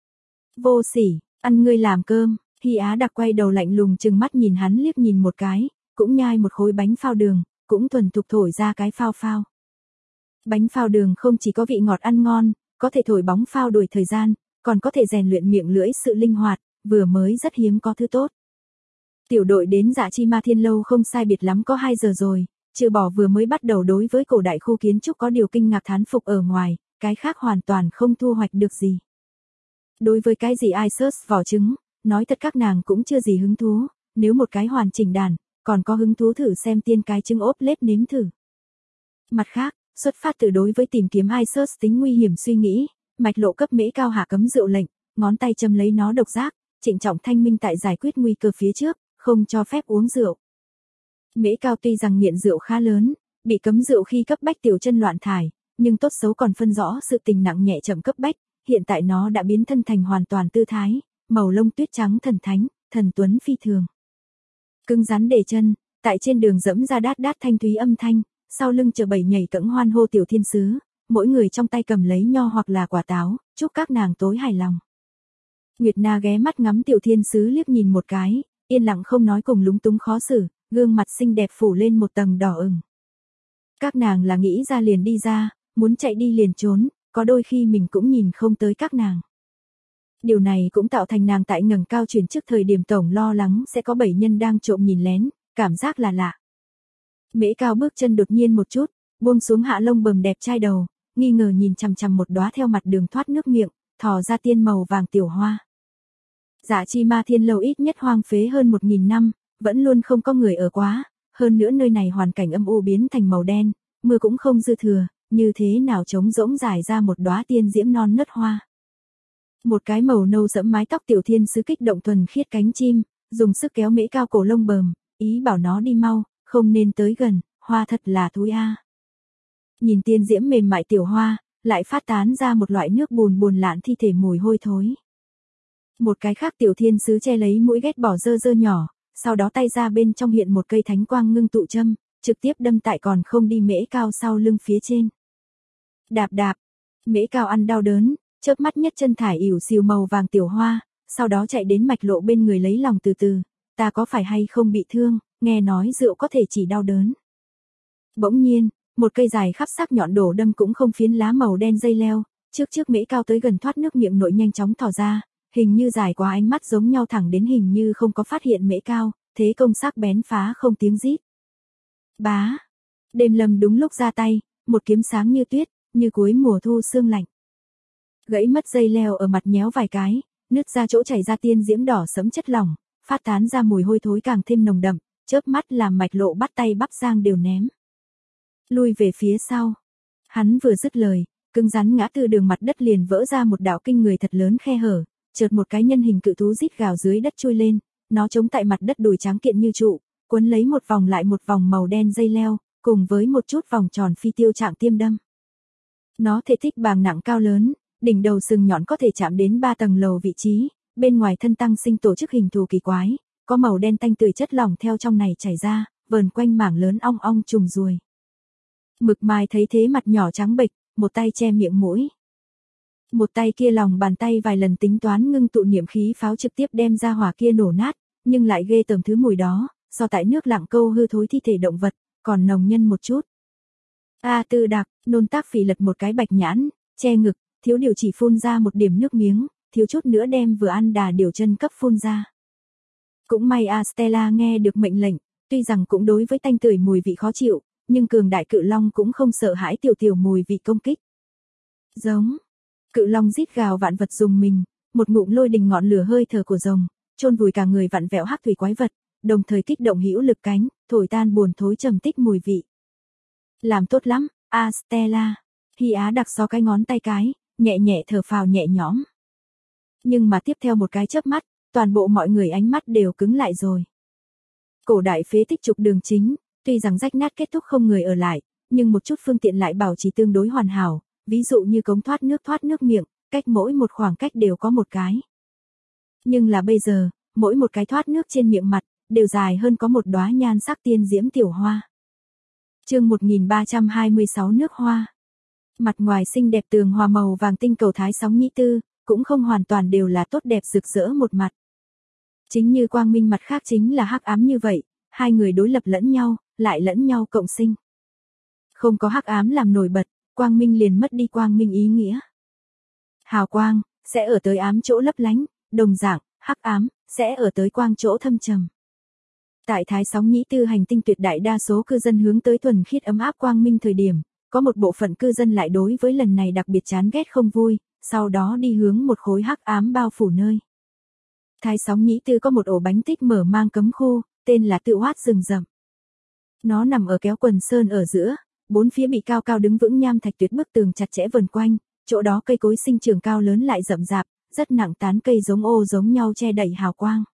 Vô sỉ, ăn ngươi làm cơm. Hy Á Đặc quay đầu lạnh lùng trừng mắt nhìn hắn liếc nhìn một cái, cũng nhai một khối bánh phao đường, cũng thuần thục thổi ra cái phao phao. Bánh phao đường không chỉ có vị ngọt ăn ngon, có thể thổi bóng phao đuổi thời gian, còn có thể rèn luyện miệng lưỡi sự linh hoạt, vừa mới rất hiếm có thứ tốt. Tiểu đội đến Dạ Chi Ma Thiên Lâu không sai biệt lắm có 2 giờ rồi, trừ bỏ vừa mới bắt đầu đối với cổ đại khu kiến trúc có điều kinh ngạc thán phục ở ngoài, cái khác hoàn toàn không thu hoạch được gì. Đối với cái gì Isus vỏ trứng, nói thật các nàng cũng chưa gì hứng thú, nếu một cái hoàn chỉnh đàn, còn có hứng thú thử xem tiên cái trứng ốp lết nếm thử. Mặt khác, xuất phát từ đối với tìm kiếm Isus tính nguy hiểm suy nghĩ, Mạch Lộ cấp Mễ Cao hạ cấm rượu lệnh, ngón tay châm lấy nó độc giác, trịnh trọng thanh minh tại giải quyết nguy cơ phía trước, không cho phép uống rượu. Mễ Cao tuy rằng nghiện rượu khá lớn, bị cấm rượu khi cấp bách tiểu chân loạn thải, nhưng tốt xấu còn phân rõ sự tình nặng nhẹ chậm cấp bách, hiện tại nó đã biến thân thành hoàn toàn tư thái, màu lông tuyết trắng thần thánh, thần tuấn phi thường. Cứng rắn để chân, tại trên đường dẫm ra đát đát thanh thúy âm thanh, sau lưng chờ bầy nhảy cẫng hoan hô tiểu thiên sứ, mỗi người trong tay cầm lấy nho hoặc là quả táo, chúc các nàng tối hài lòng. Nguyệt Na ghé mắt ngắm tiểu thiên sứ liếc nhìn một cái, yên lặng không nói cùng lúng túng khó xử, gương mặt xinh đẹp phủ lên một tầng đỏ ửng. Các nàng là nghĩ ra liền đi ra, muốn chạy đi liền trốn, có đôi khi mình cũng nhìn không tới các nàng. Điều này cũng tạo thành nàng tại ngẩng cao chuyển trước thời điểm tổng lo lắng sẽ có 7 nhân đang trộm nhìn lén, cảm giác là lạ. Mễ Cao bước chân đột nhiên một chút, buông xuống hạ lông bầm đẹp trai đầu, nghi ngờ nhìn chằm chằm một đóa theo mặt đường thoát nước miệng, thò ra tiên màu vàng tiểu hoa. Dạ Chi Ma Thiên Lâu ít nhất hoang phế hơn 1000 năm, vẫn luôn không có người ở quá, hơn nữa nơi này hoàn cảnh âm u biến thành màu đen, mưa cũng không dư thừa, như thế nào trống rỗng rải ra một đóa tiên diễm non nớt hoa. Một cái màu nâu sẫm mái tóc tiểu thiên sứ kích động thuần khiết cánh chim, dùng sức kéo Mễ Cao cổ lông bờm, ý bảo nó đi mau, không nên tới gần, hoa thật là thúi a. Nhìn tiên diễm mềm mại tiểu hoa, lại phát tán ra một loại nước bùn buồn lạn thi thể mùi hôi thối. Một cái khác tiểu thiên sứ che lấy mũi ghét bỏ dơ dơ nhỏ, sau đó tay ra bên trong hiện một cây thánh quang ngưng tụ châm, trực tiếp đâm tại còn không đi Mễ Cao sau lưng phía trên. Đạp đạp, Mễ Cao ăn đau đớn, chớp mắt nhất chân thải ỉu xìu màu vàng tiểu hoa, sau đó chạy đến Mạch Lộ bên người lấy lòng từ từ, ta có phải hay không bị thương, nghe nói rượu có thể chỉ đau đớn. Bỗng nhiên, một cây dài khắp sắc nhọn đổ đâm cũng không phiến lá màu đen dây leo, trước Mễ Cao tới gần thoát nước miệng nội nhanh chóng thò ra, hình như dài quá ánh mắt giống nhau thẳng đến hình như không có phát hiện Mễ Cao, thế công sắc bén phá không tiếng rít. Bá, Đêm Lâm đúng lúc ra tay, một kiếm sáng như tuyết, như cuối mùa thu sương lạnh. Gãy mất dây leo ở mặt nhéo vài cái, nứt ra chỗ chảy ra tiên diễm đỏ sẫm chất lỏng, phát tán ra mùi hôi thối càng thêm nồng đậm, chớp mắt làm Mạch Lộ bắt tay bắp giang đều ném. Lui về phía sau. Hắn vừa dứt lời, cứng rắn ngã từ đường mặt đất liền vỡ ra một đạo kinh người thật lớn khe hở, chợt một cái nhân hình cự thú rít gào dưới đất chui lên, nó chống tại mặt đất đùi trắng kiện như trụ, quấn lấy một vòng lại một vòng màu đen dây leo, cùng với một chút vòng tròn phi tiêu trạng tiêm đâm. Nó thể tích bàng nặng cao lớn, đỉnh đầu sừng nhọn có thể chạm đến 3 tầng lầu vị trí, bên ngoài thân tăng sinh tổ chức hình thù kỳ quái, có màu đen tanh tươi chất lỏng theo trong này chảy ra, vờn quanh mảng lớn ong ong trùng ruồi. Mực Mai thấy thế mặt nhỏ trắng bệch, một tay che miệng mũi. Một tay kia lòng bàn tay vài lần tính toán ngưng tụ niệm khí pháo trực tiếp đem ra hỏa kia nổ nát, nhưng lại ghê tởm thứ mùi đó, so tại nước lặng câu hư thối thi thể động vật, còn nồng nhân một chút. Tư Đặc, nôn tác phì lật một cái bạch nhãn, che ngực, thiếu điều chỉ phun ra một điểm nước miếng, thiếu chút nữa đem vừa ăn đà điều chân cấp phun ra. Cũng may Stella nghe được mệnh lệnh, tuy rằng cũng đối với tanh tưởi mùi vị khó chịu, nhưng cường đại cự long cũng không sợ hãi tiểu mùi vị công kích. Giống, cự long rít gào vạn vật dùng mình, một ngụm lôi đình ngọn lửa hơi thở của rồng, chôn vùi cả người vặn vẹo hắc thủy quái vật, đồng thời kích động hữu lực cánh, thổi tan buồn thối trầm tích mùi vị. Làm tốt lắm, Stella. Hy Á Đặc so cái ngón tay cái, nhẹ nhẹ thở phào nhẹ nhõm. Nhưng mà tiếp theo một cái chớp mắt, toàn bộ mọi người ánh mắt đều cứng lại rồi. Cổ đại phế tích trục đường chính, tuy rằng rách nát kết thúc không người ở lại, nhưng một chút phương tiện lại bảo trì tương đối hoàn hảo, ví dụ như cống thoát nước miệng, cách mỗi một khoảng cách đều có một cái. Nhưng là bây giờ, mỗi một cái thoát nước trên miệng mặt, đều dài hơn có một đóa nhan sắc tiên diễm tiểu hoa. Chương 1326 nước hoa. Mặt ngoài xinh đẹp tường hòa màu vàng tinh cầu thái sóng nhĩ tư, cũng không hoàn toàn đều là tốt đẹp rực rỡ một mặt. Chính như quang minh mặt khác chính là hắc ám như vậy, hai người đối lập lẫn nhau, lại lẫn nhau cộng sinh. Không có hắc ám làm nổi bật, quang minh liền mất đi quang minh ý nghĩa. Hào quang sẽ ở tới ám chỗ lấp lánh, đồng dạng, hắc ám sẽ ở tới quang chỗ thâm trầm. Tại thái sóng nhĩ tư hành tinh tuyệt đại đa số cư dân hướng tới thuần khiết ấm áp quang minh thời điểm, có một bộ phận cư dân lại đối với lần này đặc biệt chán ghét không vui, sau đó đi hướng một khối hắc ám bao phủ nơi. Thái sóng nhĩ tư có một ổ bánh tích mở mang cấm khu, tên là Tự Hoát rừng rậm. Nó nằm ở kéo quần sơn ở giữa, bốn phía bị cao cao đứng vững nham thạch tuyết bức tường chặt chẽ vần quanh, chỗ đó cây cối sinh trưởng cao lớn lại rậm rạp, rất nặng tán cây giống ô giống nhau che đậy hào quang.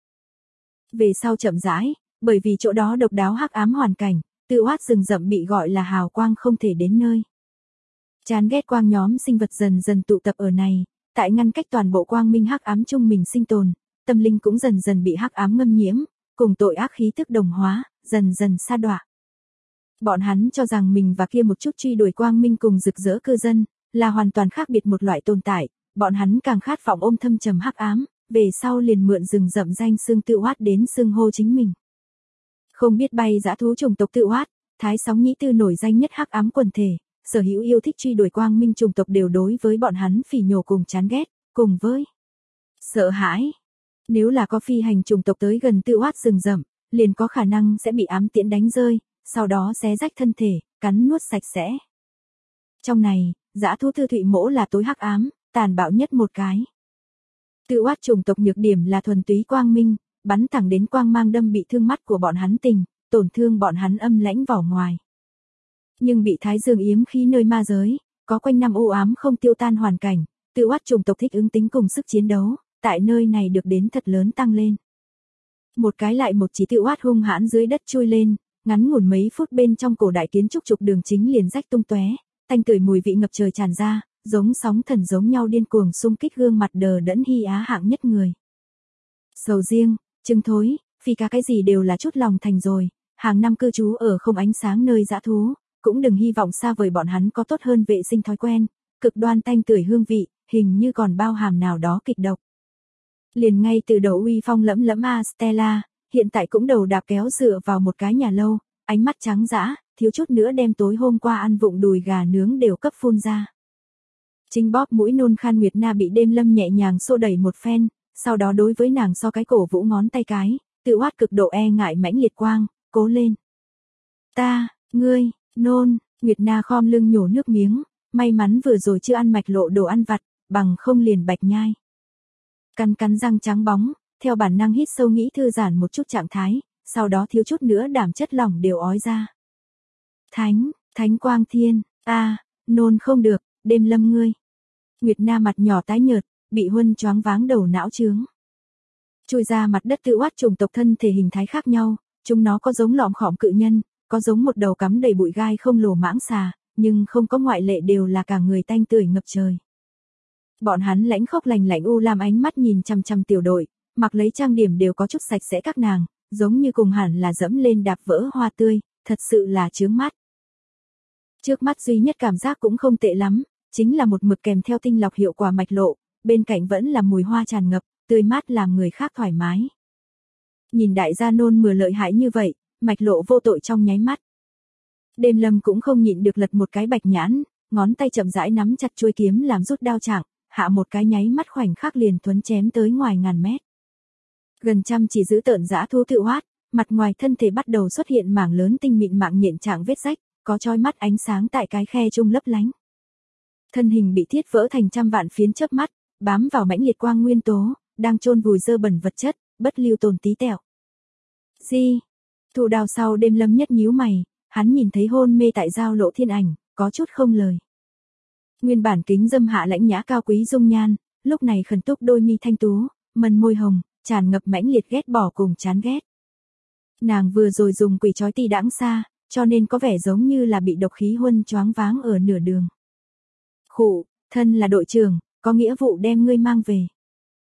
Về sau chậm rãi, bởi vì chỗ đó độc đáo hắc ám hoàn cảnh, Tự Hoát rừng rậm bị gọi là hào quang không thể đến nơi. Chán ghét quang nhóm sinh vật dần dần tụ tập ở này, tại ngăn cách toàn bộ quang minh hắc ám chung mình sinh tồn, tâm linh cũng dần dần bị hắc ám ngâm nhiễm, cùng tội ác khí tức đồng hóa, dần dần sa đọa. Bọn hắn cho rằng mình và kia một chút truy đuổi quang minh cùng rực rỡ cư dân, là hoàn toàn khác biệt một loại tồn tại, bọn hắn càng khát vọng ôm thâm trầm hắc ám, về sau liền mượn rừng rậm danh xương Tự Hoát đến xưng hô chính mình. Không biết bay dã thú chủng tộc Tự Hoát, thái sóng nhĩ tư nổi danh nhất hắc ám quần thể, sở hữu yêu thích truy đuổi quang minh chủng tộc đều đối với bọn hắn phỉ nhổ cùng chán ghét, cùng với sợ hãi. Nếu là có phi hành chủng tộc tới gần Tự Hoát rừng rậm, liền có khả năng sẽ bị ám tiễn đánh rơi, sau đó xé rách thân thể, cắn nuốt sạch sẽ. Trong này, dã thú Thư Thụy Mỗ là tối hắc ám, tàn bạo nhất một cái. Tự Hoát chủng tộc nhược điểm là thuần túy quang minh, bắn thẳng đến quang mang đâm bị thương mắt của bọn hắn tình, tổn thương bọn hắn âm lãnh vỏ ngoài. Nhưng bị thái dương yếm khí nơi ma giới, có quanh năm u ám không tiêu tan hoàn cảnh, Tự Hoát chủng tộc thích ứng tính cùng sức chiến đấu, tại nơi này được đến thật lớn tăng lên. Một cái lại một chỉ Tự Hoát hung hãn dưới đất chui lên, ngắn ngủn mấy phút bên trong cổ đại kiến trúc trục đường chính liền rách tung tóe, tanh tưởi mùi vị ngập trời tràn ra, giống sóng thần giống nhau điên cuồng xung kích gương mặt đờ đẫn hy á hạng nhất người. Sầu riêng, trứng thối, phi cá cái gì đều là chút lòng thành rồi, hàng năm cư trú ở không ánh sáng nơi dã thú, cũng đừng hy vọng xa vời bọn hắn có tốt hơn vệ sinh thói quen, cực đoan tanh tưởi hương vị, hình như còn bao hàm nào đó kịch độc. Liền ngay từ đầu uy phong lẫm lẫm Stella, hiện tại cũng đầu đạp kéo dựa vào một cái nhà lâu, ánh mắt trắng dã, thiếu chút nữa đem tối hôm qua ăn vụng đùi gà nướng đều cấp phun ra. Chính bóp mũi nôn khan Nguyệt Na bị Đêm Lâm nhẹ nhàng xô đẩy một phen, sau đó đối với nàng so cái cổ vũ ngón tay cái, Tự Hoát cực độ e ngại mãnh liệt quang, cố lên. Ta, ngươi, nôn, Nguyệt Na khom lưng nhổ nước miếng, may mắn vừa rồi chưa ăn mạch lộ đồ ăn vặt, bằng không liền bạch nhai. Cắn cắn răng trắng bóng, theo bản năng hít sâu nghĩ thư giãn một chút trạng thái, sau đó thiếu chút nữa đảm chất lỏng đều ói ra. Thánh quang thiên, nôn không được, Đêm Lâm ngươi. Nguyệt Na mặt nhỏ tái nhợt, bị huân choáng váng đầu não chướng. Chui ra mặt đất Tự Hoát chủng tộc thân thể hình thái khác nhau, chúng nó có giống lọm khọm cự nhân, có giống một đầu cắm đầy bụi gai không lồ mãng xà, nhưng không có ngoại lệ đều là cả người tanh tưởi ngập trời. Bọn hắn lãnh khốc lạnh lạnh u lam ánh mắt nhìn chăm chăm tiểu đội, mặc lấy trang điểm đều có chút sạch sẽ các nàng, giống như cùng hẳn là dẫm lên đạp vỡ hoa tươi, thật sự là chướng mắt. Trước mắt duy nhất cảm giác cũng không tệ lắm, chính là một mực kèm theo tinh lọc hiệu quả mạch lộ, bên cạnh vẫn là mùi hoa tràn ngập, tươi mát làm người khác thoải mái. Nhìn đại gia nôn mửa lợi hại như vậy, mạch lộ vô tội trong nháy mắt. Đêm Lâm cũng không nhịn được lật một cái bạch nhãn, ngón tay chậm rãi nắm chặt chuôi kiếm làm rút đao trạng, hạ một cái nháy mắt khoảnh khắc liền thuấn chém tới ngoài ngàn mét. Gần trăm chỉ giữ tợn dã thú Tự Hoát, mặt ngoài thân thể bắt đầu xuất hiện mảng lớn tinh mịn mạng nhện trạng vết rách, có chói mắt ánh sáng tại cái khe trung lấp lánh. Thân hình bị thiết vỡ thành trăm vạn phiến chớp mắt, bám vào mãnh liệt quang nguyên tố, đang chôn vùi dơ bẩn vật chất, bất lưu tồn tí tẹo. Thụ đào sau Đêm Lâm nhất nhíu mày, hắn nhìn thấy hôn mê tại giao lộ thiên ảnh, có chút không lời. Nguyên bản kính dâm hạ lãnh nhã cao quý dung nhan, lúc này khẩn túc đôi mi thanh tú, mân môi hồng, tràn ngập mãnh liệt ghét bỏ cùng chán ghét. Nàng vừa rồi dùng quỷ trói ti đãng xa, cho nên có vẻ giống như là bị độc khí huân choáng váng ở nửa đường. Khụ, thân là đội trưởng, có nghĩa vụ đem ngươi mang về.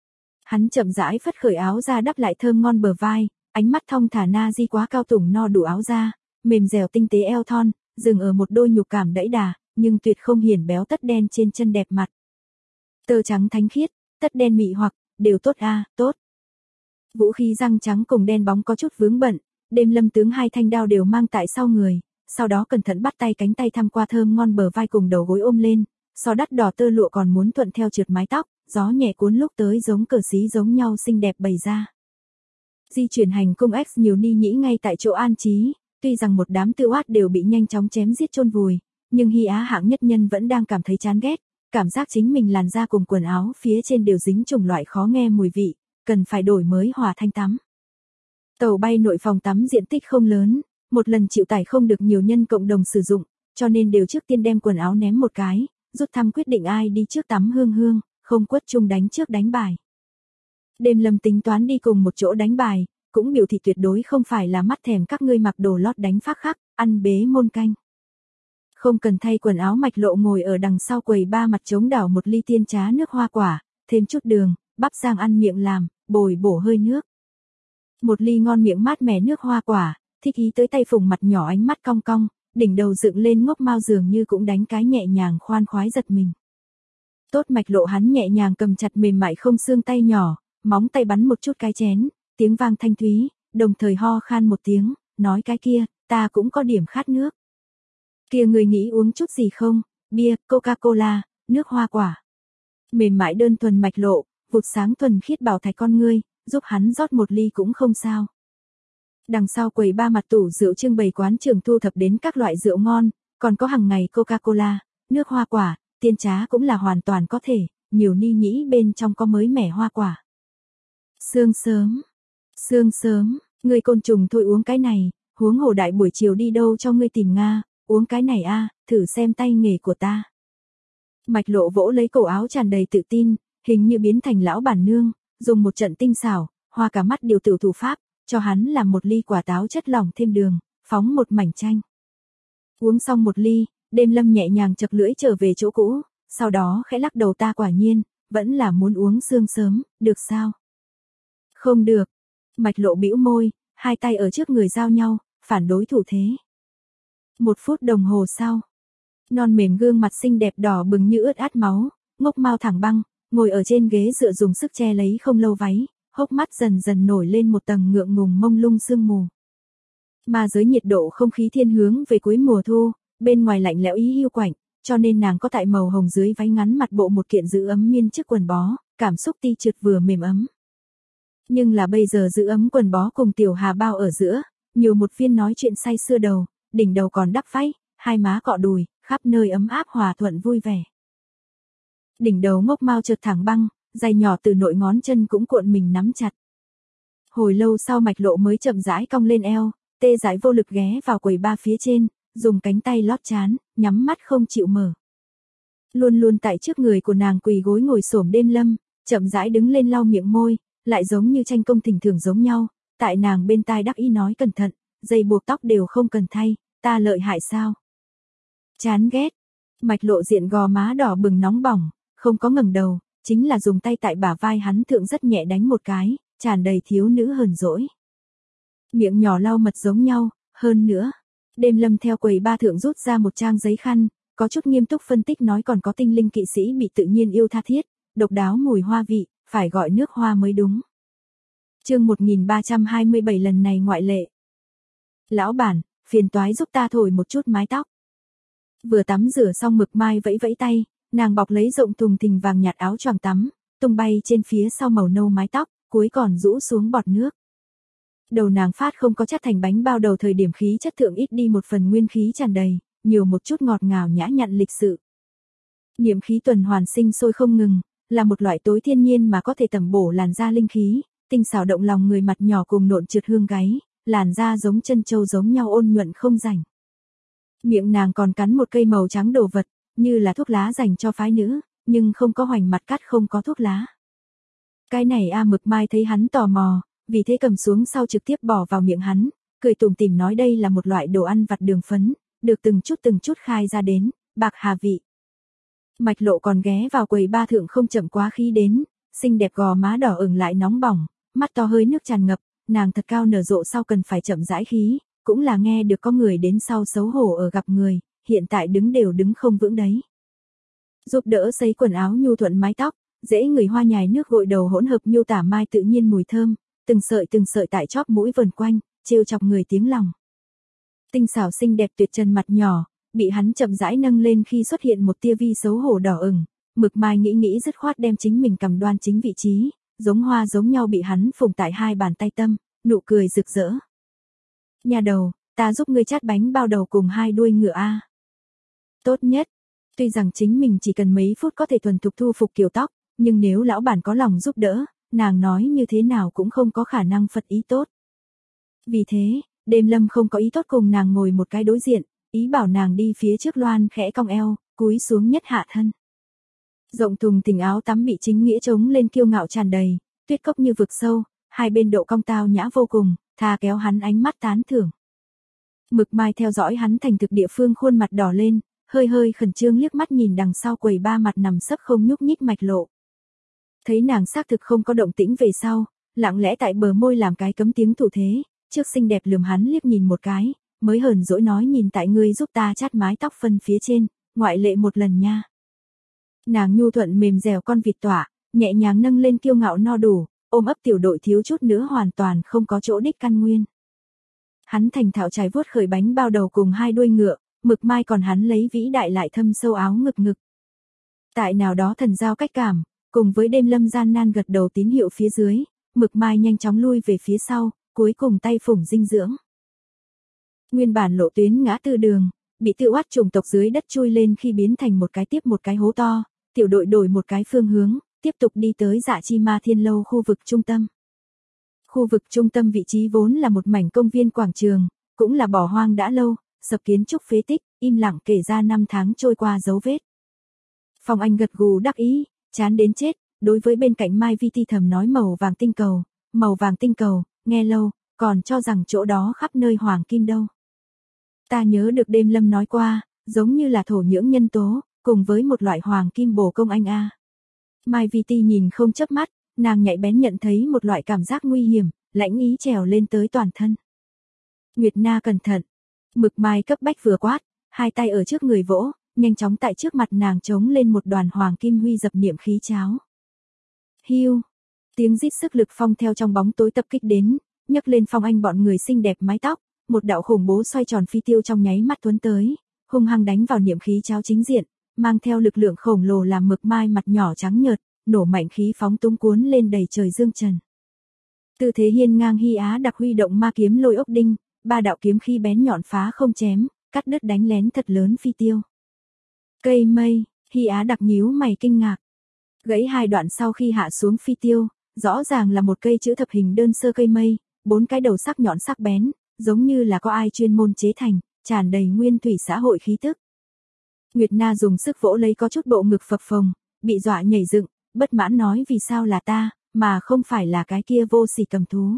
Hắn chậm rãi phất khởi áo ra đắp lại thơm ngon bờ vai, ánh mắt thong thả na di quá cao tủng no đủ áo ra, mềm dẻo tinh tế eo thon, dừng ở một đôi nhục cảm đẫy đà, nhưng tuyệt không hiển béo tất đen trên chân đẹp mặt. Tơ trắng thánh khiết, tất đen mị hoặc, đều tốt tốt. Vũ khí răng trắng cùng đen bóng có chút vướng bận, đêm lâm tướng hai thanh đao đều mang tại sau người, sau đó cẩn thận bắt tay cánh tay thăm qua thơm ngon bờ vai cùng đầu gối ôm lên, so đắt đỏ tơ lụa còn muốn thuận theo trượt mái tóc, gió nhẹ cuốn lúc tới giống cờ xí giống nhau xinh đẹp bày ra. Di chuyển hành cung X nhiều ni nhĩ ngay tại chỗ an trí, tuy rằng một đám tự oát đều bị nhanh chóng chém giết chôn vùi, nhưng Hy Á hạng nhất nhân vẫn đang cảm thấy chán ghét, cảm giác chính mình làn da cùng quần áo phía trên đều dính chủng loại khó nghe mùi vị, cần phải đổi mới hòa thanh tắm. Tàu bay nội phòng tắm diện tích không lớn, một lần chịu tải không được nhiều nhân cộng đồng sử dụng, cho nên đều trước tiên đem quần áo ném một cái, rút thăm quyết định ai đi trước tắm hương, không quất chung đánh trước đánh bài. Đêm lâm tính toán đi cùng một chỗ đánh bài, cũng biểu thị tuyệt đối không phải là mắt thèm các ngươi mặc đồ lót đánh phác khắc, ăn bế môn canh. Không cần thay quần áo Mạch Lộ ngồi ở đằng sau quầy ba mặt trống đảo một ly tiên trà nước hoa quả, thêm chút đường, bắp rang ăn miệng làm, bồi bổ hơi nước. Một ly ngon miệng mát mẻ nước hoa quả, thích ý tới tay phùng mặt nhỏ ánh mắt cong cong, đỉnh đầu dựng lên ngốc mao dường như cũng đánh cái nhẹ nhàng khoan khoái giật mình. Tốt Mạch Lộ hắn nhẹ nhàng cầm chặt mềm mại không xương tay nhỏ, móng tay bắn một chút cái chén, tiếng vang thanh thúy, đồng thời ho khan một tiếng, nói cái kia, ta cũng có điểm khát nước. Kia người nghĩ uống chút gì không? Bia, Coca-Cola, nước hoa quả. Mềm mại đơn thuần Mạch Lộ, vụt sáng thuần khiết bảo thạch con ngươi, giúp hắn rót một ly cũng không sao. Đằng sau quầy ba mặt tủ rượu trưng bày quán trường thu thập đến các loại rượu ngon, còn có hàng ngày Coca-Cola, nước hoa quả, tiên trà cũng là hoàn toàn có thể, nhiều ni nhĩ bên trong có mới mẻ hoa quả. Sương sớm, người côn trùng thôi uống cái này, huống hồ đại buổi chiều đi đâu cho ngươi tìm Nga, uống cái này thử xem tay nghề của ta. Mạch Lộ vỗ lấy cổ áo tràn đầy tự tin, hình như biến thành lão bản nương, dùng một trận tinh xảo, hoa cả mắt điều tiểu thủ pháp, cho hắn làm một ly quả táo chất lỏng thêm đường, phóng một mảnh chanh. Uống xong một ly, đêm lâm nhẹ nhàng chật lưỡi trở về chỗ cũ, sau đó khẽ lắc đầu ta quả nhiên, vẫn là muốn uống sương sớm, được sao? Không được. Mạch Lộ bĩu môi, hai tay ở trước người giao nhau, phản đối thủ thế. 1 phút đồng hồ sau, non mềm gương mặt xinh đẹp đỏ bừng như ướt át máu, ngốc mao thẳng băng, ngồi ở trên ghế dựa dùng sức che lấy không lâu váy, hốc mắt dần dần nổi lên một tầng ngượng ngùng mông lung sương mù. Mà dưới nhiệt độ không khí thiên hướng về cuối mùa thu, bên ngoài lạnh lẽo ý hiu quạnh, cho nên nàng có tại màu hồng dưới váy ngắn mặt bộ một kiện giữ ấm miên chiếc quần bó, cảm xúc ti trượt vừa mềm ấm. Nhưng là bây giờ giữ ấm quần bó cùng tiểu hà bao ở giữa, nhiều một viên nói chuyện say sưa đầu, đỉnh đầu còn đắp váy, hai má cọ đùi, khắp nơi ấm áp hòa thuận vui vẻ. Đỉnh đầu ngốc mao chợt thẳng băng, giày nhỏ từ nội ngón chân cũng cuộn mình nắm chặt. Hồi lâu sau Mạch Lộ mới chậm rãi cong lên eo, tê dại vô lực ghé vào quầy ba phía trên, dùng cánh tay lót trán, nhắm mắt không chịu mở. Luôn luôn tại trước người của nàng quỳ gối ngồi xổm đêm lâm, chậm rãi đứng lên lau miệng môi, lại giống như tranh công thỉnh thường giống nhau, tại nàng bên tai đắc ý nói cẩn thận, dây buộc tóc đều không cần thay, ta lợi hại sao? Chán ghét. Mạch Lộ diện gò má đỏ bừng nóng bỏng, không có ngẩng đầu, chính là dùng tay tại bả vai hắn thượng rất nhẹ đánh một cái, tràn đầy thiếu nữ hờn dỗi. Miệng nhỏ lau mật giống nhau, hơn nữa. Đêm lâm theo quầy ba thượng rút ra một trang giấy khăn, có chút nghiêm túc phân tích nói còn có tinh linh kỵ sĩ bị tự nhiên yêu tha thiết, độc đáo mùi hoa vị, phải gọi nước hoa mới đúng. Chương 1327 lần này ngoại lệ. Lão bản, phiền toái giúp ta thổi một chút mái tóc. Vừa tắm rửa xong Mực Mai vẫy vẫy tay, nàng bọc lấy rộng thùng thình vàng nhạt áo choàng tắm, tung bay trên phía sau màu nâu mái tóc, cuối còn rũ xuống bọt nước. Đầu nàng phát không có chất thành bánh bao đầu thời điểm khí chất thượng ít đi một phần nguyên khí tràn đầy, nhiều một chút ngọt ngào nhã nhặn lịch sự. Niệm khí tuần hoàn sinh sôi không ngừng, là một loại tối thiên nhiên mà có thể tẩm bổ làn da linh khí, tinh xảo động lòng người mặt nhỏ cùng nộn trượt hương gáy, làn da giống chân châu giống nhau ôn nhuận không rảnh. Miệng nàng còn cắn một cây màu trắng đồ vật, như là thuốc lá dành cho phái nữ, nhưng không có hoành mặt cắt không có thuốc lá. Cái này Mực Mai thấy hắn tò mò, vì thế cầm xuống sau trực tiếp bỏ vào miệng hắn, cười tủm tỉm nói đây là một loại đồ ăn vặt đường phấn, được từng chút khai ra đến, bạc hà vị. Mạch Lộ còn ghé vào quầy ba thượng không chậm quá khi đến, xinh đẹp gò má đỏ ửng lại nóng bỏng, mắt to hơi nước tràn ngập, nàng thật cao nở rộ sau cần phải chậm rãi khí, cũng là nghe được có người đến sau xấu hổ ở gặp người, hiện tại đứng đều đứng không vững đấy. Giúp đỡ sấy quần áo nhu thuận mái tóc, dễ người hoa nhài nước gội đầu hỗn hợp miêu tả mai tự nhiên mùi thơm, từng sợi tại chóp mũi vần quanh, trêu chọc người tiếng lòng. Tinh xảo xinh đẹp tuyệt trần mặt nhỏ, bị hắn chậm rãi nâng lên khi xuất hiện một tia vi xấu hổ đỏ ửng, Mực Mai nghĩ dứt khoát đem chính mình cầm đoan chính vị trí, giống hoa giống nhau bị hắn phùng tại hai bàn tay tâm, nụ cười rực rỡ. Nhà đầu, ta giúp ngươi chát bánh bao đầu cùng 2 đuôi ngựa a. Tốt nhất. Tuy rằng chính mình chỉ cần mấy phút có thể thuần thục thu phục kiểu tóc, nhưng nếu lão bản có lòng giúp đỡ, nàng nói như thế nào cũng không có khả năng phật ý tốt. Vì thế, Đêm Lâm không có ý tốt cùng nàng ngồi một cái đối diện, ý bảo nàng đi phía trước loan khẽ cong eo, cúi xuống nhất hạ thân. Rộng thùng thình áo tắm bị chính nghĩa trống lên kiêu ngạo tràn đầy, tuyết cốc như vực sâu, hai bên độ cong tao nhã vô cùng, thà kéo hắn ánh mắt tán thưởng. Mực Mai theo dõi hắn thành thực địa phương khuôn mặt đỏ lên, hơi khẩn trương liếc mắt nhìn đằng sau quầy ba mặt nằm sấp không nhúc nhích mạch lộ. Thấy nàng xác thực không có động tĩnh về sau, lặng lẽ tại bờ môi làm cái cấm tiếng thủ thế, trước xinh đẹp lườm hắn liếc nhìn một cái, mới hờn dỗi nói nhìn tại ngươi giúp ta chát mái tóc phân phía trên, ngoại lệ một lần nha. Nàng nhu thuận mềm dẻo con vịt tỏa, nhẹ nhàng nâng lên kiêu ngạo no đủ, ôm ấp tiểu đội thiếu chút nữa hoàn toàn không có chỗ đích căn nguyên. Hắn thành thạo trải vuốt khởi bánh bao đầu cùng 2 đuôi ngựa, Mực Mai còn hắn lấy vĩ đại lại thâm sâu áo ngực. Tại nào đó thần giao cách cảm, cùng với Đêm Lâm gian nan gật đầu tín hiệu phía dưới, Mực Mai nhanh chóng lui về phía sau, cuối cùng tay phủng dinh dưỡng. Nguyên bản lộ tuyến ngã tư đường, bị tự oát chủng tộc dưới đất chui lên khi biến thành một cái tiếp một cái hố to, tiểu đội đổi một cái phương hướng, tiếp tục đi tới Dạ Chi Ma Thiên Lâu khu vực trung tâm. Khu vực trung tâm vị trí vốn là một mảnh công viên quảng trường, cũng là bỏ hoang đã lâu, sập kiến trúc phế tích, im lặng kể ra 5 tháng trôi qua dấu vết. Phong Anh gật gù đắc ý, chán đến chết, đối với bên cạnh Mai Vi Ti thầm nói màu vàng tinh cầu, nghe lâu, còn cho rằng chỗ đó khắp nơi hoàng kim đâu. Ta nhớ được Đêm Lâm nói qua, giống như là thổ nhưỡng nhân tố, cùng với một loại hoàng kim bổ công anh a. Mai Vi Ti nhìn không chớp mắt, nàng nhạy bén nhận thấy một loại cảm giác nguy hiểm, lãnh ý trèo lên tới toàn thân. Nguyệt Na cẩn thận. Mực Mai cấp bách vừa quát, hai tay ở trước người vỗ, nhanh chóng tại trước mặt nàng trống lên một đoàn hoàng kim huy dập niệm khí cháo. Hiu, tiếng rít sức lực phong theo trong bóng tối tập kích đến, nhấc lên Phong Anh bọn người xinh đẹp mái tóc, một đạo khủng bố xoay tròn phi tiêu trong nháy mắt tuấn tới, hung hăng đánh vào niệm khí cháo chính diện, mang theo lực lượng khổng lồ làm Mực Mai mặt nhỏ trắng nhợt, nổ mạnh khí phóng tung cuốn lên đầy trời dương trần. Tư thế hiên ngang Hy Á đặc huy động ma kiếm lôi ốc đinh, 3 đạo kiếm khí bén nhọn phá không chém, cắt đứt đánh lén thật lớn phi tiêu. Cây mây, Hy Á đặc nhíu mày kinh ngạc. Gãy 2 đoạn sau khi hạ xuống phi tiêu, rõ ràng là một cây chữ thập hình đơn sơ cây mây, 4 cái đầu sắc nhọn sắc bén, giống như là có ai chuyên môn chế thành, tràn đầy nguyên thủy xã hội khí tức. Nguyệt Na dùng sức vỗ lấy có chút bộ ngực phập phồng, bị dọa nhảy dựng, bất mãn nói vì sao là ta, mà không phải là cái kia vô sỉ cầm thú.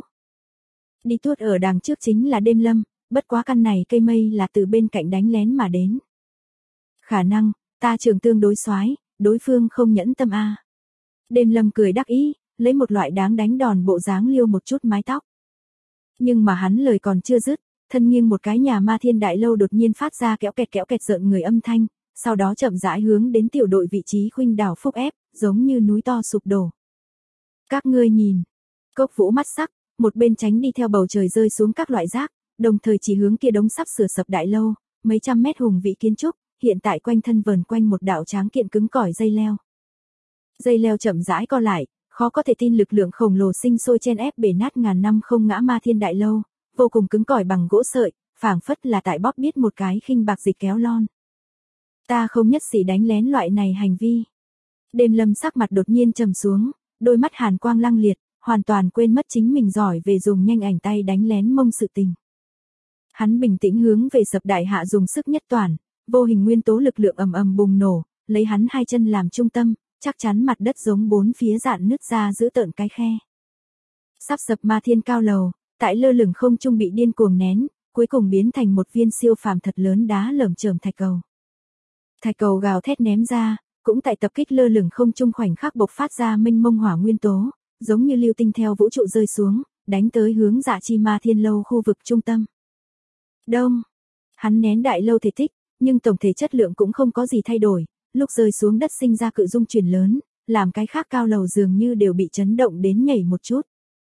Đi tuốt ở đằng trước chính là Đêm Lâm, bất quá căn này cây mây là từ bên cạnh đánh lén mà đến. Khả năng, ta trường tương đối soái, đối phương không nhẫn tâm a. Đêm Lâm cười đắc ý, lấy một loại đáng đánh đòn bộ dáng liêu một chút mái tóc. Nhưng mà hắn lời còn chưa dứt, thân nghiêng một cái nhà Ma Thiên Đại Lâu đột nhiên phát ra kéo kẹt rợn người âm thanh, sau đó chậm rãi hướng đến tiểu đội vị trí khuynh đảo phúc ép, giống như núi to sụp đổ. Các ngươi nhìn, Cốc Vũ mắt sắc, một bên tránh đi theo bầu trời rơi xuống các loại rác, đồng thời chỉ hướng kia đống sắp sửa sập đại lâu, mấy trăm mét hùng vĩ kiến trúc, hiện tại quanh thân vờn quanh một đạo tráng kiện cứng cỏi dây leo. Dây leo chậm rãi co lại, khó có thể tin lực lượng khổng lồ sinh sôi chen ép bể nát ngàn năm không ngã Ma Thiên Đại Lâu, vô cùng cứng cỏi bằng gỗ sợi, phảng phất là tại bóp biết một cái khinh bạc dịch kéo lon. Ta không nhất sĩ đánh lén loại này hành vi. Đêm Lâm sắc mặt đột nhiên trầm xuống, đôi mắt hàn quang lăng liệt, hoàn toàn quên mất chính mình giỏi về dùng nhanh ảnh tay đánh lén mông sự tình. Hắn bình tĩnh hướng về sập đại hạ dùng sức nhất toàn, vô hình nguyên tố lực lượng ầm ầm bùng nổ, lấy hắn 2 chân làm trung tâm, chắc chắn mặt đất giống 4 phía dạn nứt ra giữ tợn cái khe. Sắp sập Ma Thiên cao lầu, tại lơ lửng không trung bị điên cuồng nén, cuối cùng biến thành một viên siêu phàm thật lớn đá lởm chởm thạch cầu. Thạch cầu gào thét ném ra, cũng tại tập kích lơ lửng không trung khoảnh khắc bộc phát ra mênh mông hỏa nguyên tố, giống như lưu tinh theo vũ trụ rơi xuống, đánh tới hướng Dạ Chi Ma Thiên Lâu khu vực trung tâm. Đông, hắn nén đại lâu thể tích, nhưng tổng thể chất lượng cũng không có gì thay đổi, lúc rơi xuống đất sinh ra cự dung chuyển lớn, làm cái khác cao lầu dường như đều bị chấn động đến nhảy một chút.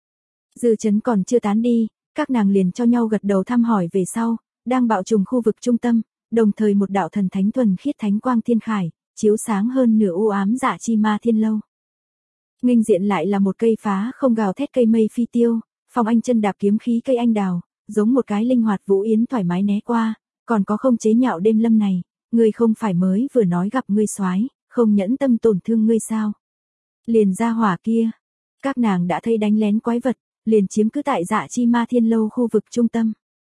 Dư chấn còn chưa tán đi, các nàng liền cho nhau gật đầu thăm hỏi về sau, đang bạo trùng khu vực trung tâm, đồng thời một đạo thần thánh thuần khiết thánh quang thiên khải, chiếu sáng hơn nửa u ám Dạ Chi Ma Thiên Lâu. Nghênh diện lại là một cây phá không gào thét cây mây phi tiêu, Phong Anh chân đạp kiếm khí cây anh đào, giống một cái linh hoạt vũ yến thoải mái né qua, còn có không chế nhạo đêm lâm này, ngươi không phải mới vừa nói gặp ngươi soái, không nhẫn tâm tổn thương ngươi sao? Liền ra hỏa kia, các nàng đã thấy đánh lén quái vật, liền chiếm cứ tại Dạ Chi Ma Thiên Lâu khu vực trung tâm.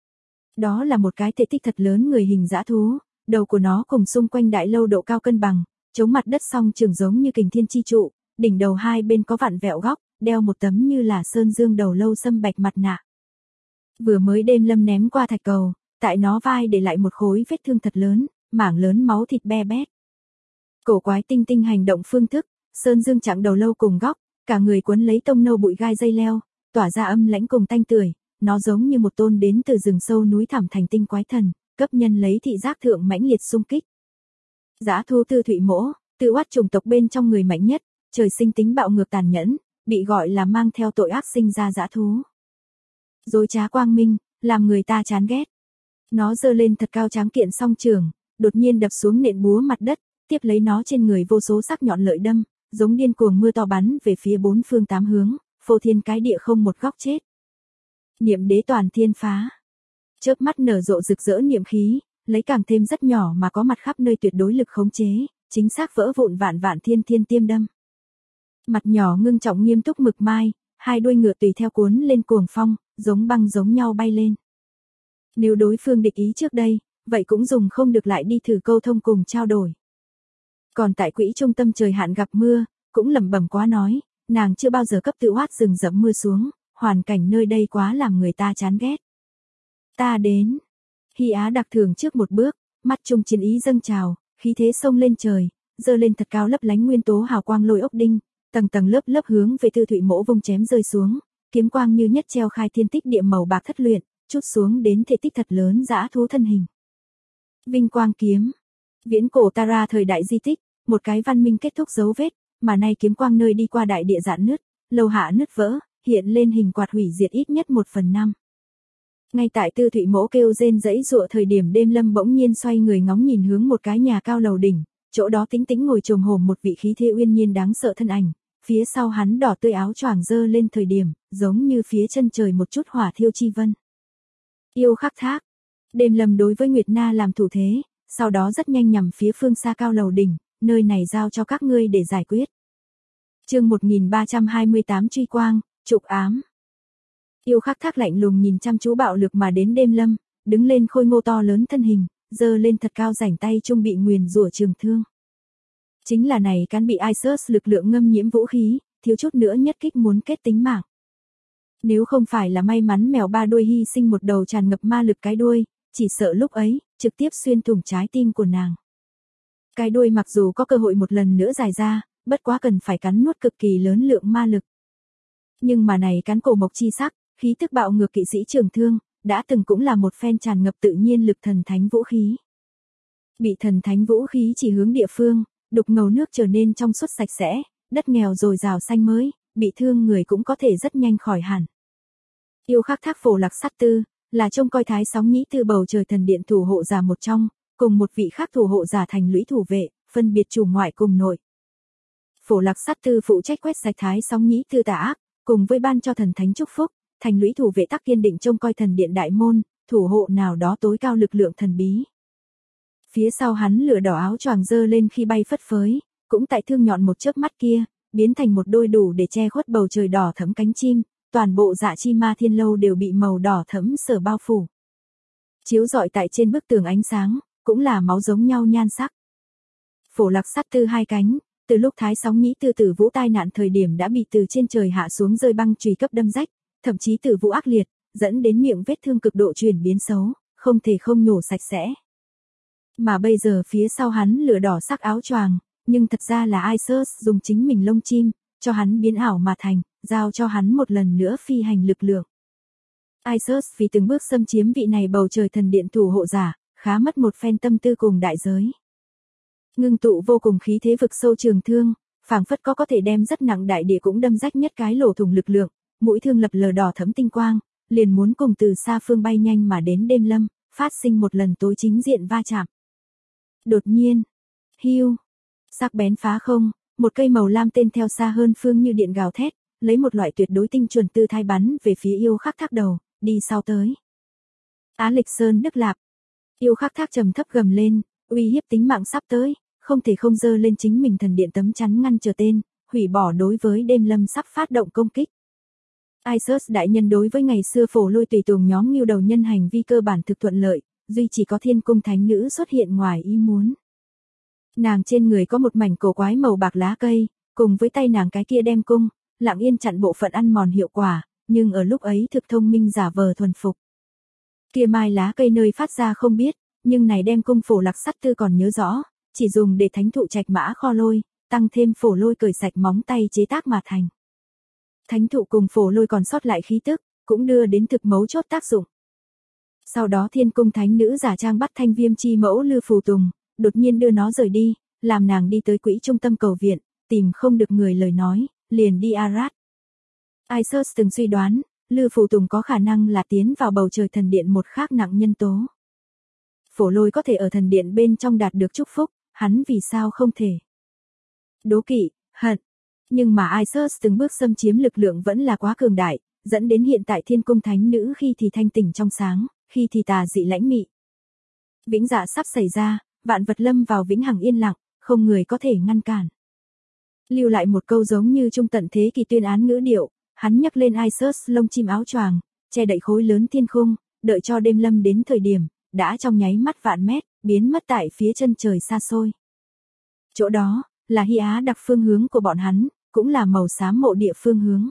Đó là một cái thể tích thật lớn người hình dã thú, đầu của nó cùng xung quanh đại lâu độ cao cân bằng, chống mặt đất song trường giống như kình thiên chi trụ, đỉnh đầu hai bên có vặn vẹo góc, đeo một tấm như là sơn dương đầu lâu sâm bạch mặt nạ. Vừa mới đêm lâm ném qua thạch cầu, tại nó vai để lại một khối vết thương thật lớn, mảng lớn máu thịt be bét. Cổ quái tinh tinh hành động phương thức, sơn dương chặng đầu lâu cùng góc, cả người quấn lấy tông nâu bụi gai dây leo, tỏa ra âm lãnh cùng tanh tưởi, nó giống như một tôn đến từ rừng sâu núi thẳm thành tinh quái thần, cấp nhân lấy thị giác thượng mãnh liệt xung kích. Dã thú Tư Thụy Mỗ, tự oát chủng tộc bên trong người mạnh nhất, trời sinh tính bạo ngược tàn nhẫn, bị gọi là mang theo tội ác sinh ra dã thú. Dối trá quang minh, làm người ta chán ghét. Nó giơ lên thật cao tráng kiện song trường, đột nhiên đập xuống nện búa mặt đất, tiếp lấy nó trên người vô số sắc nhọn lợi đâm, giống điên cuồng mưa to bắn về phía bốn phương tám hướng, phô thiên cái địa không một góc chết. Niệm đế toàn thiên phá. Chớp mắt nở rộ rực rỡ niệm khí, lấy càng thêm rất nhỏ mà có mặt khắp nơi tuyệt đối lực khống chế, chính xác vỡ vụn vạn vạn thiên thiên tiêm đâm. Mặt nhỏ ngưng trọng nghiêm túc mực mai, hai đuôi ngựa tùy theo cuốn lên cuồng phong, giống băng giống nhau bay lên. Nếu đối phương địch ý trước đây, vậy cũng dùng không được lại đi thử câu thông cùng trao đổi. Còn tại quỹ trung tâm trời hạn gặp mưa, cũng lẩm bẩm quá nói, nàng chưa bao giờ cấp tự hoát rừng rậm mưa xuống, hoàn cảnh nơi đây quá làm người ta chán ghét. Ta đến. Hy Á đặc thường trước một bước, mắt trung chiến ý dâng trào, khí thế sông lên trời, giơ lên thật cao lấp lánh nguyên tố hào quang lôi ốc đinh, tầng tầng lớp lớp hướng về Tư Thụy Mỗ vung chém rơi xuống, kiếm quang như nhất treo khai thiên tích địa màu bạc thất luyện, chút xuống đến thể tích thật lớn dã thú thân hình. Vinh quang kiếm. Viễn cổ Tara thời đại di tích, một cái văn minh kết thúc dấu vết, mà nay kiếm quang nơi đi qua đại địa dạn nứt, lâu hạ nứt vỡ, hiện lên hình quạt hủy diệt ít nhất 1/5. Ngay tại Tư Thụy Mỗ kêu rên rẫy rụa thời điểm đêm lâm bỗng nhiên xoay người ngóng nhìn hướng một cái nhà cao lầu đỉnh, chỗ đó tĩnh tĩnh ngồi chồm hổm một vị khí thế uyên nhiên đáng sợ thân ảnh, phía sau hắn đỏ tươi áo choàng dơ lên thời điểm, giống như phía chân trời một chút hỏa thiêu chi vân. Yêu khắc thác. Đêm lâm đối với Nguyệt Na làm thủ thế, sau đó rất nhanh nhằm phía phương xa cao lầu đỉnh, nơi này giao cho các ngươi để giải quyết. Chương 1328 truy quang, trục ám. Yêu khắc thác lạnh lùng nhìn chăm chú bạo lực mà đến đêm lâm, đứng lên khôi ngô to lớn thân hình, giơ lên thật cao rảnh tay trung bị nguyền rủa trường thương. Chính là này cán bị Isus lực lượng ngâm nhiễm vũ khí, thiếu chút nữa nhất kích muốn kết tính mạng. Nếu không phải là may mắn mèo ba đuôi hy sinh một đầu tràn ngập ma lực cái đuôi, chỉ sợ lúc ấy, trực tiếp xuyên thủng trái tim của nàng. Cái đuôi mặc dù có cơ hội một lần nữa dài ra, bất quá cần phải cắn nuốt cực kỳ lớn lượng ma lực. Nhưng mà này cán cổ mộc chi sắc, khí tức bạo ngược kỵ sĩ trường thương, đã từng cũng là một phen tràn ngập tự nhiên lực thần thánh vũ khí. Bị thần thánh vũ khí chỉ hướng địa phương, đục ngầu nước trở nên trong suốt sạch sẽ, đất nghèo dồi dào xanh mới, bị thương người cũng có thể rất nhanh khỏi hẳn. Yêu khắc thác Phổ Lạc Sát Tư, là trông coi Thái Sóng Nhĩ Tư bầu trời thần điện thủ hộ giả một trong, cùng một vị khác thủ hộ giả thành lũy thủ vệ, phân biệt chủ ngoại cùng nội. Phổ Lạc Sát Tư phụ trách quét sạch Thái Sóng Nhĩ Tư tà ác, cùng với ban cho thần thánh chúc phúc, thành lũy thủ vệ tắc kiên định trông coi thần điện đại môn, thủ hộ nào đó tối cao lực lượng thần bí. Phía sau hắn lửa đỏ áo choàng dơ lên khi bay phất phới, cũng tại thương nhọn một chớp mắt kia, biến thành một đôi đủ để che khuất bầu trời đỏ thẫm cánh chim, toàn bộ Dạ Chi Ma Thiên Lâu đều bị màu đỏ thẫm sở bao phủ. Chiếu rọi tại trên bức tường ánh sáng, cũng là máu giống nhau nhan sắc. Phổ Lạc Sát Tư hai cánh, từ lúc Thái Sóng Nhĩ Tư tử vũ tai nạn thời điểm đã bị từ trên trời hạ xuống rơi băng chùy cấp đâm rách, thậm chí tử vũ ác liệt, dẫn đến miệng vết thương cực độ chuyển biến xấu, không thể không nhổ sạch sẽ. Mà bây giờ phía sau hắn lửa đỏ sắc áo choàng, nhưng thật ra là Isus dùng chính mình lông chim, cho hắn biến ảo mà thành, giao cho hắn một lần nữa phi hành lực lượng. Isus vì từng bước xâm chiếm vị này bầu trời thần điện thủ hộ giả, khá mất một phen tâm tư cùng đại giới. Ngưng tụ vô cùng khí thế vực sâu trường thương, phảng phất có thể đem rất nặng đại địa cũng đâm rách nhất cái lỗ thủng lực lượng, mũi thương lập lờ đỏ thẫm tinh quang, liền muốn cùng từ xa phương bay nhanh mà đến đêm lâm, phát sinh một lần tối chính diện va chạm. Đột nhiên, hưu, sắc bén phá không, một cây màu lam tên theo xa hơn phương như điện gào thét, lấy một loại tuyệt đối tinh chuẩn tư thái bắn về phía yêu khắc thác đầu, đi sau tới. Á Lịch Sơn Đức Lạp, yêu khắc thác trầm thấp gầm lên, uy hiếp tính mạng sắp tới, không thể không dơ lên chính mình thần điện tấm chắn ngăn trở tên, hủy bỏ đối với đêm lâm sắp phát động công kích. Isus đại nhân đối với ngày xưa phổ lôi tùy tùng nhóm ngưu đầu nhân hành vi cơ bản thực thuận lợi, duy chỉ có thiên cung thánh nữ xuất hiện ngoài ý muốn. Nàng trên người có một mảnh cổ quái màu bạc lá cây, cùng với tay nàng cái kia đem cung, lặng yên chặn bộ phận ăn mòn hiệu quả, nhưng ở lúc ấy thực thông minh giả vờ thuần phục. Kia mai lá cây nơi phát ra không biết, nhưng này đem cung phổ lạc sắt tư còn nhớ rõ, chỉ dùng để thánh thụ trạch mã kho lôi, tăng thêm phổ lôi cởi sạch móng tay chế tác mà thành. Thánh thụ cùng phổ lôi còn sót lại khí tức, cũng đưa đến thực mấu chốt tác dụng. Sau đó thiên cung thánh nữ giả trang bắt thanh viêm chi mẫu Lư Phù Tùng, đột nhiên đưa nó rời đi, làm nàng đi tới quỹ trung tâm cầu viện, tìm không được người lời nói, liền đi Arad. Isus từng suy đoán, Lư Phù Tùng có khả năng là tiến vào bầu trời thần điện một khác nặng nhân tố. Phổ lôi có thể ở thần điện bên trong đạt được chúc phúc, hắn vì sao không thể. Đố kỵ, hận. Nhưng mà Isus từng bước xâm chiếm lực lượng vẫn là quá cường đại, dẫn đến hiện tại thiên cung thánh nữ khi thì thanh tỉnh trong sáng, khi thì tà dị lãnh mị. Vĩnh dạ sắp xảy ra, vạn vật lâm vào vĩnh hằng yên lặng, không người có thể ngăn cản. Lưu lại một câu giống như trung tận thế kỷ tuyên án ngữ điệu, hắn nhấc lên Isus lông chim áo choàng, che đậy khối lớn thiên khung, đợi cho đêm lâm đến thời điểm, đã trong nháy mắt vạn mét, biến mất tại phía chân trời xa xôi. Chỗ đó, là Hy Á đặc phương hướng của bọn hắn, cũng là màu xám mộ địa phương hướng.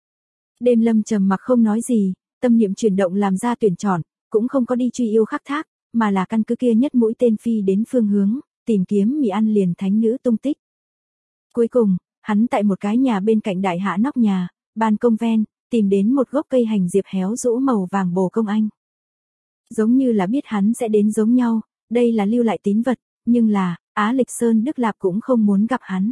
Đêm lâm trầm mặc không nói gì, tâm niệm chuyển động làm ra tuyển chọn, cũng không có đi truy yêu khắc thác, mà là căn cứ kia nhất mũi tên phi đến phương hướng, tìm kiếm mì ăn liền thánh nữ tung tích. Cuối cùng, hắn tại một cái nhà bên cạnh đại hạ nóc nhà, ban công ven, tìm đến một gốc cây hành diệp héo rũ màu vàng bồ công anh. Giống như là biết hắn sẽ đến giống nhau, đây là lưu lại tín vật, nhưng là, Á Lịch Sơn Đức Lạp cũng không muốn gặp hắn.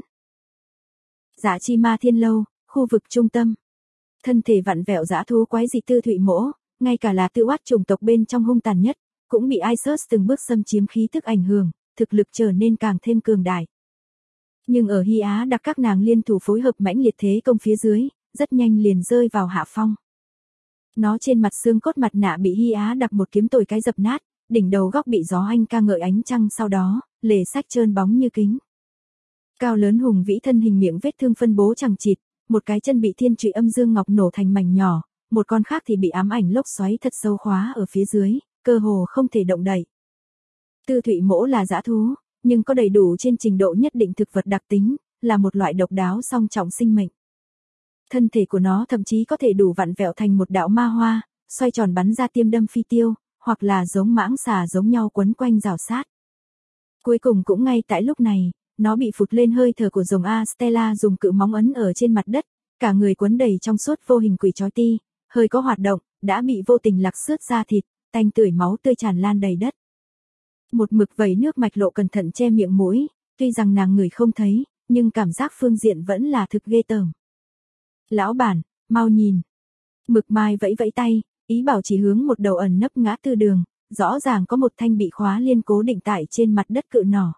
Dạ chi ma thiên lâu, khu vực trung tâm. Thân thể vặn vẹo dã thú quái dị Tư Thụy Mỗ, ngay cả là tự oát chủng tộc bên trong hung tàn nhất, cũng bị Isus từng bước xâm chiếm khí tức ảnh hưởng, thực lực trở nên càng thêm cường đại. Nhưng ở Hy Á đặc các nàng liên thủ phối hợp mãnh liệt thế công phía dưới, rất nhanh liền rơi vào hạ phong. Nó trên mặt xương cốt mặt nạ bị Hy Á đặc một kiếm tồi cái dập nát, đỉnh đầu góc bị gió anh ca ngợi ánh trăng sau đó, lề sách trơn bóng như kính. Cao lớn hùng vĩ thân hình miệng vết thương phân bố chẳng chịt, một cái chân bị thiên trụy âm dương ngọc nổ thành mảnh nhỏ, một con khác thì bị ám ảnh lốc xoáy thật sâu khóa ở phía dưới, cơ hồ không thể động đậy. Tư Thụy Mỗ là dã thú, nhưng có đầy đủ trên trình độ nhất định thực vật đặc tính, là một loại độc đáo song trọng sinh mệnh. Thân thể của nó thậm chí có thể đủ vặn vẹo thành một đạo ma hoa, xoay tròn bắn ra tiêm đâm phi tiêu, hoặc là giống mãng xà giống nhau quấn quanh rào sát. Cuối cùng cũng ngay tại lúc này, nó bị phụt lên hơi thở của rồng A Stella dùng cự móng ấn ở trên mặt đất, cả người quấn đầy trong suốt vô hình quỷ chói ti, hơi có hoạt động, đã bị vô tình lạc xước ra thịt, tanh tưởi máu tươi tràn lan đầy đất. Một mực vẩy nước mạch lộ cẩn thận che miệng mũi, tuy rằng nàng người không thấy, nhưng cảm giác phương diện vẫn là thực ghê tởm. Lão bản, mau nhìn. Mực Mai vẫy vẫy tay, ý bảo chỉ hướng một đầu ẩn nấp ngã tư đường, rõ ràng có một thanh bị khóa liên cố định tại trên mặt đất cự nỏ.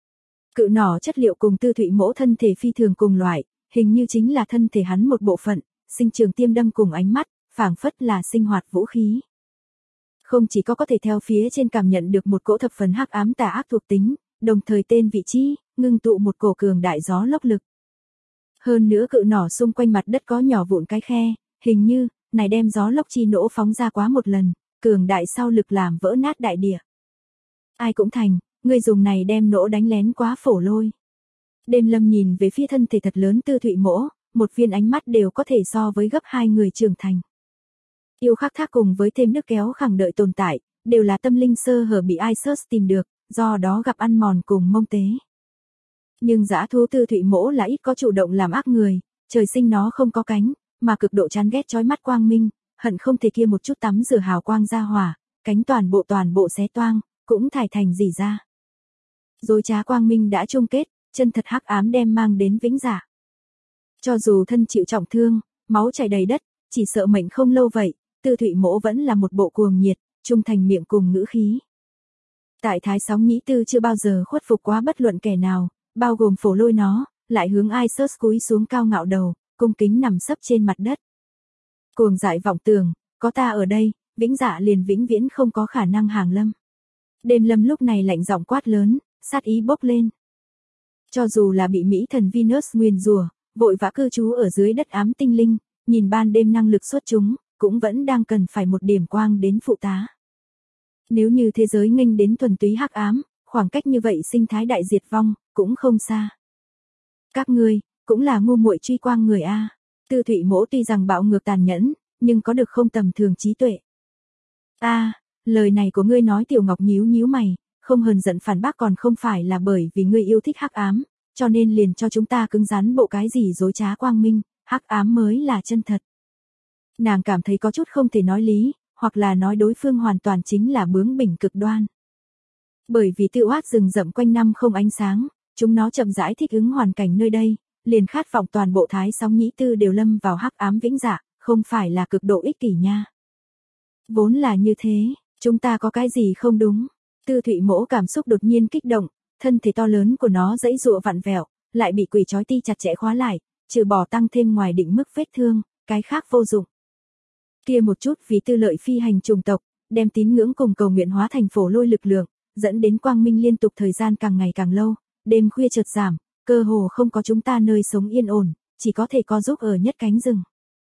Cự nỏ chất liệu cùng Tư Thụy Mỗ thân thể phi thường cùng loại, hình như chính là thân thể hắn một bộ phận, sinh trường tiêm đâm cùng ánh mắt, phảng phất là sinh hoạt vũ khí. Không chỉ có thể theo phía trên cảm nhận được một cỗ thập phần hắc ám tà ác thuộc tính, đồng thời tên vị trí, ngưng tụ một cổ cường đại gió lốc lực. Hơn nữa cự nỏ xung quanh mặt đất có nhỏ vụn cái khe, hình như, này đem gió lốc chi nổ phóng ra quá một lần, cường đại sau lực làm vỡ nát đại địa. Ai cũng thành, người dùng này đem nổ đánh lén quá phổ lôi. Đêm lâm nhìn về phía thân thể thật lớn Tư Thụy Mỗ, một viên ánh mắt đều có thể so với gấp 2 người trưởng thành. Yêu khắc thác cùng với thêm nước kéo khẳng đợi tồn tại, đều là tâm linh sơ hở bị Isus tìm được, do đó gặp ăn mòn cùng mông tế. Nhưng dã thú Tư Thụy Mỗ là ít có chủ động làm ác người, trời sinh nó không có cánh, mà cực độ chán ghét chói mắt quang minh, hận không thể kia một chút tắm rửa hào quang ra hỏa, cánh toàn bộ xé toang, cũng thải thành rỉ ra. Dối trá quang minh đã chung kết, chân thật hắc ám đem mang đến vĩnh dạ. Cho dù thân chịu trọng thương, máu chảy đầy đất, chỉ sợ mệnh không lâu vậy, Tư Thụy Mỗ vẫn là một bộ cuồng nhiệt, trung thành miệng cùng ngữ khí. Tại Thái Sóng Nhĩ Tư chưa bao giờ khuất phục quá bất luận kẻ nào, bao gồm Phổ Lôi nó, lại hướng Isus cúi xuống cao ngạo đầu, cung kính nằm sấp trên mặt đất. Cuồng dại vọng tưởng, có ta ở đây, vĩnh dạ liền vĩnh viễn không có khả năng hàng lâm. Đêm Lâm lúc này lạnh giọng quát lớn, sát ý bốc lên. Cho dù là bị Mỹ thần Venus nguyền rủa, vội vã cư trú ở dưới đất ám tinh linh, nhìn ban đêm năng lực xuất chúng, cũng vẫn đang cần phải một điểm quang đến phụ tá. Nếu như thế giới nghênh đến thuần túy hắc ám, khoảng cách như vậy sinh thái đại diệt vong, cũng không xa. Các ngươi, cũng là ngu muội truy quang người a. Tư Thụy Mỗ tuy rằng bạo ngược tàn nhẫn, nhưng có được không tầm thường trí tuệ. Lời này của ngươi nói Tiểu Ngọc nhíu nhíu mày, không hờn giận phản bác còn không phải là bởi vì ngươi yêu thích hắc ám, cho nên liền cho chúng ta cứng rắn bộ cái gì dối trá quang minh, hắc ám mới là chân thật. Nàng cảm thấy có chút không thể nói lý, hoặc là nói đối phương hoàn toàn chính là bướng bỉnh cực đoan. Bởi vì Tự Oát rừng rậm quanh năm không ánh sáng, chúng nó chậm rãi thích ứng hoàn cảnh nơi đây, liền khát vọng toàn bộ Thái Sóng Nhĩ Tư đều lâm vào hắc ám vĩnh dạ, không phải là cực độ ích kỷ nha. Vốn là như thế, chúng ta có cái gì không đúng? Tư Thụy Mỗ cảm xúc đột nhiên kích động, thân thể to lớn của nó giãy giụa vặn vẹo, lại bị quỷ trói ti chặt chẽ khóa lại, trừ bỏ tăng thêm ngoài định mức vết thương, cái khác vô dụng. Kia một chút vì tư lợi phi hành chủng tộc, đem tín ngưỡng cùng cầu nguyện hóa thành Phổ Lôi lực lượng, dẫn đến quang minh liên tục thời gian càng ngày càng lâu, đêm khuya chợt giảm, cơ hồ không có chúng ta nơi sống yên ổn, chỉ có thể co giúp ở nhất cánh rừng.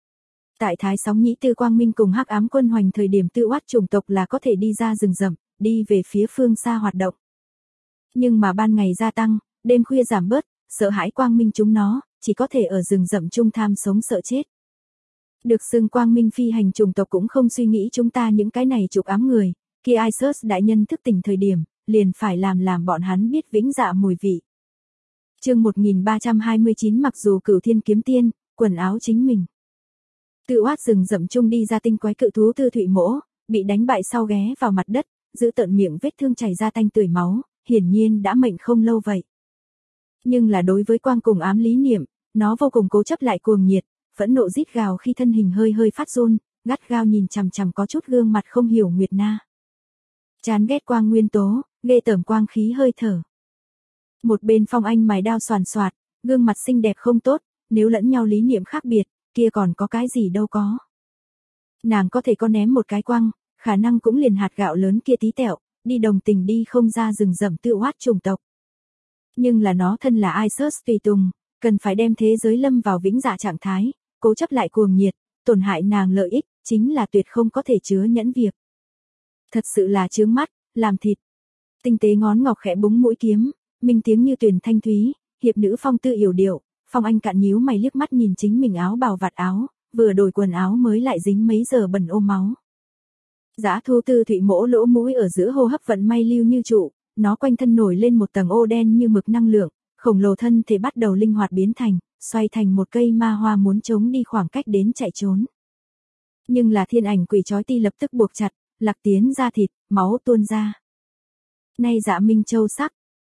Tại Thái Sóng Nhĩ Tư quang minh cùng hắc ám quân hoành thời điểm Tự Oát chủng tộc là có thể đi ra rừng rậm, đi về phía phương xa hoạt động. Nhưng mà ban ngày gia tăng, đêm khuya giảm bớt, sợ hãi quang minh chúng nó, chỉ có thể ở rừng rậm chung tham sống sợ chết. Được xưng quang minh phi hành chủng tộc cũng không suy nghĩ chúng ta những cái này trục ám người, khi Isus đại nhân thức tỉnh thời điểm, liền phải làm bọn hắn biết vĩnh dạ mùi vị. Chương 1329 mặc dù Cửu Thiên kiếm tiên, quần áo chính mình. Tự Oát rừng rậm chung đi ra tinh quái cự thú Tư Thụy Mỗ, bị đánh bại sau ghé vào mặt đất, giữ tợn miệng vết thương chảy ra tanh tưởi máu, hiển nhiên đã mệnh không lâu vậy. Nhưng là đối với quang cùng ám lý niệm, nó vô cùng cố chấp lại cuồng nhiệt, phẫn nộ rít gào khi thân hình hơi hơi phát run, gắt gao nhìn chằm chằm có chút gương mặt không hiểu Nguyệt Na. Chán ghét quang nguyên tố, ghê tởm quang khí hơi thở. Một bên Phong Anh mài đao xoàn xoạt, gương mặt xinh đẹp không tốt, nếu lẫn nhau lý niệm khác biệt, kia còn có cái gì đâu có. Nàng có thể có ném một cái quăng, khả năng cũng liền hạt gạo lớn kia tí tẹo, đi đồng tình đi không ra rừng rậm Tự Oát chủng tộc. Nhưng là nó thân là Isus tùy tùng, cần phải đem thế giới lâm vào vĩnh dạ trạng thái, cố chấp lại cuồng nhiệt, tổn hại nàng lợi ích, chính là tuyệt không có thể chứa nhẫn việc. Thật sự là chướng mắt, làm thịt. Tinh tế ngón ngọc khẽ búng mũi kiếm, minh tiếng như tuyền thanh thúy, hiệp nữ phong tư yểu điệu, Phong Anh cạn nhíu mày liếc mắt nhìn chính mình áo bào vạt áo, vừa đổi quần áo mới lại dính mấy giờ bẩn ôm máu. Dã thú Tư Thụy Mỗ lỗ mũi ở giữa hô hấp vận may lưu như trụ, nó quanh thân nổi lên một tầng ô đen như mực năng lượng, khổng lồ thân thể bắt đầu linh hoạt biến thành, xoay thành một cây ma hoa muốn chống đi khoảng cách đến chạy trốn. Nhưng là thiên ảnh quỷ trói ti lập tức buộc chặt, lạc tiến ra thịt, máu tuôn ra. Nay Dạ Minh Châu sắc,